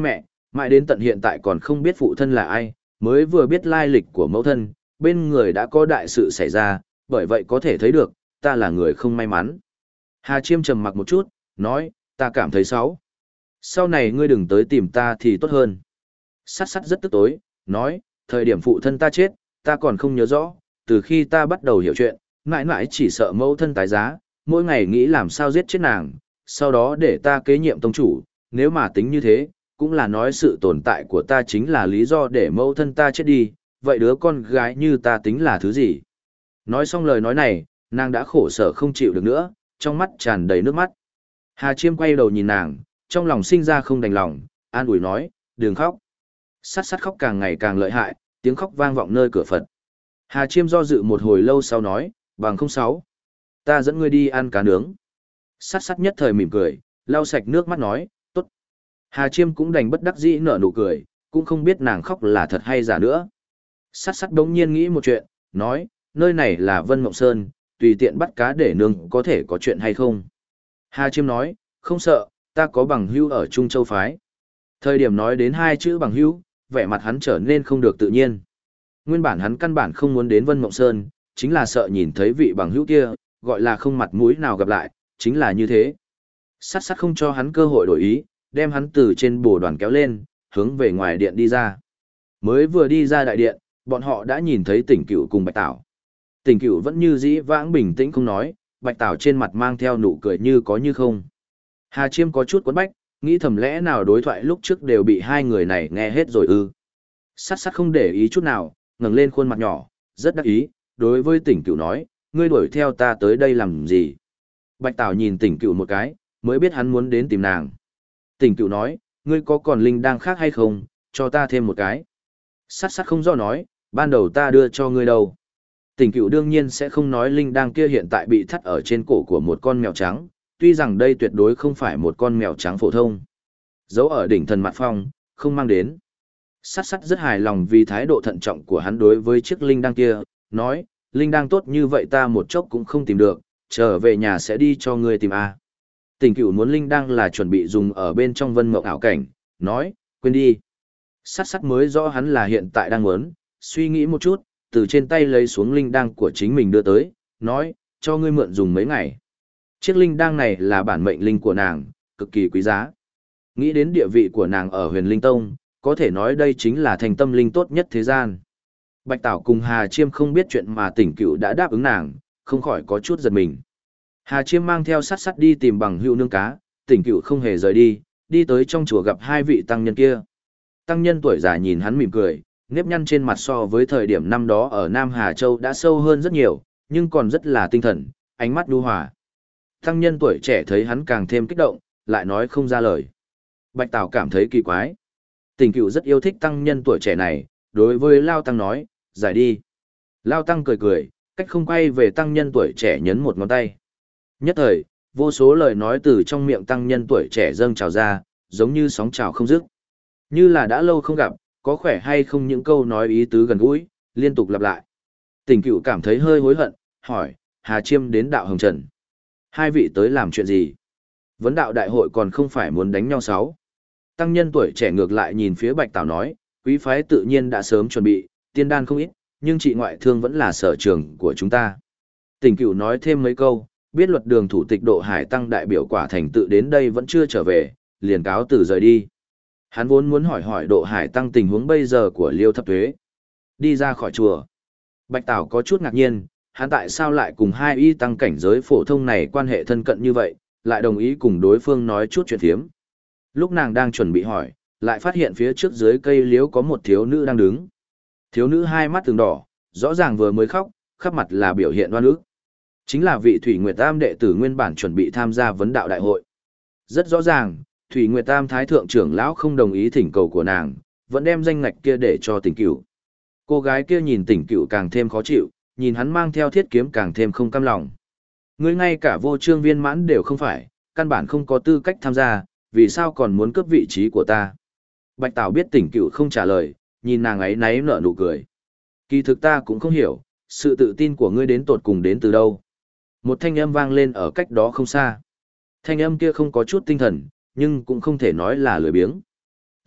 mãi đến tận hiện tại còn không biết phụ thân là ai, mới vừa biết lai lịch của mẫu thân, bên người đã có đại sự xảy ra, bởi vậy có thể thấy được, ta là người không may mắn. Hà Chiêm trầm mặc một chút, nói, ta cảm thấy xấu. Sau này ngươi đừng tới tìm ta thì tốt hơn. Sát sát rất tức tối, nói, thời điểm phụ thân ta chết, ta còn không nhớ rõ, từ khi ta bắt đầu hiểu chuyện, mãi mãi chỉ sợ mẫu thân tái giá, mỗi ngày nghĩ làm sao giết chết nàng, sau đó để ta kế nhiệm tông chủ, nếu mà tính như thế, cũng là nói sự tồn tại của ta chính là lý do để mẫu thân ta chết đi, vậy đứa con gái như ta tính là thứ gì? Nói xong lời nói này, nàng đã khổ sở không chịu được nữa, trong mắt tràn đầy nước mắt. Hà Chiêm quay đầu nhìn nàng, trong lòng sinh ra không đành lòng, an ủi nói, đừng khóc. Sát sát khóc càng ngày càng lợi hại, tiếng khóc vang vọng nơi cửa Phật. Hà Chiêm do dự một hồi lâu sau nói, bằng không sáu. Ta dẫn ngươi đi ăn cá nướng. Sát sát nhất thời mỉm cười, lau sạch nước mắt nói, tốt. Hà Chiêm cũng đành bất đắc dĩ nở nụ cười, cũng không biết nàng khóc là thật hay giả nữa. Sát sát đống nhiên nghĩ một chuyện, nói, nơi này là Vân Mộng Sơn, tùy tiện bắt cá để nướng có thể có chuyện hay không. Hà Chiêm nói, không sợ, ta có bằng hữu ở Trung Châu Phái. Thời điểm nói đến hai chữ bằng hữu, vẻ mặt hắn trở nên không được tự nhiên. Nguyên bản hắn căn bản không muốn đến Vân Mộng Sơn, chính là sợ nhìn thấy vị bằng hữu kia, gọi là không mặt mũi nào gặp lại, chính là như thế. Sát sát không cho hắn cơ hội đổi ý, đem hắn từ trên bồ đoàn kéo lên, hướng về ngoài điện đi ra. Mới vừa đi ra đại điện, bọn họ đã nhìn thấy Tỉnh Cửu cùng Bạch Tảo. Tỉnh Cửu vẫn như dĩ vãng bình tĩnh không nói, Bạch Tảo trên mặt mang theo nụ cười như có như không. Hà Chiêm có chút quấn bách, nghĩ thầm lẽ nào đối thoại lúc trước đều bị hai người này nghe hết rồi ư. Sát sát không để ý chút nào, ngẩng lên khuôn mặt nhỏ, rất đắc ý, đối với Tỉnh Cửu nói, ngươi đuổi theo ta tới đây làm gì? Bạch Tảo nhìn Tỉnh Cửu một cái, mới biết hắn muốn đến tìm nàng. Tỉnh Cửu nói, ngươi có còn linh đang khác hay không, cho ta thêm một cái. Sát sát không rõ nói, ban đầu ta đưa cho ngươi đâu. Tỉnh Cửu đương nhiên sẽ không nói linh đang kia hiện tại bị thắt ở trên cổ của một con mèo trắng, tuy rằng đây tuyệt đối không phải một con mèo trắng phổ thông. Giấu ở đỉnh thần mặt phong, không mang đến. Sát sát rất hài lòng vì thái độ thận trọng của hắn đối với chiếc linh đang kia, nói, linh đang tốt như vậy ta một chốc cũng không tìm được, trở về nhà sẽ đi cho ngươi tìm a. Tỉnh Cửu muốn linh đang là chuẩn bị dùng ở bên trong vân mộng ảo cảnh, nói, quên đi. Sát sát mới rõ hắn là hiện tại đang muốn, suy nghĩ một chút, từ trên tay lấy xuống linh đang của chính mình đưa tới, nói, cho ngươi mượn dùng mấy ngày. Chiếc linh đang này là bản mệnh linh của nàng, cực kỳ quý giá. Nghĩ đến địa vị của nàng ở huyền linh tông, có thể nói đây chính là thành tâm linh tốt nhất thế gian. Bạch Tảo cùng Hà Chiêm không biết chuyện mà Tỉnh Cửu đã đáp ứng nàng, không khỏi có chút giật mình. Hà Chiêm mang theo sát sát đi tìm bằng hữu nương cá, Tỉnh Cửu không hề rời đi, đi tới trong chùa gặp hai vị tăng nhân kia. Tăng nhân tuổi già nhìn hắn mỉm cười, nếp nhăn trên mặt so với thời điểm năm đó ở Nam Hà Châu đã sâu hơn rất nhiều, nhưng còn rất là tinh thần, ánh mắt nhu hòa. Tăng nhân tuổi trẻ thấy hắn càng thêm kích động, lại nói không ra lời. Bạch Tảo cảm thấy kỳ quái. Tỉnh Cửu rất yêu thích tăng nhân tuổi trẻ này, đối với Lao Tăng nói, giải đi. Lao Tăng cười cười, cách không quay về tăng nhân tuổi trẻ nhấn một ngón tay. Nhất thời, vô số lời nói từ trong miệng tăng nhân tuổi trẻ dâng trào ra, giống như sóng trào không dứt. Như là đã lâu không gặp, có khỏe hay không những câu nói ý tứ gần gũi, liên tục lặp lại. Tỉnh Cửu cảm thấy hơi hối hận, hỏi, Hà Chiêm đến đạo Hồng Trần. Hai vị tới làm chuyện gì? Vấn đạo đại hội còn không phải muốn đánh nhau sáu. Tăng nhân tuổi trẻ ngược lại nhìn phía Bạch Tảo nói, quý phái tự nhiên đã sớm chuẩn bị, tiên đan không ít, nhưng trị ngoại thương vẫn là sở trường của chúng ta. Tỉnh Cửu nói thêm mấy câu, biết luật đường thủ tịch Độ Hải Tăng đại biểu quả thành tự đến đây vẫn chưa trở về, liền cáo từ rời đi. Hắn vốn muốn hỏi hỏi Độ Hải Tăng tình huống bây giờ của Liêu Thập Tuế. Đi ra khỏi chùa. Bạch Tảo có chút ngạc nhiên, hắn tại sao lại cùng hai y tăng cảnh giới phổ thông này quan hệ thân cận như vậy, lại đồng ý cùng đối phương nói chút chuyện thiếm. Lúc nàng đang chuẩn bị hỏi, lại phát hiện phía trước dưới cây liễu có một thiếu nữ đang đứng. Thiếu nữ hai mắt từng đỏ, rõ ràng vừa mới khóc, khắp mặt là biểu hiện oan ức. Chính là vị Thủy Nguyệt Tam đệ tử nguyên bản chuẩn bị tham gia vấn đạo đại hội. Rất rõ ràng, Thủy Nguyệt Tam thái thượng trưởng lão không đồng ý thỉnh cầu của nàng, vẫn đem danh ngạch kia để cho Tỉnh Cửu. Cô gái kia nhìn Tỉnh Cửu càng thêm khó chịu, nhìn hắn mang theo thiết kiếm càng thêm không cam lòng. Ngươi ngay cả vô trương viên mãn đều không phải, căn bản không có tư cách tham gia, vì sao còn muốn cướp vị trí của ta? Bạch Tảo biết Tỉnh Cửu không trả lời, nhìn nàng ấy náy nở nụ cười. Kỳ thực ta cũng không hiểu, sự tự tin của ngươi đến tột cùng đến từ đâu? Một thanh âm vang lên ở cách đó không xa. Thanh âm kia không có chút tinh thần, nhưng cũng không thể nói là lười biếng.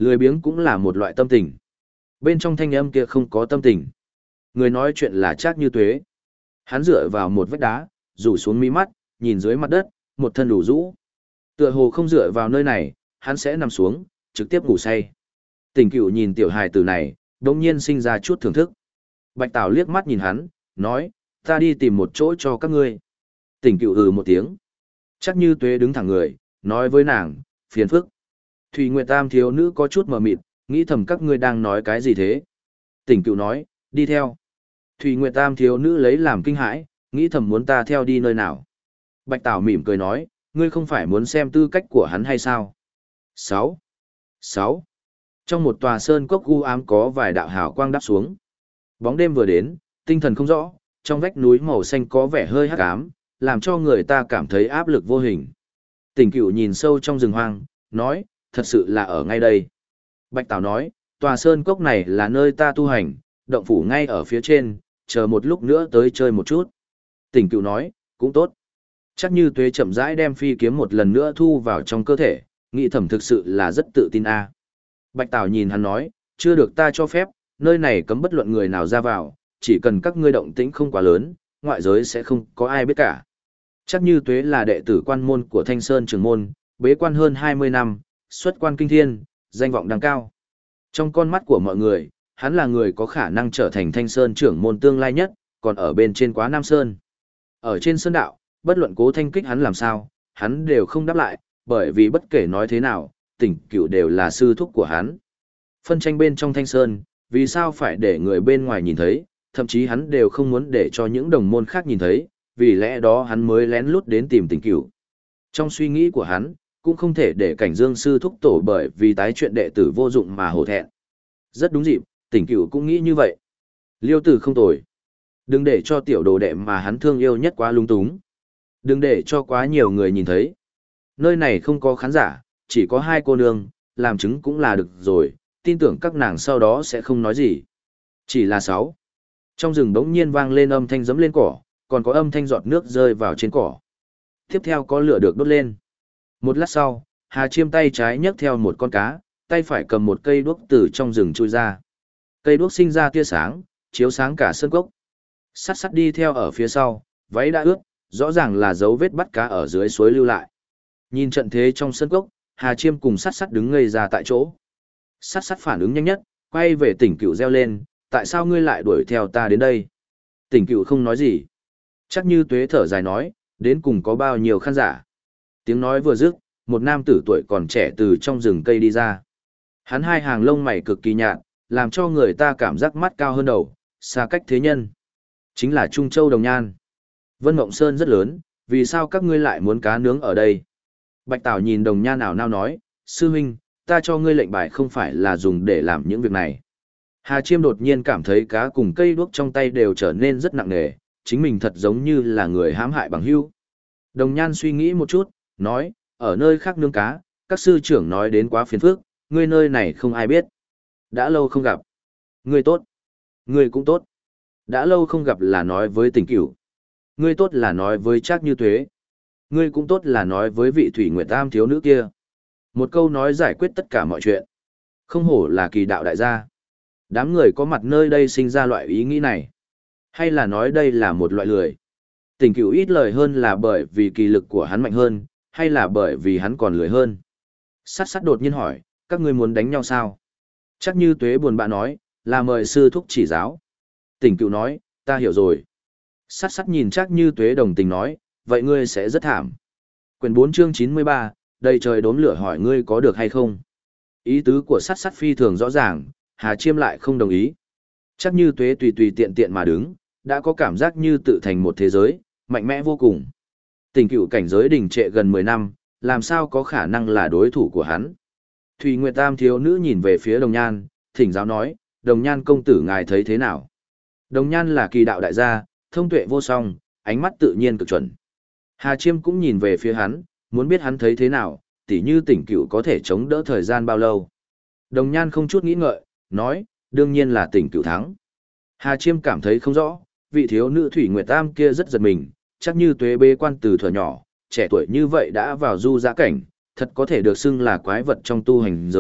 Lười biếng cũng là một loại tâm tình. Bên trong thanh âm kia không có tâm tình. Người nói chuyện là Trác Như Tuế. Hắn dựa vào một vách đá, rủ xuống mí mắt, nhìn dưới mặt đất, một thân đủ rũ. Tựa hồ không dựa vào nơi này, hắn sẽ nằm xuống, trực tiếp ngủ say. Tỉnh Cựu nhìn tiểu hài tử này, đột nhiên sinh ra chút thưởng thức. Bạch Tảo liếc mắt nhìn hắn, nói, ta đi tìm một chỗ cho các ngươi. Tỉnh Cựu ừ một tiếng. Trác Như Tuế đứng thẳng người, nói với nàng, phiền phức. Thủy Nguyệt Tam thiếu nữ có chút mờ mịt, nghĩ thầm các ngươi đang nói cái gì thế. Tỉnh Cựu nói, đi theo. Thủy Nguyệt Tam thiếu nữ lấy làm kinh hãi, nghĩ thầm muốn ta theo đi nơi nào. Bạch Tảo mỉm cười nói, ngươi không phải muốn xem tư cách của hắn hay sao? Sáu, sáu. Trong một tòa sơn cốc u ám có vài đạo hào quang đáp xuống. Bóng đêm vừa đến, tinh thần không rõ, trong vách núi màu xanh có vẻ hơi hắc ám, làm cho người ta cảm thấy áp lực vô hình. Tỉnh Cựu nhìn sâu trong rừng hoang, nói, thật sự là ở ngay đây. Bạch Tảo nói, tòa sơn cốc này là nơi ta tu hành, động phủ ngay ở phía trên, chờ một lúc nữa tới chơi một chút. Tỉnh Cựu nói, cũng tốt. Chắc Như Tuế chậm rãi đem phi kiếm một lần nữa thu vào trong cơ thể, nghĩ thầm thực sự là rất tự tin a. Bạch Tảo nhìn hắn nói, chưa được ta cho phép, nơi này cấm bất luận người nào ra vào, chỉ cần các ngươi động tĩnh không quá lớn, ngoại giới sẽ không có ai biết cả. Chắc Như Tuế là đệ tử quan môn của Thanh Sơn Trường Môn, bế quan hơn hai mươi năm, xuất quan kinh thiên, danh vọng đăng cao. Trong con mắt của mọi người, hắn là người có khả năng trở thành Thanh Sơn Trưởng Môn tương lai nhất, còn ở bên trên Quá Nam Sơn. Ở trên Sơn Đạo, bất luận Cố Thanh kích hắn làm sao, hắn đều không đáp lại, bởi vì bất kể nói thế nào, Tỉnh Cựu đều là sư thúc của hắn. Phân tranh bên trong Thanh Sơn, vì sao phải để người bên ngoài nhìn thấy, thậm chí hắn đều không muốn để cho những đồng môn khác nhìn thấy, vì lẽ đó hắn mới lén lút đến tìm Tỉnh Cựu. Trong suy nghĩ của hắn, cũng không thể để Cảnh Dương sư thúc tổ bởi vì tái chuyện đệ tử vô dụng mà hổ thẹn. Rất đúng dịp, Tỉnh Cựu cũng nghĩ như vậy. Liêu Tử không tồi. Đừng để cho tiểu đồ đệ mà hắn thương yêu nhất quá lung túng. Đừng để cho quá nhiều người nhìn thấy. Nơi này không có khán giả, chỉ có hai cô nương, làm chứng cũng là được rồi, tin tưởng các nàng sau đó sẽ không nói gì. Chỉ là sáu. Trong rừng bỗng nhiên vang lên âm thanh giẫm lên cỏ, còn có âm thanh giọt nước rơi vào trên cỏ. Tiếp theo có lửa được đốt lên. Một lát sau, Hà Chiêm tay trái nhấc theo một con cá, tay phải cầm một cây đuốc từ trong rừng chui ra. Cây đuốc sinh ra tia sáng, chiếu sáng cả sơn cốc. Sắt sắt đi theo ở phía sau, váy đã ướt, rõ ràng là dấu vết bắt cá ở dưới suối lưu lại. Nhìn trận thế trong sân cốc, Hà Chiêm cùng sắt sắt đứng ngây ra tại chỗ. Sắt sắt phản ứng nhanh nhất, quay về Tỉnh Cựu reo lên, tại sao ngươi lại đuổi theo ta đến đây? Tỉnh Cựu không nói gì. Chắc Như Tuế thở dài nói, đến cùng có bao nhiêu khán giả. Tiếng nói vừa dứt, một nam tử tuổi còn trẻ từ trong rừng cây đi ra. Hắn hai hàng lông mày cực kỳ nhạt, làm cho người ta cảm giác mắt cao hơn đầu, xa cách thế nhân. Chính là Trung Châu Đồng Nhan. Vân Mộng Sơn rất lớn, vì sao các ngươi lại muốn cá nướng ở đây? Bạch Tảo nhìn Đồng Nhan ảo nao nói, sư huynh, ta cho ngươi lệnh bài không phải là dùng để làm những việc này. Hà Chiêm đột nhiên cảm thấy cá cùng cây đuốc trong tay đều trở nên rất nặng nề, chính mình thật giống như là người hãm hại bằng hữu. Đồng Nhan suy nghĩ một chút, nói, ở nơi khác nướng cá, các sư trưởng nói đến quá phiền phức, ngươi nơi này không ai biết. Đã lâu không gặp. Ngươi tốt. Ngươi cũng tốt. Đã lâu không gặp là nói với Tỉnh Cửu. Ngươi tốt là nói với Trác Như Tuế. Ngươi cũng tốt là nói với vị Thủy Nguyệt Tam thiếu nữ kia. Một câu nói giải quyết tất cả mọi chuyện. Không hổ là kỳ đạo đại gia. Đám người có mặt nơi đây sinh ra loại ý nghĩ này. Hay là nói đây là một loại lười. Tỉnh Cửu ít lời hơn là bởi vì kỳ lực của hắn mạnh hơn, hay là bởi vì hắn còn lười hơn. Sát sát đột nhiên hỏi, các ngươi muốn đánh nhau sao? Trác Như Tuế buồn bã nói, là mời sư thúc chỉ giáo. Tỉnh Cửu nói, ta hiểu rồi. Sát sát nhìn Trác Như Tuế đồng tình nói, vậy ngươi sẽ rất thảm. Quyển bốn chương chín mươi ba, đầy trời đốm lửa hỏi ngươi có được hay không? Ý tứ của sát sát phi thường rõ ràng, Hà Chiêm lại không đồng ý. Trác Như Tuế tùy tùy tiện tiện mà đứng, đã có cảm giác như tự thành một thế giới, mạnh mẽ vô cùng. Tỉnh Cửu cảnh giới đình trệ gần mười năm, làm sao có khả năng là đối thủ của hắn? Thủy Nguyệt Tam thiếu nữ nhìn về phía Đồng Nhan, thỉnh giáo nói, Đồng Nhan công tử ngài thấy thế nào? Đồng Nhan là kỳ đạo đại gia, thông tuệ vô song, ánh mắt tự nhiên cực chuẩn. Hà Chiêm cũng nhìn về phía hắn, muốn biết hắn thấy thế nào, tỉ như Tỉnh Cửu có thể chống đỡ thời gian bao lâu. Đồng Nhan không chút nghĩ ngợi, nói, đương nhiên là Tỉnh Cửu thắng. Hà Chiêm cảm thấy không rõ, vị thiếu nữ Thủy Nguyệt Tam kia rất giật mình, chắc như Tuế bế quan từ thuở nhỏ, trẻ tuổi như vậy đã vào du giã cảnh, thật có thể được xưng là quái vật trong tu hành giới,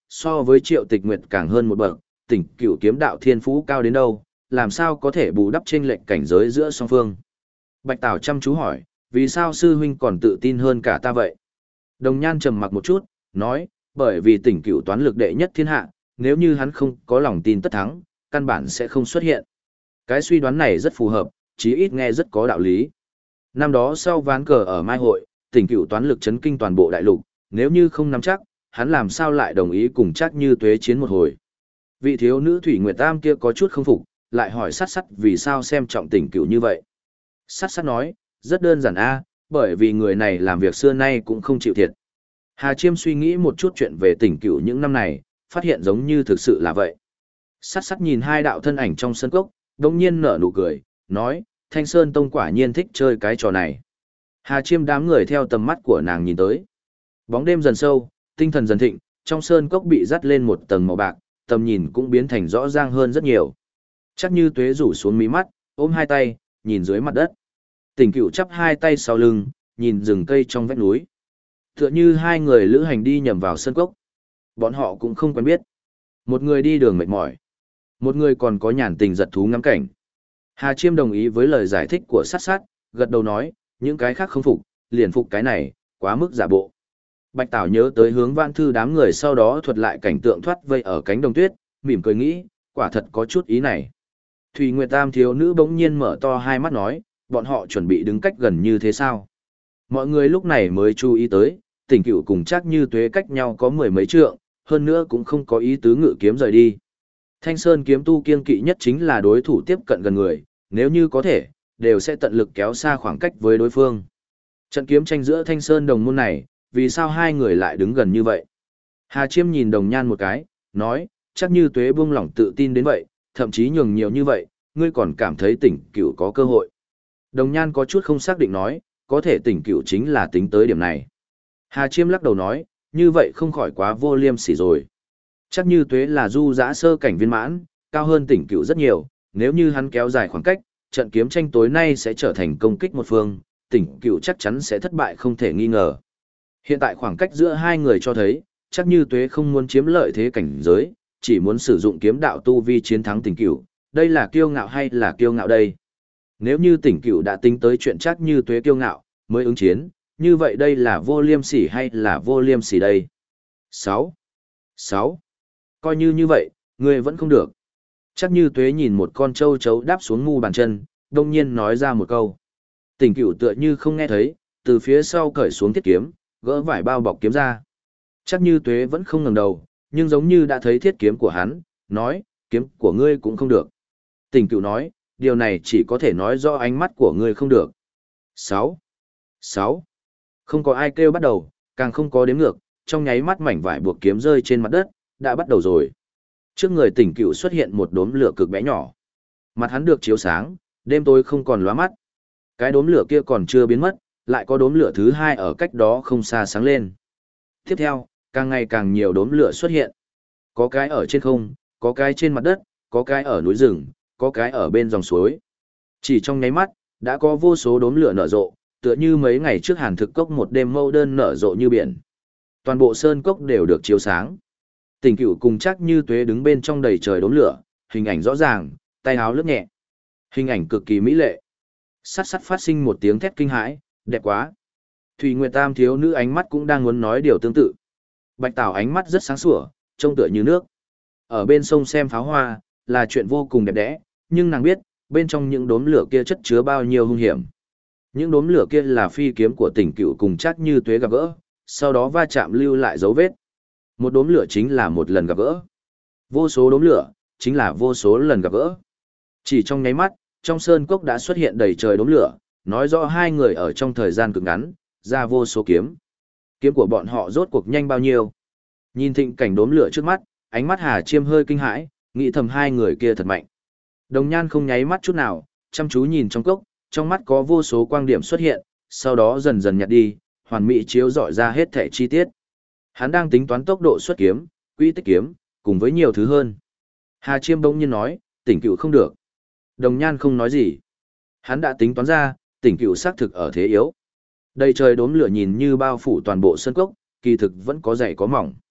so với Triệu Tịch Nguyệt càng hơn một bậc, Tỉnh Cửu kiếm đạo thiên phú cao đến đâu, làm sao có thể bù đắp chênh lệch cảnh giới giữa song phương. Bạch Tảo chăm chú hỏi, vì sao sư huynh còn tự tin hơn cả ta vậy? Đồng Nhan trầm mặc một chút, nói, bởi vì Tỉnh Cửu toán lực đệ nhất thiên hạ, nếu như hắn không có lòng tin tất thắng, căn bản sẽ không xuất hiện. Cái suy đoán này rất phù hợp, chí ít nghe rất có đạo lý. Năm đó sau ván cờ ở Mai Hội, Tỉnh Cửu toán lực chấn kinh toàn bộ đại lục, nếu như không nắm chắc, hắn làm sao lại đồng ý cùng Trác Như Tuế chiến một hồi. Vị thiếu nữ Thủy Nguyệt Tam kia có chút không phục, lại hỏi sát sát vì sao xem trọng Tỉnh Cửu như vậy. Sát sát nói, rất đơn giản a, bởi vì người này làm việc xưa nay cũng không chịu thiệt. Hà Chiêm suy nghĩ một chút chuyện về Tỉnh Cửu những năm này, phát hiện giống như thực sự là vậy. Sát sát nhìn hai đạo thân ảnh trong sân cốc, đồng nhiên nở nụ cười, nói, Thanh Sơn Tông quả nhiên thích chơi cái trò này. Hà Chiêm đám người theo tầm mắt của nàng nhìn tới. Bóng đêm dần sâu, tinh thần dần thịnh, trong sơn cốc bị dắt lên một tầng màu bạc, tầm nhìn cũng biến thành rõ ràng hơn rất nhiều. Chắc Như Tuế rủ xuống mí mắt, ôm hai tay, nhìn dưới mặt đất. Tỉnh Cửu chắp hai tay sau lưng, nhìn rừng cây trong vách núi. Tựa như hai người lữ hành đi nhầm vào sơn cốc. Bọn họ cũng không quen biết. Một người đi đường mệt mỏi. Một người còn có nhàn tình giật thú ngắm cảnh. Hà Chiêm đồng ý với lời giải thích của sát sát, gật đầu nói, những cái khác không phục, liền phục cái này, quá mức giả bộ. Bạch Tảo nhớ tới Hướng Vãn Thư đám người sau đó thuật lại cảnh tượng thoát vây ở cánh đồng tuyết, mỉm cười nghĩ, quả thật có chút ý này. Thủy Nguyệt Tam thiếu nữ bỗng nhiên mở to hai mắt nói, bọn họ chuẩn bị đứng cách gần như thế sao? Mọi người lúc này mới chú ý tới, Tỉnh Cửu cùng Trác Như Tuế cách nhau có mười mấy trượng, hơn nữa cũng không có ý tứ ngự kiếm rời đi. Thanh Sơn kiếm tu kiên kỵ nhất chính là đối thủ tiếp cận gần người, nếu như có thể, đều sẽ tận lực kéo xa khoảng cách với đối phương. Trận kiếm tranh giữa Thanh Sơn đồng môn này, vì sao hai người lại đứng gần như vậy? Hà Chiêm nhìn Đồng Nhan một cái, nói, chắc Như Tuế buông lỏng tự tin đến vậy, thậm chí nhường nhiều như vậy, ngươi còn cảm thấy Tỉnh Cửu có cơ hội. Đồng Nhan có chút không xác định nói, có thể Tỉnh Cửu chính là tính tới điểm này. Hà Chiêm lắc đầu nói, như vậy không khỏi quá vô liêm sỉ rồi. Chắc Như Tuế là du dã sơ cảnh viên mãn, cao hơn Tỉnh Cửu rất nhiều, nếu như hắn kéo dài khoảng cách, trận kiếm tranh tối nay sẽ trở thành công kích một phương, Tỉnh Cửu chắc chắn sẽ thất bại không thể nghi ngờ. Hiện tại khoảng cách giữa hai người cho thấy, chắc Như Tuế không muốn chiếm lợi thế cảnh giới, chỉ muốn sử dụng kiếm đạo tu vi chiến thắng Tỉnh Cửu, đây là kiêu ngạo hay là kiêu ngạo đây? Nếu như Tỉnh Cửu đã tính tới chuyện chắc Như Tuế kiêu ngạo, mới ứng chiến, như vậy đây là vô liêm sỉ hay là vô liêm sỉ đây? sáu. sáu. Coi như như vậy, ngươi vẫn không được. Chắc Như Tuế nhìn một con trâu chấu đáp xuống mu bàn chân, đông nhiên nói ra một câu. Tỉnh Cửu tựa như không nghe thấy, từ phía sau cởi xuống thiết kiếm, gỡ vải bao bọc kiếm ra. Chắc Như Tuế vẫn không ngẩng đầu, nhưng giống như đã thấy thiết kiếm của hắn, nói, kiếm của ngươi cũng không được. Tỉnh Cửu nói, điều này chỉ có thể nói do ánh mắt của ngươi không được. sáu. sáu. Không có ai kêu bắt đầu, càng không có đếm ngược, trong nháy mắt mảnh vải buộc kiếm rơi trên mặt đất, đã bắt đầu rồi. Trước người Tỉnh Cửu xuất hiện một đốm lửa cực bé nhỏ. Mặt hắn được chiếu sáng, đêm tối không còn lóa mắt. Cái đốm lửa kia còn chưa biến mất, lại có đốm lửa thứ hai ở cách đó không xa sáng lên. Tiếp theo, càng ngày càng nhiều đốm lửa xuất hiện. Có cái ở trên không, có cái trên mặt đất, có cái ở núi rừng, có cái ở bên dòng suối. Chỉ trong nháy mắt, đã có vô số đốm lửa nở rộ, tựa như mấy ngày trước Hàn Thực Cốc một đêm mâu đơn nở rộ như biển. Toàn bộ sơn cốc đều được chiếu sáng. Tỉnh Cửu cùng chắc Như Tuế đứng bên trong đầy trời đốm lửa, hình ảnh rõ ràng, tay áo lướt nhẹ. Hình ảnh cực kỳ mỹ lệ. Sắt sắt phát sinh một tiếng thét kinh hãi, đẹp quá. Thủy Nguyệt Tam thiếu nữ ánh mắt cũng đang muốn nói điều tương tự. Bạch Tảo ánh mắt rất sáng sủa, trông tựa như nước. Ở bên sông xem pháo hoa, là chuyện vô cùng đẹp đẽ, nhưng nàng biết, bên trong những đốm lửa kia chất chứa bao nhiêu hung hiểm. Những đốm lửa kia là phi kiếm của Tỉnh Cửu cùng chắc Như Tuế gặp gỡ, sau đó va chạm lưu lại dấu vết. Một đốm lửa chính là một lần gặp gỡ. Vô số đốm lửa, chính là vô số lần gặp gỡ. Chỉ trong nháy mắt, trong sơn cốc đã xuất hiện đầy trời đốm lửa, nói rõ hai người ở trong thời gian cực ngắn, ra vô số kiếm. Kiếm của bọn họ rốt cuộc nhanh bao nhiêu. Nhìn thịnh cảnh đốm lửa trước mắt, ánh mắt Hà Chiêm hơi kinh hãi, nghĩ thầm hai người kia thật mạnh. Đồng Nhan không nháy mắt chút nào, chăm chú nhìn trong cốc, trong mắt có vô số quang điểm xuất hiện, sau đó dần dần nhạt đi, hoàn mỹ chiếu rọi ra hết thảy chi tiết. Hắn đang tính toán tốc độ xuất kiếm, quy tích kiếm, cùng với nhiều thứ hơn. Hà Chiêm bỗng nhiên nói, Tỉnh Cửu không được. Đồng Nhan không nói gì. Hắn đã tính toán ra, Tỉnh Cửu xác thực ở thế yếu. Đầy trời đốm lửa nhìn như bao phủ toàn bộ sân cốc, kỳ thực vẫn có dày có mỏng.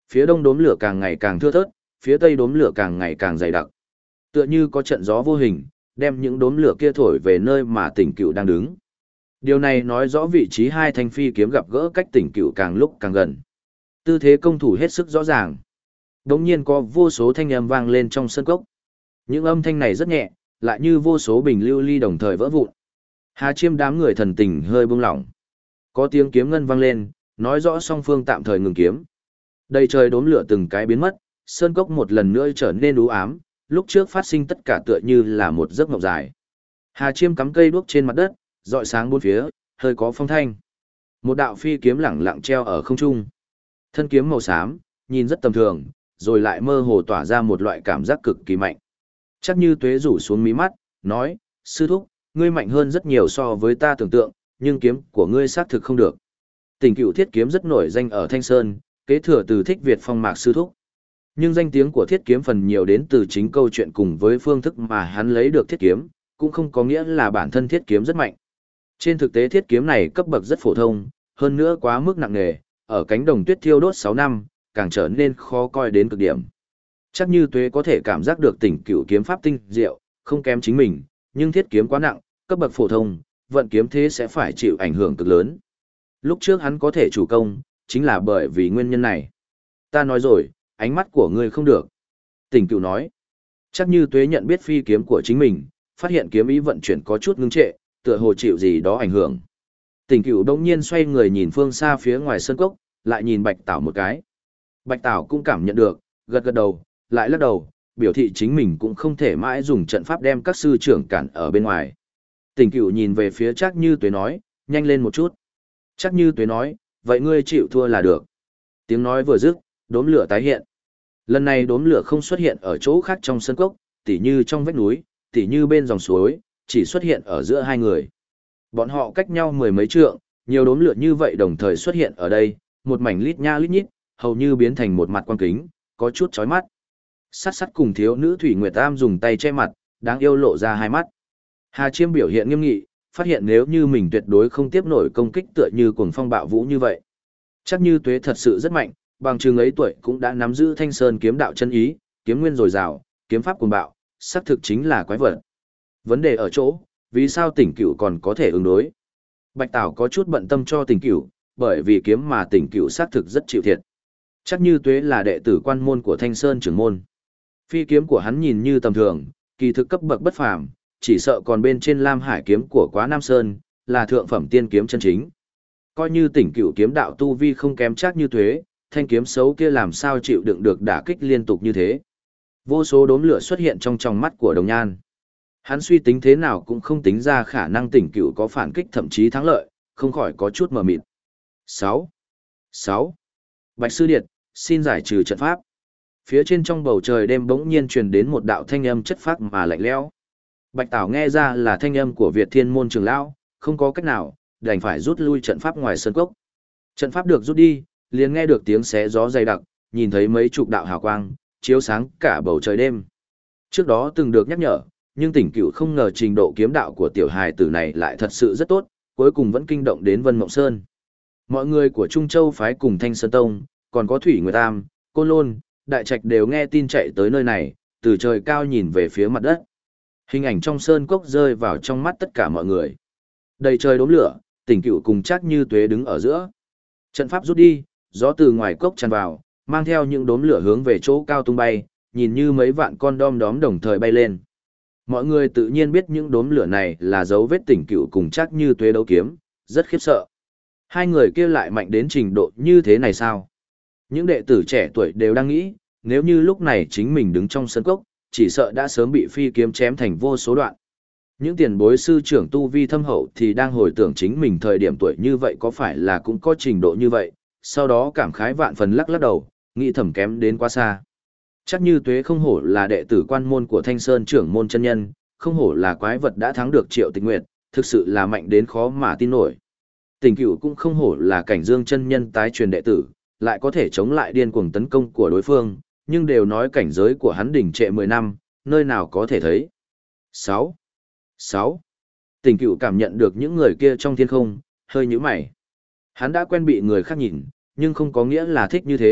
Phía đông đốm lửa càng ngày càng thưa thớt, phía tây đốm lửa càng ngày càng dày đặc. Tựa như có trận gió vô hình, đem những đốm lửa kia thổi về nơi mà Tỉnh Cựu đang đứng. Điều này nói rõ vị trí hai thanh phi kiếm gặp gỡ cách Tỉnh Cựu càng lúc càng gần. Tư thế công thủ hết sức rõ ràng. Đống nhiên có vô số thanh âm vang lên trong sân cốc. Những âm thanh này rất nhẹ, lại như vô số bình lưu ly đồng thời vỡ vụn. Hà Chiêm đám người thần tình hơi buông lỏng. Có tiếng kiếm ngân vang lên, nói rõ song phương tạm thời ngừng kiếm. Đầy trời đốm lửa từng cái biến mất, sơn cốc một lần nữa trở nên u ám, lúc trước phát sinh tất cả tựa như là một giấc mộng dài. Hà Chiêm cắm cây đuốc trên mặt đất, rọi sáng bốn phía, hơi có phong thanh. Một đạo phi kiếm lẳng lặng treo ở không trung. Thân kiếm màu xám, nhìn rất tầm thường, rồi lại mơ hồ tỏa ra một loại cảm giác cực kỳ mạnh. Chắc Như Tuế rủ xuống mí mắt, nói, sư thúc, ngươi mạnh hơn rất nhiều so với ta tưởng tượng, nhưng kiếm của ngươi xác thực không được. Tỉnh Cựu thiết kiếm rất nổi danh ở Thanh Sơn, kế thừa từ Thích Việt Phong Mạc sư thúc. Nhưng danh tiếng của thiết kiếm phần nhiều đến từ chính câu chuyện cùng với phương thức mà hắn lấy được thiết kiếm, cũng không có nghĩa là bản thân thiết kiếm rất mạnh. Trên thực tế thiết kiếm này cấp bậc rất phổ thông, hơn nữa quá mức nặng nề, ở cánh đồng tuyết thiêu đốt sáu năm, càng trở nên khó coi đến cực điểm. Chắc Như Tuế có thể cảm giác được Tỉnh Cựu kiếm pháp tinh diệu, không kém chính mình, nhưng thiết kiếm quá nặng, cấp bậc phổ thông, vận kiếm thế sẽ phải chịu ảnh hưởng cực lớn. Lúc trước hắn có thể chủ công, chính là bởi vì nguyên nhân này. Ta nói rồi, ánh mắt của ngươi không được. Tỉnh Cựu nói. Chắc Như Tuế nhận biết phi kiếm của chính mình, phát hiện kiếm ý vận chuyển có chút ngưng trệ, tựa hồ chịu gì đó ảnh hưởng. Tỉnh Cựu đông nhiên xoay người nhìn phương xa phía ngoài sân cốc, lại nhìn Bạch Tảo một cái. Bạch Tảo cũng cảm nhận được, gật gật đầu, lại lắc đầu, biểu thị chính mình cũng không thể mãi dùng trận pháp đem các sư trưởng cản ở bên ngoài. Tỉnh Cựu nhìn về phía Trác Như Tuế nói, nhanh lên một chút. Trác Như Tuế nói, vậy ngươi chịu thua là được. Tiếng nói vừa dứt, đốm lửa tái hiện. Lần này đốm lửa không xuất hiện ở chỗ khác trong sân cốc, tỉ như trong vách núi, tỉ như bên dòng suối, chỉ xuất hiện ở giữa hai người. Bọn họ cách nhau mười mấy trượng, nhiều đốm lửa như vậy đồng thời xuất hiện ở đây, một mảnh lít nha lít nhít, hầu như biến thành một mặt quan kính, có chút chói mắt. Sát sát cùng thiếu nữ Thủy Nguyệt Tam dùng tay che mặt, đáng yêu lộ ra hai mắt. Hà Chiêm biểu hiện nghiêm nghị, phát hiện nếu như mình tuyệt đối không tiếp nổi công kích tựa như cuồng phong bạo vũ như vậy. Chắc Như Tuế thật sự rất mạnh, bằng chừng ấy tuổi cũng đã nắm giữ Thanh Sơn kiếm đạo chân ý, kiếm nguyên dồi dào, kiếm pháp cuồng bạo, xác thực chính là quái vật. Vấn đề ở chỗ, vì sao Tỉnh Cựu còn có thể ứng đối? Bạch Tảo có chút bận tâm cho Tỉnh Cựu, bởi vì kiếm mà Tỉnh Cựu xác thực rất chịu thiệt. Chắc Như Tuế là đệ tử quan môn của Thanh Sơn trưởng môn. Phi kiếm của hắn nhìn như tầm thường, kỳ thực cấp bậc bất phàm, chỉ sợ còn bên trên Lam Hải kiếm của Quá Nam Sơn, là thượng phẩm tiên kiếm chân chính. Coi như Tỉnh Cựu kiếm đạo tu vi không kém Trác Như Tuế, thanh kiếm xấu kia làm sao chịu đựng được đả kích liên tục như thế. Vô số đốm lửa xuất hiện trong tròng mắt của Đồng Nhan. Hắn suy tính thế nào cũng không tính ra khả năng Tỉnh Cựu có phản kích thậm chí thắng lợi, không khỏi có chút mờ mịt. sáu. sáu. Bạch Sư Điệt, xin giải trừ trận pháp. Phía trên trong bầu trời đêm bỗng nhiên truyền đến một đạo thanh âm chất phác mà lạnh lẽo. Bạch Tảo nghe ra là thanh âm của Việt Thiên môn trưởng lão, không có cách nào, đành phải rút lui trận pháp ngoài sân cốc. Trận pháp được rút đi, liền nghe được tiếng xé gió dày đặc, nhìn thấy mấy chục đạo hào quang, chiếu sáng cả bầu trời đêm. Trước đó từng được nhắc nhở, nhưng Tỉnh Cựu không ngờ trình độ kiếm đạo của tiểu hài tử này lại thật sự rất tốt, cuối cùng vẫn kinh động đến Vân Mộng Sơn. Mọi người của Trung Châu phái cùng Thanh Sơn Tông, còn có Thủy Nguyệt Tam, Côn Lôn, Đại Trạch đều nghe tin chạy tới nơi này, từ trời cao nhìn về phía mặt đất. Hình ảnh trong sơn cốc rơi vào trong mắt tất cả mọi người. Đầy trời đốm lửa, Tỉnh Cựu cùng Trác Như Tuế đứng ở giữa. Trận pháp rút đi, gió từ ngoài cốc tràn vào, mang theo những đốm lửa hướng về chỗ cao tung bay, nhìn như mấy vạn con đom đóm đồng thời bay lên. Mọi người tự nhiên biết những đốm lửa này là dấu vết Tỉnh Cựu cùng Trác Như Tuế đấu kiếm, rất khiếp sợ. Hai người kia lại mạnh đến trình độ như thế này sao? Những đệ tử trẻ tuổi đều đang nghĩ, nếu như lúc này chính mình đứng trong sân cốc, chỉ sợ đã sớm bị phi kiếm chém thành vô số đoạn. Những tiền bối sư trưởng tu vi thâm hậu thì đang hồi tưởng chính mình thời điểm tuổi như vậy có phải là cũng có trình độ như vậy, sau đó cảm khái vạn phần lắc lắc đầu, nghĩ thầm kém đến quá xa. Chắc Như Tuế không hổ là đệ tử quan môn của Thanh Sơn trưởng môn chân nhân, không hổ là quái vật đã thắng được Triệu Tịch Nguyệt, thực sự là mạnh đến khó mà tin nổi. Tỉnh Cựu cũng không hổ là cảnh dương chân nhân tái truyền đệ tử, lại có thể chống lại điên cuồng tấn công của đối phương, nhưng đều nói cảnh giới của hắn đỉnh trệ mười năm, nơi nào có thể thấy. sáu. sáu. Tỉnh Cựu cảm nhận được những người kia trong thiên không, hơi nhíu mày. Hắn đã quen bị người khác nhìn, nhưng không có nghĩa là thích như thế,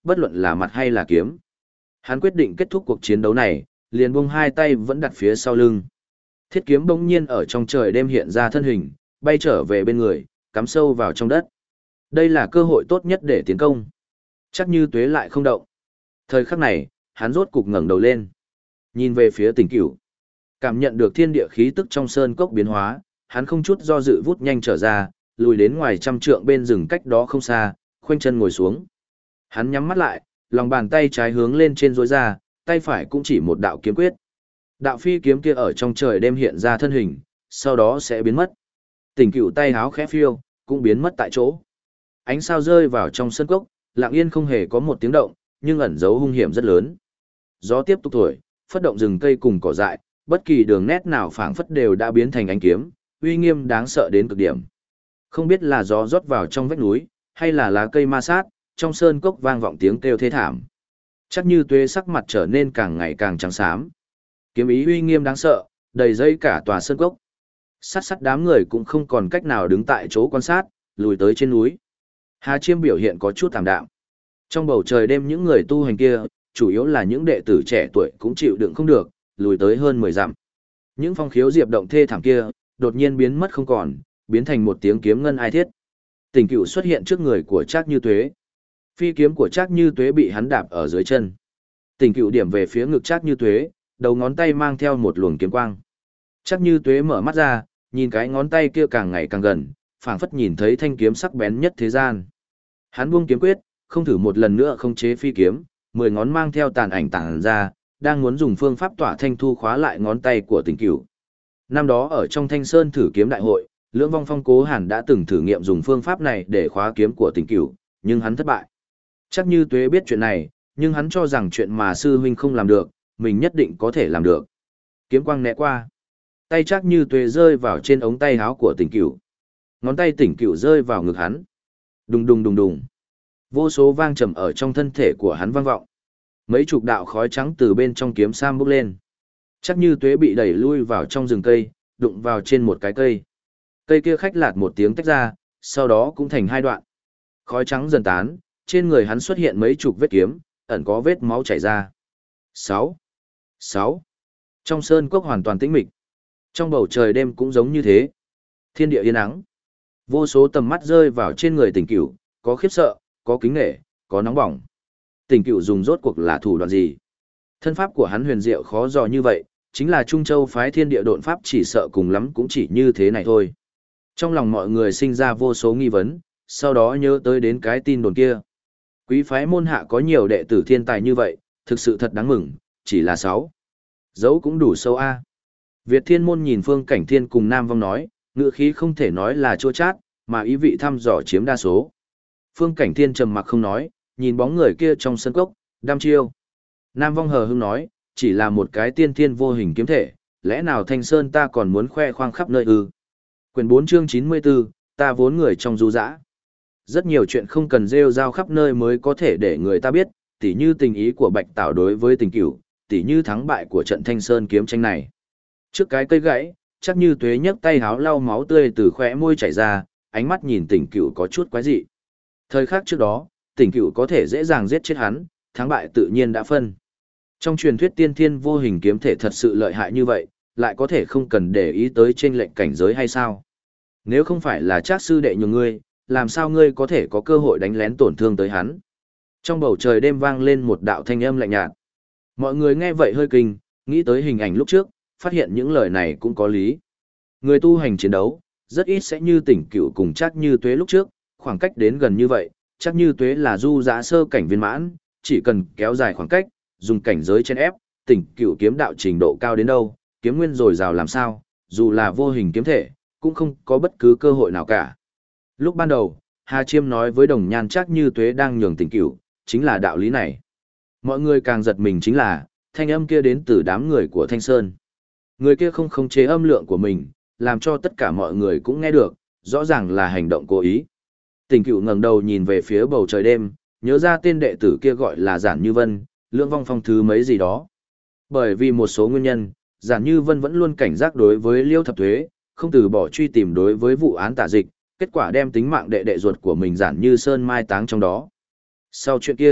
bất luận là mặt hay là kiếm. Hắn quyết định kết thúc cuộc chiến đấu này, liền buông hai tay vẫn đặt phía sau lưng. Thiết kiếm bỗng nhiên ở trong trời đêm hiện ra thân hình, bay trở về bên người, cắm sâu vào trong đất. Đây là cơ hội tốt nhất để tiến công. Chắc Như Tuế lại không động. Thời khắc này, hắn rốt cục ngẩng đầu lên, nhìn về phía Tỉnh Cửu. Cảm nhận được thiên địa khí tức trong sơn cốc biến hóa, hắn không chút do dự vút nhanh trở ra, lùi đến ngoài trăm trượng bên rừng cách đó không xa, khoanh chân ngồi xuống. Hắn nhắm mắt lại, lòng bàn tay trái hướng lên trên duỗi ra, tay phải cũng chỉ một đạo kiếm quyết. Đạo phi kiếm kia ở trong trời đêm hiện ra thân hình, sau đó sẽ biến mất. Tỉnh Cửu tay háo khẽ phiêu, cũng biến mất tại chỗ. Ánh sao rơi vào trong sân cốc, lặng yên không hề có một tiếng động, nhưng ẩn giấu hung hiểm rất lớn. Gió tiếp tục thổi, phất động rừng cây cùng cỏ dại, bất kỳ đường nét nào phảng phất đều đã biến thành ánh kiếm, uy nghiêm đáng sợ đến cực điểm. Không biết là gió rót vào trong vách núi, hay là lá cây ma sát, trong sơn cốc vang vọng tiếng kêu thê thảm. Chắc Như Tuế sắc mặt trở nên càng ngày càng trắng xám. Kiếm ý uy nghiêm đáng sợ, đầy dây cả tòa sơn cốc. Sát sát đám người cũng không còn cách nào đứng tại chỗ quan sát, lùi tới trên núi. Hà Chiêm biểu hiện có chút tạm đạm. Trong bầu trời đêm những người tu hành kia, chủ yếu là những đệ tử trẻ tuổi cũng chịu đựng không được, lùi tới hơn mười dặm. Những phong khiếu diệp động thê thảm kia, đột nhiên biến mất không còn, biến thành một tiếng kiếm ngân ai thiết. Tỉnh Cửu xuất hiện trước người của Trác Như Tuế. Phi kiếm của Trác Như Tuế bị hắn đạp ở dưới chân. Tỉnh Cửu điểm về phía ngực Trác Như Tuế, đầu ngón tay mang theo một luồng kiếm quang. Trác Như Tuế mở mắt ra, nhìn cái ngón tay kia càng ngày càng gần, phảng phất nhìn thấy thanh kiếm sắc bén nhất thế gian. Hắn buông kiếm quyết, không thử một lần nữa không chế phi kiếm, mười ngón mang theo tàn ảnh tản ra, đang muốn dùng phương pháp tỏa thanh thu khóa lại ngón tay của Tỉnh Cửu. Năm đó ở trong Thanh Sơn thử kiếm đại hội, Lưỡng Vong Phong Cố Hàn đã từng thử nghiệm dùng phương pháp này để khóa kiếm của Tỉnh Cửu, nhưng hắn thất bại. Chắc Như Tuế biết chuyện này, nhưng hắn cho rằng chuyện mà sư huynh không làm được, mình nhất định có thể làm được. Kiếm quang né qua, tay Chắc Như Tuế rơi vào trên ống tay áo của Tỉnh Cửu. Ngón tay Tỉnh Cửu rơi vào ngực hắn. Đùng đùng đùng đùng. Vô số vang trầm ở trong thân thể của hắn vang vọng. Mấy chục đạo khói trắng từ bên trong kiếm sam bốc lên. Chắc Như Tuế bị đẩy lui vào trong rừng cây, đụng vào trên một cái cây. Cây kia khách lạt một tiếng tách ra, sau đó cũng thành hai đoạn. Khói trắng dần tán, trên người hắn xuất hiện mấy chục vết kiếm, ẩn có vết máu chảy ra. Sáu, sáu. Trong sơn cốc hoàn toàn tĩnh mịch. Trong bầu trời đêm cũng giống như thế. Thiên địa yên ắng. Vô số tầm mắt rơi vào trên người Tỉnh Cửu, có khiếp sợ, có kính nể, có nóng bỏng. Tỉnh Cửu dùng rốt cuộc là thủ đoạn gì? Thân pháp của hắn huyền diệu khó dò như vậy, chính là Trung Châu phái thiên địa độn pháp chỉ sợ cùng lắm cũng chỉ như thế này thôi. Trong lòng mọi người sinh ra vô số nghi vấn, sau đó nhớ tới đến cái tin đồn kia. Quý phái môn hạ có nhiều đệ tử thiên tài như vậy, thực sự thật đáng mừng, chỉ là sáu. Dấu cũng đủ sâu a. Việt Thiên môn nhìn Phương Cảnh Thiên cùng Nam Vong nói, ngữ khí không thể nói là chua chát, mà ý vị thăm dò chiếm đa số. Phương Cảnh Thiên trầm mặc không nói, nhìn bóng người kia trong sân cốc, đăm chiêu. Nam Vong hờ hững nói, chỉ là một cái tiên thiên vô hình kiếm thể, lẽ nào Thanh Sơn ta còn muốn khoe khoang khắp nơi ư? Quyền bốn chương chín mươi tư, ta vốn người trong du dã. Rất nhiều chuyện không cần rêu rao khắp nơi mới có thể để người ta biết, tỉ như tình ý của Bạch Tảo đối với Tỉnh Cửu, tỉ như thắng bại của trận Thanh Sơn kiếm tranh này. Trước cái cây gãy, Chắc Như Tuế nhấc tay háo lau máu tươi từ khóe môi chảy ra, ánh mắt nhìn Tỉnh Cửu có chút quái dị. Thời khắc trước đó, Tỉnh Cửu có thể dễ dàng giết chết hắn, thắng bại tự nhiên đã phân. Trong truyền thuyết tiên thiên vô hình kiếm thể thật sự lợi hại như vậy, lại có thể không cần để ý tới chênh lệnh cảnh giới hay sao? Nếu không phải là Trác sư đệ nhường ngươi, làm sao ngươi có thể có cơ hội đánh lén tổn thương tới hắn? Trong bầu trời đêm vang lên một đạo thanh âm lạnh nhạt. Mọi người nghe vậy hơi kinh, nghĩ tới hình ảnh lúc trước, phát hiện những lời này cũng có lý. Người tu hành chiến đấu, rất ít sẽ như Tỉnh Cửu cùng Trác Như Tuế lúc trước, khoảng cách đến gần như vậy, Trác Như Tuế là du dã sơ cảnh viên mãn, chỉ cần kéo dài khoảng cách, dùng cảnh giới chen ép, Tỉnh Cửu kiếm đạo trình độ cao đến đâu, kiếm nguyên dồi dào làm sao, dù là vô hình kiếm thể, cũng không có bất cứ cơ hội nào cả. Lúc ban đầu, Hà Chiêm nói với Đồng Nhan Trác Như Tuế đang nhường Tỉnh Cửu, chính là đạo lý này. Mọi người càng giật mình chính là, thanh âm kia đến từ đám người của Thanh Sơn. Người kia không khống chế âm lượng của mình, làm cho tất cả mọi người cũng nghe được, rõ ràng là hành động cố ý. Tỉnh Cửu ngẩng đầu nhìn về phía bầu trời đêm, nhớ ra tên đệ tử kia gọi là Giản Như Vân, Lưỡng Vong Phong thứ mấy gì đó. Bởi vì một số nguyên nhân, Giản Như Vân vẫn luôn cảnh giác đối với Liêu Thập Thuế, không từ bỏ truy tìm đối với vụ án tả dịch, kết quả đem tính mạng đệ đệ ruột của mình Giản Như Sơn mai táng trong đó. Sau chuyện kia,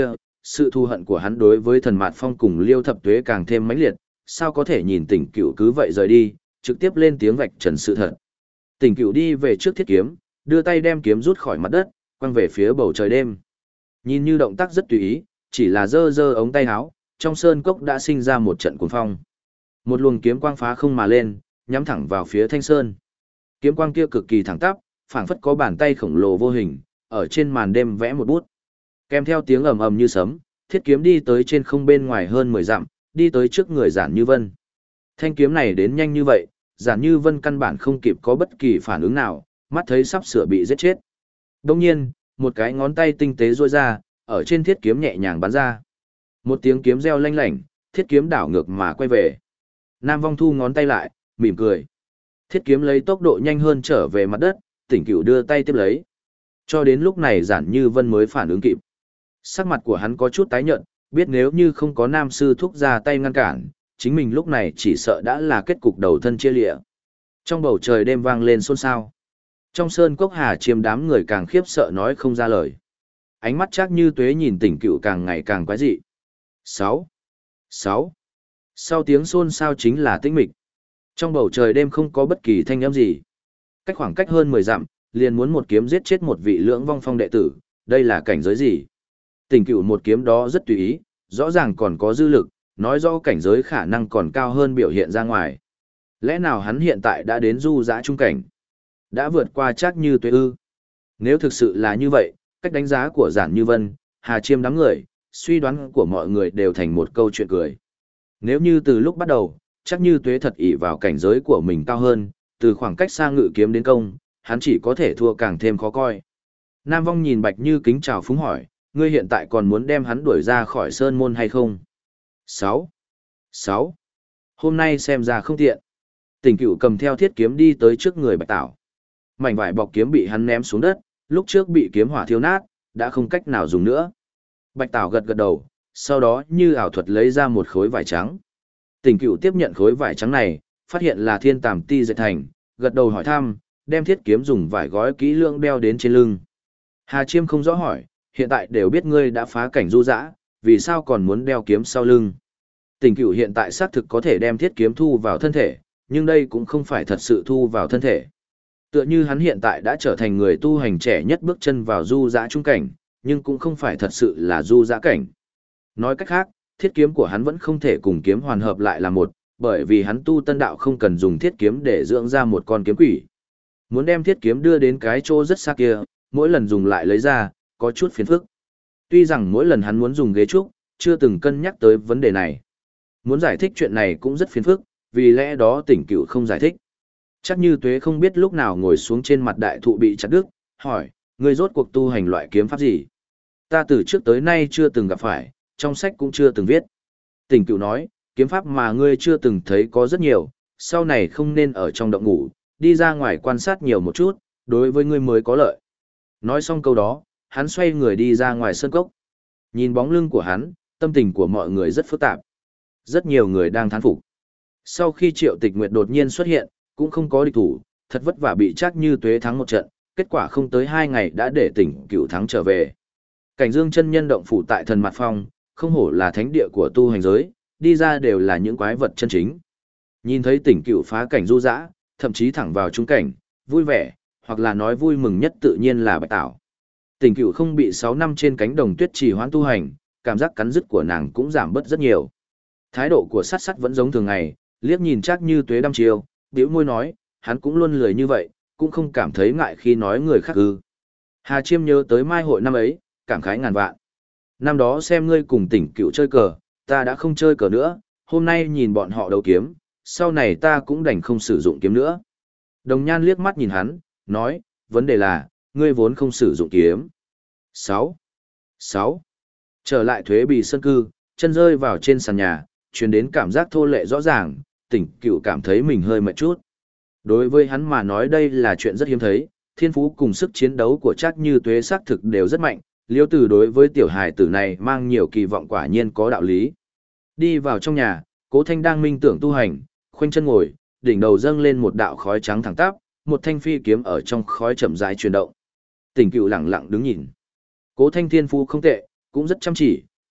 sự thù hận của hắn đối với Thần Mạt Phong cùng Liêu Thập Tuế càng thêm mãnh liệt, sao có thể nhìn Tỉnh Cửu cứ vậy rời đi, trực tiếp lên tiếng vạch trần sự thật. Tỉnh Cửu đi về trước thiết kiếm, đưa tay đem kiếm rút khỏi mặt đất, quăng về phía bầu trời đêm. Nhìn như động tác rất tùy ý, chỉ là giơ giơ ống tay áo, trong sơn cốc đã sinh ra một trận cuồng phong. Một luồng kiếm quang phá không mà lên, nhắm thẳng vào phía Thanh Sơn. Kiếm quang kia cực kỳ thẳng tắp, phảng phất có bàn tay khổng lồ vô hình, ở trên màn đêm vẽ một bút. Kèm theo tiếng ầm ầm như sấm, thiết kiếm đi tới trên không bên ngoài hơn mười dặm, đi tới trước người Giản Như Vân. Thanh kiếm này đến nhanh như vậy, Giản Như Vân căn bản không kịp có bất kỳ phản ứng nào, mắt thấy sắp sửa bị giết chết. Đồng nhiên, một cái ngón tay tinh tế duỗi ra, ở trên thiết kiếm nhẹ nhàng bắn ra. Một tiếng kiếm reo lanh lảnh, thiết kiếm đảo ngược mà quay về. Nam Vong thu ngón tay lại, mỉm cười. Thiết kiếm lấy tốc độ nhanh hơn trở về mặt đất, Tỉnh Cửu đưa tay tiếp lấy. Cho đến lúc này Giản Như Vân mới phản ứng kịp. Sắc mặt của hắn có chút tái nhợt, biết nếu như không có Nam Sư Thúc ra tay ngăn cản, chính mình lúc này chỉ sợ đã là kết cục đầu thân chia lịa. Trong bầu trời đêm vang lên xôn xao. Trong sơn cốc Hà Chiêm đám người càng khiếp sợ nói không ra lời. Ánh mắt Trác Như Tuế nhìn Tỉnh Cửu càng ngày càng quái dị. Sáu, sáu. Sau tiếng xôn xao chính là tĩnh mịch. Trong bầu trời đêm không có bất kỳ thanh âm gì. Cách khoảng cách hơn mười dặm, liền muốn một kiếm giết chết một vị Lưỡng Vong Phong đệ tử, đây là cảnh giới gì? Tỉnh Cửu một kiếm đó rất tùy ý, rõ ràng còn có dư lực, nói rõ cảnh giới khả năng còn cao hơn biểu hiện ra ngoài. Lẽ nào hắn hiện tại đã đến du dã trung cảnh? Đã vượt qua Trác Như Tuế ư? Nếu thực sự là như vậy, cách đánh giá của Giản Như Vân, Hà Chiêm đám người, suy đoán của mọi người đều thành một câu chuyện cười. Nếu như từ lúc bắt đầu, Trác Như Tuế thật ỷ vào cảnh giới của mình cao hơn, từ khoảng cách xa ngự kiếm đến công, hắn chỉ có thể thua càng thêm khó coi. Nam Vong nhìn Bạch Như Kính chào phúng hỏi, ngươi hiện tại còn muốn đem hắn đuổi ra khỏi sơn môn hay không? Sáu, sáu. Hôm nay xem ra không tiện. Tỉnh Cửu cầm theo thiết kiếm đi tới trước người Bạch Tảo. Mảnh vải bọc kiếm bị hắn ném xuống đất, lúc trước bị kiếm hỏa thiêu nát, đã không cách nào dùng nữa. Bạch Tảo gật gật đầu, sau đó như ảo thuật lấy ra một khối vải trắng. Tỉnh Cửu tiếp nhận khối vải trắng này, phát hiện là thiên tàm ti dệt thành, gật đầu hỏi thăm, đem thiết kiếm dùng vải gói kỹ lưỡng đeo đến trên lưng. Hà Chiêm không rõ hỏi, hiện tại đều biết ngươi đã phá cảnh du dã, vì sao còn muốn đeo kiếm sau lưng? Tỉnh Cửu hiện tại xác thực có thể đem thiết kiếm thu vào thân thể, nhưng đây cũng không phải thật sự thu vào thân thể. Tựa như hắn hiện tại đã trở thành người tu hành trẻ nhất bước chân vào du dã trung cảnh, nhưng cũng không phải thật sự là du dã cảnh. Nói cách khác, thiết kiếm của hắn vẫn không thể cùng kiếm hoàn hợp lại là một, bởi vì hắn tu tân đạo không cần dùng thiết kiếm để dưỡng ra một con kiếm quỷ. Muốn đem thiết kiếm đưa đến cái chỗ rất xa kia, mỗi lần dùng lại lấy ra, có chút phiền phức. Tuy rằng mỗi lần hắn muốn dùng ghế trúc, chưa từng cân nhắc tới vấn đề này. Muốn giải thích chuyện này cũng rất phiền phức, vì lẽ đó Tỉnh Cửu không giải thích. Chắc Như Tuế không biết lúc nào ngồi xuống trên mặt đại thụ bị chặt đứt, hỏi, ngươi rốt cuộc tu hành loại kiếm pháp gì? Ta từ trước tới nay chưa từng gặp phải, trong sách cũng chưa từng viết. Tỉnh Cửu nói, kiếm pháp mà ngươi chưa từng thấy có rất nhiều, sau này không nên ở trong động ngủ, đi ra ngoài quan sát nhiều một chút, đối với ngươi mới có lợi. Nói xong câu đó, hắn xoay người đi ra ngoài sân cốc. Nhìn bóng lưng của hắn, tâm tình của mọi người rất phức tạp. Rất nhiều người đang thán phục. Sau khi Triệu Tịch Nguyệt đột nhiên xuất hiện, cũng không có địch thủ, thật vất vả bị Trác Như Tuế thắng một trận, kết quả không tới hai ngày đã để Tỉnh Cửu thắng trở về. Cảnh Dương chân nhân động phủ tại Thần Mạt Phong, không hổ là thánh địa của tu hành giới, đi ra đều là những quái vật chân chính. Nhìn thấy Tỉnh Cửu phá cảnh du dã, thậm chí thẳng vào trung cảnh, vui vẻ, hoặc là nói vui mừng nhất tự nhiên là Bạch Tảo. Tỉnh Cửu không bị sáu năm trên cánh đồng tuyết trì hoãn tu hành, cảm giác cắn rứt của nàng cũng giảm bớt rất nhiều. Thái độ của Sát Sát vẫn giống thường ngày, liếc nhìn Trác Như Tuế đăm chiêu, bĩu môi nói, hắn cũng luôn lười như vậy, cũng không cảm thấy ngại khi nói người khác ư. Hà Chiêm nhớ tới mai hội năm ấy, cảm khái ngàn vạn. Năm đó xem ngươi cùng Tỉnh Cửu chơi cờ, ta đã không chơi cờ nữa, hôm nay nhìn bọn họ đấu kiếm, sau này ta cũng đành không sử dụng kiếm nữa. Đồng Nhan liếc mắt nhìn hắn, nói, vấn đề là, ngươi vốn không sử dụng kiếm. Sáu, sáu. Trở lại Thuế Bì Sơn cư, chân rơi vào trên sàn nhà, truyền đến cảm giác thô lệ rõ ràng, Tỉnh Cửu cảm thấy mình hơi mệt chút. Đối với hắn mà nói đây là chuyện rất hiếm thấy, thiên phú cùng sức chiến đấu của Trác Như Tuế xác thực đều rất mạnh, Liêu Tử đối với tiểu hài tử này mang nhiều kỳ vọng quả nhiên có đạo lý. Đi vào trong nhà, Cố Thanh đang minh tưởng tu hành, khoanh chân ngồi, đỉnh đầu dâng lên một đạo khói trắng thẳng tắp, một thanh phi kiếm ở trong khói chậm rãi chuyển động. Tỉnh Cửu lặng lặng đứng nhìn. Cố Thanh thiên phú không tệ, cũng rất chăm chỉ,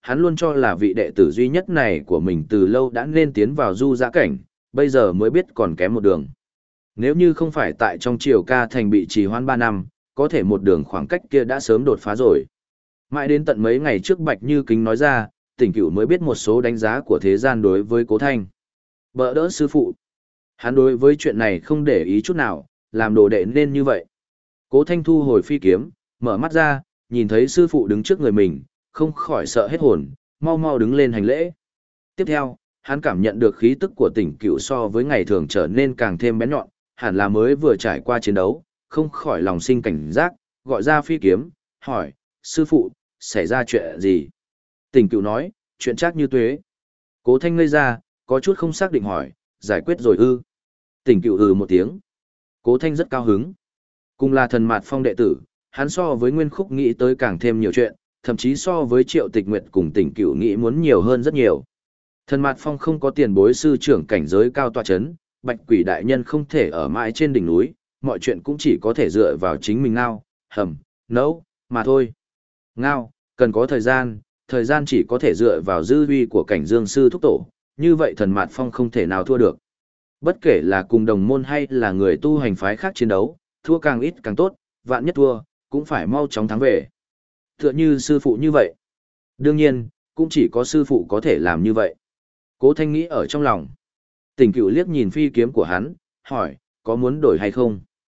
hắn luôn cho là vị đệ tử duy nhất này của mình từ lâu đã nên tiến vào du giã cảnh, bây giờ mới biết còn kém một đường. Nếu như không phải tại trong Triều Ca Thành bị trì hoãn ba năm, có thể một đường khoảng cách kia đã sớm đột phá rồi. Mãi đến tận mấy ngày trước Bạch Như Kính nói ra, Tỉnh Cửu mới biết một số đánh giá của thế gian đối với Cố Thanh. Bỡ đỡ sư phụ. Hắn đối với chuyện này không để ý chút nào, làm đồ đệ nên như vậy. Cố Thanh thu hồi phi kiếm, mở mắt ra, nhìn thấy sư phụ đứng trước người mình, không khỏi sợ hết hồn, mau mau đứng lên hành lễ. Tiếp theo, hắn cảm nhận được khí tức của Tỉnh Cửu so với ngày thường trở nên càng thêm bén nhọn, hẳn là mới vừa trải qua chiến đấu, không khỏi lòng sinh cảnh giác, gọi ra phi kiếm, hỏi, sư phụ, xảy ra chuyện gì? Tỉnh Cửu nói, chuyện Trác Như Tuế. Cố Thanh ngây ra, có chút không xác định hỏi, giải quyết rồi ư? Tỉnh Cửu ừ một tiếng. Cố Thanh rất cao hứng. Cùng là Thần Mạt Phong đệ tử, hắn so với Nguyên Khúc nghĩ tới càng thêm nhiều chuyện, thậm chí so với Triệu Tịch Nguyệt cùng Tỉnh Cửu nghĩ muốn nhiều hơn rất nhiều. Thần Mạt Phong không có tiền bối sư trưởng cảnh giới cao tọa chấn, Bạch Quỷ đại nhân không thể ở mãi trên đỉnh núi, mọi chuyện cũng chỉ có thể dựa vào chính mình ngao, hầm, nấu, mà thôi. Ngao, cần có thời gian, thời gian chỉ có thể dựa vào dư uy của cảnh dương sư thúc tổ, như vậy Thần Mạt Phong không thể nào thua được. Bất kể là cùng đồng môn hay là người tu hành phái khác chiến đấu, thua càng ít càng tốt, vạn nhất thua, cũng phải mau chóng thắng về. Tựa như sư phụ như vậy. Đương nhiên, cũng chỉ có sư phụ có thể làm như vậy. Cố Thanh nghĩ ở trong lòng. Tỉnh Cửu liếc nhìn phi kiếm của hắn, hỏi, có muốn đổi hay không?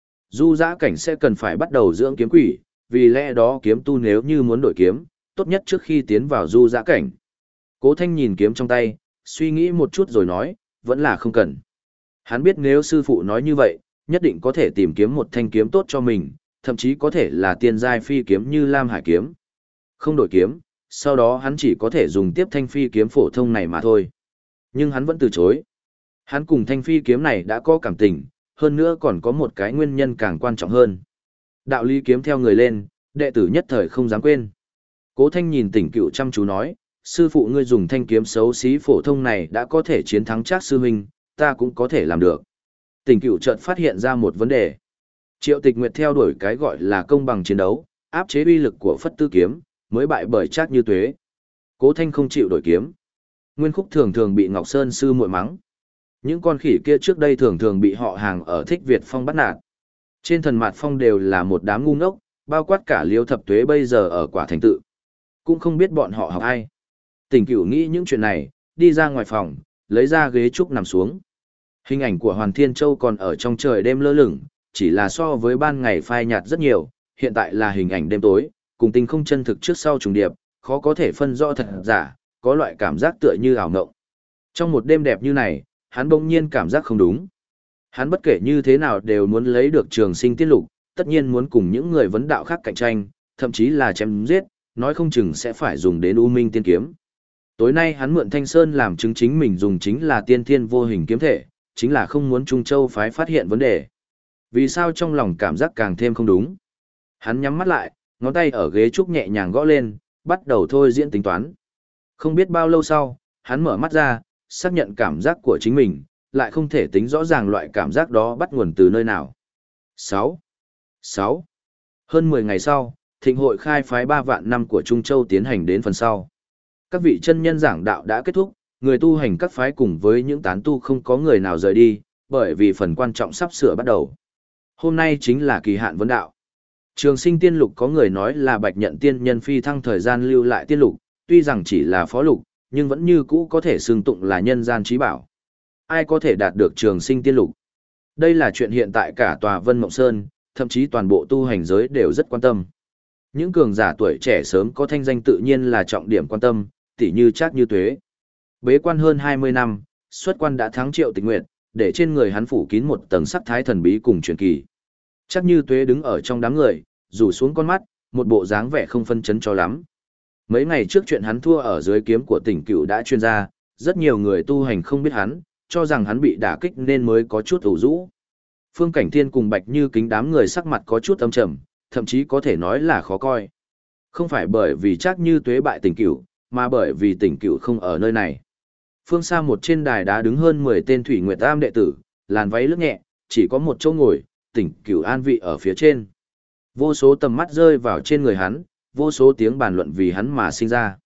Du giã cảnh sẽ cần phải bắt đầu dưỡng kiếm quỷ, vì lẽ đó kiếm tu nếu như muốn đổi kiếm, tốt nhất trước khi tiến vào du giã cảnh. Cố Thanh nhìn kiếm trong tay, suy nghĩ một chút rồi nói, vẫn là không cần. Hắn biết nếu sư phụ nói như vậy, nhất định có thể tìm kiếm một thanh kiếm tốt cho mình, thậm chí có thể là tiên giai phi kiếm như Lam Hải kiếm. Không đổi kiếm, sau đó hắn chỉ có thể dùng tiếp thanh phi kiếm phổ thông này mà thôi. Nhưng hắn vẫn từ chối. Hắn cùng thanh phi kiếm này đã có cảm tình, hơn nữa còn có một cái nguyên nhân càng quan trọng hơn. Đạo lý kiếm theo người lên, đệ tử nhất thời không dám quên. Cố Thanh nhìn Tỉnh Cửu chăm chú nói, sư phụ ngươi dùng thanh kiếm xấu xí phổ thông này đã có thể chiến thắng Trác sư huynh, ta cũng có thể làm được. Tỉnh Cửu chợt phát hiện ra một vấn đề. Triệu Tịch Nguyệt theo đuổi cái gọi là công bằng chiến đấu, áp chế uy lực của Phất Tư kiếm, mới bại bởi Trác Như Tuế. Cố Thanh không chịu đổi kiếm. Nguyên Khúc thường thường bị Ngọc Sơn sư muội mắng. Những con khỉ kia trước đây thường thường bị họ hàng ở Thích Việt Phong bắt nạt. Trên Thần Mạt Phong đều là một đám ngu ngốc, bao quát cả Liêu Thập Tuế bây giờ ở Quả Thành Tự. Cũng không biết bọn họ học ai. Tỉnh Cửu nghĩ những chuyện này, đi ra ngoài phòng, lấy ra ghế trúc nằm xuống. Hình ảnh của Hoàn Thiên Châu còn ở trong trời đêm lơ lửng, chỉ là so với ban ngày phai nhạt rất nhiều, hiện tại là hình ảnh đêm tối, cùng tinh không chân thực trước sau trùng điệp, khó có thể phân rõ thật giả, có loại cảm giác tựa như ảo ngộng. Trong một đêm đẹp như này, hắn bỗng nhiên cảm giác không đúng. Hắn bất kể như thế nào đều muốn lấy được Trường Sinh Tiên Lục, tất nhiên muốn cùng những người vấn đạo khác cạnh tranh, thậm chí là chém giết, nói không chừng sẽ phải dùng đến U Minh Tiên Kiếm. Tối nay hắn mượn Thanh Sơn làm chứng chính mình dùng chính là tiên thiên vô hình kiếm thể, chính là không muốn Trung Châu phái phát hiện vấn đề. Vì sao trong lòng cảm giác càng thêm không đúng? Hắn nhắm mắt lại, ngón tay ở ghế trúc nhẹ nhàng gõ lên, bắt đầu thôi diễn tính toán. Không biết bao lâu sau, hắn mở mắt ra, xác nhận cảm giác của chính mình, lại không thể tính rõ ràng loại cảm giác đó bắt nguồn từ nơi nào. sáu. sáu. Hơn mười ngày sau, thịnh hội khai phái ba vạn năm của Trung Châu tiến hành đến phần sau. Các vị chân nhân giảng đạo đã kết thúc, người tu hành các phái cùng với những tán tu không có người nào rời đi, bởi vì phần quan trọng sắp sửa bắt đầu. Hôm nay chính là kỳ hạn vấn đạo. Trường Sinh Tiên Lục có người nói là Bạch Nhận tiên nhân phi thăng thời gian lưu lại tiên lục, tuy rằng chỉ là phó lục, nhưng vẫn như cũ có thể xưng tụng là nhân gian trí bảo. Ai có thể đạt được Trường Sinh Tiên Lục? Đây là chuyện hiện tại cả tòa Vân Mộng Sơn, thậm chí toàn bộ tu hành giới đều rất quan tâm. Những cường giả tuổi trẻ sớm có thanh danh tự nhiên là trọng điểm quan tâm, tỉ như Trác Như Tuế. Bế quan hơn hai mươi năm, xuất quan đã thắng Triệu Tịch Nguyệt, để trên người hắn phủ kín một tầng sắc thái thần bí cùng truyền kỳ. Trác Như Tuế đứng ở trong đám người, rủ xuống con mắt, một bộ dáng vẻ không phân chấn cho lắm. Mấy ngày trước chuyện hắn thua ở dưới kiếm của Tỉnh Cửu đã truyền ra, rất nhiều người tu hành không biết hắn, cho rằng hắn bị đả kích nên mới có chút ủ rũ. Phương Cảnh Thiên cùng Bạch Như Kính đám người sắc mặt có chút âm trầm, thậm chí có thể nói là khó coi. Không phải bởi vì Trác Như Tuế bại Tỉnh Cửu, mà bởi vì Tỉnh Cửu không ở nơi này. Phương xa một trên đài đá đứng hơn mười tên Thủy Nguyệt Tam đệ tử, làn váy lướt nhẹ, chỉ có một chỗ ngồi, Tỉnh Cửu an vị ở phía trên. Vô số tầm mắt rơi vào trên người hắn, vô số tiếng bàn luận vì hắn mà sinh ra.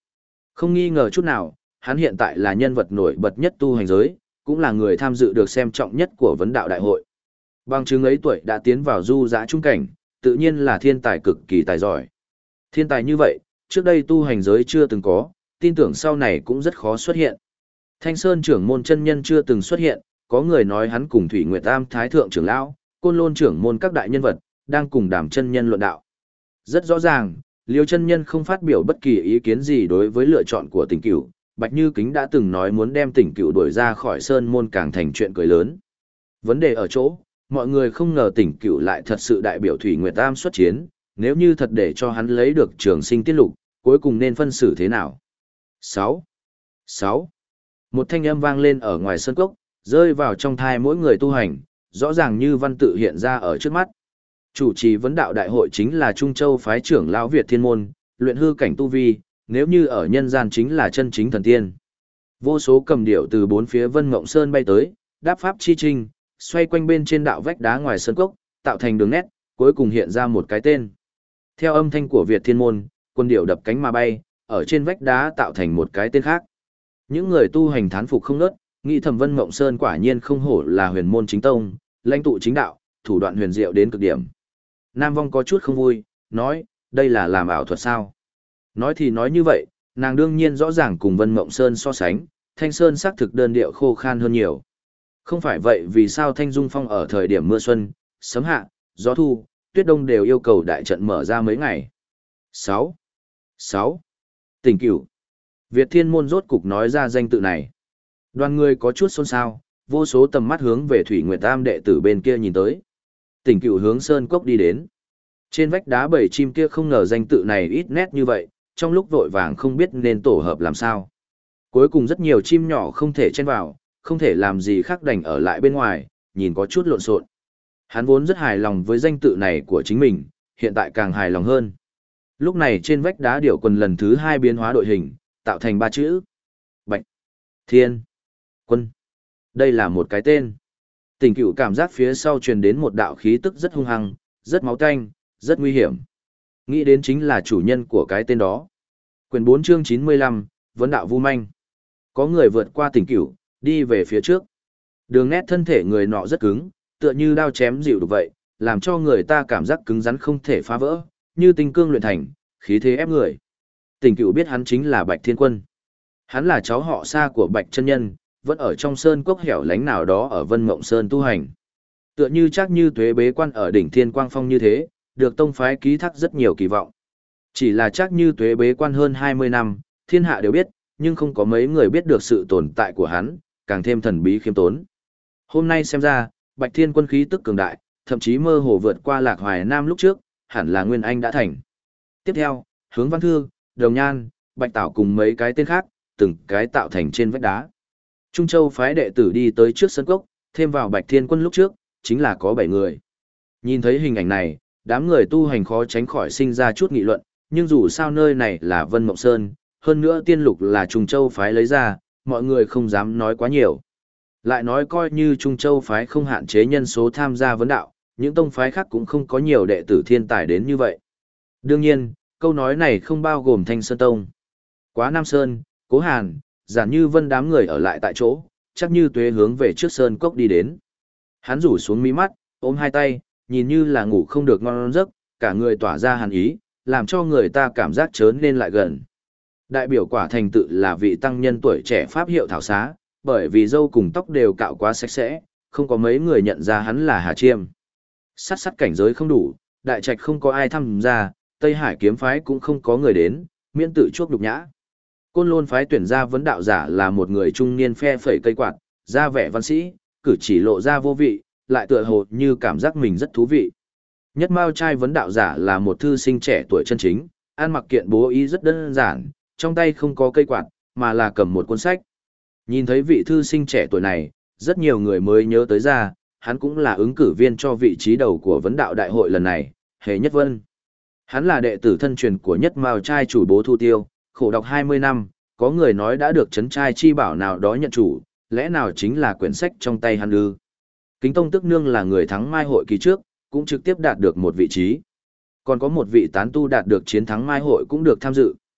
Không nghi ngờ chút nào, hắn hiện tại là nhân vật nổi bật nhất tu hành giới, cũng là người tham dự được xem trọng nhất của vấn đạo đại hội. Bằng chứng ấy tuổi đã tiến vào du dã trung cảnh, tự nhiên là thiên tài cực kỳ tài giỏi. Thiên tài như vậy, trước đây tu hành giới chưa từng có, tin tưởng sau này cũng rất khó xuất hiện. Thanh Sơn trưởng môn chân nhân chưa từng xuất hiện, có người nói hắn cùng Thủy Nguyệt Tam Thái Thượng trưởng lão, Côn Lôn trưởng môn các đại nhân vật, đang cùng đàm chân nhân luận đạo. Rất rõ ràng, Liêu chân nhân không phát biểu bất kỳ ý kiến gì đối với lựa chọn của Tỉnh Cửu, Bạch Như Kính đã từng nói muốn đem Tỉnh Cửu đuổi ra khỏi Sơn môn càng thành chuyện cười lớn. Vấn đề ở chỗ, mọi người không ngờ Tỉnh Cửu lại thật sự đại biểu Thủy Nguyệt Tam xuất chiến, nếu như thật để cho hắn lấy được trường sinh tiết lục, cuối cùng nên phân xử thế nào? sáu. sáu. Một thanh âm vang lên ở ngoài sân cốc, rơi vào trong thai mỗi người tu hành, rõ ràng như văn tự hiện ra ở trước mắt. Chủ trì vấn đạo đại hội chính là Trung Châu phái trưởng lão Việt Thiên Môn, luyện hư cảnh tu vi, nếu như ở nhân gian chính là chân chính thần tiên. Vô số cầm điệu từ bốn phía Vân Mộng Sơn bay tới, đáp pháp chi trinh, xoay quanh bên trên đạo vách đá ngoài sân cốc, tạo thành đường nét, cuối cùng hiện ra một cái tên. Theo âm thanh của Việt Thiên Môn, quân điệu đập cánh mà bay, ở trên vách đá tạo thành một cái tên khác. Những người tu hành thán phục không nớt, nghĩ thầm Vân Mộng Sơn quả nhiên không hổ là huyền môn chính tông, lãnh tụ chính đạo, thủ đoạn huyền diệu đến cực điểm. Nam Vong có chút không vui, nói, đây là làm ảo thuật sao? Nói thì nói như vậy, nàng đương nhiên rõ ràng cùng Vân Mộng Sơn so sánh, Thanh Sơn xác thực đơn điệu khô khan hơn nhiều. Không phải vậy vì sao Thanh Dung Phong ở thời điểm mưa xuân, sấm hạ, gió thu, tuyết đông đều yêu cầu đại trận mở ra mấy ngày. sáu. sáu. Tỉnh Cửu. Việt Thiên Môn rốt cục nói ra danh tự này. Đoàn người có chút xôn xao, vô số tầm mắt hướng về Thủy Nguyệt Tam đệ tử bên kia nhìn tới. Tỉnh Cửu hướng sơn cốc đi đến. Trên vách đá bảy chim kia không ngờ danh tự này ít nét như vậy, trong lúc vội vàng không biết nên tổ hợp làm sao. Cuối cùng rất nhiều chim nhỏ không thể chen vào, không thể làm gì khác đành ở lại bên ngoài, nhìn có chút lộn xộn. Hắn vốn rất hài lòng với danh tự này của chính mình, hiện tại càng hài lòng hơn. Lúc này trên vách đá điểu quần lần thứ hai biến hóa đội hình, tạo thành ba chữ. Bạch, Thiên, Quân. Đây là một cái tên. Tỉnh Cửu cảm giác phía sau truyền đến một đạo khí tức rất hung hăng, rất máu tanh, rất nguy hiểm. Nghĩ đến chính là chủ nhân của cái tên đó. Quyền bốn chương chín mươi lăm, Vấn đạo Vu Manh. Có người vượt qua Tỉnh Cửu, đi về phía trước. Đường nét thân thể người nọ rất cứng, tựa như đao chém dịu được vậy, làm cho người ta cảm giác cứng rắn không thể phá vỡ, như tinh cương luyện thành, khí thế ép người. Tỉnh Cửu biết hắn chính là Bạch Thiên Quân. Hắn là cháu họ xa của Bạch chân nhân, vẫn ở trong sơn cốc hẻo lánh nào đó ở Vân Mộng Sơn tu hành. Tựa như chắc như Tuế bế quan ở đỉnh Thiên Quang Phong như thế, được tông phái ký thác rất nhiều kỳ vọng. Chỉ là chắc như Tuế bế quan hơn hai mươi năm, thiên hạ đều biết, nhưng không có mấy người biết được sự tồn tại của hắn, càng thêm thần bí khiêm tốn. Hôm nay xem ra, Bạch Thiên Quân khí tức cường đại, thậm chí mơ hồ vượt qua Lạc Hoài Nam lúc trước, hẳn là Nguyên Anh đã thành. Tiếp theo, Hướng Văn Thư, Đồng Nhan, Bạch Tảo cùng mấy cái tên khác, từng cái tạo thành trên vách đá. Trung Châu phái đệ tử đi tới trước sân cốc, thêm vào Bạch Thiên Quân lúc trước, chính là có bảy người. Nhìn thấy hình ảnh này, đám người tu hành khó tránh khỏi sinh ra chút nghị luận, nhưng dù sao nơi này là Vân Mộng Sơn, hơn nữa tiên lục là Trung Châu phái lấy ra, mọi người không dám nói quá nhiều. Lại nói coi như Trung Châu phái không hạn chế nhân số tham gia vấn đạo, những tông phái khác cũng không có nhiều đệ tử thiên tài đến như vậy. Đương nhiên, câu nói này không bao gồm Thanh Sơn Tông. Quá Nam Sơn, Cố Hàn, Giản Như Vân đám người ở lại tại chỗ, chắc như Tuế hướng về trước sơn cốc đi đến. Hắn rủ xuống mí mắt, ôm hai tay, nhìn như là ngủ không được ngon giấc, cả người tỏa ra hàn ý, làm cho người ta cảm giác chớn nên lại gần. Đại biểu quả thành tự là vị tăng nhân tuổi trẻ pháp hiệu thảo xá, bởi vì râu cùng tóc đều cạo quá sạch sẽ, không có mấy người nhận ra hắn là Hà Chiêm. Sát sát cảnh giới không đủ, đại trạch không có ai tham gia, Tây Hải kiếm phái cũng không có người đến, miễn tự chuốc nhục nhã. Côn Lôn phái tuyển ra vấn đạo giả là một người trung niên phe phẩy cây quạt, da vẻ văn sĩ, cử chỉ lộ ra vô vị, lại tựa hồ như cảm giác mình rất thú vị. Nhất Mao trai vấn đạo giả là một thư sinh trẻ tuổi chân chính, ăn mặc kiện bố ý rất đơn giản, trong tay không có cây quạt, mà là cầm một cuốn sách. Nhìn thấy vị thư sinh trẻ tuổi này, rất nhiều người mới nhớ tới ra, hắn cũng là ứng cử viên cho vị trí đầu của vấn đạo đại hội lần này, Hề Nhất Vân. Hắn là đệ tử thân truyền của Nhất Mao trai chủ Bố Thu Tiêu, khổ đọc hai mươi năm, có người nói đã được trấn trai chi bảo nào đó nhận chủ, lẽ nào chính là quyển sách trong tay hắn ư? Kính Tông Tức Nương là người thắng mai hội kỳ trước, cũng trực tiếp đạt được một vị trí. Còn có một vị tán tu đạt được chiến thắng mai hội cũng được tham dự.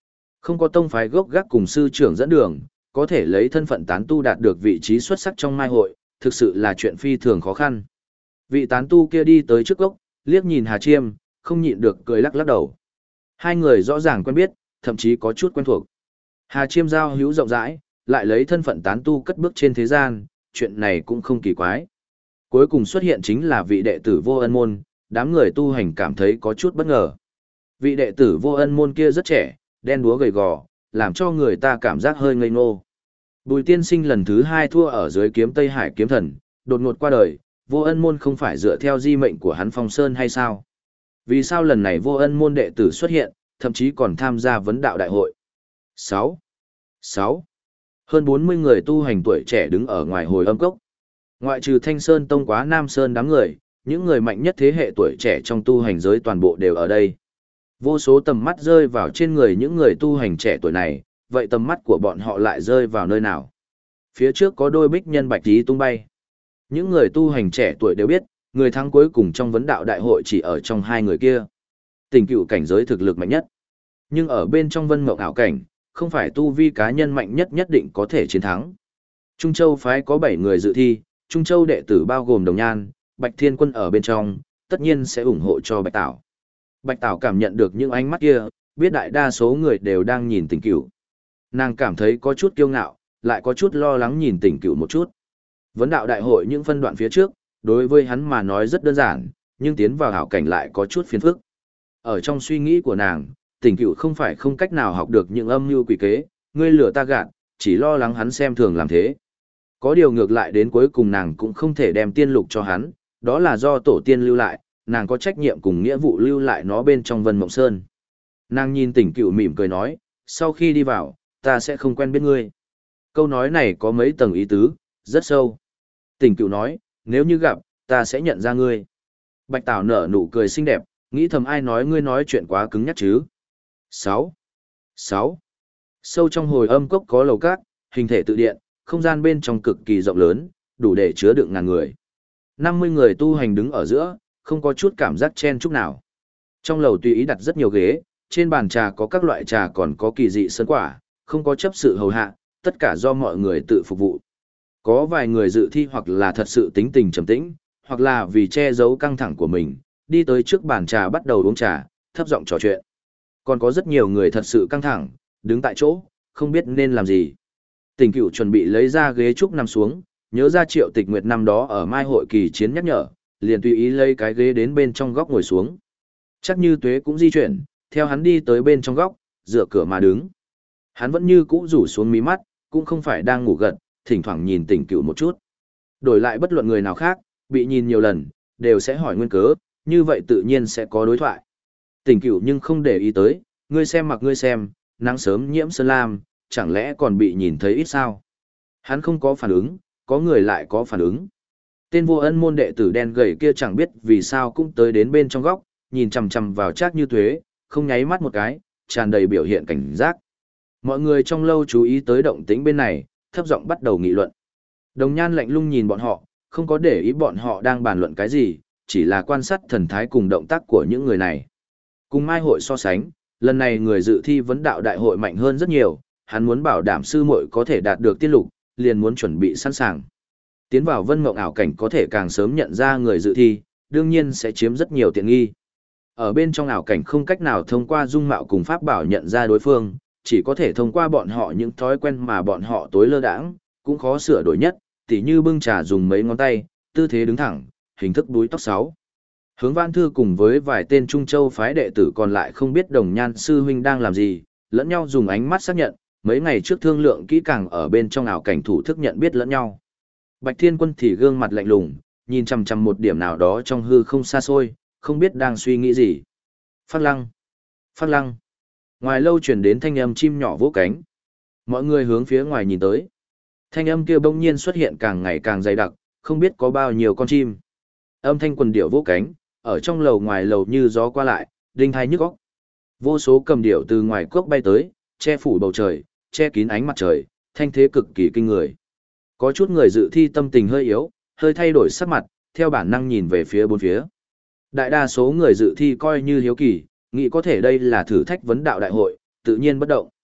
Không có tông phái gốc gác cùng sư trưởng dẫn đường, có thể lấy thân phận tán tu đạt được vị trí xuất sắc trong mai hội, thực sự là chuyện phi thường khó khăn. Vị tán tu kia đi tới trước gốc, liếc nhìn Hà Chiêm, không nhịn được cười lắc lắc đầu. Hai người rõ ràng quen biết, thậm chí có chút quen thuộc. Hà Chiêm giao hữu rộng rãi, lại lấy thân phận tán tu cất bước trên thế gian, chuyện này cũng không kỳ quái. Cuối cùng xuất hiện chính là vị đệ tử Vô Ân môn, đám người tu hành cảm thấy có chút bất ngờ. Vị đệ tử Vô Ân môn kia rất trẻ, đen đúa gầy gò, làm cho người ta cảm giác hơi ngây ngô. Bùi tiên sinh lần thứ hai thua ở dưới kiếm Tây Hải kiếm thần, đột ngột qua đời, Vô Ân môn không phải dựa theo di mệnh của hắn Phong Sơn hay sao? Vì sao lần này Vô Ân môn đệ tử xuất hiện, thậm chí còn tham gia vấn đạo đại hội? sáu. sáu. Hơn bốn mươi người tu hành tuổi trẻ đứng ở ngoài hồi âm cốc. Ngoại trừ Thanh Sơn Tông Quá Nam Sơn đám người, những người mạnh nhất thế hệ tuổi trẻ trong tu hành giới toàn bộ đều ở đây. Vô số tầm mắt rơi vào trên người những người tu hành trẻ tuổi này, vậy tầm mắt của bọn họ lại rơi vào nơi nào? Phía trước có đôi bích nhân bạch tí tung bay. Những người tu hành trẻ tuổi đều biết, người thắng cuối cùng trong vấn đạo đại hội chỉ ở trong hai người kia. Tình cựu cảnh giới thực lực mạnh nhất. Nhưng ở bên trong vân mộng ảo cảnh, không phải tu vi cá nhân mạnh nhất nhất định có thể chiến thắng. Trung Châu phái có bảy người dự thi, Trung Châu đệ tử bao gồm Đồng Nhan, Bạch Thiên Quân ở bên trong, tất nhiên sẽ ủng hộ cho Bạch Tảo. Bạch Tảo cảm nhận được những ánh mắt kia, biết đại đa số người đều đang nhìn Tình Cửu. Nàng cảm thấy có chút kiêu ngạo, lại có chút lo lắng nhìn Tình Cửu một chút. Vấn đạo đại hội những phân đoạn phía trước, đối với hắn mà nói rất đơn giản, nhưng tiến vào hảo cảnh lại có chút phiền phức. Ở trong suy nghĩ của nàng, Tình Cửu không phải không cách nào học được những âm mưu quỷ kế, ngươi lừa ta gạt, chỉ lo lắng hắn xem thường làm thế. Có điều ngược lại đến cuối cùng nàng cũng không thể đem tiên lục cho hắn, đó là do tổ tiên lưu lại, nàng có trách nhiệm cùng nghĩa vụ lưu lại nó bên trong Vân Mộng Sơn. Nàng nhìn Tình Cửu mỉm cười nói, sau khi đi vào, ta sẽ không quen biết ngươi. Câu nói này có mấy tầng ý tứ, rất sâu. Tình Cửu nói, nếu như gặp, ta sẽ nhận ra ngươi. Bạch Tảo nở nụ cười xinh đẹp, nghĩ thầm ai nói ngươi nói chuyện quá cứng nhắc chứ. sáu. sáu. Sâu trong hồi âm cốc có lầu cát, hình thể tự điện, không gian bên trong cực kỳ rộng lớn, đủ để chứa đựng ngàn người. năm mươi người tu hành đứng ở giữa, không có chút cảm giác chen chúc nào. Trong lầu tùy ý đặt rất nhiều ghế, trên bàn trà có các loại trà còn có kỳ dị sơn quả, không có chấp sự hầu hạ, tất cả do mọi người tự phục vụ. Có vài người dự thi hoặc là thật sự tính tình trầm tĩnh, hoặc là vì che giấu căng thẳng của mình, đi tới trước bàn trà bắt đầu uống trà, thấp giọng trò chuyện. Còn có rất nhiều người thật sự căng thẳng, đứng tại chỗ, không biết nên làm gì. Tình Cửu chuẩn bị lấy ra ghế trúc nằm xuống, nhớ ra Triệu Tịch Nguyệt năm đó ở Mai hội kỳ chiến nhắc nhở, liền tùy ý lấy cái ghế đến bên trong góc ngồi xuống. Chắc Như Tuế cũng di chuyển, theo hắn đi tới bên trong góc, dựa cửa mà đứng. Hắn vẫn như cũ rủ xuống mí mắt, cũng không phải đang ngủ gật, thỉnh thoảng nhìn Tình Cửu một chút. Đổi lại bất luận người nào khác, bị nhìn nhiều lần, đều sẽ hỏi nguyên cớ, như vậy tự nhiên sẽ có đối thoại. Tình Cửu nhưng không để ý tới, ngươi xem mặc ngươi xem, nắng sớm nhiễm sơn lam, chẳng lẽ còn bị nhìn thấy ít sao? Hắn không có phản ứng, có người lại có phản ứng. Tên Vô Ân môn đệ tử đen gầy kia chẳng biết vì sao cũng tới đến bên trong góc, nhìn chằm chằm vào Trác Như Tuế, không nháy mắt một cái, tràn đầy biểu hiện cảnh giác. Mọi người trong lâu chú ý tới động tĩnh bên này, thấp giọng bắt đầu nghị luận. Đồng Nhan lạnh lùng nhìn bọn họ, không có để ý bọn họ đang bàn luận cái gì, chỉ là quan sát thần thái cùng động tác của những người này. Cùng Mai hội so sánh, lần này người dự thi vấn đạo đại hội mạnh hơn rất nhiều, hắn muốn bảo đảm sư muội có thể đạt được tiên lục, liền muốn chuẩn bị sẵn sàng. Tiến vào vân mộng ảo cảnh có thể càng sớm nhận ra người dự thi, đương nhiên sẽ chiếm rất nhiều tiện nghi. Ở bên trong ảo cảnh không cách nào thông qua dung mạo cùng pháp bảo nhận ra đối phương, chỉ có thể thông qua bọn họ những thói quen mà bọn họ tối lơ đãng, cũng khó sửa đổi nhất, tỉ như bưng trà dùng mấy ngón tay, tư thế đứng thẳng, hình thức đuôi tóc sáu. Hướng Vãn Thư cùng với vài tên Trung Châu phái đệ tử còn lại không biết Đồng Nhan sư huynh đang làm gì, lẫn nhau dùng ánh mắt xác nhận, mấy ngày trước thương lượng kỹ càng ở bên trong ảo cảnh thủ thức nhận biết lẫn nhau. Bạch Thiên Quân thì gương mặt lạnh lùng, nhìn chằm chằm một điểm nào đó trong hư không xa xôi, không biết đang suy nghĩ gì. Phát lăng, phát lăng. Ngoài lâu truyền đến thanh âm chim nhỏ vỗ cánh. Mọi người hướng phía ngoài nhìn tới. Thanh âm kia bỗng nhiên xuất hiện càng ngày càng dày đặc, không biết có bao nhiêu con chim. Âm thanh quần điệu vỗ cánh, ở trong lầu ngoài lầu như gió qua lại, đinh tai nhức óc. Vô số cầm điệu từ ngoài cốc bay tới, che phủ bầu trời, che kín ánh mặt trời, thanh thế cực kỳ kinh người. Có chút người dự thi tâm tình hơi yếu, hơi thay đổi sắc mặt, theo bản năng nhìn về phía bốn phía. Đại đa số người dự thi coi như hiếu kỳ, nghĩ có thể đây là thử thách vấn đạo đại hội, tự nhiên bất động.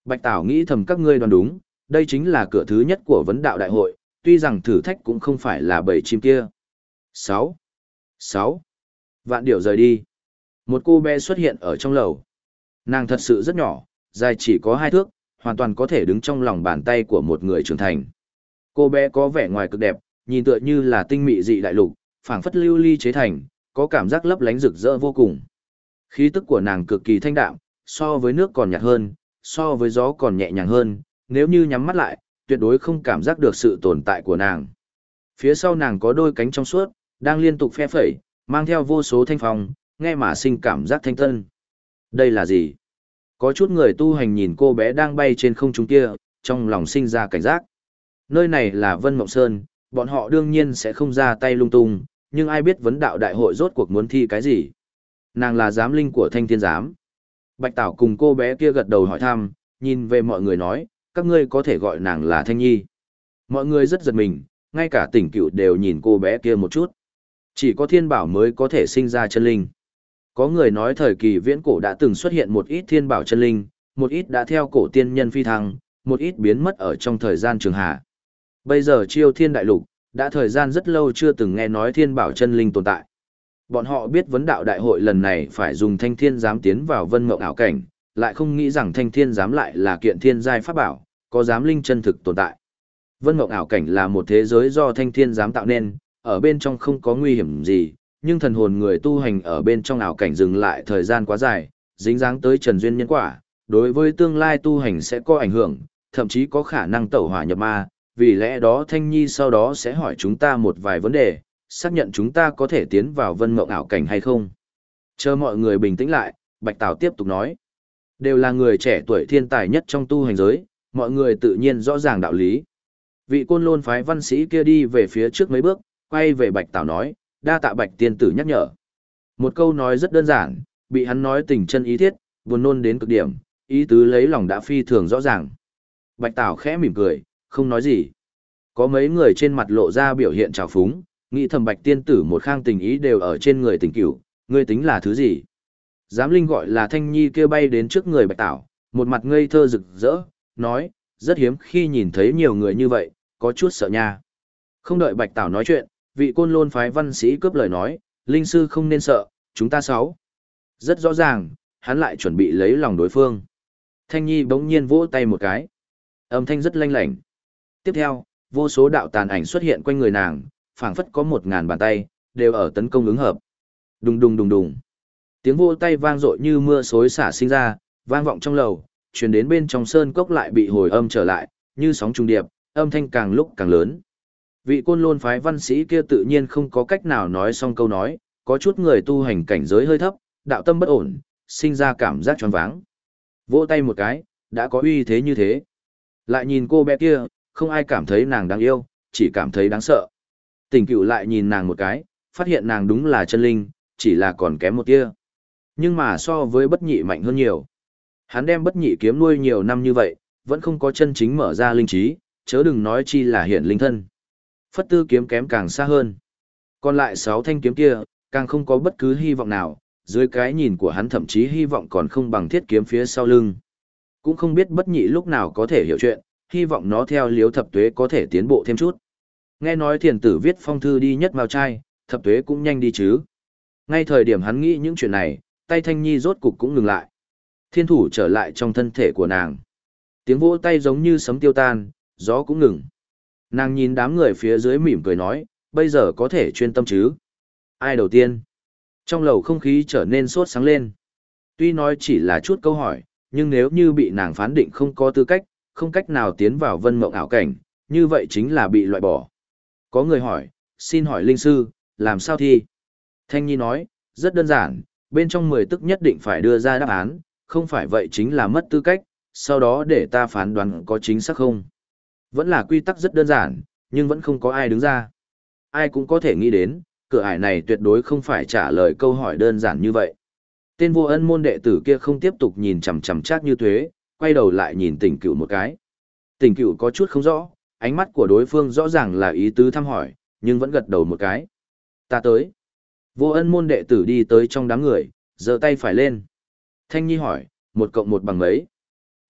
Bạch Tảo nghĩ thầm các ngươi đoán đúng, đây chính là cửa thứ nhất của vấn đạo đại hội, tuy rằng thử thách cũng không phải là bầy chim kia. Sáu, sáu. Vạn điểu rời đi. Một cô bé xuất hiện ở trong lầu. Nàng thật sự rất nhỏ, dài chỉ có hai thước, hoàn toàn có thể đứng trong lòng bàn tay của một người trưởng thành. Cô bé có vẻ ngoài cực đẹp, nhìn tựa như là tinh mị dị đại lục, phảng phất lưu ly chế thành, có cảm giác lấp lánh rực rỡ vô cùng. Khí tức của nàng cực kỳ thanh đạm, so với nước còn nhạt hơn, so với gió còn nhẹ nhàng hơn, nếu như nhắm mắt lại, tuyệt đối không cảm giác được sự tồn tại của nàng. Phía sau nàng có đôi cánh trong suốt, đang liên tục phe phẩy, mang theo vô số thanh phong, nghe mà sinh cảm giác thanh tân. Đây là gì? Có chút người tu hành nhìn cô bé đang bay trên không trung kia, trong lòng sinh ra cảnh giác. Nơi này là Vân Mộng Sơn, bọn họ đương nhiên sẽ không ra tay lung tung, nhưng ai biết vấn đạo đại hội rốt cuộc muốn thi cái gì? Nàng là giám linh của Thanh Thiên Giám. Bạch Tảo cùng cô bé kia gật đầu hỏi thăm, nhìn về mọi người nói, các ngươi có thể gọi nàng là Thanh Nhi. Mọi người rất giật mình, ngay cả Tỉnh Cựu đều nhìn cô bé kia một chút. Chỉ có Thiên Bảo mới có thể sinh ra chân linh. Có người nói thời kỳ viễn cổ đã từng xuất hiện một ít Thiên Bảo chân linh, một ít đã theo cổ tiên nhân phi thăng, một ít biến mất ở trong thời gian trường hạ. Bây giờ Chiêu Thiên Đại Lục, đã thời gian rất lâu chưa từng nghe nói Thiên Bảo chân linh tồn tại. Bọn họ biết vấn đạo đại hội lần này phải dùng Thanh Thiên Giám tiến vào Vân Mộng ảo cảnh, lại không nghĩ rằng Thanh Thiên Giám lại là kiện thiên giai pháp bảo, có giám linh chân thực tồn tại. Vân Mộng ảo cảnh là một thế giới do Thanh Thiên Giám tạo nên, ở bên trong không có nguy hiểm gì, nhưng thần hồn người tu hành ở bên trong ảo cảnh dừng lại thời gian quá dài, dính dáng tới trần duyên nhân quả, đối với tương lai tu hành sẽ có ảnh hưởng, thậm chí có khả năng tẩu hỏa nhập ma, vì lẽ đó Thanh Nhi sau đó sẽ hỏi chúng ta một vài vấn đề, xác nhận chúng ta có thể tiến vào Vân Mộng ảo cảnh hay không. Chờ mọi người bình tĩnh lại, Bạch Tảo tiếp tục nói. Đều là người trẻ tuổi thiên tài nhất trong tu hành giới, mọi người tự nhiên rõ ràng đạo lý. Vị Côn Lôn phái văn sĩ kia đi về phía trước mấy bước, quay về Bạch Tảo nói, đa tạ Bạch tiên tử nhắc nhở. Một câu nói rất đơn giản, bị hắn nói tình chân ý thiết, buồn nôn đến cực điểm, ý tứ lấy lòng đã phi thường rõ ràng. Bạch Tảo khẽ mỉm cười, không nói gì. Có mấy người trên mặt lộ ra biểu hiện trào phúng, nghĩ thầm Bạch tiên tử một khang tình ý đều ở trên người Tình Cửu, ngươi tính là thứ gì? Giám linh gọi là Thanh Nhi kia bay đến trước người Bạch Tảo, một mặt ngây thơ rực rỡ, nói, rất hiếm khi nhìn thấy nhiều người như vậy, có chút sợ nha. Không đợi Bạch Tảo nói chuyện, vị Côn Lôn phái văn sĩ cướp lời nói, linh sư không nên sợ, chúng ta sáu. Rất rõ ràng, hắn lại chuẩn bị lấy lòng đối phương. Thanh Nhi bỗng nhiên vỗ tay một cái. Âm thanh rất lanh lảnh. Tiếp theo, vô số đạo tàn ảnh xuất hiện quanh người nàng, phảng phất có một ngàn bàn tay, đều ở tấn công ứng hợp. Đùng đùng đùng đùng. Tiếng vỗ tay vang dội như mưa xối xả sinh ra, vang vọng trong lầu, truyền đến bên trong sơn cốc lại bị hồi âm trở lại, như sóng trùng điệp, âm thanh càng lúc càng lớn. Vị Côn Lôn phái văn sĩ kia tự nhiên không có cách nào nói xong câu nói, có chút người tu hành cảnh giới hơi thấp, đạo tâm bất ổn, sinh ra cảm giác choáng váng. Vỗ tay một cái, đã có uy thế như thế. Lại nhìn cô bé kia, không ai cảm thấy nàng đáng yêu, chỉ cảm thấy đáng sợ. Tình Cửu lại nhìn nàng một cái, phát hiện nàng đúng là chân linh, chỉ là còn kém một tia. Nhưng mà so với bất nhị mạnh hơn nhiều. Hắn đem bất nhị kiếm nuôi nhiều năm như vậy, vẫn không có chân chính mở ra linh trí, chớ đừng nói chi là hiện linh thân. Phất tư kiếm kém càng xa hơn. Còn lại sáu thanh kiếm kia, càng không có bất cứ hy vọng nào, dưới cái nhìn của hắn thậm chí hy vọng còn không bằng thiết kiếm phía sau lưng. Cũng không biết bất nhị lúc nào có thể hiểu chuyện, hy vọng nó theo liếu thập tuế có thể tiến bộ thêm chút. Nghe nói thiền tử viết phong thư đi nhất mao trai, thập tuế cũng nhanh đi chứ. Ngay thời điểm hắn nghĩ những chuyện này, tay Thanh Nhi rốt cục cũng ngừng lại. Thiên thủ trở lại trong thân thể của nàng. Tiếng vỗ tay giống như sấm tiêu tan, gió cũng ngừng. Nàng nhìn đám người phía dưới mỉm cười nói, bây giờ có thể chuyên tâm chứ. Ai đầu tiên? Trong lầu không khí trở nên sốt sáng lên. Tuy nói chỉ là chút câu hỏi, nhưng nếu như bị nàng phán định không có tư cách, không cách nào tiến vào Vân Mộng ảo cảnh, như vậy chính là bị loại bỏ. Có người hỏi, xin hỏi linh sư, làm sao thi? Thanh Nhi nói, rất đơn giản, bên trong mười tức nhất định phải đưa ra đáp án, không phải vậy chính là mất tư cách, sau đó để ta phán đoán có chính xác không. Vẫn là quy tắc rất đơn giản, nhưng vẫn không có ai đứng ra. Ai cũng có thể nghĩ đến, cửa ải này tuyệt đối không phải trả lời câu hỏi đơn giản như vậy. Tên Vô Ân môn đệ tử kia không tiếp tục nhìn chằm chằm Trác Như Tuế, quay đầu lại nhìn Tỉnh Cửu một cái. Tỉnh Cửu có chút không rõ, ánh mắt của đối phương rõ ràng là ý tứ thăm hỏi, nhưng vẫn gật đầu một cái. Ta tới. Vô Ân môn đệ tử đi tới trong đám người, giơ tay phải lên. Thanh Nhi hỏi, một cộng một bằng mấy?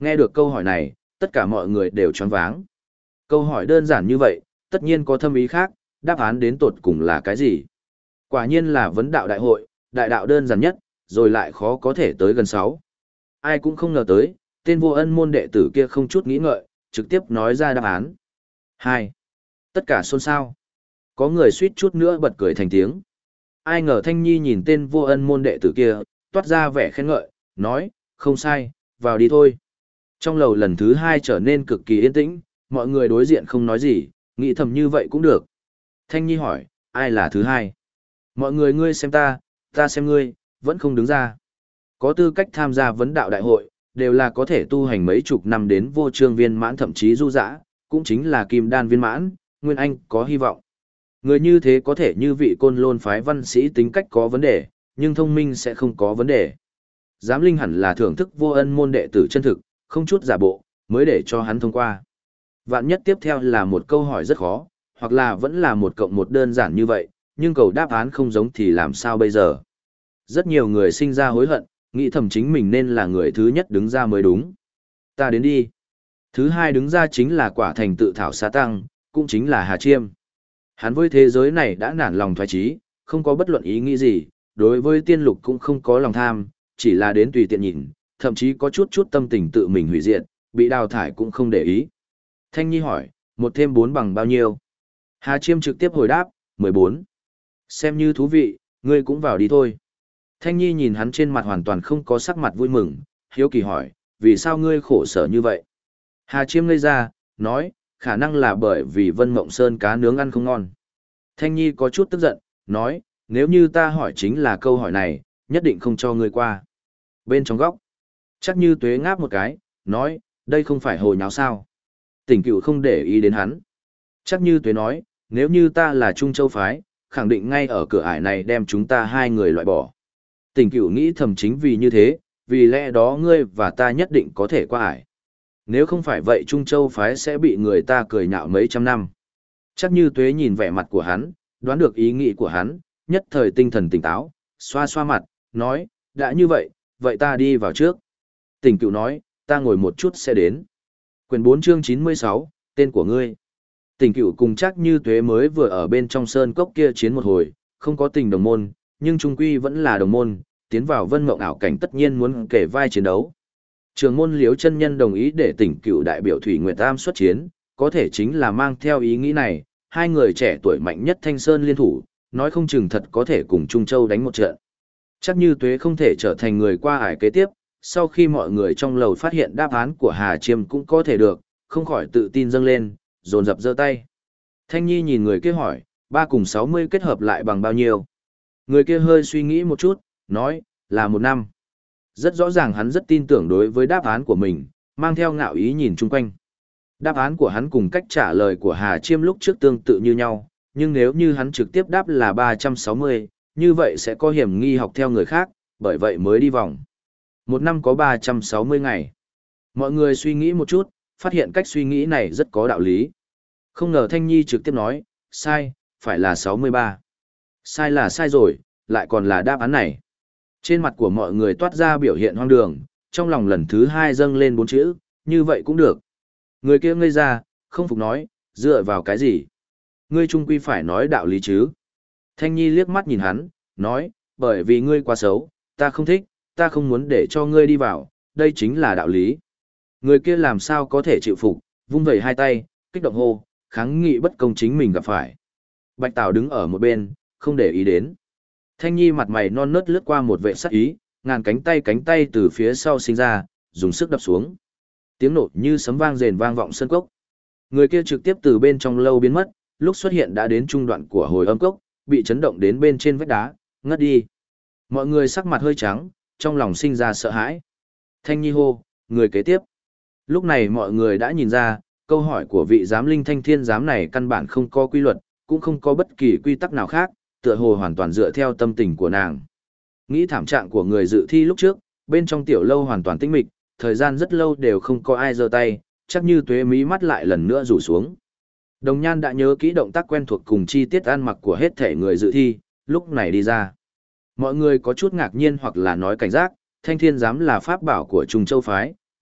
Nghe được câu hỏi này, tất cả mọi người đều choáng váng. Câu hỏi đơn giản như vậy, tất nhiên có thâm ý khác, đáp án đến tột cùng là cái gì? Quả nhiên là vấn đạo đại hội, đại đạo đơn giản nhất, rồi lại khó có thể tới gần sáu. Ai cũng không ngờ tới, tên vô ân môn đệ tử kia không chút nghĩ ngợi, trực tiếp nói ra đáp án. Hai. Tất cả xôn xao. Có người suýt chút nữa bật cười thành tiếng. Ai ngờ Thanh Nhi nhìn tên vô ân môn đệ tử kia, toát ra vẻ khen ngợi, nói, không sai, vào đi thôi. Trong lầu lần thứ hai trở nên cực kỳ yên tĩnh, mọi người đối diện không nói gì, nghĩ thầm như vậy cũng được. Thanh Nhi hỏi, ai là thứ hai? Mọi người ngươi xem ta, ta xem ngươi, vẫn không đứng ra. Có tư cách tham gia vấn đạo đại hội, đều là có thể tu hành mấy chục năm đến vô trương viên mãn thậm chí du dã, cũng chính là kim đan viên mãn, Nguyên Anh có hy vọng. Người như thế có thể như vị côn lôn phái văn sĩ tính cách có vấn đề, nhưng thông minh sẽ không có vấn đề. Giám linh hẳn là thưởng thức vô ân môn đệ tử chân thực, không chút giả bộ, mới để cho hắn thông qua. Vạn nhất tiếp theo là một câu hỏi rất khó, hoặc là vẫn là một cộng một đơn giản như vậy, nhưng cầu đáp án không giống thì làm sao bây giờ? Rất nhiều người sinh ra hối hận, nghĩ thầm chính mình nên là người thứ nhất đứng ra mới đúng. Ta đến đi. Thứ hai đứng ra chính là quả thành tự thảo xá tăng, cũng chính là Hà Chiêm. Hắn với thế giới này đã nản lòng thoái trí, không có bất luận ý nghĩ gì, đối với tiên lục cũng không có lòng tham, chỉ là đến tùy tiện nhìn, thậm chí có chút chút tâm tình tự mình hủy diệt, bị đào thải cũng không để ý. Thanh Nhi hỏi, một thêm bốn bằng bao nhiêu? Hà Chiêm trực tiếp hồi đáp, mười bốn. Xem như thú vị, ngươi cũng vào đi thôi. Thanh Nhi nhìn hắn trên mặt hoàn toàn không có sắc mặt vui mừng, hiếu kỳ hỏi, vì sao ngươi khổ sở như vậy? Hà Chiêm ngây ra, nói, khả năng là bởi vì Vân Mộng Sơn cá nướng ăn không ngon. Thanh Nhi có chút tức giận, nói, nếu như ta hỏi chính là câu hỏi này, nhất định không cho ngươi qua. Bên trong góc, chắc như tuế ngáp một cái, nói, đây không phải hồi nháo sao. Tỉnh Cựu không để ý đến hắn. Chắc như tuế nói, nếu như ta là Trung Châu phái, khẳng định ngay ở cửa ải này đem chúng ta hai người loại bỏ. Tỉnh Cựu nghĩ thầm chính vì như thế, vì lẽ đó ngươi và ta nhất định có thể qua ải. Nếu không phải vậy Trung Châu phái sẽ bị người ta cười nhạo mấy trăm năm. Chắc như tuế nhìn vẻ mặt của hắn, đoán được ý nghĩ của hắn, nhất thời tinh thần tỉnh táo, xoa xoa mặt, nói, đã như vậy, vậy ta đi vào trước. Tỉnh Cựu nói, ta ngồi một chút sẽ đến. Quyền bốn chương chín mươi sáu, tên của ngươi. Tỉnh Cựu cùng chắc như tuế mới vừa ở bên trong sơn cốc kia chiến một hồi, không có tình đồng môn, nhưng trung quy vẫn là đồng môn, tiến vào vân mộng ảo cảnh tất nhiên muốn kể vai chiến đấu. Trường môn Liếu chân nhân đồng ý để Tỉnh Cựu đại biểu Thủy Nguyệt Tam xuất chiến, có thể chính là mang theo ý nghĩ này, hai người trẻ tuổi mạnh nhất Thanh Sơn liên thủ, nói không chừng thật có thể cùng Trung Châu đánh một trận. Chắc như tuế không thể trở thành người qua ải kế tiếp, sau khi mọi người trong lầu phát hiện đáp án của Hà Chiêm cũng có thể được, không khỏi tự tin dâng lên, dồn dập giơ tay. Thanh Nhi nhìn người kia hỏi, ba cùng sáu mươi kết hợp lại bằng bao nhiêu? Người kia hơi suy nghĩ một chút, nói, là một năm. Rất rõ ràng hắn rất tin tưởng đối với đáp án của mình, mang theo ngạo ý nhìn chung quanh. Đáp án của hắn cùng cách trả lời của Hà Chiêm lúc trước tương tự như nhau, nhưng nếu như hắn trực tiếp đáp là ba trăm sáu mươi, như vậy sẽ có hiểm nghi học theo người khác, bởi vậy mới đi vòng. Một năm có ba trăm sáu mươi ngày. Mọi người suy nghĩ một chút, phát hiện cách suy nghĩ này rất có đạo lý. Không ngờ Thanh Nhi trực tiếp nói, sai, phải là sáu mươi ba. Sai là sai rồi, lại còn là đáp án này. Trên mặt của mọi người toát ra biểu hiện hoang đường, trong lòng lần thứ hai dâng lên bốn chữ, như vậy cũng được. Người kia ngây ra, không phục nói, dựa vào cái gì? Ngươi trung quy phải nói đạo lý chứ? Thanh Nhi liếc mắt nhìn hắn, nói, bởi vì ngươi quá xấu, ta không thích, ta không muốn để cho ngươi đi vào, đây chính là đạo lý. Người kia làm sao có thể chịu phục, vung vẩy hai tay, kích động hô, kháng nghị bất công chính mình gặp phải. Bạch Tào đứng ở một bên, không để ý đến. Thanh Nhi mặt mày non nớt lướt qua một vệ sắc ý, ngàn cánh tay cánh tay từ phía sau sinh ra, dùng sức đập xuống. Tiếng nổ như sấm vang rền vang vọng sân cốc. Người kia trực tiếp từ bên trong lâu biến mất, lúc xuất hiện đã đến trung đoạn của hồi âm cốc, bị chấn động đến bên trên vách đá, ngất đi. Mọi người sắc mặt hơi trắng, trong lòng sinh ra sợ hãi. Thanh Nhi hô, người kế tiếp. Lúc này mọi người đã nhìn ra, câu hỏi của vị giám linh thanh thiên giám này căn bản không có quy luật, cũng không có bất kỳ quy tắc nào khác, tựa hồ hoàn toàn dựa theo tâm tình của nàng. Nghĩ thảm trạng của người dự thi lúc trước, bên trong tiểu lâu hoàn toàn tĩnh mịch, thời gian rất lâu đều không có ai giơ tay, chắc như tuế mí mắt lại lần nữa rủ xuống. Đồng Nhan đã nhớ kỹ động tác quen thuộc cùng chi tiết ăn mặc của hết thể người dự thi, lúc này đi ra. Mọi người có chút ngạc nhiên hoặc là nói cảnh giác, thanh thiên giám là pháp bảo của Trung Châu phái,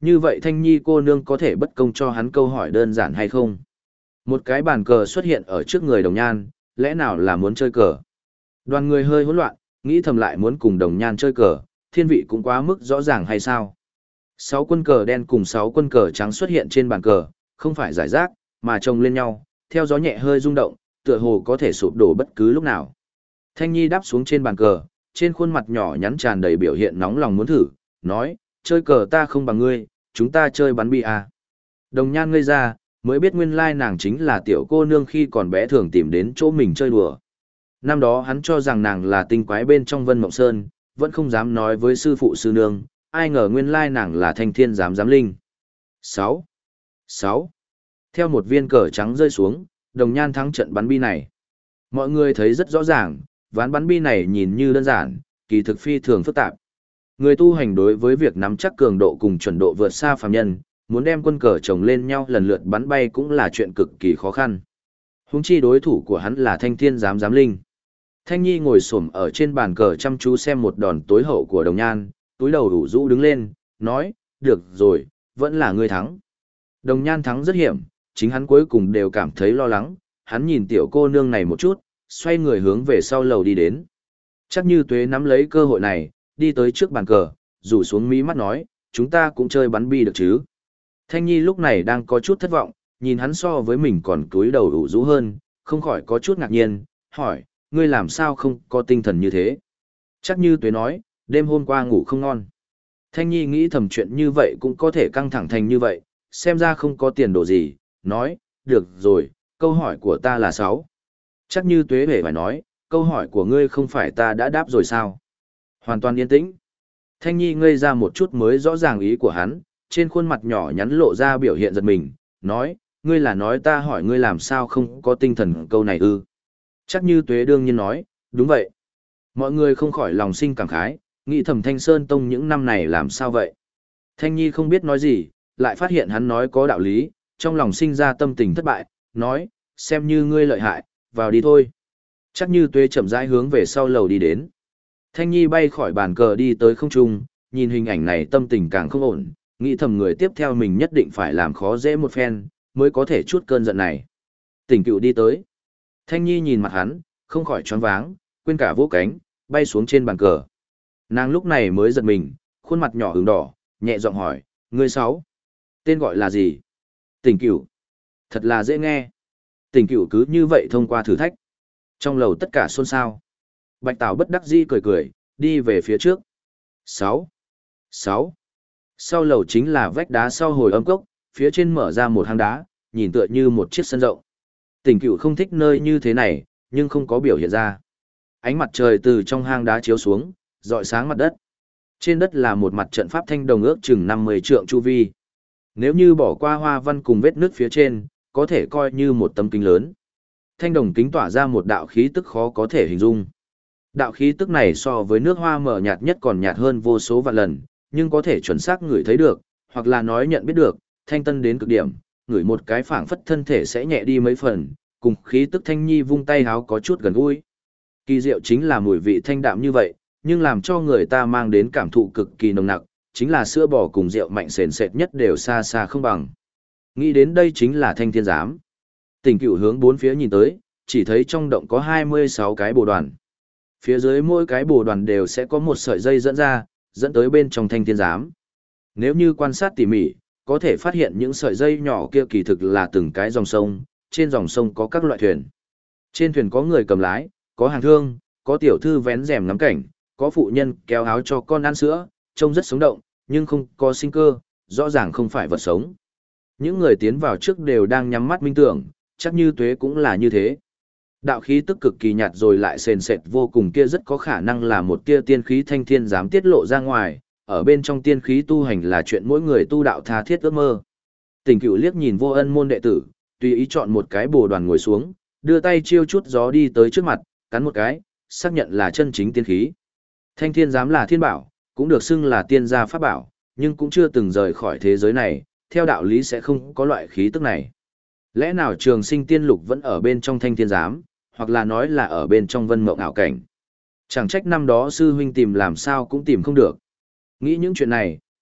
như vậy Thanh Nhi cô nương có thể bất công cho hắn câu hỏi đơn giản hay không? Một cái bàn cờ xuất hiện ở trước người Đồng Nhan, lẽ nào là muốn chơi cờ? Đoàn người hơi hỗn loạn, nghĩ thầm lại muốn cùng Đồng Nhan chơi cờ, thiên vị cũng quá mức rõ ràng hay sao? Sáu quân cờ đen cùng sáu quân cờ trắng xuất hiện trên bàn cờ, không phải giải rác, mà chồng lên nhau, theo gió nhẹ hơi rung động, tựa hồ có thể sụp đổ bất cứ lúc nào. Thanh Nhi đáp xuống trên bàn cờ, trên khuôn mặt nhỏ nhắn tràn đầy biểu hiện nóng lòng muốn thử, nói, chơi cờ ta không bằng ngươi, chúng ta chơi bắn bi à. Đồng Nhan ngây ra, mới biết nguyên lai nàng chính là tiểu cô nương khi còn bé thường tìm đến chỗ mình chơi đùa. Năm đó hắn cho rằng nàng là tinh quái bên trong Vân Mộng Sơn, vẫn không dám nói với sư phụ sư nương, ai ngờ nguyên lai nàng là thanh thiên giám giám linh. sáu. sáu. Theo một viên cờ trắng rơi xuống, Đồng Nhan thắng trận bắn bi này. Mọi người thấy rất rõ ràng, ván bắn bi này nhìn như đơn giản, kỳ thực phi thường phức tạp. Người tu hành đối với việc nắm chắc cường độ cùng chuẩn độ vượt xa phàm nhân, muốn đem quân cờ chồng lên nhau lần lượt bắn bay cũng là chuyện cực kỳ khó khăn. Huống chi đối thủ của hắn là thanh thiên giám giám linh. Thanh Nhi ngồi xổm ở trên bàn cờ chăm chú xem một đòn tối hậu của Đồng Nhan, túi đầu đủ rũ đứng lên, nói, được rồi, vẫn là ngươi thắng. Đồng Nhan thắng rất hiểm, chính hắn cuối cùng đều cảm thấy lo lắng, hắn nhìn tiểu cô nương này một chút, xoay người hướng về sau lầu đi đến. Chắc Như Tuế nắm lấy cơ hội này, đi tới trước bàn cờ, rủ xuống mí mắt nói, chúng ta cũng chơi bắn bi được chứ. Thanh Nhi lúc này đang có chút thất vọng, nhìn hắn so với mình còn cúi đầu đủ rũ hơn, không khỏi có chút ngạc nhiên, hỏi, ngươi làm sao không có tinh thần như thế? Chắc Như Tuế nói, đêm hôm qua ngủ không ngon. Thanh Nhi nghĩ thầm chuyện như vậy cũng có thể căng thẳng thành như vậy, xem ra không có tiền đồ gì, nói, được rồi, câu hỏi của ta là sáu. Chắc Như Tuế hề phải nói, câu hỏi của ngươi không phải ta đã đáp rồi sao? Hoàn toàn yên tĩnh. Thanh Nhi ngây ra một chút mới rõ ràng ý của hắn, trên khuôn mặt nhỏ nhắn lộ ra biểu hiện giật mình, nói, ngươi là nói ta hỏi ngươi làm sao không có tinh thần câu này ư? Chắc Như Tuế đương nhiên nói, đúng vậy. Mọi người không khỏi lòng sinh cảm khái, nghĩ thầm Thanh Sơn Tông những năm này làm sao vậy? Thanh Nhi không biết nói gì, lại phát hiện hắn nói có đạo lý, trong lòng sinh ra tâm tình thất bại, nói, xem như ngươi lợi hại, vào đi thôi. Chắc Như Tuế chậm rãi hướng về sau lầu đi đến. Thanh Nhi bay khỏi bàn cờ đi tới không trung, nhìn hình ảnh này tâm tình càng không ổn, nghĩ thầm người tiếp theo mình nhất định phải làm khó dễ một phen, mới có thể chút cơn giận này. Tỉnh Cựu đi tới. Thanh Nhi nhìn mặt hắn, không khỏi choáng váng, quên cả vỗ cánh, bay xuống trên bàn cờ. Nàng lúc này mới giật mình, khuôn mặt nhỏ ửng đỏ, nhẹ giọng hỏi, ngươi sáu, tên gọi là gì? Tỉnh Cựu. Thật là dễ nghe. Tỉnh Cựu cứ như vậy thông qua thử thách. Trong lầu tất cả xôn xao. Bạch Tảo bất đắc dĩ cười cười, đi về phía trước. sáu. sáu. Sau lầu chính là vách đá sau hồi âm cốc, phía trên mở ra một hang đá, nhìn tựa như một chiếc sân rộng. Tỉnh Cựu không thích nơi như thế này, nhưng không có biểu hiện ra. Ánh mặt trời từ trong hang đá chiếu xuống, rọi sáng mặt đất. Trên đất là một mặt trận pháp thanh đồng ước chừng năm mươi trượng chu vi. Nếu như bỏ qua hoa văn cùng vết nước phía trên, có thể coi như một tấm kính lớn. Thanh đồng kính tỏa ra một đạo khí tức khó có thể hình dung. Đạo khí tức này so với nước hoa mở nhạt nhất còn nhạt hơn vô số vạn lần, nhưng có thể chuẩn xác ngửi thấy được, hoặc là nói nhận biết được, thanh tân đến cực điểm, ngửi một cái phảng phất thân thể sẽ nhẹ đi mấy phần, cùng khí tức Thanh Nhi vung tay háo có chút gần gũi. Kỳ diệu chính là mùi vị thanh đạm như vậy, nhưng làm cho người ta mang đến cảm thụ cực kỳ nồng nặc, chính là sữa bò cùng rượu mạnh sền sệt nhất đều xa xa không bằng. Nghĩ đến đây chính là Thanh Thiên Giám. Tỉnh Cựu hướng bốn phía nhìn tới, chỉ thấy trong động có hai mươi sáu cái bồ đoàn. Phía dưới mỗi cái bồ đoàn đều sẽ có một sợi dây dẫn ra, dẫn tới bên trong Thanh Thiên Giám. Nếu như quan sát tỉ mỉ, có thể phát hiện những sợi dây nhỏ kia kỳ thực là từng cái dòng sông, trên dòng sông có các loại thuyền. Trên thuyền có người cầm lái, có hàng thương, có tiểu thư vén rèm ngắm cảnh, có phụ nhân kéo áo cho con ăn sữa, trông rất sống động, nhưng không có sinh cơ, rõ ràng không phải vật sống. Những người tiến vào trước đều đang nhắm mắt minh tưởng, chắc Như Tuế cũng là như thế. Đạo khí tức cực kỳ nhạt rồi lại sền sệt vô cùng kia rất có khả năng là một tia tiên khí Thanh Thiên Giám tiết lộ ra ngoài, ở bên trong tiên khí tu hành là chuyện mỗi người tu đạo tha thiết ước mơ. Tỉnh Cựu liếc nhìn Vô Ân môn đệ tử, tùy ý chọn một cái bồ đoàn ngồi xuống, đưa tay chiêu chút gió đi tới trước mặt, cắn một cái, xác nhận là chân chính tiên khí. Thanh Thiên Giám là thiên bảo, cũng được xưng là tiên gia pháp bảo, nhưng cũng chưa từng rời khỏi thế giới này, theo đạo lý sẽ không có loại khí tức này. Lẽ nào Trường Sinh Tiên Lục vẫn ở bên trong Thanh Thiên Giám, hoặc là nói là ở bên trong Vân Mộng ảo cảnh. Chẳng trách năm đó sư huynh tìm làm sao cũng tìm không được. Nghĩ những chuyện này,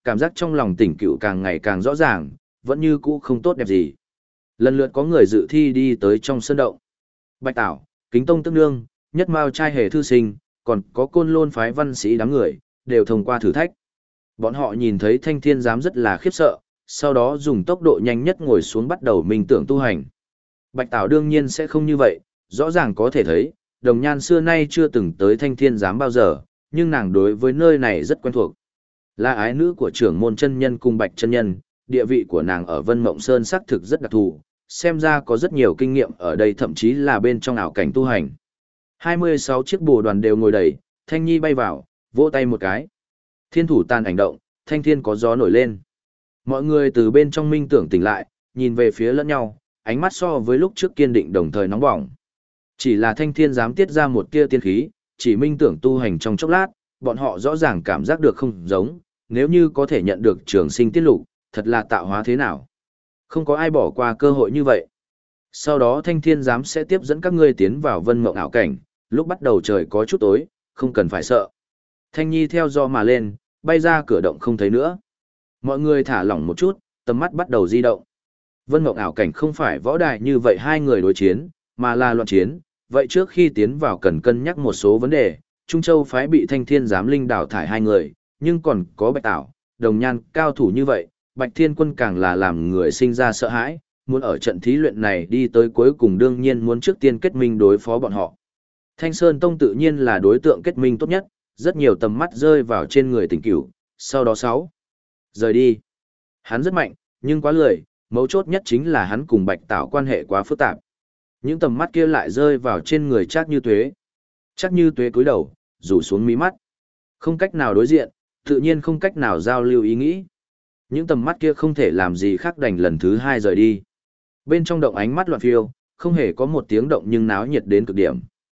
cảm giác trong lòng tỉnh cựu càng ngày càng rõ ràng, vẫn như cũ không tốt đẹp gì. Lần lượt có người dự thi đi tới trong sân động. Bạch Tảo, Kính Tông Tức Nương, Nhất Mao trai hề thư sinh, còn có Côn Lôn phái văn sĩ đám người, đều thông qua thử thách. Bọn họ nhìn thấy Thanh Thiên Giám rất là khiếp sợ, sau đó dùng tốc độ nhanh nhất ngồi xuống bắt đầu minh tưởng tu hành. Bạch Tảo đương nhiên sẽ không như vậy, rõ ràng có thể thấy, Đồng Nhan xưa nay chưa từng tới Thanh Thiên Giám bao giờ, nhưng nàng đối với nơi này rất quen thuộc. Là ái nữ của trưởng môn chân nhân cùng Bạch chân nhân, địa vị của nàng ở Vân Mộng Sơn xác thực rất đặc thù, xem ra có rất nhiều kinh nghiệm ở đây, thậm chí là bên trong ảo cảnh tu hành. hai mươi sáu chiếc bồ đoàn đều ngồi đầy, Thanh Nhi bay vào, vỗ tay một cái. Thiên thủ tàn ảnh động, thanh thiên có gió nổi lên. Mọi người từ bên trong minh tưởng tỉnh lại, nhìn về phía lẫn nhau, ánh mắt so với lúc trước kiên định đồng thời nóng bỏng. Chỉ là Thanh Thiên dám tiết ra một tia tiên khí, chỉ minh tưởng tu hành trong chốc lát, bọn họ rõ ràng cảm giác được không giống, nếu như có thể nhận được trường sinh tiết lục, thật là tạo hóa thế nào. Không có ai bỏ qua cơ hội như vậy. Sau đó Thanh Thiên giám sẽ tiếp dẫn các ngươi tiến vào vân mộng ảo cảnh, lúc bắt đầu trời có chút tối, không cần phải sợ. Thanh Nhi theo do mà lên, bay ra cửa động không thấy nữa. Mọi người thả lỏng một chút, tầm mắt bắt đầu di động. Vân mộng ảo cảnh không phải võ đài như vậy hai người đối chiến, mà là loạn chiến. Vậy trước khi tiến vào cần cân nhắc một số vấn đề, Trung Châu phái bị Thanh Thiên giám linh đào thải hai người, nhưng còn có Bạch Tảo, Đồng Nhan cao thủ như vậy, Bạch Thiên Quân càng là làm người sinh ra sợ hãi, muốn ở trận thí luyện này đi tới cuối cùng đương nhiên muốn trước tiên kết minh đối phó bọn họ. Thanh Sơn Tông tự nhiên là đối tượng kết minh tốt nhất, rất nhiều tầm mắt rơi vào trên người Tỉnh Cửu, sau đó sáu. Rời đi. Hắn rất mạnh, nhưng quá lười, mấu chốt nhất chính là hắn cùng Bạch Tảo quan hệ quá phức tạp. Những tầm mắt kia lại rơi vào trên người Trác Như Tuế. Trác Như Tuế cúi đầu, rủ xuống mí mắt. Không cách nào đối diện, tự nhiên không cách nào giao lưu ý nghĩ. Những tầm mắt kia không thể làm gì khác đành lần thứ hai rời đi. Bên trong động ánh mắt loạn phiêu, không hề có một tiếng động nhưng náo nhiệt đến cực điểm.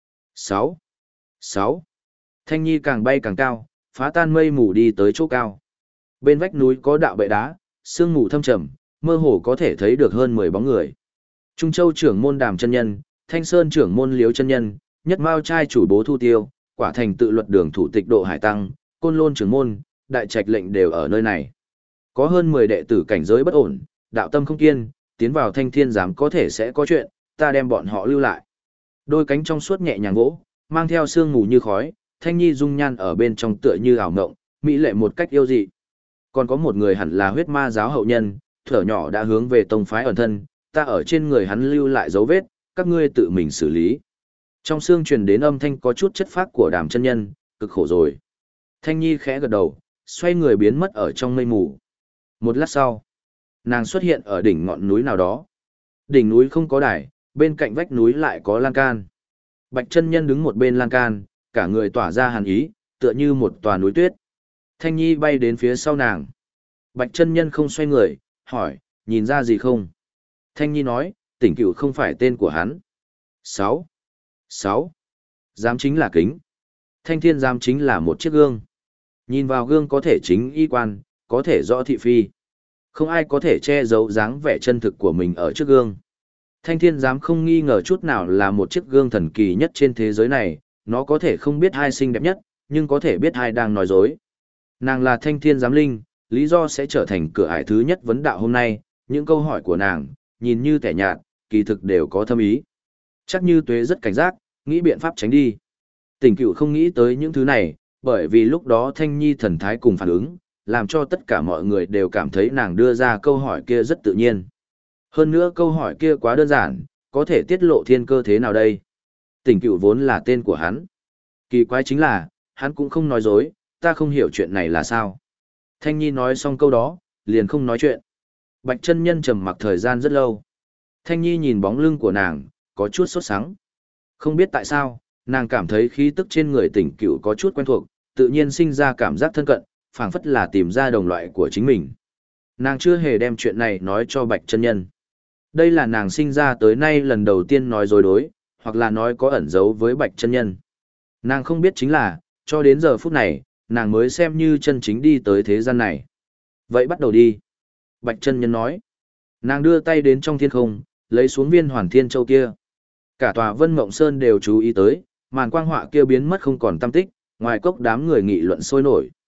sáu. sáu. Thanh Nhi càng bay càng cao, phá tan mây mù đi tới chỗ cao. Bên vách núi có đạo bệ đá, sương mù thâm trầm, mơ hồ có thể thấy được hơn mười bóng người. Trung Châu trưởng môn Đàm chân nhân, Thanh Sơn trưởng môn Liếu chân nhân, Nhất Mao trai chủ Bố Thu Tiêu, Quả Thành tự luật đường thủ tịch Độ Hải Tăng, Côn Lôn trưởng môn, Đại Trạch lệnh đều ở nơi này. Có hơn mười đệ tử cảnh giới bất ổn, đạo tâm không kiên, tiến vào Thanh Thiên giám có thể sẽ có chuyện, ta đem bọn họ lưu lại. Đôi cánh trong suốt nhẹ nhàng vỗ, mang theo sương mù như khói, Thanh Nhi dung nhan ở bên trong tựa như ảo ngộng, mỹ lệ một cách yêu dị. Còn có một người hẳn là huyết ma giáo hậu nhân, thở nhỏ đã hướng về tông phái ẩn thân, ta ở trên người hắn lưu lại dấu vết, các ngươi tự mình xử lý. Trong xương truyền đến âm thanh có chút chất phác của Đàm chân nhân, cực khổ rồi. Thanh Nhi khẽ gật đầu, xoay người biến mất ở trong mây mù. Một lát sau, nàng xuất hiện ở đỉnh ngọn núi nào đó. Đỉnh núi không có đài, bên cạnh vách núi lại có lan can. Bạch chân nhân đứng một bên lan can, cả người tỏa ra hàn ý, tựa như một tòa núi tuyết. Thanh Nhi bay đến phía sau nàng. Bạch chân nhân không xoay người, hỏi, nhìn ra gì không? Thanh Nhi nói, Tỉnh Cửu không phải tên của hắn. sáu. sáu. Giám chính là kính. Thanh Thiên giám chính là một chiếc gương. Nhìn vào gương có thể chính y quan, có thể rõ thị phi. Không ai có thể che giấu dáng vẻ chân thực của mình ở trước gương. Thanh Thiên giám không nghi ngờ chút nào là một chiếc gương thần kỳ nhất trên thế giới này, nó có thể không biết ai xinh đẹp nhất, nhưng có thể biết ai đang nói dối. Nàng là Thanh Thiên giám linh, lý do sẽ trở thành cửa ải thứ nhất vấn đạo hôm nay, những câu hỏi của nàng, nhìn như tẻ nhạt, kỳ thực đều có thâm ý. Chắc Như Tuế rất cảnh giác, nghĩ biện pháp tránh đi. Tỉnh Cửu không nghĩ tới những thứ này, bởi vì lúc đó Thanh Nhi thần thái cùng phản ứng, làm cho tất cả mọi người đều cảm thấy nàng đưa ra câu hỏi kia rất tự nhiên. Hơn nữa câu hỏi kia quá đơn giản, có thể tiết lộ thiên cơ thế nào đây? Tỉnh Cửu vốn là tên của hắn. Kỳ quái chính là, hắn cũng không nói dối, ta không hiểu chuyện này là sao. Thanh Nhi nói xong câu đó, liền không nói chuyện. Bạch chân nhân trầm mặc thời gian rất lâu. Thanh Nhi nhìn bóng lưng của nàng, có chút sốt sắng. Không biết tại sao, nàng cảm thấy khí tức trên người Tỉnh Cửu có chút quen thuộc, tự nhiên sinh ra cảm giác thân cận, phảng phất là tìm ra đồng loại của chính mình. Nàng chưa hề đem chuyện này nói cho Bạch chân nhân. Đây là nàng sinh ra tới nay lần đầu tiên nói dối đối, hoặc là nói có ẩn giấu với Bạch chân nhân. Nàng không biết chính là, cho đến giờ phút này, nàng mới xem như chân chính đi tới thế gian này. Vậy bắt đầu đi. Bạch chân nhân nói. Nàng đưa tay đến trong thiên không, lấy xuống viên hoàn thiên châu kia. Cả tòa Vân Mộng Sơn đều chú ý tới, màn quang họa kia biến mất không còn tăm tích, ngoài cốc đám người nghị luận sôi nổi.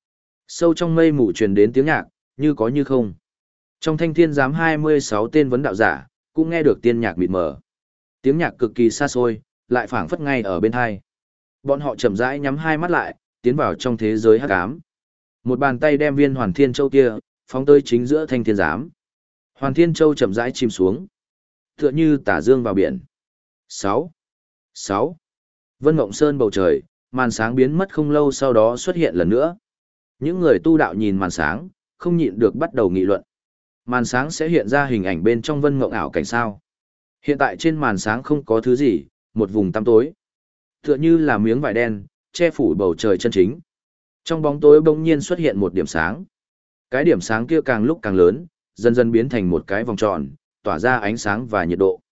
Sâu trong mây mù truyền đến tiếng nhạc, như có như không. Trong thanh thiên giám hai mươi sáu tên vấn đạo giả, cũng nghe được tiên nhạc mịt mờ. Tiếng nhạc cực kỳ xa xôi, lại phảng phất ngay ở bên hai. Bọn họ chậm rãi nhắm hai mắt lại, tiến vào trong thế giới hắc ám. Một bàn tay đem viên Hoàn Thiên Châu kia, phóng tới chính giữa thanh thiên giám. Hoàn Thiên Châu chậm rãi chìm xuống, tựa như tả dương vào biển. Sáu, sáu. Vân Mộng Sơn bầu trời, màn sáng biến mất không lâu sau đó xuất hiện lần nữa. Những người tu đạo nhìn màn sáng, không nhịn được bắt đầu nghị luận. Màn sáng sẽ hiện ra hình ảnh bên trong vân mộng ảo cảnh sao. Hiện tại trên màn sáng không có thứ gì, một vùng tăm tối. Tựa như là miếng vải đen, che phủ bầu trời chân chính. Trong bóng tối bỗng nhiên xuất hiện một điểm sáng. Cái điểm sáng kia càng lúc càng lớn, dần dần biến thành một cái vòng tròn, tỏa ra ánh sáng và nhiệt độ.